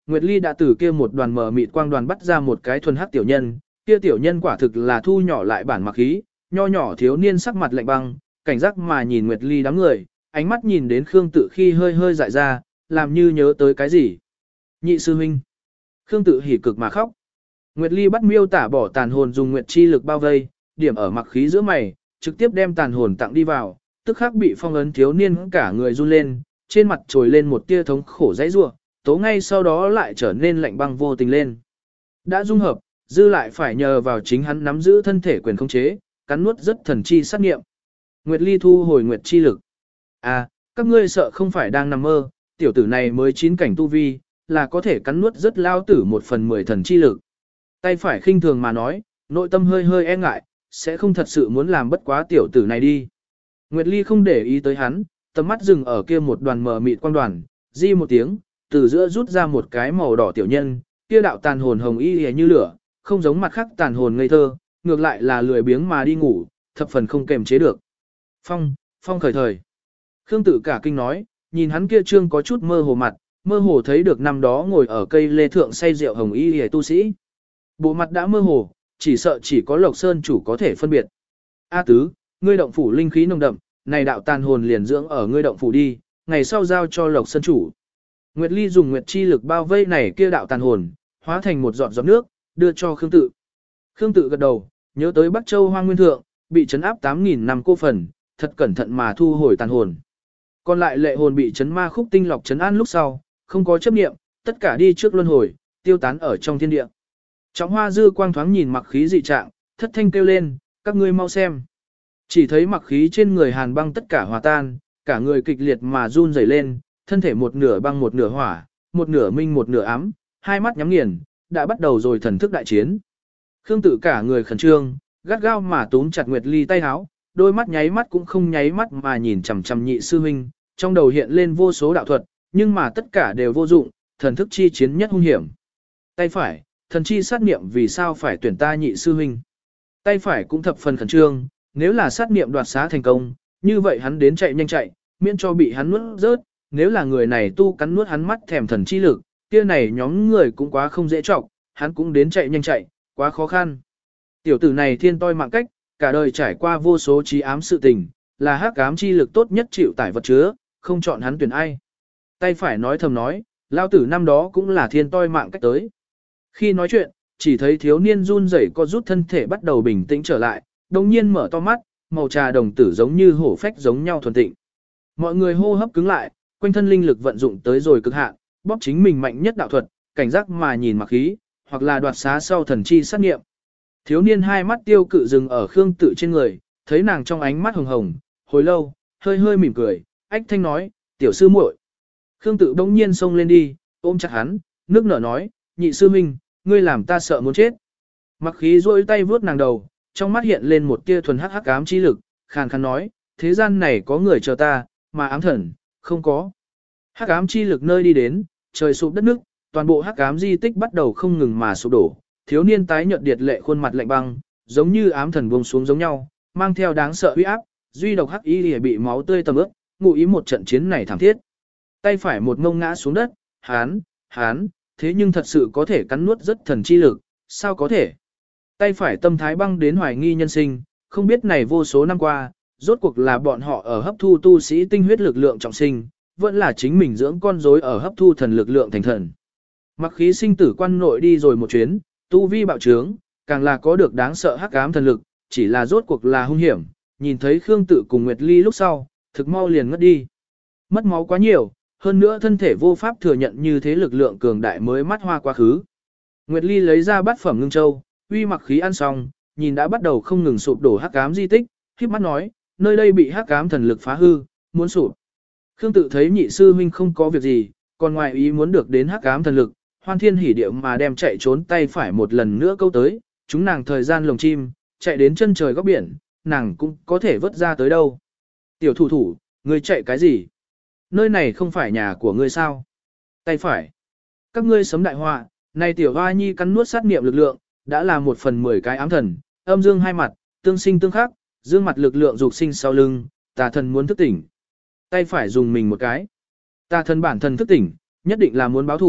Speaker 1: Nguyệt Ly đã từ kia một đoàn mờ mịt quang đoàn bắt ra một cái thuần hắc tiểu nhân, kia tiểu nhân quả thực là thu nhỏ lại bản mặc khí, nho nhỏ thiếu niên sắc mặt lạnh băng, cảnh giác mà nhìn Nguyệt Ly đám người, ánh mắt nhìn đến Khương Tự khi hơi hơi dại ra, làm như nhớ tới cái gì. Nhị sư huynh. Khương Tự hỉ cực mà khóc. Nguyệt Ly bắt miêu tả bỏ tàn hồn dùng nguyệt chi lực bao vây, điểm ở mặc khí giữa mày, trực tiếp đem tàn hồn tặng đi vào, tức khắc bị phong ấn thiếu niên cả người run lên, trên mặt trồi lên một tia thống khổ dãy rủa, tố ngay sau đó lại trở nên lạnh băng vô tình lên. Đã dung hợp, dư lại phải nhờ vào chính hắn nắm giữ thân thể quyền khống chế, cắn nuốt rất thần chi sát nghiệm. Nguyệt Ly thu hồi nguyệt chi lực. À, các ngươi sợ không phải đang nằm mơ, tiểu tử này mới chín cảnh tu vi, là có thể cắn nuốt rất lao tử một phần mười thần chi lực. Tay phải khinh thường mà nói, nội tâm hơi hơi e ngại, sẽ không thật sự muốn làm bất quá tiểu tử này đi. Nguyệt Ly không để ý tới hắn, tầm mắt dừng ở kia một đoàn mờ mịt quang đoàn, di một tiếng, từ giữa rút ra một cái màu đỏ tiểu nhân, kia đạo tàn hồn hồng y hề như lửa, không giống mặt khác tàn hồn ngây thơ, ngược lại là lười biếng mà đi ngủ, thập phần không kềm chế được. Phong, phong khởi thời. Khương Tự cả kinh nói, nhìn hắn kia trương có chút mơ hồ mặt, mơ hồ thấy được năm đó ngồi ở cây lê thượng say rượu hồng y hề tu sĩ. Bộ mặt đã mơ hồ, chỉ sợ chỉ có Lộc Sơn chủ có thể phân biệt. A tứ, ngươi động phủ linh khí nồng đậm, này đạo tàn hồn liền dưỡng ở ngươi động phủ đi, ngày sau giao cho Lộc Sơn chủ. Nguyệt Ly dùng nguyệt chi lực bao vây này kia đạo tàn hồn, hóa thành một giọt giọt nước, đưa cho Khương Tự. Khương Tự gật đầu, nhớ tới Bắc Châu Hoang Nguyên Thượng, bị trấn áp tám nghìn năm cô phần, thật cẩn thận mà thu hồi tàn hồn. Còn lại lệ hồn bị trấn ma khúc tinh lọc trấn an lúc sau, không có chấp niệm, tất cả đi trước luân hồi, tiêu tán ở trong thiên địa. Trọng Hoa dư quang thoáng nhìn mặc khí dị trạng, thất thanh kêu lên, các ngươi mau xem. Chỉ thấy mặc khí trên người hàn băng tất cả hòa tan, cả người kịch liệt mà run rẩy lên, thân thể một nửa băng một nửa hỏa, một nửa minh một nửa ám, hai mắt nhắm nghiền, đã bắt đầu rồi thần thức đại chiến. Khương Tự cả người khẩn trương, gắt gao mà túm chặt Nguyệt Ly tay áo, đôi mắt nháy mắt cũng không nháy mắt mà nhìn chằm chằm nhị sư huynh, trong đầu hiện lên vô số đạo thuật, nhưng mà tất cả đều vô dụng, thần thức chi chiến nhất hung hiểm. Tay phải, thần chi sát niệm vì sao phải tuyển ta nhị sư huynh. Tay phải cũng thập phần khẩn trương, nếu là sát niệm đoạt xá thành công, như vậy hắn đến chạy nhanh chạy, miễn cho bị hắn nuốt rớt, nếu là người này tu cắn nuốt hắn mắt thèm thần chi lực, kia này nhóm người cũng quá không dễ trọng, hắn cũng đến chạy nhanh chạy, quá khó khăn. Tiểu tử này thiên toi mạng cách, cả đời trải qua vô số trí ám sự tình, là hắc ám chi lực tốt nhất chịu tải vật chứa, không chọn hắn tuyển ai. Tay phải nói thầm nói, lao tử năm đó cũng là thiên toi mạng cách tới. Khi nói chuyện, chỉ thấy thiếu niên run rẩy co rút thân thể bắt đầu bình tĩnh trở lại, đồng nhiên mở to mắt, màu trà đồng tử giống như hổ phách giống nhau thuần tịnh. Mọi người hô hấp cứng lại, quanh thân linh lực vận dụng tới rồi cực hạn, bóp chính mình mạnh nhất đạo thuật, cảnh giác mà nhìn mặc khí, hoặc là đoạt xá sau thần chi sát nghiệm. Thiếu niên hai mắt tiêu cự dừng ở Khương Tự trên người, thấy nàng trong ánh mắt hồng hồng, hồi lâu, hơi hơi mỉm cười, ách thanh nói, tiểu sư muội. Khương Tự bỗng nhiên xông lên đi, ôm chặt hắn, nước nở nói, nhị sư minh, ngươi làm ta sợ muốn chết. Mặc khí duỗi tay vướt nàng đầu, trong mắt hiện lên một tia thuần hắc hắc ám chi lực, khàn khàn nói, thế gian này có người chờ ta, mà ám thần, không có. Hắc ám chi lực nơi đi đến, trời sụp đất nước, toàn bộ hắc ám di tích bắt đầu không ngừng mà sụp đổ, thiếu niên tái nhợt điệt lệ khuôn mặt lạnh băng, giống như ám thần buông xuống giống nhau, mang theo đáng sợ uy áp, duy độc hắc y lìa bị máu tươi tầm ướt, ngụ ý một trận chiến này thảm thiết. Tay phải một ngông ngã xuống đất, hán, hán, thế nhưng thật sự có thể cắn nuốt rất thần chi lực, sao có thể? Tay phải tâm thái băng đến hoài nghi nhân sinh, không biết này vô số năm qua, rốt cuộc là bọn họ ở hấp thu tu sĩ tinh huyết lực lượng trọng sinh, vẫn là chính mình dưỡng con rối ở hấp thu thần lực lượng thành thần. Mặc khí sinh tử quan nội đi rồi một chuyến, tu vi bạo trướng, càng là có được đáng sợ hắc ám thần lực, chỉ là rốt cuộc là hung hiểm, nhìn thấy Khương Tự cùng Nguyệt Ly lúc sau, thực mau liền ngất đi. Mất máu quá nhiều, hơn nữa thân thể vô pháp thừa nhận như thế lực lượng cường đại mới mắt hoa quá khứ. Nguyệt Ly lấy ra bát phẩm ngưng châu, uy mặc khí ăn xong, nhìn đã bắt đầu không ngừng sụp đổ hắc ám di tích, khép mắt nói, nơi đây bị hắc ám thần lực phá hư, muốn sụp. Khương Tự thấy nhị sư huynh không có việc gì, còn ngoài ý muốn được đến hắc ám thần lực, hoan thiên hỉ điệu mà đem chạy trốn tay phải một lần nữa câu tới, chúng nàng thời gian lồng chim, chạy đến chân trời góc biển, nàng cũng có thể vớt ra tới đâu. Tiểu thủ thủ, ngươi chạy cái gì? Nơi này không phải nhà của ngươi sao? Tay phải. Các ngươi sấm đại họa, này tiểu hoa nhi cắn nuốt sát niệm lực lượng, đã là một phần mười cái ám thần, âm dương hai mặt, tương sinh tương khắc, dương mặt lực lượng dục sinh sau lưng, tà thần muốn thức tỉnh. Tay phải dùng mình một cái. Tà thần bản thân thức tỉnh, nhất định là muốn báo thù,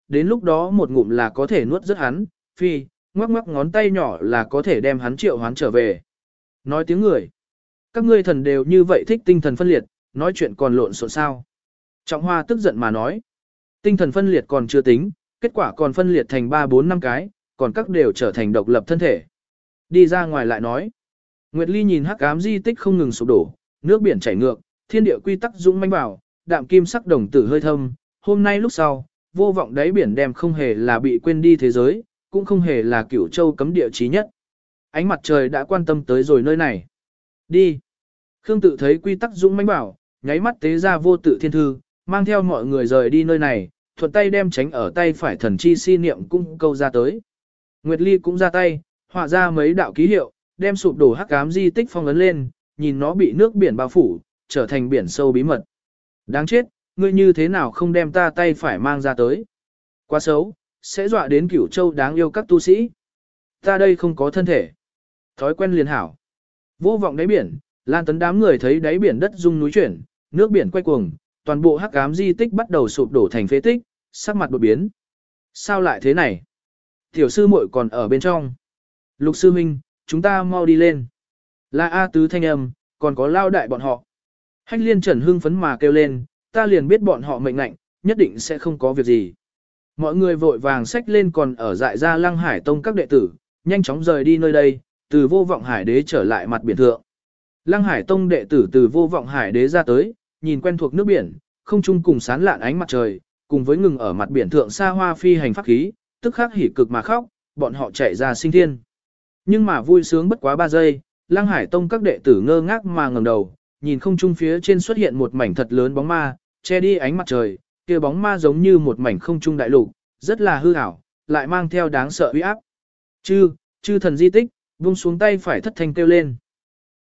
Speaker 1: đến lúc đó một ngụm là có thể nuốt rất hắn, phi, ngoắc ngoắc ngón tay nhỏ là có thể đem hắn triệu hoán trở về. Nói tiếng người. Các ngươi thần đều như vậy thích tinh thần phân liệt, nói chuyện còn lộn xộn sao. Trọng Hoa tức giận mà nói. Tinh thần phân liệt còn chưa tính, kết quả còn phân liệt thành ba bốn năm cái, còn các đều trở thành độc lập thân thể. Đi ra ngoài lại nói. Nguyệt Ly nhìn hắc ám di tích không ngừng sụp đổ, nước biển chảy ngược, thiên địa quy tắc dũng mãnh bảo, đạm kim sắc đồng tử hơi thâm, hôm nay lúc sau, vô vọng đáy biển đem không hề là bị quên đi thế giới, cũng không hề là Cửu Châu cấm địa chí nhất. Ánh mặt trời đã quan tâm tới rồi nơi này. Đi. Khương Tự thấy quy tắc dũng mãnh bảo, nháy mắt tế ra vô tự thiên thư, mang theo mọi người rời đi nơi này, thuận tay đem tránh ở tay phải thần chi si niệm cung câu ra tới. Nguyệt Ly cũng ra tay, họa ra mấy đạo ký hiệu, đem sụp đổ hắc ám di tích phong ấn lên, nhìn nó bị nước biển bao phủ, trở thành biển sâu bí mật. Đáng chết, ngươi như thế nào không đem ta tay phải mang ra tới? Quá xấu, sẽ dọa đến Cửu Châu đáng yêu các tu sĩ. Ta đây không có thân thể. Thói quen liền hảo. Vô vọng đáy biển, Lan Tấn đám người thấy đáy biển đất rung núi chuyển, nước biển quay cuồng, toàn bộ hắc ám di tích bắt đầu sụp đổ thành phế tích, sắc mặt đột biến. Sao lại thế này? Tiểu sư muội còn ở bên trong. Lục sư minh, chúng ta mau đi lên. Là A Tứ thanh âm, còn có lao đại bọn họ. Hách Liên Trần hưng phấn mà kêu lên, ta liền biết bọn họ mệnh lệnh, nhất định sẽ không có việc gì. Mọi người vội vàng xách lên còn ở dại ra Lăng Hải Tông các đệ tử, nhanh chóng rời đi nơi đây, từ vô vọng hải đế trở lại mặt biển thượng. Lăng Hải Tông đệ tử từ vô vọng hải đế ra tới, nhìn quen thuộc nước biển, không chung cùng sán lạn ánh mặt trời, cùng với ngừng ở mặt biển thượng xa hoa phi hành pháp khí, tức khắc hỉ cực mà khóc, bọn họ chạy ra sinh thiên. Nhưng mà vui sướng bất quá ba giây, Lăng Hải Tông các đệ tử ngơ ngác mà ngẩng đầu, nhìn không trung phía trên xuất hiện một mảnh thật lớn bóng ma, che đi ánh mặt trời, kia bóng ma giống như một mảnh không trung đại lục, rất là hư ảo, lại mang theo đáng sợ uy áp. Chư, chư thần di tích, vung xuống tay phải thất thanh kêu lên.